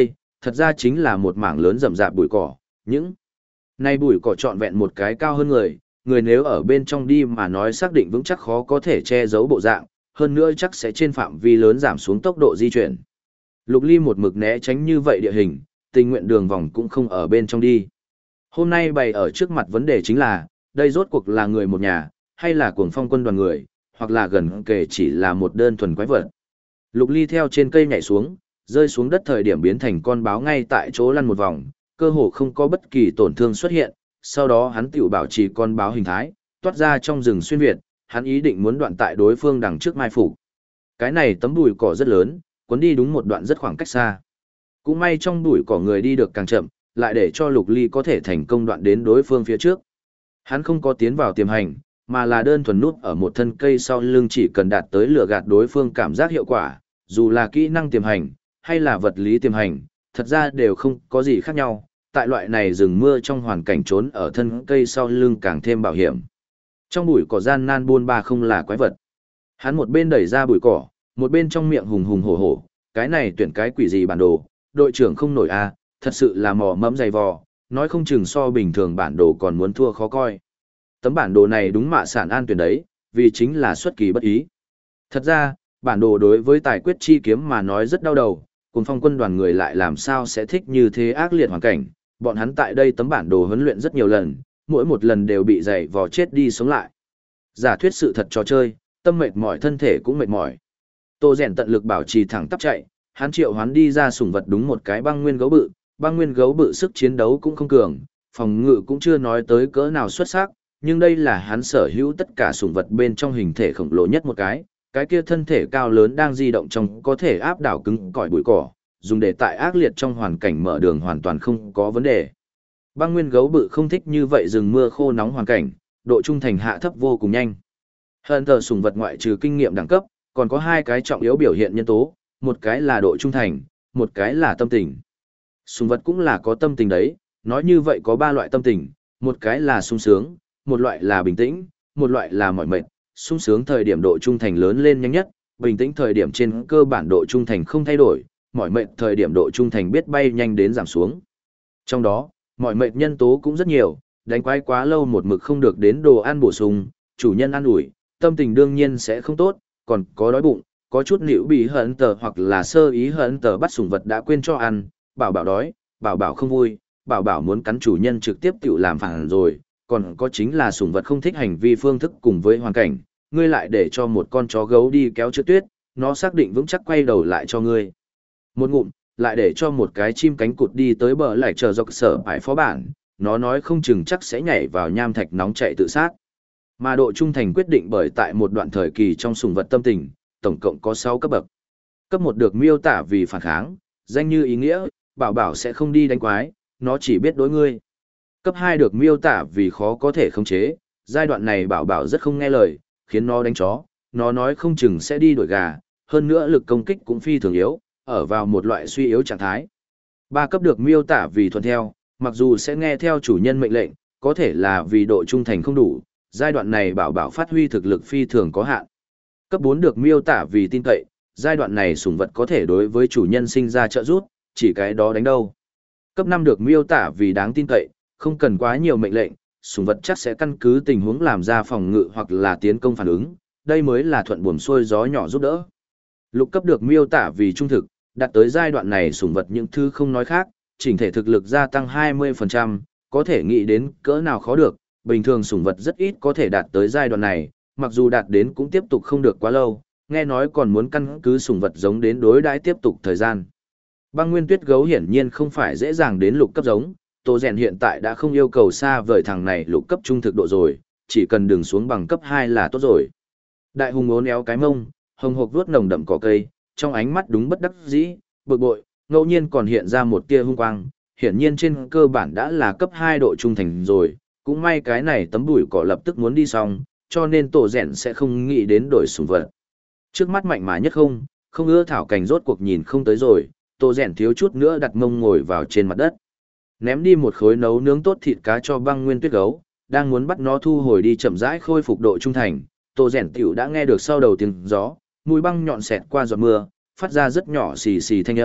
thật ra chính là một mảng lớn rậm rạp bụi cỏ, những này bụi cỏ trọn vẹn một cái cao hơn người, người nếu ở bên trong đi mà nói xác định vững chắc khó có thể che giấu bộ dạng, hơn nữa chắc sẽ trên phạm vi lớn giảm xuống tốc độ di chuyển. Lục Ly một mực né tránh như vậy địa hình, tình nguyện đường vòng cũng không ở bên trong đi. Hôm nay bày ở trước mặt vấn đề chính là, đây rốt cuộc là người một nhà, hay là cuồng phong quân đoàn người, hoặc là gần kề chỉ là một đơn thuần quái vật. Lục Ly theo trên cây nhảy xuống, rơi xuống đất thời điểm biến thành con báo ngay tại chỗ lăn một vòng, cơ hồ không có bất kỳ tổn thương xuất hiện, sau đó hắn tiểu bảo trì con báo hình thái, toát ra trong rừng xuyên việt, hắn ý định muốn đoạn tại đối phương đằng trước mai phục. Cái này tấm bụi cỏ rất lớn, cuốn đi đúng một đoạn rất khoảng cách xa. Cũng may trong bụi cỏ người đi được càng chậm, lại để cho Lục Ly có thể thành công đoạn đến đối phương phía trước. Hắn không có tiến vào tiềm hành, mà là đơn thuần nút ở một thân cây sau lưng, chỉ cần đạt tới lừa gạt đối phương cảm giác hiệu quả, dù là kỹ năng tiềm hành, hay là vật lý tiềm hành, thật ra đều không có gì khác nhau. Tại loại này rừng mưa trong hoàn cảnh trốn ở thân cây sau lưng càng thêm bảo hiểm. Trong bụi cỏ gian nan buôn ba không là quái vật. Hắn một bên đẩy ra bụi cỏ, một bên trong miệng hùng hùng hổ hổ, cái này tuyển cái quỷ gì bản đồ, đội trưởng không nổi a, thật sự là mò mẫm dày vò, nói không chừng so bình thường bản đồ còn muốn thua khó coi. Tấm bản đồ này đúng mạ sản an tuyển đấy, vì chính là xuất kỳ bất ý. Thật ra, bản đồ đối với tài quyết chi kiếm mà nói rất đau đầu, cùng phong quân đoàn người lại làm sao sẽ thích như thế ác liệt hoàn cảnh, bọn hắn tại đây tấm bản đồ huấn luyện rất nhiều lần, mỗi một lần đều bị dày vò chết đi sống lại. Giả thuyết sự thật trò chơi, tâm mệt mỏi thân thể cũng mệt mỏi. Tô Rèn tận lực bảo trì thẳng tắp chạy, hắn triệu hoán đi ra sủng vật đúng một cái băng nguyên gấu bự sức chiến đấu cũng không cường, phòng ngự cũng chưa nói tới cỡ nào xuất sắc, nhưng đây là hắn sở hữu tất cả sủng vật bên trong hình thể khổng lồ nhất một cái kia thân thể cao lớn đang di động trong có thể áp đảo cứng cỏi bụi cỏ, dùng để tại ác liệt trong hoàn cảnh mở đường hoàn toàn không có vấn đề. Băng nguyên gấu bự không thích như vậy rừng mưa khô nóng hoàn cảnh, độ trung thành hạ thấp vô cùng nhanh. Hơn tờ sủng vật ngoại trừ kinh nghiệm đẳng cấp, còn có hai cái trọng yếu biểu hiện nhân tố, một cái là độ trung thành, một cái là tâm tình. Sủng vật cũng là có tâm tình đấy, nói như vậy có ba loại tâm tình, một cái là sung sướng, một loại là bình tĩnh, một loại là mỏi mệt. Sung sướng thời điểm độ trung thành lớn lên nhanh nhất, bình tĩnh thời điểm trên cơ bản độ trung thành không thay đổi, mỏi mệt thời điểm độ trung thành biết bay nhanh đến giảm xuống. Trong đó, mỏi mệt nhân tố cũng rất nhiều, đánh quái quá lâu một mực không được đến đồ ăn bổ sung, chủ nhân ăn ủi, tâm tình đương nhiên sẽ không tốt, còn có đói bụng, có chút liễu bị hận tờ hoặc là sơ ý hận tờ bắt sủng vật đã quên cho ăn, bảo bảo đói, bảo bảo không vui, bảo bảo muốn cắn chủ nhân trực tiếp tự làm phản rồi, còn có chính là sủng vật không thích hành vi phương thức cùng với hoàn cảnh, ngươi lại để cho một con chó gấu đi kéo trượt tuyết, nó xác định vững chắc quay đầu lại cho ngươi. Một ngụm, lại để cho một cái chim cánh cụt đi tới bờ lại chờ dọc sở ải phó bản, nó nói không chừng chắc sẽ nhảy vào nham thạch nóng chạy tự sát. Mà độ trung thành quyết định bởi tại một đoạn thời kỳ trong sủng vật tâm tình, tổng cộng có 6 cấp bậc. Cấp 1 được miêu tả vì phản kháng, danh như ý nghĩa, bảo bảo sẽ không đi đánh quái, nó chỉ biết đối ngươi. Cấp 2 được miêu tả vì khó có thể khống chế, giai đoạn này bảo bảo rất không nghe lời, khiến nó đánh chó, nó nói không chừng sẽ đi đuổi gà, hơn nữa lực công kích cũng phi thường yếu, ở vào một loại suy yếu trạng thái. 3 cấp được miêu tả vì thuận theo, mặc dù sẽ nghe theo chủ nhân mệnh lệnh, có thể là vì độ trung thành không đủ, giai đoạn này bảo bảo phát huy thực lực phi thường có hạn. Cấp 4 được miêu tả vì tin cậy, giai đoạn này sủng vật có thể đối với chủ nhân sinh ra trợ giúp, chỉ cái đó đánh đâu. Cấp 5 được miêu tả vì đáng tin cậy, không cần quá nhiều mệnh lệnh, sủng vật chắc sẽ căn cứ tình huống làm ra phòng ngự hoặc là tiến công phản ứng, đây mới là thuận buồm xuôi gió nhỏ giúp đỡ. Lục cấp được miêu tả vì trung thực, đạt tới giai đoạn này sủng vật những thứ không nói khác, chỉnh thể thực lực gia tăng 20%, có thể nghĩ đến cỡ nào khó được, bình thường sủng vật rất ít có thể đạt tới giai đoạn này, mặc dù đạt đến cũng tiếp tục không được quá lâu, nghe nói còn muốn căn cứ sủng vật giống đến đối đãi tiếp tục thời gian. Băng nguyên tuyết gấu hiển nhiên không phải dễ dàng đến lục cấp giống, Tô Rèn hiện tại đã không yêu cầu xa vời thằng này lục cấp trung thực độ rồi, chỉ cần đừng xuống bằng cấp 2 là tốt rồi. Đại hùng ốn éo cái mông, hồng hộc vuốt nồng đậm cỏ cây, trong ánh mắt đúng bất đắc dĩ, bực bội, ngẫu nhiên còn hiện ra một tia hung quang, hiển nhiên trên cơ bản đã là cấp 2 độ trung thành rồi, cũng may cái này tấm bụi cỏ lập tức muốn đi xong, cho nên Tô Rèn sẽ không nghĩ đến đổi sủng vật. Trước mắt mạnh mà nhất không ưa thảo cảnh rốt cuộc nhìn không tới rồi, Tô Rèn thiếu chút nữa đặt mông ngồi vào trên mặt đất. Ném đi một khối nấu nướng tốt thịt cá cho băng nguyên tuyết gấu, đang muốn bắt nó thu hồi đi chậm rãi khôi phục độ trung thành, Tô Rèn tiểu đã nghe được sau đầu tiếng gió, mũi băng nhọn xẹt qua giọt mưa, phát ra rất nhỏ xì xì thanh âm,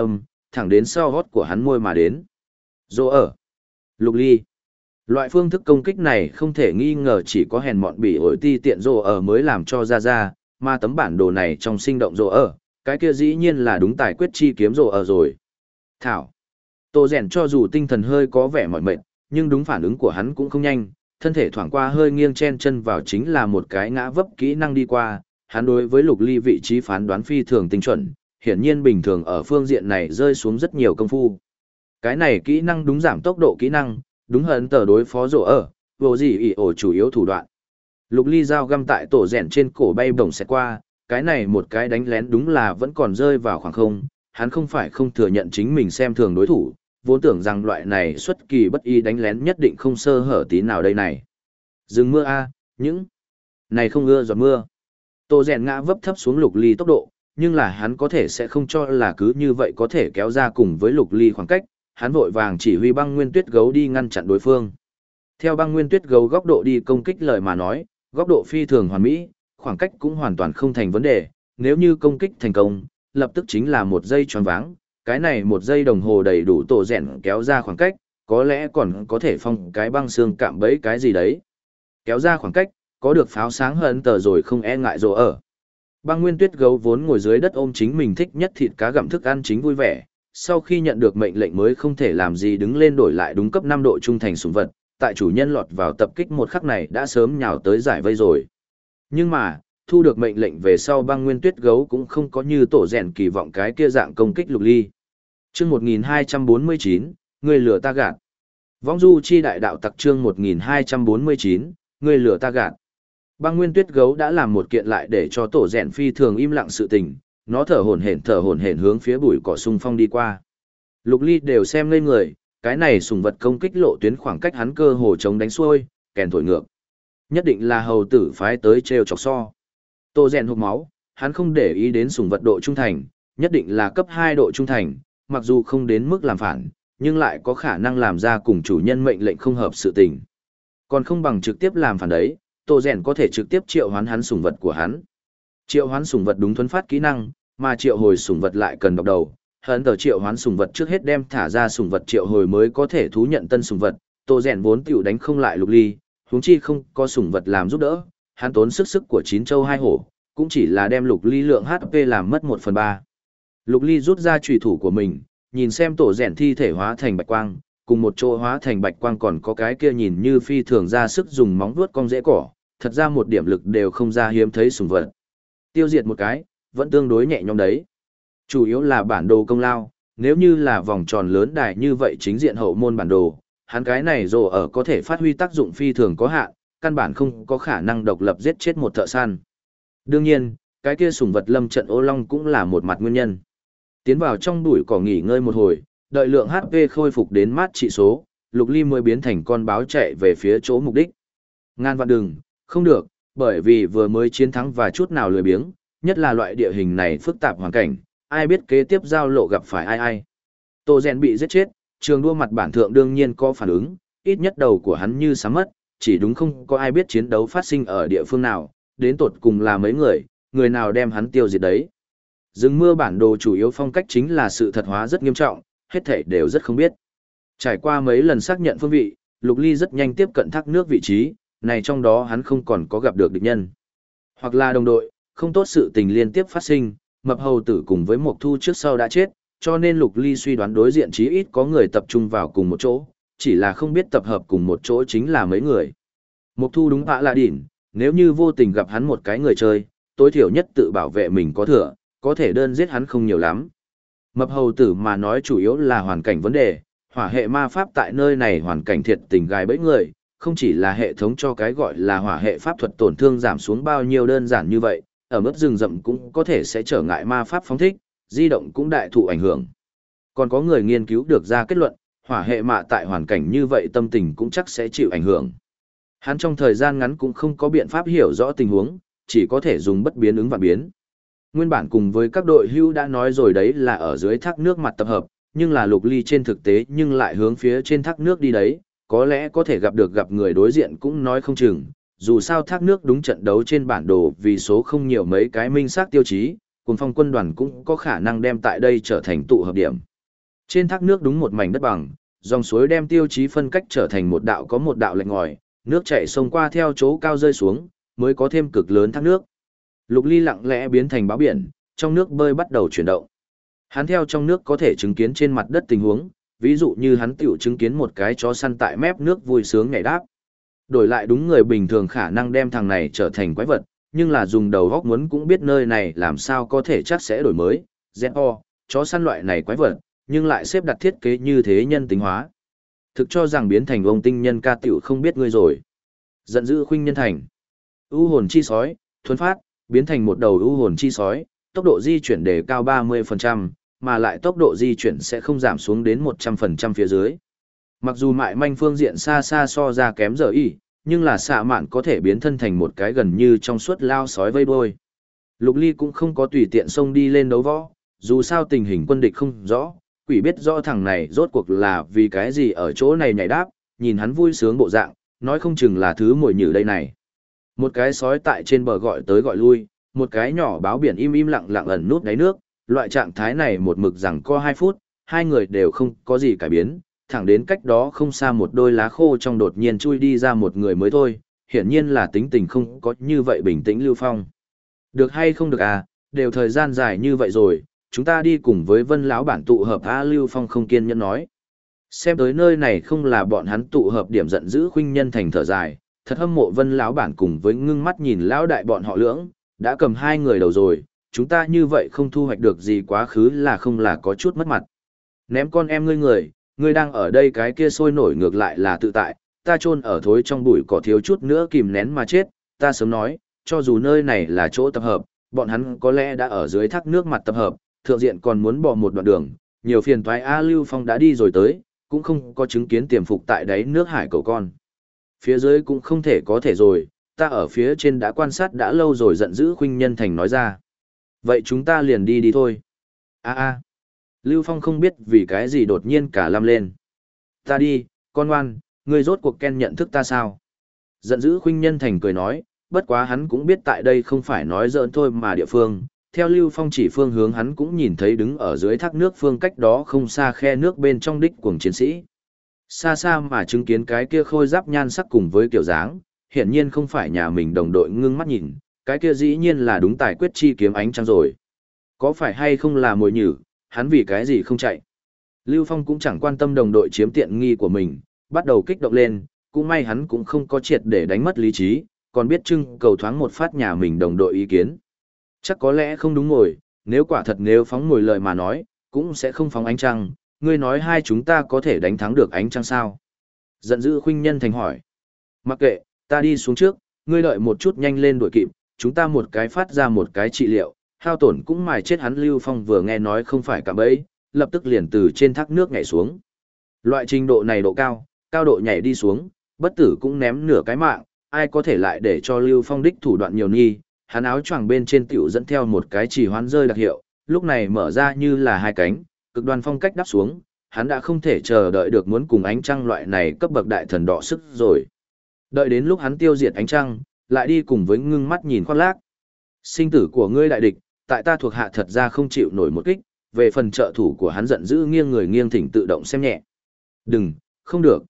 thẳng đến sau hót của hắn môi mà đến. Rô ở. Lục ly. Loại phương thức công kích này không thể nghi ngờ chỉ có hèn mọn bị ổi ti tiện rô ở mới làm cho ra, mà tấm bản đồ này trong sinh động rô ở, cái kia dĩ nhiên là đúng tài quyết chi kiếm rô ở rồi. Thảo. Tô rèn cho dù tinh thần hơi có vẻ mỏi mệt, nhưng đúng phản ứng của hắn cũng không nhanh, thân thể thoảng qua hơi nghiêng chen chân vào chính là một cái ngã vấp kỹ năng đi qua, hắn đối với lục ly vị trí phán đoán phi thường tinh chuẩn, hiển nhiên bình thường ở phương diện này rơi xuống rất nhiều công phu. Cái này kỹ năng đúng giảm tốc độ kỹ năng, đúng hận tờ đối phó rổ ở, vô gì ỉ ổ chủ yếu thủ đoạn. Lục ly dao găm tại tổ rèn trên cổ bay bổng xẹt qua, cái này một cái đánh lén đúng là vẫn còn rơi vào khoảng không, hắn không phải không thừa nhận chính mình xem thường đối thủ, vốn tưởng rằng loại này xuất kỳ bất ý đánh lén nhất định không sơ hở tí nào đây này. Dừng mưa a, những này không ưa giọt mưa. Tô rèn ngã vấp thấp xuống lục ly tốc độ, nhưng là hắn có thể sẽ không cho là cứ như vậy có thể kéo ra cùng với lục ly khoảng cách, hắn vội vàng chỉ huy băng nguyên tuyết gấu đi ngăn chặn đối phương. Theo băng nguyên tuyết gấu góc độ đi công kích lời mà nói, góc độ phi thường hoàn mỹ, khoảng cách cũng hoàn toàn không thành vấn đề, nếu như công kích thành công, lập tức chính là một giây choáng váng, cái này một giây đồng hồ đầy đủ tổ rèn kéo ra khoảng cách, có lẽ còn có thể phong cái băng xương cạm bẫy cái gì đấy. Kéo ra khoảng cách, có được pháo sáng hận tờ rồi không e ngại rồ ở. Băng nguyên tuyết gấu vốn ngồi dưới đất ôm chính mình thích nhất thịt cá gặm thức ăn chính vui vẻ, sau khi nhận được mệnh lệnh mới không thể làm gì đứng lên đổi lại đúng cấp 5 độ trung thành sủng vật, tại chủ nhân lọt vào tập kích một khắc này đã sớm nhào tới giải vây rồi. Nhưng mà, thu được mệnh lệnh về sau băng nguyên tuyết gấu cũng không có như tổ rèn kỳ vọng cái kia dạng công kích lục ly. Chương 1249, người lừa ta gạt. Vong du chi đại đạo tặc chương 1249, người lừa ta gạt. Băng nguyên tuyết gấu đã làm một kiện lại để cho tổ rèn phi thường im lặng sự tình, nó thở hổn hển hướng phía bụi cỏ xung phong đi qua. Lục ly đều xem ngây người, cái này sùng vật công kích lộ tuyến khoảng cách hắn cơ hồ chống đánh xuôi, kèn thổi ngược. Nhất định là hầu tử phái tới trêu chọc so. Tổ rèn hộc máu, hắn không để ý đến sùng vật độ trung thành, nhất định là cấp 2 độ trung thành, mặc dù không đến mức làm phản, nhưng lại có khả năng làm ra cùng chủ nhân mệnh lệnh không hợp sự tình. Còn không bằng trực tiếp làm phản đấy, Tô Rèn có thể trực tiếp triệu hoán hắn sủng vật của hắn. Triệu hoán sủng vật đúng thuấn phát kỹ năng, mà triệu hồi sủng vật lại cần đọc đầu. Hắn tờ triệu hoán sủng vật trước hết đem thả ra sủng vật triệu hồi mới có thể thú nhận tân sủng vật. Tô Rèn vốn tiểu đánh không lại lục ly, huống chi không có sủng vật làm giúp đỡ, hắn tốn sức của 9 châu 2 hổ, cũng chỉ là đem lục ly lượng HP làm mất 1/3. Lục ly rút ra chùy thủ của mình, nhìn xem Tổ Rèn thi thể hóa thành bạch quang, cùng một chỗ hóa thành bạch quang còn có cái kia nhìn như phi thường ra sức dùng móng vuốt cong rễ cỏ, thật ra một điểm lực đều không ra hiếm thấy sủng vật. Tiêu diệt một cái, vẫn tương đối nhẹ nhõm đấy. Chủ yếu là bản đồ công lao, nếu như là vòng tròn lớn đài như vậy chính diện hậu môn bản đồ, hắn cái này rồ ở có thể phát huy tác dụng phi thường có hạn, căn bản không có khả năng độc lập giết chết một thợ săn. Đương nhiên, cái kia sủng vật lâm trận ô long cũng là một mặt nguyên nhân. Tiến vào trong bụi cỏ nghỉ ngơi một hồi, đợi lượng HP khôi phục đến mát trị số, lục ly mới biến thành con báo chạy về phía chỗ mục đích. Ngàn vạn đừng, không được, bởi vì vừa mới chiến thắng và chút nào lười biếng, nhất là loại địa hình này phức tạp hoàn cảnh, ai biết kế tiếp giao lộ gặp phải ai. Tô Rèn bị giết chết, trường đua mặt bản thượng đương nhiên có phản ứng, ít nhất đầu của hắn như sám mất, chỉ đúng không có ai biết chiến đấu phát sinh ở địa phương nào, đến tột cùng là mấy người nào đem hắn tiêu diệt đấy. Rừng mưa bản đồ chủ yếu phong cách chính là sự thật hóa rất nghiêm trọng, hết thảy đều rất không biết. Trải qua mấy lần xác nhận phương vị, Lục Ly rất nhanh tiếp cận thác nước vị trí, này trong đó hắn không còn có gặp được địch nhân. Hoặc là đồng đội, không tốt sự tình liên tiếp phát sinh, mập hầu tử cùng với Mộc Thu trước sau đã chết, cho nên Lục Ly suy đoán đối diện chí ít có người tập trung vào cùng một chỗ, chỉ là không biết tập hợp cùng một chỗ chính là mấy người. Mộc Thu đúng hạ là đỉnh, nếu như vô tình gặp hắn một cái người chơi, tối thiểu nhất tự bảo vệ mình có thừa, có thể đơn giết hắn không nhiều lắm. Mập hầu tử mà nói chủ yếu là hoàn cảnh vấn đề, hỏa hệ ma pháp tại nơi này hoàn cảnh thiệt tình gai bẫy người, không chỉ là hệ thống cho cái gọi là hỏa hệ pháp thuật tổn thương giảm xuống bao nhiêu đơn giản như vậy, ở mức rừng rậm cũng có thể sẽ trở ngại ma pháp phóng thích, di động cũng đại thụ ảnh hưởng. Còn có người nghiên cứu được ra kết luận, hỏa hệ mạ tại hoàn cảnh như vậy tâm tình cũng chắc sẽ chịu ảnh hưởng. Hắn trong thời gian ngắn cũng không có biện pháp hiểu rõ tình huống, chỉ có thể dùng bất biến ứng vạn biến. Nguyên bản cùng với các đội hưu đã nói rồi đấy là ở dưới thác nước mặt tập hợp, nhưng là Lục Ly trên thực tế nhưng lại hướng phía trên thác nước đi đấy, có lẽ có thể gặp người đối diện cũng nói không chừng, dù sao thác nước đúng trận đấu trên bản đồ vì số không nhiều mấy cái minh xác tiêu chí, cùng phong quân đoàn cũng có khả năng đem tại đây trở thành tụ hợp điểm. Trên thác nước đúng một mảnh đất bằng, dòng suối đem tiêu chí phân cách trở thành một đạo có một đạo lệch ngòi, nước chảy sông qua theo chỗ cao rơi xuống, mới có thêm cực lớn thác nước. Lục Ly lặng lẽ biến thành báo biển, trong nước bơi bắt đầu chuyển động. Hắn theo trong nước có thể chứng kiến trên mặt đất tình huống, ví dụ như hắn tiểu chứng kiến một cái chó săn tại mép nước vui sướng nhảy đáp. Đổi lại đúng người bình thường khả năng đem thằng này trở thành quái vật, nhưng là dùng đầu góc muốn cũng biết nơi này làm sao có thể chắc sẽ đổi mới, ZO, chó săn loại này quái vật, nhưng lại xếp đặt thiết kế như thế nhân tính hóa. Thực cho rằng biến thành ông tinh nhân ca tiểu không biết ngươi rồi. Giận dữ khuynh nhân thành. U hồn chi sói, thuần phát, biến thành một đầu u hồn chi sói, tốc độ di chuyển đề cao 30%, mà lại tốc độ di chuyển sẽ không giảm xuống đến 100% phía dưới. Mặc dù mại manh phương diện xa xa so ra kém giờ y, nhưng là xạ mạn có thể biến thân thành một cái gần như trong suốt lao sói vây đuôi. Lục Ly cũng không có tùy tiện xông đi lên đấu võ, dù sao tình hình quân địch không rõ, quỷ biết rõ thằng này rốt cuộc là vì cái gì ở chỗ này nhảy đáp, nhìn hắn vui sướng bộ dạng, nói không chừng là thứ mồi nhử đây này. Một cái sói tại trên bờ gọi tới gọi lui, một cái nhỏ báo biển im im lặng lặng ẩn nút đáy nước, loại trạng thái này một mực rằng co 2 phút, hai người đều không có gì cải biến, thẳng đến cách đó không xa một đôi lá khô trong đột nhiên chui đi ra một người mới thôi, hiển nhiên là tính tình không có như vậy bình tĩnh Lưu Phong. Được hay không được à, đều thời gian dài như vậy rồi, chúng ta đi cùng với Vân lão bản tụ hợp a. Lưu Phong không kiên nhẫn nói. Xem tới nơi này không là bọn hắn tụ hợp điểm giận dữ khuynh nhân thành thở dài, thật hâm mộ Vân lão bản cùng với ngưng mắt nhìn lão đại bọn họ lưỡng, đã cầm 2 người đầu rồi, chúng ta như vậy không thu hoạch được gì quá khứ là không là có chút mất mặt. Ném con em ngươi đang ở đây cái kia sôi nổi ngược lại là tự tại, ta chôn ở thối trong bụi cỏ thiếu chút nữa kìm nén mà chết, ta sớm nói, cho dù nơi này là chỗ tập hợp, bọn hắn có lẽ đã ở dưới thác nước mặt tập hợp, thượng diện còn muốn bỏ một đoạn đường, nhiều phiền toái A. Lưu Phong đã đi rồi tới, cũng không có chứng kiến tiềm phục tại đáy nước hải cầu con. Phía dưới cũng không thể có thể rồi, ta ở phía trên đã quan sát đã lâu rồi giận dữ khuynh nhân thành nói ra. Vậy chúng ta liền đi thôi. A. Lưu Phong không biết vì cái gì đột nhiên cả lâm lên. Ta đi, con ngoan, ngươi rốt cuộc Ken nhận thức ta sao? Giận dữ khuynh nhân thành cười nói, bất quá hắn cũng biết tại đây không phải nói giỡn thôi mà địa phương. Theo Lưu Phong chỉ phương hướng hắn cũng nhìn thấy đứng ở dưới thác nước phương cách đó không xa khe nước bên trong đích cuồng chiến sĩ. Xa xa mà chứng kiến cái kia khôi giáp nhan sắc cùng với kiểu dáng, hiển nhiên không phải nhà mình đồng đội ngưng mắt nhìn, cái kia dĩ nhiên là đúng tài quyết chi kiếm ánh trăng rồi. Có phải hay không là mồi nhử, hắn vì cái gì không chạy. Lưu Phong cũng chẳng quan tâm đồng đội chiếm tiện nghi của mình, bắt đầu kích động lên, cũng may hắn cũng không có triệt để đánh mất lý trí, còn biết trưng cầu thoáng một phát nhà mình đồng đội ý kiến. Chắc có lẽ không đúng rồi, nếu quả thật nếu phóng ngồi lời mà nói, cũng sẽ không phóng ánh trăng, ngươi nói hai chúng ta có thể đánh thắng được ánh trăng sao? Giận dữ khuynh nhân thành hỏi. Mặc kệ, ta đi xuống trước, ngươi đợi một chút nhanh lên đuổi kịp, chúng ta một cái phát ra một cái trị liệu, hao tổn cũng mài chết hắn. Lưu Phong vừa nghe nói không phải cả bẫy, lập tức liền từ trên thác nước nhảy xuống. Loại trình độ này độ cao, cao độ nhảy đi xuống, bất tử cũng ném nửa cái mạng, ai có thể lại để cho Lưu Phong đích thủ đoạn nhiều nghi, hắn áo choàng bên trên tiểu dẫn theo một cái chỉ hoán rơi đặc hiệu, lúc này mở ra như là hai cánh, cực đoan phong cách đáp xuống, hắn đã không thể chờ đợi được muốn cùng ánh trăng loại này cấp bậc đại thần đọ sức rồi. Đợi đến lúc hắn tiêu diệt ánh trăng, lại đi cùng với ngưng mắt nhìn khoác lác. Sinh tử của ngươi đại địch, tại ta thuộc hạ thật ra không chịu nổi một kích, về phần trợ thủ của hắn giận dữ nghiêng người nghiêng thỉnh tự động xem nhẹ. Đừng, không được,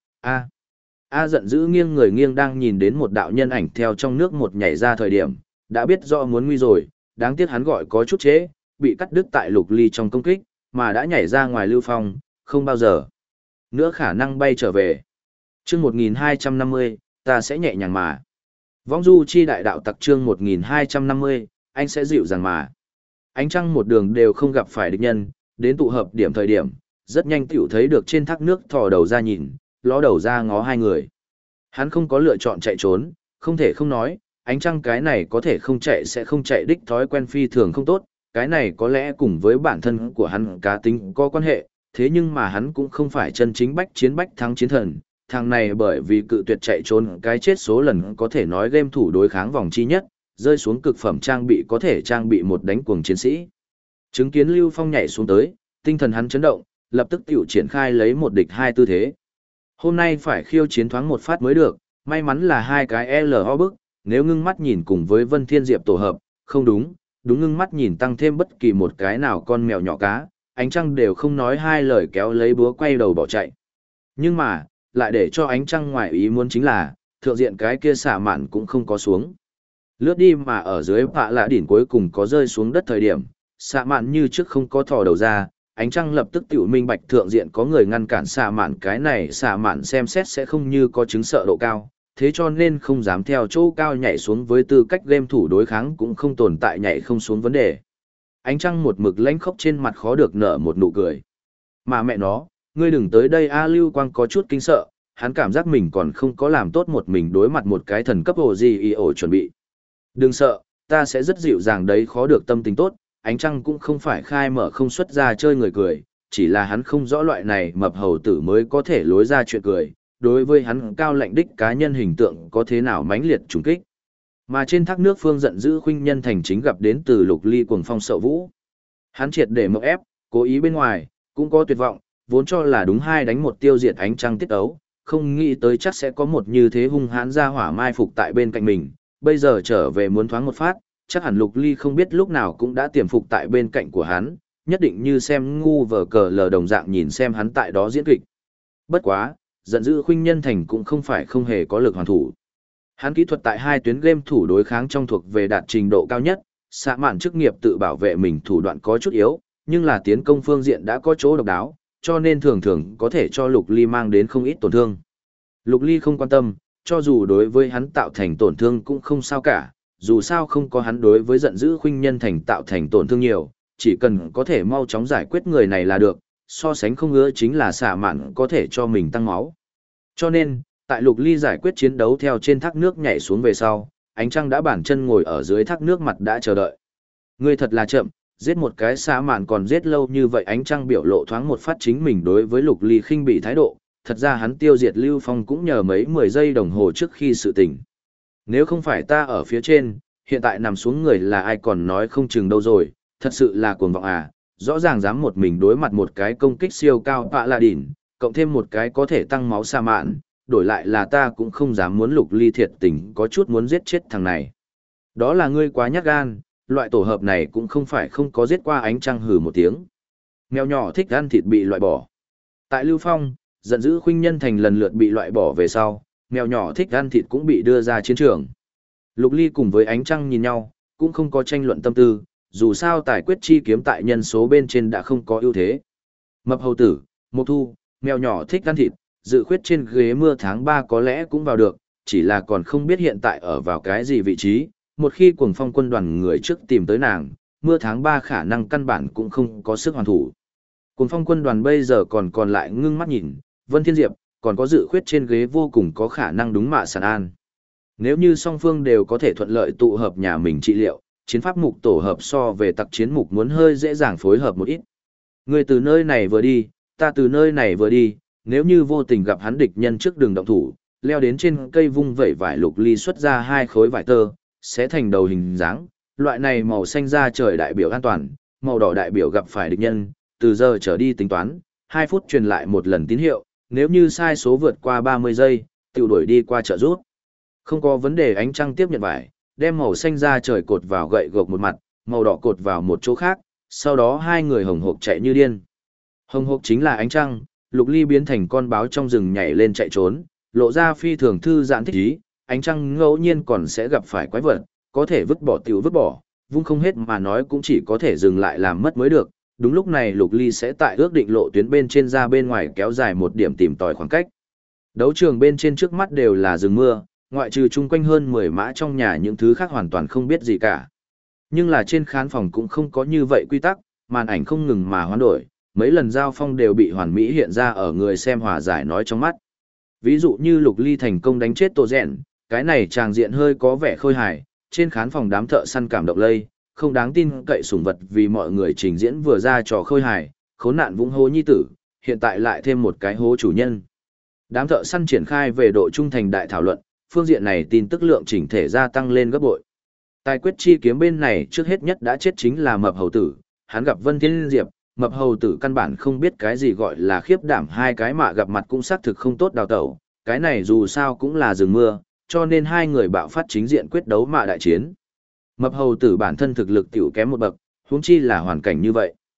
A giận dữ nghiêng người nghiêng đang nhìn đến một đạo nhân ảnh theo trong nước một nhảy ra thời điểm, đã biết rõ muốn nguy rồi, đáng tiếc hắn gọi có chút chế, bị cắt đứt tại Lục Ly trong công kích, mà đã nhảy ra ngoài Lưu Phong, không bao giờ nữa khả năng bay trở về. Chương 1250, ta sẽ nhẹ nhàng mà. Vong du chi đại đạo tặc chương 1250, anh sẽ dịu dàng mà. Ánh trăng một đường đều không gặp phải địch nhân, đến tụ hợp điểm thời điểm, rất nhanh tiểu thấy được trên thác nước thò đầu ra nhìn, ló đầu ra ngó hai người. Hắn không có lựa chọn chạy trốn, không thể không nói, ánh trăng cái này có thể không chạy sẽ không chạy đích thói quen phi thường không tốt, cái này có lẽ cùng với bản thân của hắn cá tính có quan hệ, thế nhưng mà hắn cũng không phải chân chính bách thắng chiến thần. Thằng này bởi vì cự tuyệt chạy trốn cái chết số lần có thể nói game thủ đối kháng vòng chi nhất, rơi xuống cực phẩm trang bị có thể trang bị một đánh cuồng chiến sĩ. Chứng kiến Lưu Phong nhảy xuống tới, tinh thần hắn chấn động, lập tức tiểu triển khai lấy một địch hai tư thế. Hôm nay phải khiêu chiến thoáng một phát mới được, may mắn là hai cái LO bức, nếu ngưng mắt nhìn cùng với Vân Thiên Diệp tổ hợp, không đúng, ngưng mắt nhìn tăng thêm bất kỳ một cái nào con mèo nhỏ cá, ánh trăng đều không nói hai lời kéo lấy búa quay đầu bỏ chạy. Nhưng mà, lại để cho ánh trăng ngoài ý muốn chính là, thượng diện cái kia xạ mạn cũng không có xuống. Lướt đi mà ở dưới vạ lạ đỉnh cuối cùng có rơi xuống đất thời điểm, xạ mạn như trước không có thò đầu ra, ánh trăng lập tức tiểu minh bạch thượng diện có người ngăn cản xạ mạn, cái này xạ mạn xem xét sẽ không như có chứng sợ độ cao, thế cho nên không dám theo chỗ cao nhảy xuống, với tư cách game thủ đối kháng cũng không tồn tại nhảy không xuống vấn đề. Ánh trăng một mực lãnh khốc trên mặt khó được nở một nụ cười. Mà mẹ nó, ngươi đừng tới đây a. Lưu Quang có chút kinh sợ, hắn cảm giác mình còn không có làm tốt một mình đối mặt một cái thần cấp ổ gì y ổ chuẩn bị. Đừng sợ, ta sẽ rất dịu dàng đấy. Khó được tâm tình tốt, ánh trăng cũng không phải khai mở không xuất ra chơi người cười, chỉ là hắn không rõ loại này mập hầu tử mới có thể lối ra chuyện cười, đối với hắn cao lạnh đích cá nhân hình tượng có thế nào mãnh liệt trùng kích. Mà trên thác nước Phương giận dữ Khuynh Nhân Thành chính gặp đến từ Lục Ly cuồng phong sậu vũ. Hắn triệt để mộng ép, cố ý bên ngoài, cũng có tuyệt vọng, vốn cho là đúng hai đánh một tiêu diệt ánh trăng tiết ấu, không nghĩ tới chắc sẽ có một như thế hung hãn ra hỏa mai phục tại bên cạnh mình, bây giờ trở về muốn thoáng một phát, chắc hẳn Lục Ly không biết lúc nào cũng đã tiềm phục tại bên cạnh của hắn, nhất định như xem ngu vờ cờ lờ đồng dạng nhìn xem hắn tại đó diễn kịch. Bất quá, giận dữ Khuynh Nhân Thành cũng không phải không hề có lực hoàn thủ. Hắn kỹ thuật tại hai tuyến game thủ đối kháng trong thuộc về đạt trình độ cao nhất, xạ mạn chức nghiệp tự bảo vệ mình thủ đoạn có chút yếu, nhưng là tiến công phương diện đã có chỗ độc đáo, cho nên thường thường có thể cho Lục Ly mang đến không ít tổn thương. Lục Ly không quan tâm, cho dù đối với hắn tạo thành tổn thương cũng không sao cả, dù sao không có hắn đối với giận dữ Khuynh Nhân Thành tạo thành tổn thương nhiều, chỉ cần có thể mau chóng giải quyết người này là được, so sánh không ngứa chính là xạ mạn có thể cho mình tăng máu. Cho nên, tại Lục Ly giải quyết chiến đấu theo trên thác nước nhảy xuống về sau, ánh trăng đã bản chân ngồi ở dưới thác nước mặt đã chờ đợi. Ngươi thật là chậm, giết một cái xạ mạn còn giết lâu như vậy. Ánh trăng biểu lộ thoáng một phát chính mình đối với Lục Ly khinh bị thái độ, thật ra hắn tiêu diệt Lưu Phong cũng nhờ mấy 10 giây đồng hồ trước khi sự tình. Nếu không phải ta ở phía trên, hiện tại nằm xuống người là ai còn nói không chừng đâu rồi, thật sự là cuồng vọng à, rõ ràng dám một mình đối mặt một cái công kích siêu cao vạ là đỉnh, cộng thêm một cái có thể tăng máu xạ mạn, đổi lại là ta cũng không dám muốn Lục Ly thiệt tình có chút muốn giết chết thằng này. Đó là ngươi quá nhát gan, loại tổ hợp này cũng không phải không có giết qua. Ánh trăng hừ một tiếng. Mèo nhỏ thích ăn thịt bị loại bỏ. Tại Lưu Phong, giận dữ Khuynh Nhân Thành lần lượt bị loại bỏ về sau, mèo nhỏ thích ăn thịt cũng bị đưa ra chiến trường. Lục Ly cùng với ánh trăng nhìn nhau, cũng không có tranh luận tâm tư, dù sao tài quyết chi kiếm tại nhân số bên trên đã không có ưu thế. Mập hầu tử, Mộc Thu, mèo nhỏ thích ăn thịt, dự khuyết trên ghế mưa tháng 3 có lẽ cũng vào được, chỉ là còn không biết hiện tại ở vào cái gì vị trí. Một khi cuồng phong quân đoàn người trước tìm tới nàng, mưa tháng 3 khả năng căn bản cũng không có sức hoàn thủ. Cuồng phong quân đoàn bây giờ còn lại ngưng mắt nhìn, Vân Thiên Diệp, còn có dự khuyết trên ghế vô cùng có khả năng đúng Mạ Sàn An. Nếu như song phương đều có thể thuận lợi tụ hợp nhà mình trị liệu, chiến pháp mục tổ hợp so về tặc chiến mục muốn hơi dễ dàng phối hợp một ít. Người từ nơi này vừa đi, ta từ nơi này vừa đi, nếu như vô tình gặp hắn địch nhân trước đường động thủ, leo đến trên cây vung vẩy vải. Lục Ly xuất ra 2 khối vải tơ, sẽ thành đầu hình dáng, loại này màu xanh da trời đại biểu an toàn, màu đỏ đại biểu gặp phải địch nhân, từ giờ trở đi tính toán, 2 phút truyền lại một lần tín hiệu, nếu như sai số vượt qua 30 giây, tự đuổi đi qua trợ rút. Không có vấn đề. Ánh trăng tiếp nhận vải, đem màu xanh da trời cột vào gậy gộc một mặt, màu đỏ cột vào một chỗ khác, sau đó hai người hồng hộc chạy như điên. Hồng hộc chính là ánh trăng, Lục Ly biến thành con báo trong rừng nhảy lên chạy trốn, lộ ra phi thường thư giãn thích ý. Ánh trăng ngẫu nhiên còn sẽ gặp phải quái vật, có thể vứt bỏ tiểu vứt bỏ, vung không hết mà nói cũng chỉ có thể dừng lại làm mất mới được. Đúng lúc này Lục Ly sẽ tại ước định lộ tuyến bên trên ra bên ngoài kéo dài một điểm tìm tòi khoảng cách. Đấu trường bên trên trước mắt đều là rừng mưa, ngoại trừ chung quanh hơn 10 mã trong nhà, những thứ khác hoàn toàn không biết gì cả. Nhưng là trên khán phòng cũng không có như vậy quy tắc, màn ảnh không ngừng mà hoán đổi, mấy lần giao phong đều bị hoàn mỹ hiện ra ở người xem hòa giải nói trong mắt. Ví dụ như Lục Ly thành công đánh chết Tô Rèn, cái này tràng diện hơi có vẻ khôi hài, trên khán phòng đám thợ săn cảm động lây, không đáng tin cậy sủng vật vì mọi người trình diễn vừa ra trò khôi hài, khốn nạn vũng hố nhi tử, hiện tại lại thêm một cái hố chủ nhân. Đám thợ săn triển khai về độ trung thành đại thảo luận, phương diện này tin tức lượng chỉnh thể gia tăng lên gấp bội. Tài quyết chi kiếm bên này trước hết nhất đã chết chính là Mập hầu tử, hắn gặp Vân Thiên Diệp, Mập hầu tử căn bản không biết cái gì gọi là khiếp đảm, hai cái mạ gặp mặt cũng xác thực không tốt đào tẩu, cái này dù sao cũng là rừng mưa, cho nên hai người bạo phát chính diện quyết đấu mạ đại chiến. Mập hầu tử bản thân thực lực tiểu kém một bậc, huống chi là hoàn cảnh như vậy.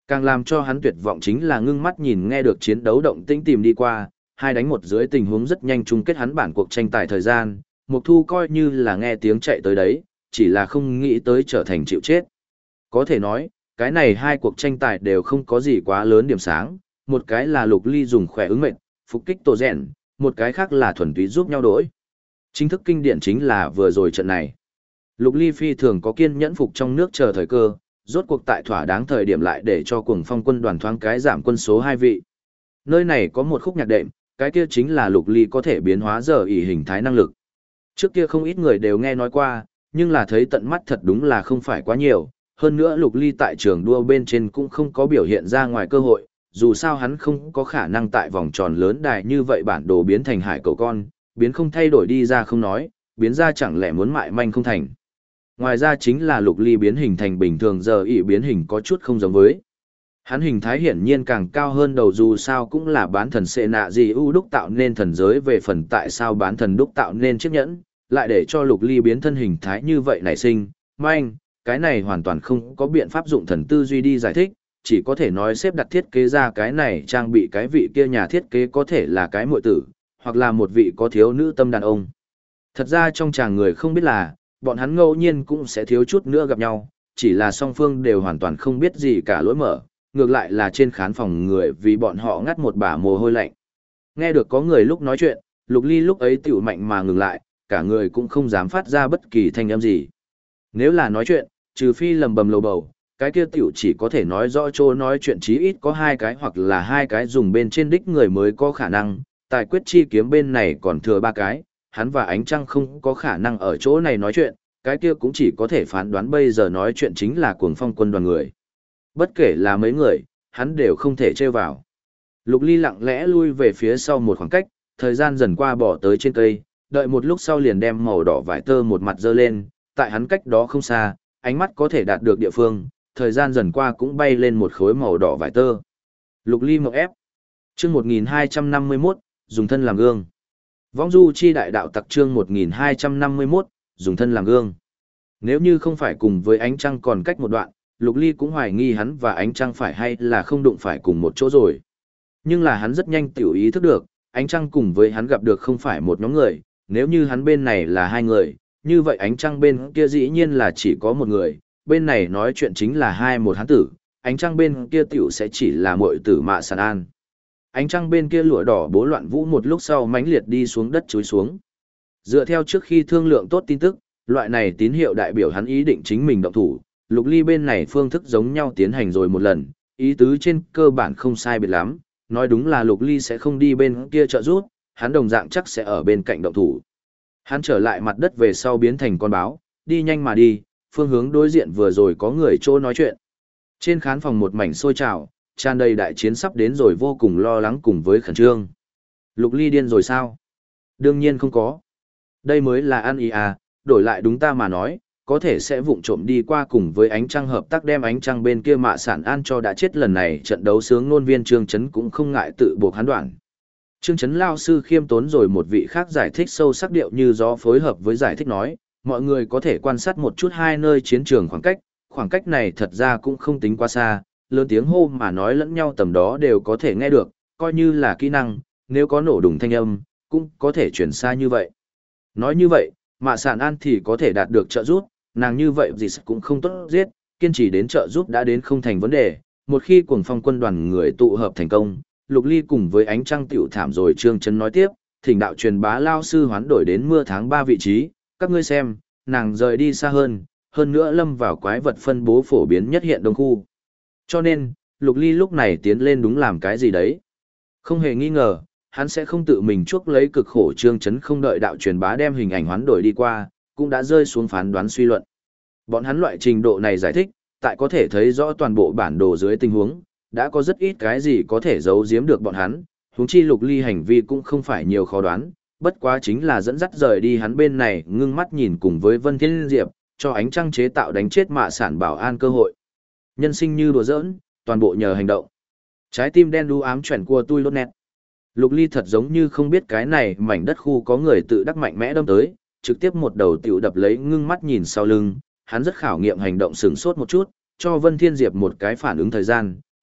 Càng làm cho hắn tuyệt vọng chính là ngưng mắt nhìn nghe được chiến đấu động tĩnh tìm đi qua, 2-1 dưới tình huống rất nhanh chung kết hắn bản cuộc tranh tài thời gian, Mục Thu coi như là nghe tiếng chạy tới đấy, chỉ là không nghĩ tới trở thành chịu chết. Có thể nói, cái này hai cuộc tranh tài đều không có gì quá lớn điểm sáng, một cái là Lục Ly dùng khỏe ứng mệnh, phục kích tổ rèn, một cái khác là thuần túy giúp nhau đổi. Chính thức kinh điển chính là vừa rồi trận này. Lục Ly phi thường có kiên nhẫn phục trong nước chờ thời cơ, rốt cuộc tại thỏa đáng thời điểm lại để cho Cuồng Phong quân đoàn thoáng cái giảm quân số 2 vị. Nơi này có một khúc nhạc đệm, cái kia chính là Lục Ly có thể biến hóa giờ ỷ hình thái năng lực. Trước kia không ít người đều nghe nói qua, nhưng là thấy tận mắt thật đúng là không phải quá nhiều. Hơn nữa Lục Ly tại trường đua bên trên cũng không có biểu hiện ra ngoài cơ hội, dù sao hắn không có khả năng tại vòng tròn lớn đài như vậy bản đồ biến thành hải cẩu con, biến không thay đổi đi ra không nói, biến ra chẳng lẽ muốn mại manh không thành. Ngoài ra chính là Lục Ly biến hình thành bình thường giờ ỷ biến hình có chút không giống với. Hắn hình thái hiển nhiên càng cao hơn đầu dù sao cũng là bán thần xệ nạ gì ưu đúc tạo nên thần giới về phần tại sao bán thần đúc tạo nên chiếc nhẫn, lại để cho Lục Ly biến thân hình thái như vậy nảy sinh, manh, cái này hoàn toàn không có biện pháp dụng thần tư duy đi giải thích, chỉ có thể nói xếp đặt thiết kế ra cái này trang bị cái vị kia nhà thiết kế có thể là cái muội tử, hoặc là một vị có thiếu nữ tâm đàn ông. Thật ra trong chàng người không biết là, bọn hắn ngẫu nhiên cũng sẽ thiếu chút nữa gặp nhau, chỉ là song phương đều hoàn toàn không biết gì cả lối mở, ngược lại là trên khán phòng người vì bọn họ ngắt một bả mồ hôi lạnh. Nghe được có người lúc nói chuyện, Lục Ly lúc ấy tiểu mạnh mà ngừng lại, cả người cũng không dám phát ra bất kỳ thanh âm gì. Nếu là nói chuyện, trừ phi lầm bầm lầu bầu, cái kia tiểu chỉ có thể nói rõ chỗ nói chuyện chí ít có 2 cái hoặc là 2 cái dùng bên trên đích người mới có khả năng, tài quyết chi kiếm bên này còn thừa 3 cái, hắn và ánh trăng không có khả năng ở chỗ này nói chuyện, cái kia cũng chỉ có thể phán đoán bây giờ nói chuyện chính là Cuồng Phong quân đoàn người. Bất kể là mấy người, hắn đều không thể trêu vào. Lục Ly lặng lẽ lui về phía sau một khoảng cách, thời gian dần qua bỏ tới trên cây, đợi một lúc sau liền đem màu đỏ vải tơ một mặt dơ lên, tại hắn cách đó không xa, ánh mắt có thể đạt được địa phương, thời gian dần qua cũng bay lên một khối màu đỏ vải tơ. Lục Ly mộng ép. Chương 1251, dùng thân làm gương. Vong du chi đại đạo tặc chương 1251, dùng thân làm gương. Nếu như không phải cùng với ánh trăng còn cách một đoạn, Lục Ly cũng hoài nghi hắn và ánh trăng phải hay là không đụng phải cùng một chỗ rồi. Nhưng là hắn rất nhanh tiểu ý thức được, ánh trăng cùng với hắn gặp được không phải một nhóm người, nếu như hắn bên này là 2 người, như vậy ánh trăng bên kia dĩ nhiên là chỉ có một người, bên này nói chuyện chính là một hắn tử, ánh trăng bên kia tiểu sẽ chỉ là muội tử Mạ Sàn An. Ánh trăng bên kia lụa đỏ bố loạn vũ một lúc sau mãnh liệt đi xuống đất chúi xuống. Dựa theo trước khi thương lượng tốt tin tức, loại này tín hiệu đại biểu hắn ý định chính mình động thủ, Lục Ly bên này phương thức giống nhau tiến hành rồi một lần, ý tứ trên cơ bản không sai biệt lắm, nói đúng là Lục Ly sẽ không đi bên kia trợ giúp, hắn đồng dạng chắc sẽ ở bên cạnh động thủ. Hắn trở lại mặt đất về sau biến thành con báo, đi nhanh mà đi, phương hướng đối diện vừa rồi có người chỗ nói chuyện. Trên khán phòng một mảnh sôi trào, tràn đầy đại chiến sắp đến rồi vô cùng lo lắng cùng với khẩn trương. Lục Ly điên rồi sao? Đương nhiên không có. Đây mới là ăn ý à, đổi lại đúng ta mà nói, có thể sẽ vụng trộm đi qua cùng với ánh trăng hợp tác đem ánh trăng bên kia Mạ Sản An cho đã chết lần này trận đấu sướng nôn viên Trương Chấn cũng không ngại tự buộc hắn đoạn. Trương Chấn lao sư khiêm tốn rồi một vị khác giải thích sâu sắc điệu như gió phối hợp với giải thích nói, mọi người có thể quan sát một chút 2 nơi chiến trường khoảng cách này thật ra cũng không tính quá xa, lớn tiếng hô mà nói lẫn nhau tầm đó đều có thể nghe được, coi như là kỹ năng, nếu có nổ đùng thanh âm, cũng có thể chuyển xa như vậy. Nói như vậy, Mạ Sản An thì có thể đạt được trợ giúp, nàng như vậy gì cũng không tốt giết, kiên trì đến trợ giúp đã đến không thành vấn đề, một khi Cuồng Phong quân đoàn người tụ hợp thành công, Lục Ly cùng với ánh trăng tiểu thảm rồi Trương Chấn nói tiếp, thỉnh đạo truyền bá lao sư hoán đổi đến mưa tháng 3 vị trí, các ngươi xem, nàng rời đi xa hơn nữa lâm vào quái vật phân bố phổ biến nhất hiện đông khu. Cho nên, Lục Ly lúc này tiến lên đúng làm cái gì đấy. Không hề nghi ngờ, hắn sẽ không tự mình chuốc lấy cực khổ Trương Chấn không đợi đạo truyền bá đem hình ảnh hoán đổi đi qua, cũng đã rơi xuống phán đoán suy luận. Bọn hắn loại trình độ này giải thích, tại có thể thấy rõ toàn bộ bản đồ dưới tình huống, đã có rất ít cái gì có thể giấu giếm được bọn hắn, huống chi Lục Ly hành vi cũng không phải nhiều khó đoán, bất quá chính là dẫn dắt rời đi hắn bên này ngưng mắt nhìn cùng với Vân Thiên Diệp, cho ánh trăng chế tạo đánh chết Mạ Sản Bảo An cơ hội. Nhân sinh như đùa giỡn, toàn bộ nhờ hành động. Trái tim đen đu ám chuyển của tôi lốt nét. Lục Ly thật giống như không biết cái này mảnh đất khu có người tự đắc mạnh mẽ đâm tới, trực tiếp một đầu tiểu đập lấy ngưng mắt nhìn sau lưng, hắn rất khảo nghiệm hành động sửng sốt một chút, cho Vân Thiên Diệp một cái phản ứng thời gian,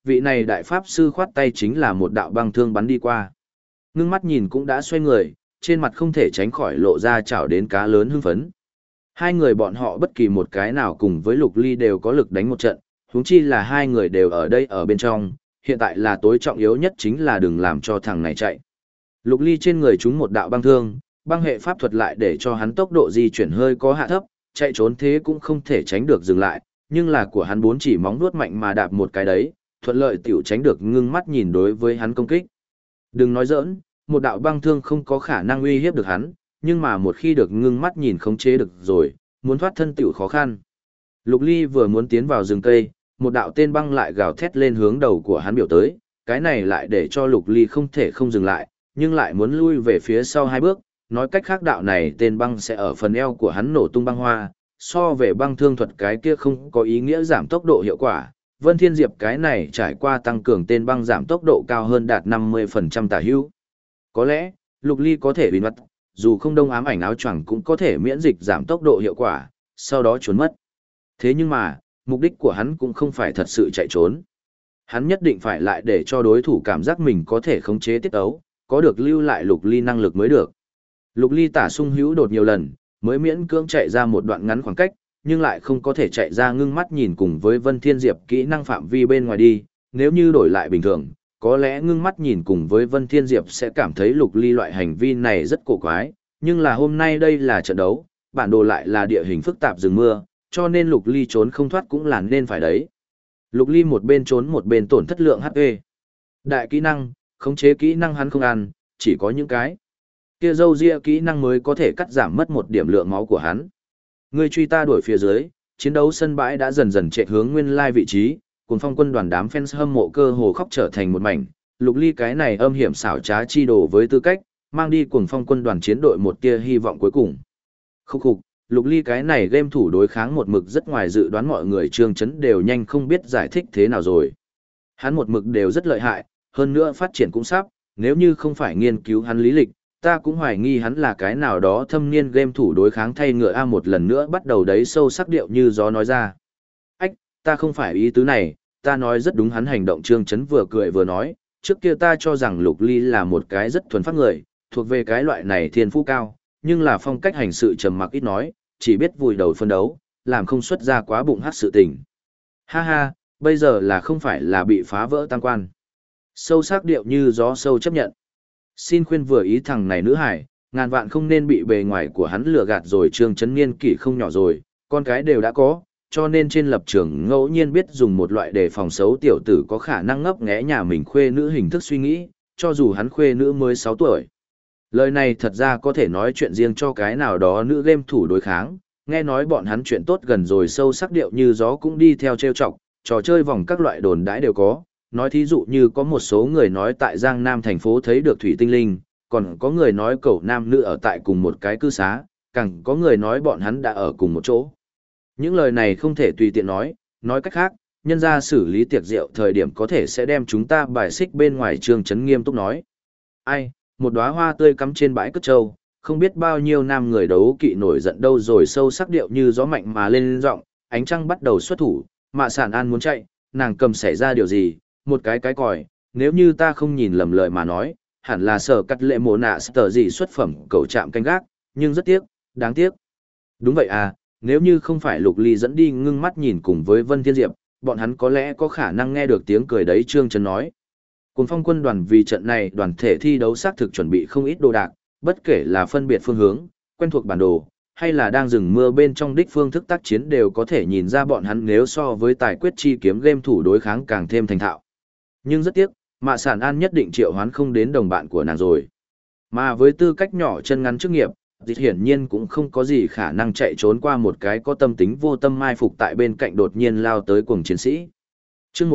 vị này đại pháp sư khoát tay chính là một đạo băng thương bắn đi qua. Ngưng mắt nhìn cũng đã xoay người, trên mặt không thể tránh khỏi lộ ra chảo đến cá lớn hưng phấn. Hai người bọn họ bất kỳ một cái nào cùng với Lục Ly đều có lực đánh một trận, huống chi là hai người đều ở đây ở bên trong, hiện tại là tối trọng yếu nhất chính là đừng làm cho thằng này chạy. Lục Ly trên người trúng một đạo băng thương, băng hệ pháp thuật lại để cho hắn tốc độ di chuyển hơi có hạ thấp, chạy trốn thế cũng không thể tránh được dừng lại, nhưng là của hắn bốn chỉ móng vuốt mạnh mà đạp một cái đấy, thuận lợi tiểu tránh được ngưng mắt nhìn đối với hắn công kích. Đừng nói giỡn, một đạo băng thương không có khả năng uy hiếp được hắn, nhưng mà một khi được ngưng mắt nhìn khống chế được rồi, muốn thoát thân tiểu khó khăn. Lục Ly vừa muốn tiến vào rừng cây, một đạo tên băng lại gào thét lên hướng đầu của hắn biểu tới, cái này lại để cho Lục Ly không thể không dừng lại, nhưng lại muốn lui về phía sau hai bước, nói cách khác đạo này tên băng sẽ ở phần eo của hắn nổ tung băng hoa, so về băng thương thuật cái kia không có ý nghĩa giảm tốc độ hiệu quả. Vân Thiên Diệp cái này trải qua tăng cường tên băng giảm tốc độ cao hơn đạt 50% tả hữu. Có lẽ, Lục Ly có thể bị mất, dù không đông ám ảnh áo choàng cũng có thể miễn dịch giảm tốc độ hiệu quả, sau đó trốn mất. Thế nhưng mà, mục đích của hắn cũng không phải thật sự chạy trốn. Hắn nhất định phải lại để cho đối thủ cảm giác mình có thể khống chế tiết ấu, có được lưu lại Lục Ly năng lực mới được. Lục Ly tả sung hữu đột nhiều lần, mới miễn cưỡng chạy ra một đoạn ngắn khoảng cách, nhưng lại không có thể chạy ra ngưng mắt nhìn cùng với Vân Thiên Diệp kỹ năng phạm vi bên ngoài đi, nếu như đổi lại bình thường, có lẽ ngưng mắt nhìn cùng với Vân Thiên Diệp sẽ cảm thấy Lục Ly loại hành vi này rất cổ quái, nhưng là hôm nay đây là trận đấu, bản đồ lại là địa hình phức tạp rừng mưa, cho nên Lục Ly trốn không thoát cũng là nên phải đấy. Lục Ly một bên trốn một bên tổn thất lượng HP. Đại kỹ năng, khống chế kỹ năng hắn không ăn, chỉ có những cái kia dâu ria kỹ năng mới có thể cắt giảm mất một điểm lượng máu của hắn. Người truy ta đuổi phía dưới, chiến đấu sân bãi đã dần dần chạy hướng nguyên lai vị trí, cùng phong quân đoàn đám fans hâm mộ cơ hồ khóc trở thành một mảnh. Lục Ly cái này âm hiểm xảo trá chi đồ với tư cách, mang đi cùng phong quân đoàn chiến đội một tia hy vọng cuối cùng. Khúc khục, Lục Ly cái này game thủ đối kháng một mực rất ngoài dự đoán mọi người Trương Chấn đều nhanh không biết giải thích thế nào rồi. Hắn một mực đều rất lợi hại, hơn nữa phát triển cũng sắp, nếu như không phải nghiên cứu hắn lý lịch, ta cũng hoài nghi hắn là cái nào đó thâm niên game thủ đối kháng thay ngựa A một lần nữa bắt đầu đấy sâu sắc điệu như gió nói ra. Ách, ta không phải ý tứ này, ta nói rất đúng hắn hành động Trương Chấn vừa cười vừa nói, trước kia ta cho rằng Lục Ly là một cái rất thuần phát người, thuộc về cái loại này thiên phú cao, nhưng là phong cách hành sự trầm mặc ít nói, chỉ biết vùi đầu phân đấu, làm không xuất ra quá bụng hát sự tình. Ha ha, bây giờ là không phải là bị phá vỡ tăng quan. Sâu sắc điệu như gió sâu chấp nhận. Xin khuyên vừa ý thằng này nữ hải, ngàn vạn không nên bị bề ngoài của hắn lừa gạt rồi. Trương Chấn niên kỷ không nhỏ rồi, con cái đều đã có, cho nên trên lập trường ngẫu nhiên biết dùng một loại đề phòng xấu tiểu tử có khả năng ngấp nghé nhà mình khuê nữ hình thức suy nghĩ, cho dù hắn khuê nữ mới 6 tuổi. Lời này thật ra có thể nói chuyện riêng cho cái nào đó nữ game thủ đối kháng, nghe nói bọn hắn chuyện tốt gần rồi sâu sắc điệu như gió cũng đi theo trêu chọc, trò chơi vòng các loại đồn đãi đều có. Nói thí dụ như có một số người nói tại Giang Nam thành phố thấy được thủy tinh linh, còn có người nói cậu nam nữ ở tại cùng một cái cư xá, càng có người nói bọn hắn đã ở cùng một chỗ. Những lời này không thể tùy tiện nói cách khác, nhân ra xử lý tiệc rượu thời điểm có thể sẽ đem chúng ta bài xích bên ngoài. Trương Chấn nghiêm túc nói. Ai, một đóa hoa tươi cắm trên bãi cất trâu, không biết bao nhiêu nam người đấu kỵ nổi giận đâu rồi. Sâu sắc điệu như gió mạnh mà lên giọng, ánh trăng bắt đầu xuất thủ, Mạ Sản An muốn chạy, nàng cầm xảy ra điều gì, một cái còi, nếu như ta không nhìn lầm lời mà nói, hẳn là sở cắt lệ mồ nạ sở gì xuất phẩm cầu trạm canh gác, nhưng rất tiếc, đáng tiếc. Đúng vậy à, nếu như không phải Lục Ly dẫn đi ngưng mắt nhìn cùng với Vân Thiên Diệp, bọn hắn có lẽ có khả năng nghe được tiếng cười đấy. Trương Chấn nói. Cùng phong quân đoàn vì trận này đoàn thể thi đấu xác thực chuẩn bị không ít đồ đạc, bất kể là phân biệt phương hướng, quen thuộc bản đồ, hay là đang rừng mưa bên trong đích phương thức tác chiến đều có thể nhìn ra bọn hắn nếu so với tài quyết chi kiếm game thủ đối kháng càng thêm thành thạo. Nhưng rất tiếc, Mạ Sản An nhất định triệu hoán không đến đồng bạn của nàng rồi. Mà với tư cách nhỏ chân ngắn chức nghiệp, dịch hiển nhiên cũng không có gì khả năng chạy trốn qua một cái có tâm tính vô tâm mai phục tại bên cạnh đột nhiên lao tới cuồng chiến sĩ. Chương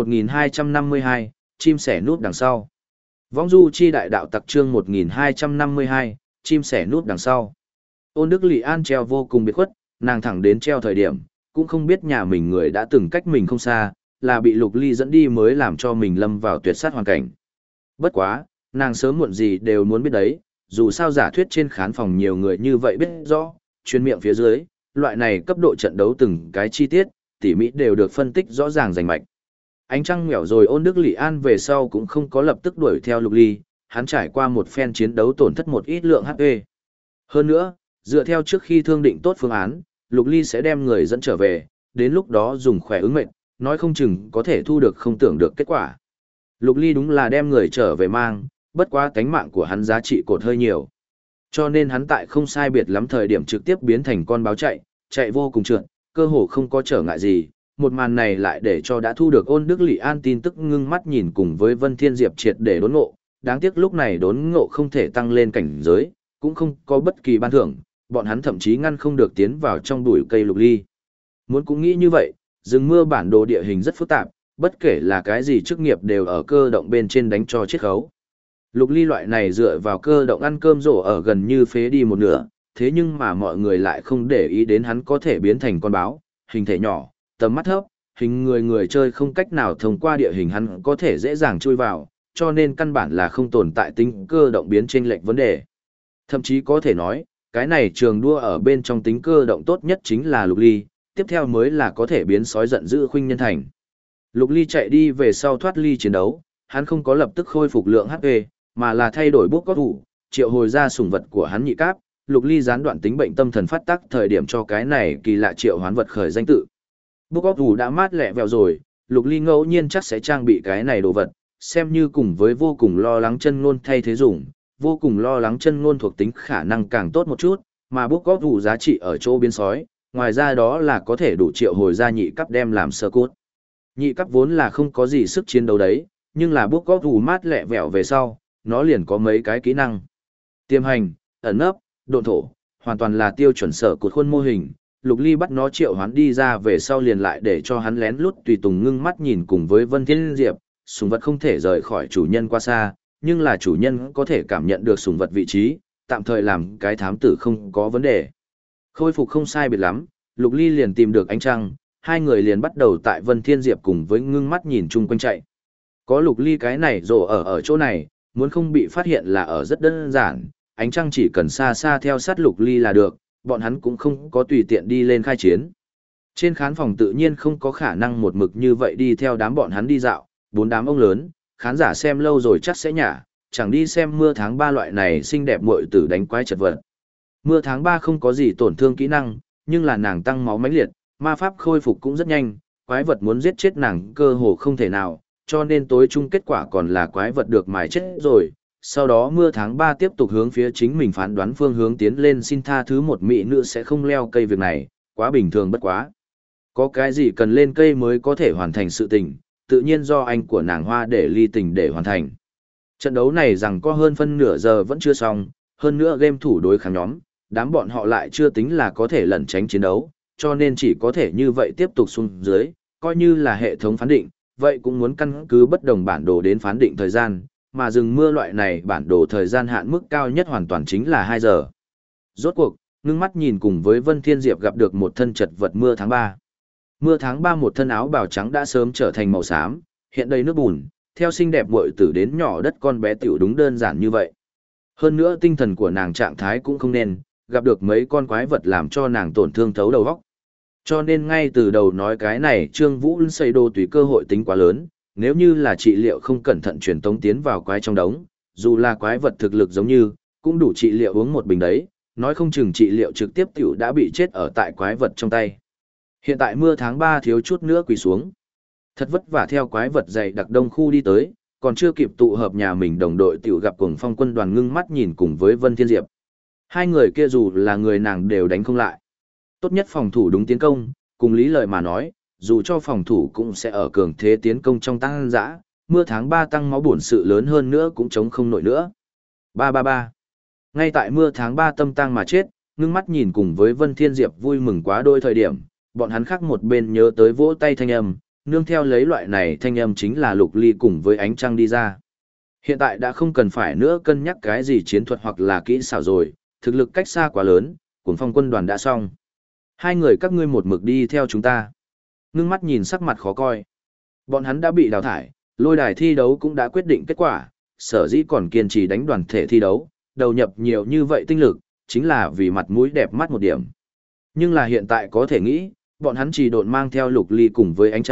1252, chim sẻ núp đằng sau. Vong du chi đại đạo tặc chương 1252, chim sẻ núp đằng sau. Ôn Đức Lị An treo vô cùng biệt khuất, nàng thẳng đến treo thời điểm, cũng không biết nhà mình người đã từng cách mình không xa, là bị Lục Ly dẫn đi mới làm cho mình lâm vào tuyệt sát hoàn cảnh. Bất quá, nàng sớm muộn gì đều muốn biết đấy, dù sao giả thuyết trên khán phòng nhiều người như vậy biết rõ, chuyên miệng phía dưới, loại này cấp độ trận đấu từng cái chi tiết, tỉ mỉ đều được phân tích rõ ràng rành mạch. Ánh trăng mẻo rồi ôn đức Lị An về sau cũng không có lập tức đuổi theo Lục Ly, hắn trải qua một phen chiến đấu tổn thất một ít lượng HP. Hơn nữa, dựa theo trước khi thương định tốt phương án, Lục Ly sẽ đem người dẫn trở về, đến lúc đó dùng khỏe ứng mệnh, nói không chừng có thể thu được không tưởng được kết quả. Lục Ly đúng là đem người trở về mang, bất quá tánh mạng của hắn giá trị cột hơi nhiều. Cho nên hắn tại không sai biệt lắm thời điểm trực tiếp biến thành con báo chạy, chạy vô cùng trượt, cơ hồ không có trở ngại gì. Một màn này lại để cho đã thu được ôn đức Lị An tin tức ngưng mắt nhìn cùng với Vân Thiên Diệp triệt để đốn ngộ. Đáng tiếc lúc này đốn ngộ không thể tăng lên cảnh giới, cũng không có bất kỳ ban thưởng, bọn hắn thậm chí ngăn không được tiến vào trong bụi cây Lục Ly. Muốn cũng nghĩ như vậy, rừng mưa bản đồ địa hình rất phức tạp, bất kể là cái gì chức nghiệp đều ở cơ động bên trên đánh cho chiết khấu. Lục Ly loại này dựa vào cơ động ăn cơm rổ ở gần như phế đi một nửa, thế nhưng mà mọi người lại không để ý đến hắn có thể biến thành con báo, hình thể nhỏ, tầm mắt thấp, hình người chơi không cách nào thông qua địa hình hắn có thể dễ dàng chui vào, cho nên căn bản là không tồn tại tính cơ động biến chênh lệch vấn đề. Thậm chí có thể nói, cái này trường đua ở bên trong tính cơ động tốt nhất chính là Lục Ly, tiếp theo mới là có thể biến sói giận dữ Khuynh Nhân Thành. Lục Ly chạy đi về sau thoát ly chiến đấu, hắn không có lập tức khôi phục lượng HP, mà là thay đổi bút có thủ, triệu hồi ra sủng vật của hắn nhị cáp. Lục Ly gián đoạn tính bệnh tâm thần phát tác thời điểm cho cái này kỳ lạ triệu hoán vật khởi danh tự. Bút có thủ đã mát lẹ vẹo rồi, Lục Ly ngẫu nhiên chắc sẽ trang bị cái này đồ vật, xem như cùng với vô cùng lo lắng chân ngôn thay thế dùng, vô cùng lo lắng chân ngôn thuộc tính khả năng càng tốt một chút, mà bút có thủ giá trị ở chỗ biến sói, ngoài ra đó là có thể đủ triệu hồi ra nhị cấp đem làm sơ cốt. Nhị cấp vốn là không có gì sức chiến đấu đấy, nhưng là bút có thủ mát lẹ vẹo về sau, nó liền có mấy cái kỹ năng. Tiềm hành, ẩn nấp, độn thổ, hoàn toàn là tiêu chuẩn sở cột khuôn mô hình. Lục Ly bắt nó triệu hoán đi ra về sau liền lại để cho hắn lén lút tùy tùng ngưng mắt nhìn cùng với Vân Thiên Diệp, sủng vật không thể rời khỏi chủ nhân quá xa, nhưng là chủ nhân có thể cảm nhận được sủng vật vị trí, tạm thời làm cái thám tử không có vấn đề. Khôi phục không sai biệt lắm, Lục Ly liền tìm được ánh trăng, hai người liền bắt đầu tại Vân Thiên Diệp cùng với ngưng mắt nhìn chung quanh chạy. Có Lục Ly cái này rồ ở chỗ này, muốn không bị phát hiện là ở rất đơn giản, ánh trăng chỉ cần xa xa theo sát Lục Ly là được, bọn hắn cũng không có tùy tiện đi lên khai chiến. Trên khán phòng tự nhiên không có khả năng một mực như vậy đi theo đám bọn hắn đi dạo, bốn đám ông lớn, khán giả xem lâu rồi chắc sẽ nhả, chẳng đi xem mưa tháng 3 loại này xinh đẹp muội tử đánh quái chật vật. Mưa tháng 3 không có gì tổn thương kỹ năng, nhưng là nàng tăng máu mãnh liệt, ma pháp khôi phục cũng rất nhanh, quái vật muốn giết chết nàng cơ hồ không thể nào, cho nên tối chung kết quả còn là quái vật được mài chết rồi. Sau đó mưa tháng 3 tiếp tục hướng phía chính mình phán đoán phương hướng tiến lên, xin tha thứ một mỹ nữ sẽ không leo cây việc này, quá bình thường bất quá. Có cái gì cần lên cây mới có thể hoàn thành sự tình, tự nhiên do anh của nàng Hoa để ly tình để hoàn thành. Trận đấu này rằng có hơn phân nửa giờ vẫn chưa xong, hơn nữa game thủ đối kháng nhóm, đám bọn họ lại chưa tính là có thể lẩn tránh chiến đấu, cho nên chỉ có thể như vậy tiếp tục xuống dưới, coi như là hệ thống phán định, vậy cũng muốn căn cứ bất đồng bản đồ đến phán định thời gian, mà rừng mưa loại này bản đồ thời gian hạn mức cao nhất hoàn toàn chính là 2 giờ. Rốt cuộc, ngưng mắt nhìn cùng với Vân Thiên Diệp gặp được một thân chật vật mưa tháng 3. Mưa tháng 3 một thân áo bào trắng đã sớm trở thành màu xám, hiện đầy nước bùn, theo xinh đẹp muội tử đến nhỏ đất con bé tiểu đúng đơn giản như vậy. Hơn nữa tinh thần của nàng trạng thái cũng không nên, gặp được mấy con quái vật làm cho nàng tổn thương thấu đầu óc. Cho nên ngay từ đầu nói cái này Trương Vũ xây đồ tùy cơ hội tính quá lớn, nếu như là trị liệu không cẩn thận truyền tống tiến vào quái trong đống, dù là quái vật thực lực giống như, cũng đủ trị liệu uống một bình đấy, nói không chừng trị liệu trực tiếp tiểu đã bị chết ở tại quái vật trong tay. Hiện tại mưa tháng 3 thiếu chút nữa quỳ xuống. Thật vất vả theo quái vật dày đặc đông khu đi tới, còn chưa kịp tụ hợp nhà mình đồng đội tiểu gặp Cuồng Phong quân đoàn ngưng mắt nhìn cùng với Vân Thiên Diệp. Hai người kia dù là người nàng đều đánh không lại. Tốt nhất phòng thủ đúng tiến công, cùng lý lời mà nói, dù cho phòng thủ cũng sẽ ở cường thế tiến công trong tăng dã, mưa tháng 3 tăng máu bổn sự lớn hơn nữa cũng chống không nổi nữa. 333. Ngay tại mưa tháng 3 tâm tăng mà chết, ngưng mắt nhìn cùng với Vân Thiên Diệp vui mừng quá đôi thời điểm, bọn hắn khác một bên nhớ tới vỗ tay thanh âm, nương theo lấy loại này thanh âm chính là Lục Ly cùng với ánh trăng đi ra. Hiện tại đã không cần phải nữa cân nhắc cái gì chiến thuật hoặc là kỹ xảo rồi, thực lực cách xa quá lớn, Cuồng Phong quân đoàn đã xong. Hai người các ngươi một mực đi theo chúng ta. Ngưng mắt nhìn sắc mặt khó coi. Bọn hắn đã bị đào thải, lôi đài thi đấu cũng đã quyết định kết quả, sở dĩ còn kiên trì đánh đoàn thể thi đấu, đầu nhập nhiều như vậy tinh lực, chính là vì mặt mũi đẹp mắt một điểm. Nhưng là hiện tại có thể nghĩ, bọn hắn chỉ độn mang theo Lục Ly cùng với ánh trăng,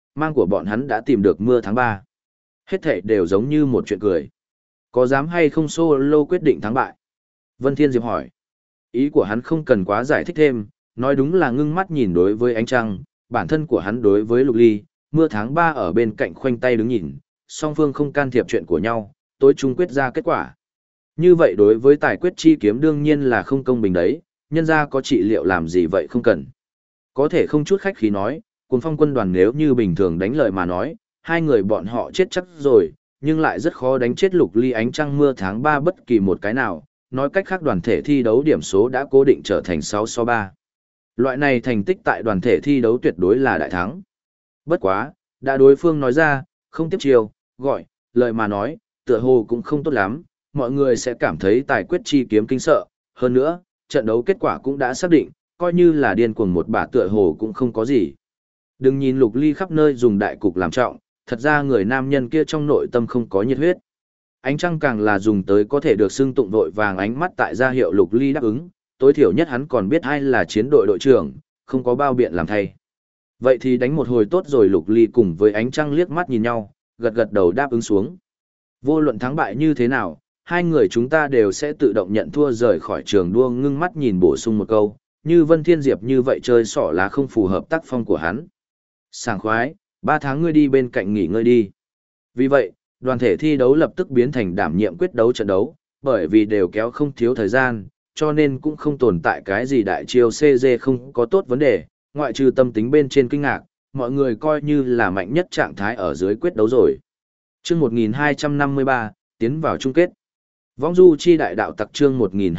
mang của bọn hắn đã tìm được mưa tháng 3. Hết thảy đều giống như một chuyện cười. Có dám hay không solo quyết định thắng bại? Vân Thiên Diệp hỏi. Ý của hắn không cần quá giải thích thêm, nói đúng là ngưng mắt nhìn đối với ánh trăng, bản thân của hắn đối với Lục Ly, mưa tháng 3 ở bên cạnh khoanh tay đứng nhìn, song phương không can thiệp chuyện của nhau, tối chung quyết ra kết quả. Như vậy đối với tài quyết chi kiếm đương nhiên là không công bình đấy, nhân ra có trị liệu làm gì vậy không cần. Có thể không chút khách khí nói, Cuồng Phong quân đoàn nếu như bình thường đánh lời mà nói, hai người bọn họ chết chắc rồi, nhưng lại rất khó đánh chết Lục Ly ánh trăng mưa tháng 3 bất kỳ một cái nào, nói cách khác đoàn thể thi đấu điểm số đã cố định trở thành 6-3. Loại này thành tích tại đoàn thể thi đấu tuyệt đối là đại thắng. Bất quá, đã đối phương nói ra, không tiếp chiều, gọi, lời mà nói, tựa hồ cũng không tốt lắm, mọi người sẽ cảm thấy tài quyết chi kiếm kinh sợ, hơn nữa, trận đấu kết quả cũng đã xác định, coi như là điên cuồng một bả tựa hồ cũng không có gì. Đừng nhìn Lục Ly khắp nơi dùng đại cục làm trọng, thật ra người nam nhân kia trong nội tâm không có nhiệt huyết. Ánh trăng càng là dùng tới có thể được xưng tụng vội vàng ánh mắt tại gia hiệu Lục Ly đáp ứng, tối thiểu nhất hắn còn biết ai là chiến đội đội trưởng, không có bao biện làm thay. Vậy thì đánh một hồi tốt rồi. Lục Ly cùng với ánh trăng liếc mắt nhìn nhau, gật gật đầu đáp ứng xuống. Vô luận thắng bại như thế nào, hai người chúng ta đều sẽ tự động nhận thua rời khỏi trường đua. Ngưng mắt nhìn bổ sung một câu, như Vân Thiên Diệp như vậy chơi xỏ lá không phù hợp tác phong của hắn. Sảng khoái, 3 tháng ngươi đi bên cạnh nghỉ ngơi đi. Vì vậy, đoàn thể thi đấu lập tức biến thành đảm nhiệm quyết đấu trận đấu, bởi vì đều kéo không thiếu thời gian, cho nên cũng không tồn tại cái gì đại chiêu CG không có tốt vấn đề, ngoại trừ tâm tính bên trên kinh ngạc, mọi người coi như là mạnh nhất trạng thái ở dưới quyết đấu rồi. Chương 1253, tiến vào chung kết. Vong du chi đại đạo tặc chương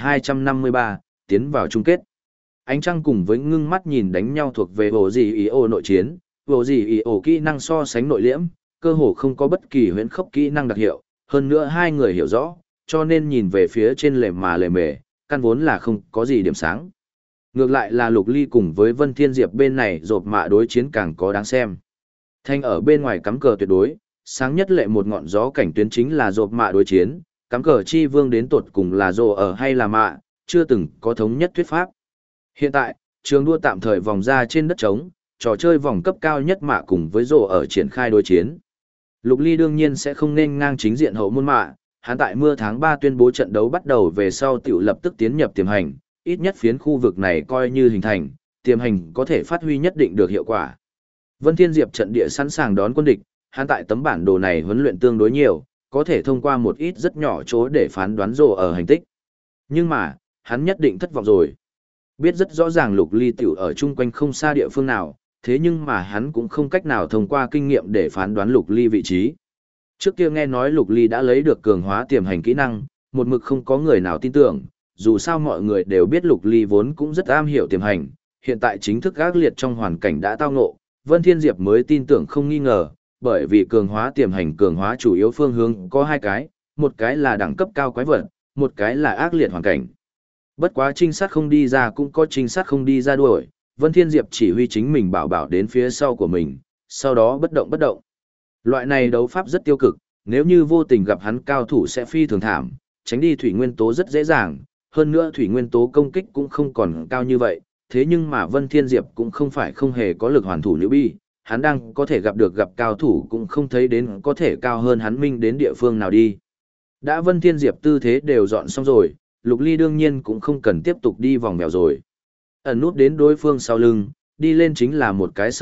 1253, tiến vào chung kết. Ánh trăng cùng với ngưng mắt nhìn đánh nhau thuộc về bộ gì ý ô nội chiến, bộ gì ý ô kỹ năng so sánh nội liễm, cơ hồ không có bất kỳ huyễn khốc kỹ năng đặc hiệu, hơn nữa hai người hiểu rõ, cho nên nhìn về phía trên lề mề, căn vốn là không có gì điểm sáng. Ngược lại là Lục Ly cùng với Vân Thiên Diệp bên này rộp mạ đối chiến càng có đáng xem. Thanh ở bên ngoài cắm cờ tuyệt đối, sáng nhất lệ một ngọn gió cảnh tuyến chính là rộp mạ đối chiến, cắm cờ chi vương đến tột cùng là rồ ở hay là mạ, chưa từng có thống nhất thuyết pháp. Hiện tại, trường đua tạm thời vòng ra trên đất trống, trò chơi vòng cấp cao nhất mạ cùng với rồ ở triển khai đối chiến. Lục Ly đương nhiên sẽ không nên ngang chính diện hậu môn mạ, hắn tại mưa tháng 3 tuyên bố trận đấu bắt đầu về sau tiểu lập tức tiến nhập tiềm hành, ít nhất phiến khu vực này coi như hình thành, tiềm hành có thể phát huy nhất định được hiệu quả. Vân Thiên Diệp trận địa sẵn sàng đón quân địch, hắn tại tấm bản đồ này huấn luyện tương đối nhiều, có thể thông qua một ít rất nhỏ chỗ để phán đoán rồ ở hành tích. Nhưng mà, hắn nhất định thất vọng rồi. Biết rất rõ ràng Lục Ly tiểu ở chung quanh không xa địa phương nào, thế nhưng mà hắn cũng không cách nào thông qua kinh nghiệm để phán đoán Lục Ly vị trí. Trước kia nghe nói Lục Ly đã lấy được cường hóa tiềm hành kỹ năng, một mực không có người nào tin tưởng, dù sao mọi người đều biết Lục Ly vốn cũng rất am hiểu tiềm hành, hiện tại chính thức ác liệt trong hoàn cảnh đã tao ngộ, Vân Thiên Diệp mới tin tưởng không nghi ngờ, bởi vì cường hóa tiềm hành cường hóa chủ yếu phương hướng có hai cái, một cái là đẳng cấp cao quái vật, một cái là ác liệt hoàn cảnh. Bất quá trinh sát không đi ra cũng có trinh sát không đi ra đuổi, Vân Thiên Diệp chỉ huy chính mình bảo đến phía sau của mình, sau đó bất động. Loại này đấu pháp rất tiêu cực, nếu như vô tình gặp hắn cao thủ sẽ phi thường thảm, tránh đi thủy nguyên tố rất dễ dàng, hơn nữa thủy nguyên tố công kích cũng không còn cao như vậy, thế nhưng mà Vân Thiên Diệp cũng không phải không hề có lực hoàn thủ nữ bi, hắn đang có thể gặp cao thủ cũng không thấy đến có thể cao hơn hắn minh đến địa phương nào đi. Đã Vân Thiên Diệp tư thế đều dọn xong rồi, Lục Ly đương nhiên cũng không cần tiếp tục đi vòng mèo rồi. Ẩn nút đến đối phương sau lưng, đi lên chính là một cái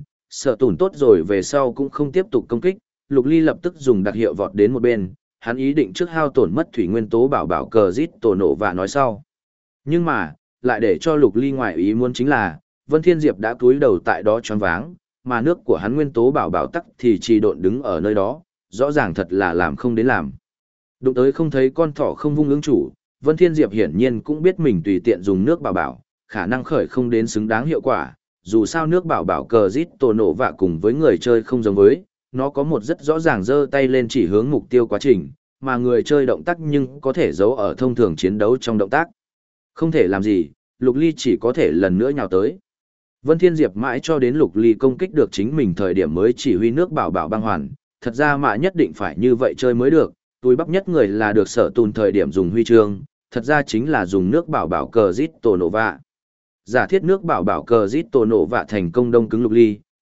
sợ tùn tốt rồi về sau cũng không tiếp tục công kích, Lục Ly lập tức dùng đặc hiệu vọt đến một bên, hắn ý định trước hao tổn mất thủy nguyên tố bảo cờ rít tổ nổ và nói sau. Nhưng mà, lại để cho Lục Ly ngoài ý muốn chính là, Vân Thiên Diệp đã cúi đầu tại đó choáng váng, mà nước của hắn nguyên tố bảo tắc thì trì độn đứng ở nơi đó, rõ ràng thật là làm không đến làm. Đụng tới không thấy con thỏ không vung ứng chủ, Vân Thiên Diệp hiển nhiên cũng biết mình tùy tiện dùng nước bảo, khả năng khởi không đến xứng đáng hiệu quả, dù sao nước bảo cờ rít tổ nổ và cùng với người chơi không giống với, nó có một rất rõ ràng giơ tay lên chỉ hướng mục tiêu quá trình, mà người chơi động tác nhưng có thể giấu ở thông thường chiến đấu trong động tác. Không thể làm gì, Lục Ly chỉ có thể lần nữa nhào tới. Vân Thiên Diệp mãi cho đến Lục Ly công kích được chính mình thời điểm mới chỉ huy nước bảo băng hoàn, thật ra mà nhất định phải như vậy chơi mới được, túi bắp nhất người là được sở tùn thời điểm dùng huy chương, thật ra chính là dùng nước bảo cờ rít tổ nổ vạ. Giả thiết nước bảo cờ rít tổ nổ vạ thành công đông cứng Lục Ly,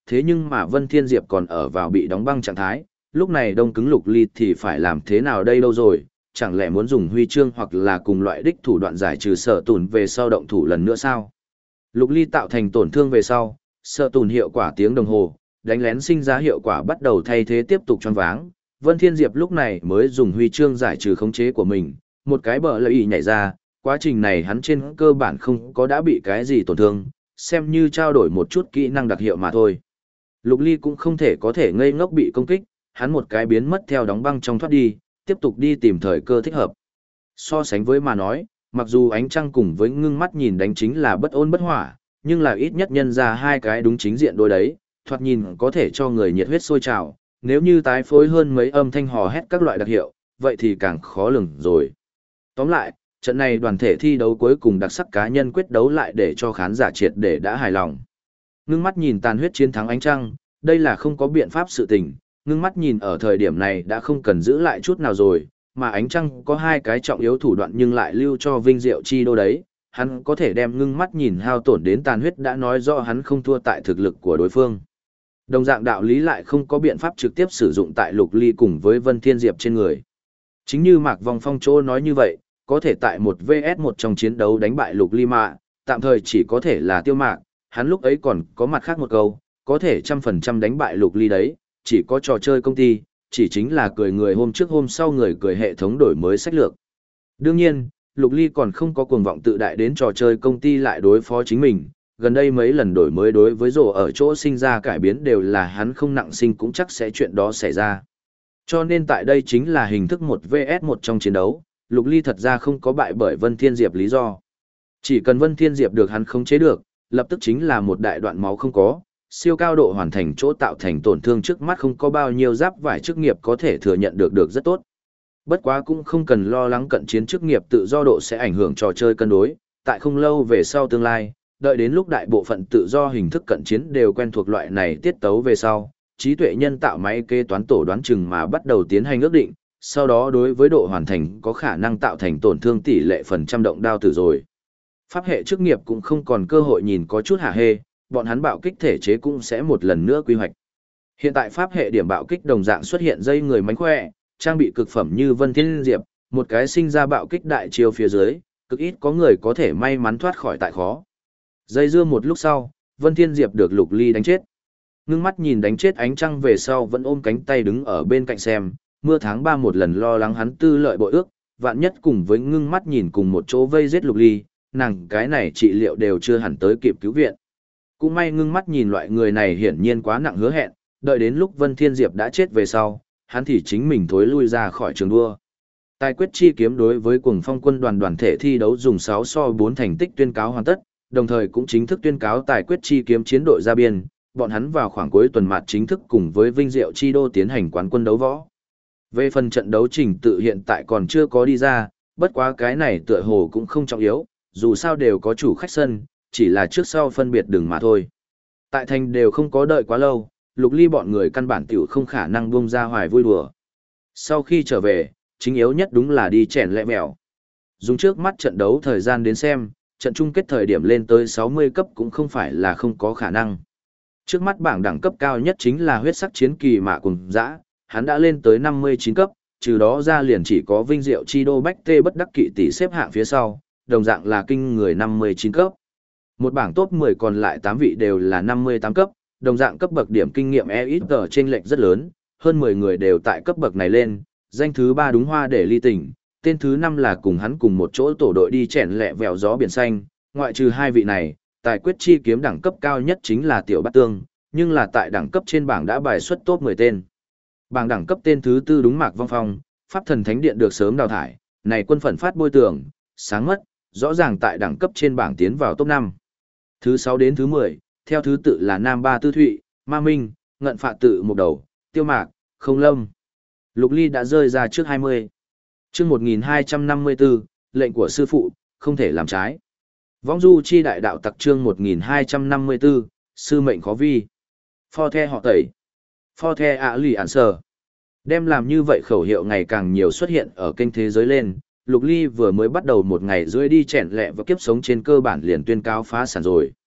thế nhưng mà Vân Thiên Diệp còn ở vào bị đóng băng trạng thái, lúc này đông cứng Lục Ly thì phải làm thế nào đây đâu rồi, chẳng lẽ muốn dùng huy chương hoặc là cùng loại đích thủ đoạn giải trừ Sở Tùn về sau động thủ lần nữa sao? Lục Ly tạo thành tổn thương về sau, Sở Tùn hiệu quả tiếng đồng hồ, đánh lén sinh ra hiệu quả bắt đầu thay thế tiếp tục choáng váng. Vân Thiên Diệp lúc này mới dùng huy chương giải trừ khống chế của mình, một cái bờ lợi ý nhảy ra, quá trình này hắn trên cơ bản không có đã bị cái gì tổn thương, xem như trao đổi một chút kỹ năng đặc hiệu mà thôi. Lục Ly cũng không thể có thể ngây ngốc bị công kích, hắn một cái biến mất theo đóng băng trong thoát đi, tiếp tục đi tìm thời cơ thích hợp. So sánh với mà nói, mặc dù ánh trăng cùng với ngưng mắt nhìn đánh chính là bất ôn bất hỏa, nhưng là ít nhất nhân ra hai cái đúng chính diện đôi đấy, thoạt nhìn có thể cho người nhiệt huyết sôi trào, nếu như tái phối hơn mấy âm thanh hò hét các loại đặc hiệu, vậy thì càng khó lường rồi. Tóm lại, trận này đoàn thể thi đấu cuối cùng đặc sắc cá nhân quyết đấu lại để cho khán giả triệt để đã hài lòng. Ngưng mắt nhìn tàn huyết chiến thắng ánh trăng, đây là không có biện pháp sự tình, ngưng mắt nhìn ở thời điểm này đã không cần giữ lại chút nào rồi, mà ánh trăng có hai cái trọng yếu thủ đoạn nhưng lại lưu cho Vinh Diệu Chi Đô đấy, hắn có thể đem ngưng mắt nhìn hao tổn đến tàn huyết đã nói rõ hắn không thua tại thực lực của đối phương. Đồng dạng đạo lý lại không có biện pháp trực tiếp sử dụng tại Lục Ly cùng với Vân Thiên Diệp trên người. Chính như Mạc Vong Phong Chỗ nói như vậy, có thể tại một vs một trong chiến đấu đánh bại Lục Ly mà, tạm thời chỉ có thể là Tiêu Mạc, hắn lúc ấy còn có mặt khác một câu, có thể 100% đánh bại Lục Ly đấy, chỉ có trò chơi công ty, chỉ chính là cười người hôm trước hôm sau người cười hệ thống đổi mới sách lược. Đương nhiên, Lục Ly còn không có cuồng vọng tự đại đến trò chơi công ty lại đối phó chính mình, gần đây mấy lần đổi mới đối với rổ ở chỗ sinh ra cải biến đều là hắn không nặng sinh cũng chắc sẽ chuyện đó xảy ra. Cho nên tại đây chính là hình thức 1 vs 1 trong chiến đấu, Lục Ly thật ra không có bại bởi Vân Thiên Diệp lý do. Chỉ cần Vân Thiên Diệp được hắn khống chế được, lập tức chính là một đại đoạn máu không có, siêu cao độ hoàn thành chỗ tạo thành tổn thương trước mắt không có bao nhiêu giáp vải chức nghiệp có thể thừa nhận được rất tốt. Bất quá cũng không cần lo lắng cận chiến chức nghiệp tự do độ sẽ ảnh hưởng trò chơi cân đối, tại không lâu về sau tương lai, đợi đến lúc đại bộ phận tự do hình thức cận chiến đều quen thuộc loại này tiết tấu về sau, trí tuệ nhân tạo máy kế toán tổ đoán chừng mà bắt đầu tiến hành ước định, sau đó đối với độ hoàn thành có khả năng tạo thành tổn thương tỷ lệ phần trăm động đao tử rồi. Pháp hệ chức nghiệp cũng không còn cơ hội nhìn có chút hả hê, bọn hắn bạo kích thể chế cũng sẽ một lần nữa quy hoạch. Hiện tại pháp hệ điểm bạo kích đồng dạng xuất hiện dây người mánh khỏe, trang bị cực phẩm như Vân Thiên Diệp, một cái sinh ra bạo kích đại chiêu phía dưới, cực ít có người có thể may mắn thoát khỏi tại khó. Dây dưa một lúc sau, Vân Thiên Diệp được Lục Ly đánh chết. Ngưng mắt nhìn đánh chết ánh trăng về sau vẫn ôm cánh tay đứng ở bên cạnh xem, mưa tháng 3 một lần lo lắng hắn tư lợi bội ước, vạn nhất cùng với ngưng mắt nhìn cùng một chỗ vây giết Lục Ly, nàng cái này trị liệu đều chưa hẳn tới kịp cứu viện. Cũng may ngưng mắt nhìn loại người này hiển nhiên quá nặng hứa hẹn, đợi đến lúc Vân Thiên Diệp đã chết về sau, hắn thì chính mình thối lui ra khỏi trường đua. Tài quyết chi kiếm đối với Cuồng Phong quân đoàn thể thi đấu dùng 6 so 4 thành tích tuyên cáo hoàn tất, đồng thời cũng chính thức tuyên cáo tài quyết chi kiếm chiến đội ra biên, bọn hắn vào khoảng cuối tuần mặt chính thức cùng với Vinh Diệu Chi Đô tiến hành quán quân đấu võ. Về phần trận đấu trình tự hiện tại còn chưa có đi ra, bất quá cái này tựa hồ cũng không trọng yếu, dù sao đều có chủ khách sân, chỉ là trước sau phân biệt đường mà thôi. Tại thành đều không có đợi quá lâu, Lục Ly bọn người căn bản tiểu không khả năng buông ra hoài vui đùa. Sau khi trở về, chính yếu nhất đúng là đi chèn lẹ mèo. Dùng trước mắt trận đấu thời gian đến xem, trận chung kết thời điểm lên tới 60 cấp cũng không phải là không có khả năng. Trước mắt bảng đẳng cấp cao nhất chính là huyết sắc chiến kỳ mạ cùng dã, hắn đã lên tới 59 cấp, trừ đó ra liền chỉ có Vinh Diệu Chi Đô Bách Tê bất đắc kỵ tỷ xếp hạng phía sau, đồng dạng là kinh người 59 cấp. Một bảng top 10 còn lại 8 vị đều là 58 cấp, đồng dạng cấp bậc điểm kinh nghiệm ít ở trên lệch rất lớn, hơn 10 người đều tại cấp bậc này lên, danh thứ 3 đúng hoa để ly tỉnh, tên thứ 5 là cùng hắn cùng một chỗ tổ đội đi chèn lẹ vèo gió biển xanh, ngoại trừ hai vị này, tài quyết chi kiếm đẳng cấp cao nhất chính là Tiểu Bát Tương, nhưng là tại đẳng cấp trên bảng đã bài xuất top 10 tên. Bảng đẳng cấp tên thứ 4 đúng Mạc Vong Phong, Pháp Thần Thánh Điện được sớm đào thải, này quân phận phát bôi tường, sáng mất, rõ ràng tại đẳng cấp trên bảng tiến vào top 5. Thứ 6 đến thứ 10, theo thứ tự là Nam Ba Tư Thụy, Ma Minh, Ngận Phạ Tự Một Đầu, Tiêu Mạc, Không Lâm. Lục Ly đã rơi ra trước 20. Chương 1254, lệnh của sư phụ, không thể làm trái. Vong du chi đại đạo tặc chương 1254, sư mệnh khó vi. Pho the họ tẩy. Pho the ạ lì ản sờ. Đem làm như vậy khẩu hiệu ngày càng nhiều xuất hiện ở kênh thế giới lên. Lục Ly vừa mới bắt đầu một ngày rưỡi đi chèn lẹ và kiếp sống trên cơ bản liền tuyên cáo phá sản rồi.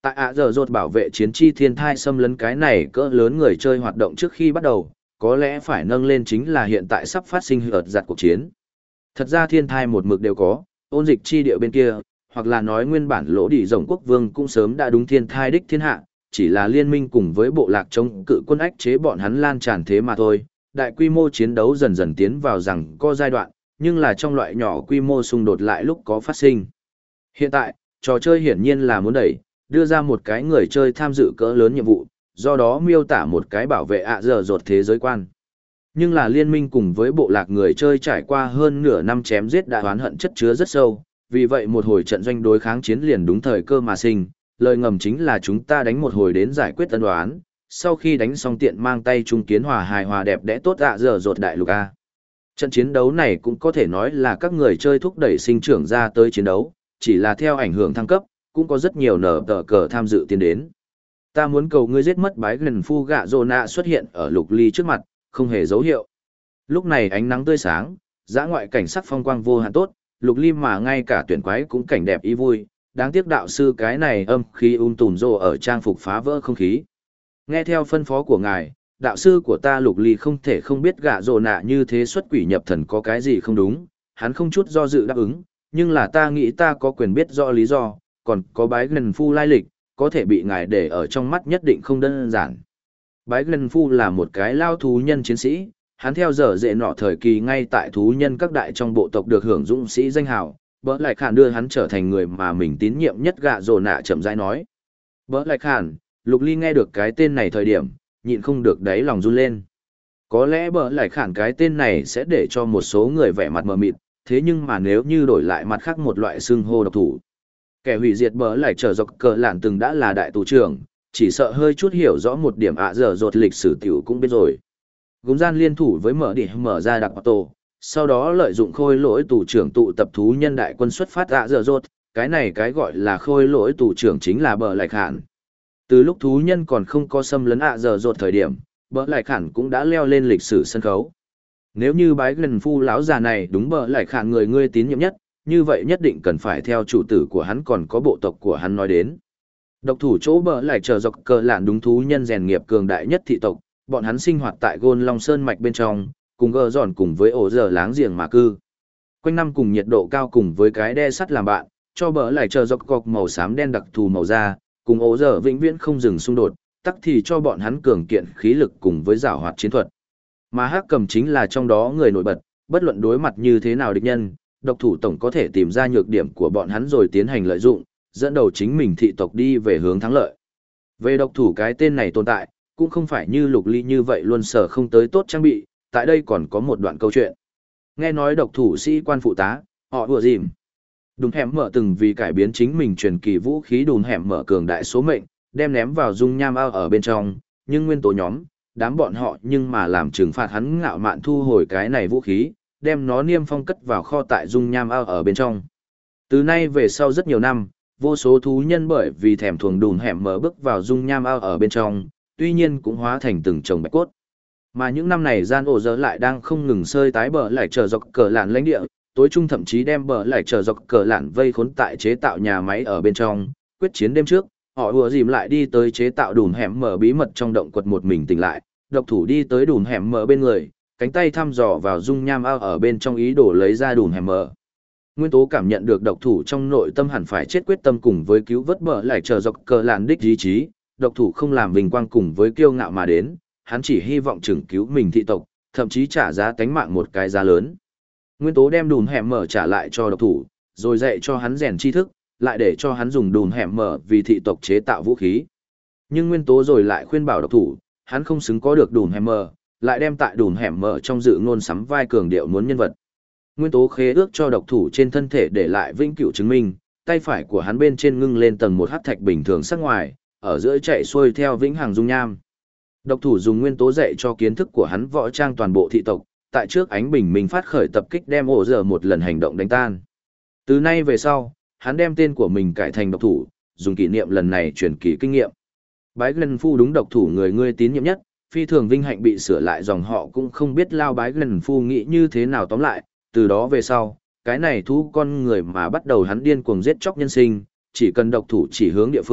Tại ạ giờ rột bảo vệ chiến chi thiên thai xâm lấn cái này cỡ lớn người chơi hoạt động trước khi bắt đầu, có lẽ phải nâng lên chính là hiện tại sắp phát sinh hợt giặt cuộc chiến. Thật ra thiên thai một mực đều có, ôn dịch chi địa bên kia, hoặc là nói nguyên bản lỗ đỉ rồng quốc vương cũng sớm đã đúng thiên thai đích thiên hạ, chỉ là liên minh cùng với bộ lạc chống cự quân ách chế bọn hắn lan tràn thế mà thôi. Đại quy mô chiến đấu dần dần tiến vào rằng có giai đoạn, nhưng là trong loại nhỏ quy mô xung đột lại lúc có phát sinh. Hiện tại, trò chơi hiển nhiên là muốn đẩy, đưa ra một cái người chơi tham dự cỡ lớn nhiệm vụ, do đó miêu tả một cái bảo vệ ạ giờ rột thế giới quan. Nhưng là liên minh cùng với bộ lạc người chơi trải qua hơn nửa năm chém giết đã oán hận chất chứa rất sâu, vì vậy một hồi trận doanh đối kháng chiến liền đúng thời cơ mà sinh, lời ngầm chính là chúng ta đánh một hồi đến giải quyết tân đoán, sau khi đánh xong tiện mang tay trung kiến hòa hài hòa đẹp đẽ tốt ạ giờ rột đại lục A. Trận chiến đấu này cũng có thể nói là các người chơi thúc đẩy sinh trưởng ra tới chiến đấu, chỉ là theo ảnh hưởng thăng cấp, cũng có rất nhiều nở tờ cờ tham dự tiến đến. Ta muốn cầu ngươi giết mất bái gần phu gạ rồ nạ xuất hiện ở lục ly trước mặt, không hề dấu hiệu. Lúc này ánh nắng tươi sáng, dã ngoại cảnh sắc phong quang vô hạn tốt, lục ly mà ngay cả tuyển quái cũng cảnh đẹp ý vui, đáng tiếc đạo sư cái này âm khí tùn rồ ở trang phục phá vỡ không khí. Nghe theo phân phó của ngài, đạo sư của ta lục ly không thể không biết gạ rồ nạ như thế xuất quỷ nhập thần có cái gì không đúng, hắn không chút do dự đáp ứng, nhưng là ta nghĩ ta có quyền biết rõ lý do, còn có bái gần phu lai lịch, có thể bị ngài để ở trong mắt nhất định không đơn giản. Bái gần phu là một cái lao thú nhân chiến sĩ, hắn theo giờ dễ nọ thời kỳ ngay tại thú nhân các đại trong bộ tộc được hưởng dũng sĩ danh hào, bỡ lại khản đưa hắn trở thành người mà mình tín nhiệm nhất gạ rồ nạ chậm rãi nói. Bỡ lại khản, Lục Ly nghe được cái tên này thời điểm, nhịn không được đáy lòng run lên. Có lẽ bỡ lại khản cái tên này sẽ để cho một số người vẻ mặt mờ mịt, thế nhưng mà nếu như đổi lại mặt khác một loại xưng hô độc thủ. Kẻ hủy diệt bỡ lại trở dọc cờ lạn từng đã là đại tù trưởng, chỉ sợ hơi chút hiểu rõ một điểm ạ giờ rột lịch sử tiểu cũng biết rồi. Gúng gian liên thủ với mở ra đặc tổ, sau đó lợi dụng khôi lỗi tù trưởng tụ tập thú nhân đại quân xuất phát ạ giờ rột, cái này cái gọi là khôi lỗi tù trưởng chính là bỡ lại khản. Từ lúc thú nhân còn không có xâm lấn ạ giờ rột thời điểm, bỡ lại khản cũng đã leo lên lịch sử sân khấu. Nếu như bái gần phu lão già này đúng bỡ lại khản người ngươi tín nhiệm nhất, như vậy nhất định cần phải theo chủ tử của hắn còn có bộ tộc của hắn nói đến. Độc thủ chỗ bỡ lại chờ dọc cờ lạn đúng thú nhân rèn nghiệp cường đại nhất thị tộc, bọn hắn sinh hoạt tại Gôn Long Sơn mạch bên trong, cùng gờ giòn cùng với ổ giờ láng giềng mà cư. Quanh năm cùng nhiệt độ cao cùng với cái đe sắt làm bạn, cho bỡ lại chờ dọc cọc màu xám đen đặc thù màu da, cùng ổ giờ vĩnh viễn không dừng xung đột, tắc thì cho bọn hắn cường kiện khí lực cùng với giảo hoạt chiến thuật. Mà Hắc Cầm chính là trong đó người nổi bật, bất luận đối mặt như thế nào địch nhân, độc thủ tổng có thể tìm ra nhược điểm của bọn hắn rồi tiến hành lợi dụng, dẫn đầu chính mình thị tộc đi về hướng thắng lợi. Về độc thủ cái tên này tồn tại, cũng không phải như Lục Ly như vậy luôn sở không tới tốt trang bị, tại đây còn có một đoạn câu chuyện. Nghe nói độc thủ sĩ quan phụ tá, họ đùa dìm. Đùm hẻm mở từng vì cải biến chính mình truyền kỳ vũ khí đùm hẻm mở cường đại số mệnh, đem ném vào dung nham ao ở bên trong, nhưng nguyên tố nhóm, đám bọn họ nhưng mà làm trừng phạt hắn ngạo mạn thu hồi cái này vũ khí, đem nó niêm phong cất vào kho tại dung nham ao ở bên trong. Từ nay về sau rất nhiều năm, vô số thú nhân bởi vì thèm thuồng đùm hẻm mở bước vào dung nham ao ở bên trong, tuy nhiên cũng hóa thành từng chồng bạch cốt. Mà những năm này gian ổ dở lại đang không ngừng sơi tái bờ lại chờ dọc cờ lạn lãnh địa, tối trung thậm chí đem bờ lại chờ dọc cờ lạn vây khốn tại chế tạo nhà máy ở bên trong, quyết chiến đêm trước, họ ùa dìm lại đi tới chế tạo đùm hẻm mở bí mật trong động quật một mình tỉnh lại, độc thủ đi tới đùm hẻm mở bên người, cánh tay thăm dò vào dung nham ao ở bên trong ý đồ lấy ra đùm hẻm mở. Nguyên tố cảm nhận được độc thủ trong nội tâm hẳn phải chết quyết tâm cùng với cứu vớt bờ lại chờ dọc cờ lạn đích ý chí, độc thủ không làm vinh quang cùng với kiêu ngạo mà đến, hắn chỉ hy vọng chừng cứu mình thị tộc, thậm chí trả giá tánh mạng một cái giá lớn. Nguyên tố đem đùm hẻm mở trả lại cho độc thủ, rồi dạy cho hắn rèn tri thức, lại để cho hắn dùng đùm hẻm mở vì thị tộc chế tạo vũ khí. Nhưng nguyên tố rồi lại khuyên bảo độc thủ, hắn không xứng có được đùm hẻm mở, lại đem tại đùm hẻm mở trong dự ngôn sắm vai cường điệu muốn nhân vật. Nguyên tố khế ước cho độc thủ trên thân thể để lại vĩnh cửu chứng minh, tay phải của hắn bên trên ngưng lên tầng một hắc thạch bình thường sắc ngoài, ở giữa chạy xuôi theo vĩnh hằng dung nham. Độc thủ dùng nguyên tố dạy cho kiến thức của hắn võ trang toàn bộ thị tộc, tại trước ánh bình minh phát khởi tập kích đem ổ giờ một lần hành động đánh tan. Từ nay về sau, hắn đem tên của mình cải thành độc thủ, dùng kỷ niệm lần này truyền kỳ kinh nghiệm. Bái Glenn Phu đúng độc thủ người ngươi tín nhiệm nhất, phi thường vinh hạnh bị sửa lại dòng họ cũng không biết lao Bái Glenn Phu nghĩ như thế nào tóm lại, từ đó về sau, cái này thú con người mà bắt đầu hắn điên cuồng giết chóc nhân sinh, chỉ cần độc thủ chỉ hướng địa phương,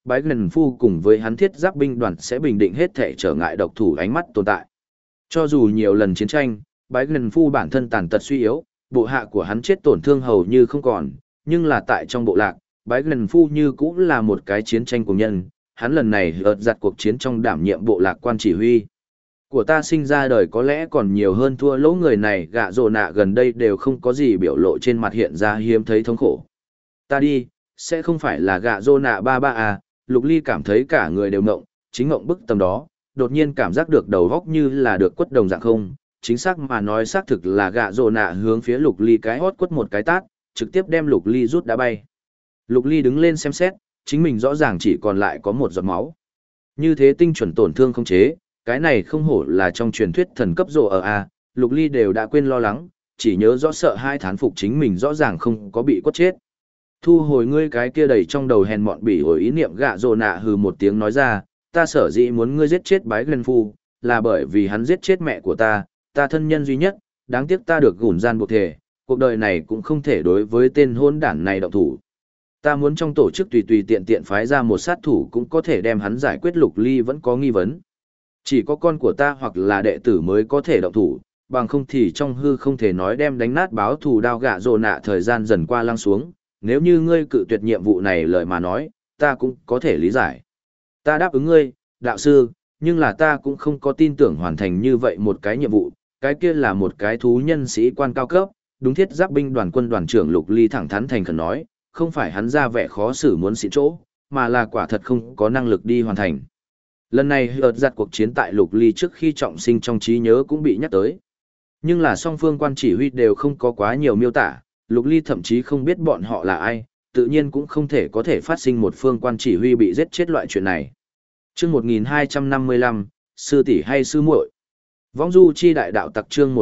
Bái Ngân Phu cùng với hắn thiết giáp binh đoàn sẽ bình định hết thể trở ngại độc thủ ánh mắt tồn tại. Cho dù nhiều lần chiến tranh, Bái Ngân Phu bản thân tàn tật suy yếu, bộ hạ của hắn chết tổn thương hầu như không còn, nhưng là tại trong bộ lạc, Bái Ngân Phu như cũng là một cái chiến tranh của nhân, hắn lần này ợt giặt cuộc chiến trong đảm nhiệm bộ lạc quan chỉ huy. Của ta sinh ra đời có lẽ còn nhiều hơn thua lỗ người này, gạ rồ nạ gần đây đều không có gì biểu lộ trên mặt hiện ra hiếm thấy thống khổ. Ta đi, sẽ không phải là gạ rồ nạ ba ba à, Lục Ly cảm thấy cả người đều ngộng, chính ngộng bức tầm đó, đột nhiên cảm giác được đầu góc như là được quất đồng dạng không, chính xác mà nói xác thực là gạ rồ nạ hướng phía Lục Ly cái hót quất một cái tát, trực tiếp đem Lục Ly rút đã bay. Lục Ly đứng lên xem xét, chính mình rõ ràng chỉ còn lại có một giọt máu. Như thế tinh chuẩn tổn thương không chế, cái này không hổ là trong truyền thuyết thần cấp rồ ở a, Lục Ly đều đã quên lo lắng, chỉ nhớ rõ sợ hai thán phục chính mình rõ ràng không có bị quất chết. Thu hồi ngươi cái kia đầy trong đầu hèn mọn bỉ ổi ý niệm, gạ rồ nạ hừ một tiếng nói ra, ta sở dĩ muốn ngươi giết chết Bái Ngân Phu, là bởi vì hắn giết chết mẹ của ta thân nhân duy nhất, đáng tiếc ta được gùn gian buộc thể, cuộc đời này cũng không thể đối với tên hôn đản này động thủ. Ta muốn trong tổ chức tùy tùy tiện tiện phái ra một sát thủ cũng có thể đem hắn giải quyết. Lục Ly vẫn có nghi vấn. Chỉ có con của ta hoặc là đệ tử mới có thể động thủ, bằng không thì trong hư không thể nói đem đánh nát báo thù đao. Gạ rồ nạ thời gian dần qua lăng xuống, nếu như ngươi cự tuyệt nhiệm vụ này lời mà nói, ta cũng có thể lý giải. Ta đáp ứng ngươi, đạo sư, nhưng là ta cũng không có tin tưởng hoàn thành như vậy một cái nhiệm vụ, cái kia là một cái thú nhân sĩ quan cao cấp, đúng thiết giáp binh đoàn quân đoàn trưởng. Lục Ly thẳng thắn thành khẩn nói, không phải hắn ra vẻ khó xử muốn xịn chỗ, mà là quả thật không có năng lực đi hoàn thành. Lần này ợt giặt cuộc chiến tại Lục Ly trước khi trọng sinh trong trí nhớ cũng bị nhắc tới. Nhưng là song phương quan chỉ huy đều không có quá nhiều miêu tả, Lục Ly thậm chí không biết bọn họ là ai, tự nhiên cũng không thể có thể phát sinh một phương quan chỉ huy bị giết chết loại chuyện này. Chương 1255, sư tỷ hay sư muội? Vong du chi đại đạo tặc. Chương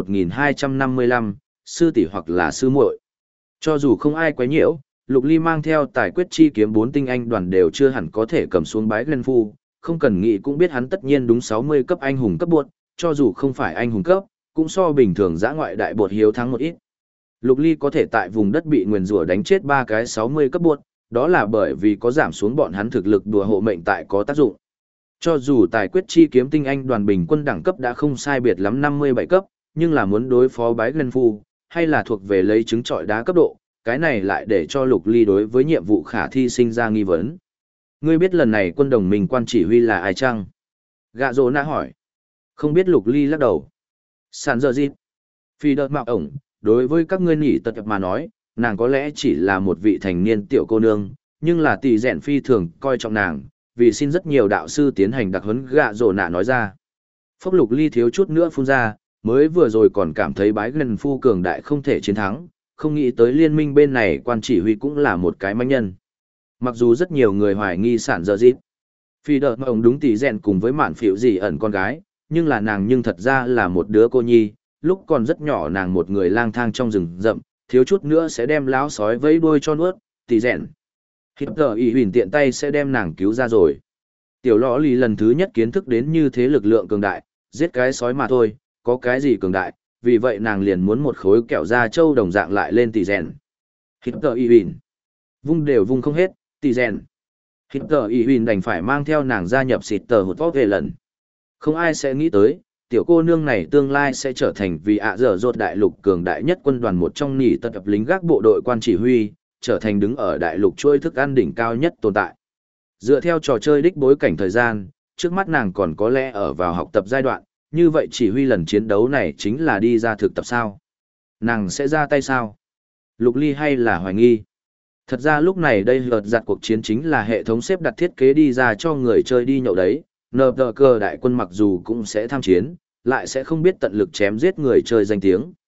1255, sư tỷ hoặc là sư muội. Cho dù không ai quấy nhiễu, Lục Ly mang theo tài quyết chi kiếm 4 tinh anh đoàn đều chưa hẳn có thể cầm xuống Bái Ngân Phu, không cần nghĩ cũng biết hắn tất nhiên đúng 60 cấp anh hùng cấp bột, cho dù không phải anh hùng cấp, cũng so bình thường dã ngoại đại bột hiếu thắng một ít. Lục Ly có thể tại vùng đất bị nguyền rủa đánh chết 3 cái 60 cấp bột, đó là bởi vì có giảm xuống bọn hắn thực lực đùa hộ mệnh tại có tác dụng. Cho dù tài quyết chi kiếm tinh anh đoàn bình quân đẳng cấp đã không sai biệt lắm 57 cấp, nhưng là muốn đối phó Bái Ngân Phu, hay là thuộc về lấy trứng trọi đá cấp độ, cái này lại để cho Lục Ly đối với nhiệm vụ khả thi sinh ra nghi vấn. Ngươi biết lần này quân đồng minh quan chỉ huy là ai chăng? Gạ rồ nạ hỏi. Không biết. Lục Ly lắc đầu. Sản giờ dịp. Phi đợt mạo ổng, đối với các ngươi nhỉ tật mà nói, nàng có lẽ chỉ là một vị thành niên tiểu cô nương, nhưng là tỷ rèn phi thường coi trọng nàng, vì xin rất nhiều đạo sư tiến hành đặc huấn. Gạ rồ nạ nói ra. Phốc. Lục Ly thiếu chút nữa phun ra, mới vừa rồi còn cảm thấy Bái Ngân Phu cường đại không thể chiến thắng, không nghĩ tới liên minh bên này quan chỉ huy cũng là một cái manh nhân. Mặc dù rất nhiều người hoài nghi sản giờ dịp, phi đợt mà ông đúng tỷ rèn cùng với mạn phiểu gì ẩn con gái, nhưng là nàng nhưng thật ra là một đứa cô nhi, lúc còn rất nhỏ nàng một người lang thang trong rừng rậm, thiếu chút nữa sẽ đem láo sói vẫy đuôi cho nuốt. Tỷ rèn hít thở ý huỳnh tiện tay sẽ đem nàng cứu ra rồi. Tiểu lõ lì lần thứ nhất kiến thức đến như thế lực lượng cường đại, giết cái sói mà thôi, có cái gì cường đại, vì vậy nàng liền muốn một khối kẹo da trâu đồng dạng lại lên tỷ rèn. Hít thở ý huỳnh vung đều vung không hết. Tỷ rèn hít thở ý huỳnh đành phải mang theo nàng gia nhập xịt tờ hụt vóc về lần. Không ai sẽ nghĩ tới, tiểu cô nương này tương lai sẽ trở thành vì ạ dở dột đại lục cường đại nhất quân đoàn, một trong nỉ tật lính gác bộ đội quan chỉ huy, trở thành đứng ở đại lục chuỗi thức ăn đỉnh cao nhất tồn tại. Dựa theo trò chơi đích bối cảnh thời gian, trước mắt nàng còn có lẽ ở vào học tập giai đoạn, như vậy chỉ huy lần chiến đấu này chính là đi ra thực tập sao? Nàng sẽ ra tay sao? Lục Ly hay là hoài nghi? Thật ra lúc này đây lượt giặt cuộc chiến chính là hệ thống xếp đặt thiết kế đi ra cho người chơi đi nhậu đấy, nờ tờ cờ đại quân mặc dù cũng sẽ tham chiến, lại sẽ không biết tận lực chém giết người chơi danh tiếng.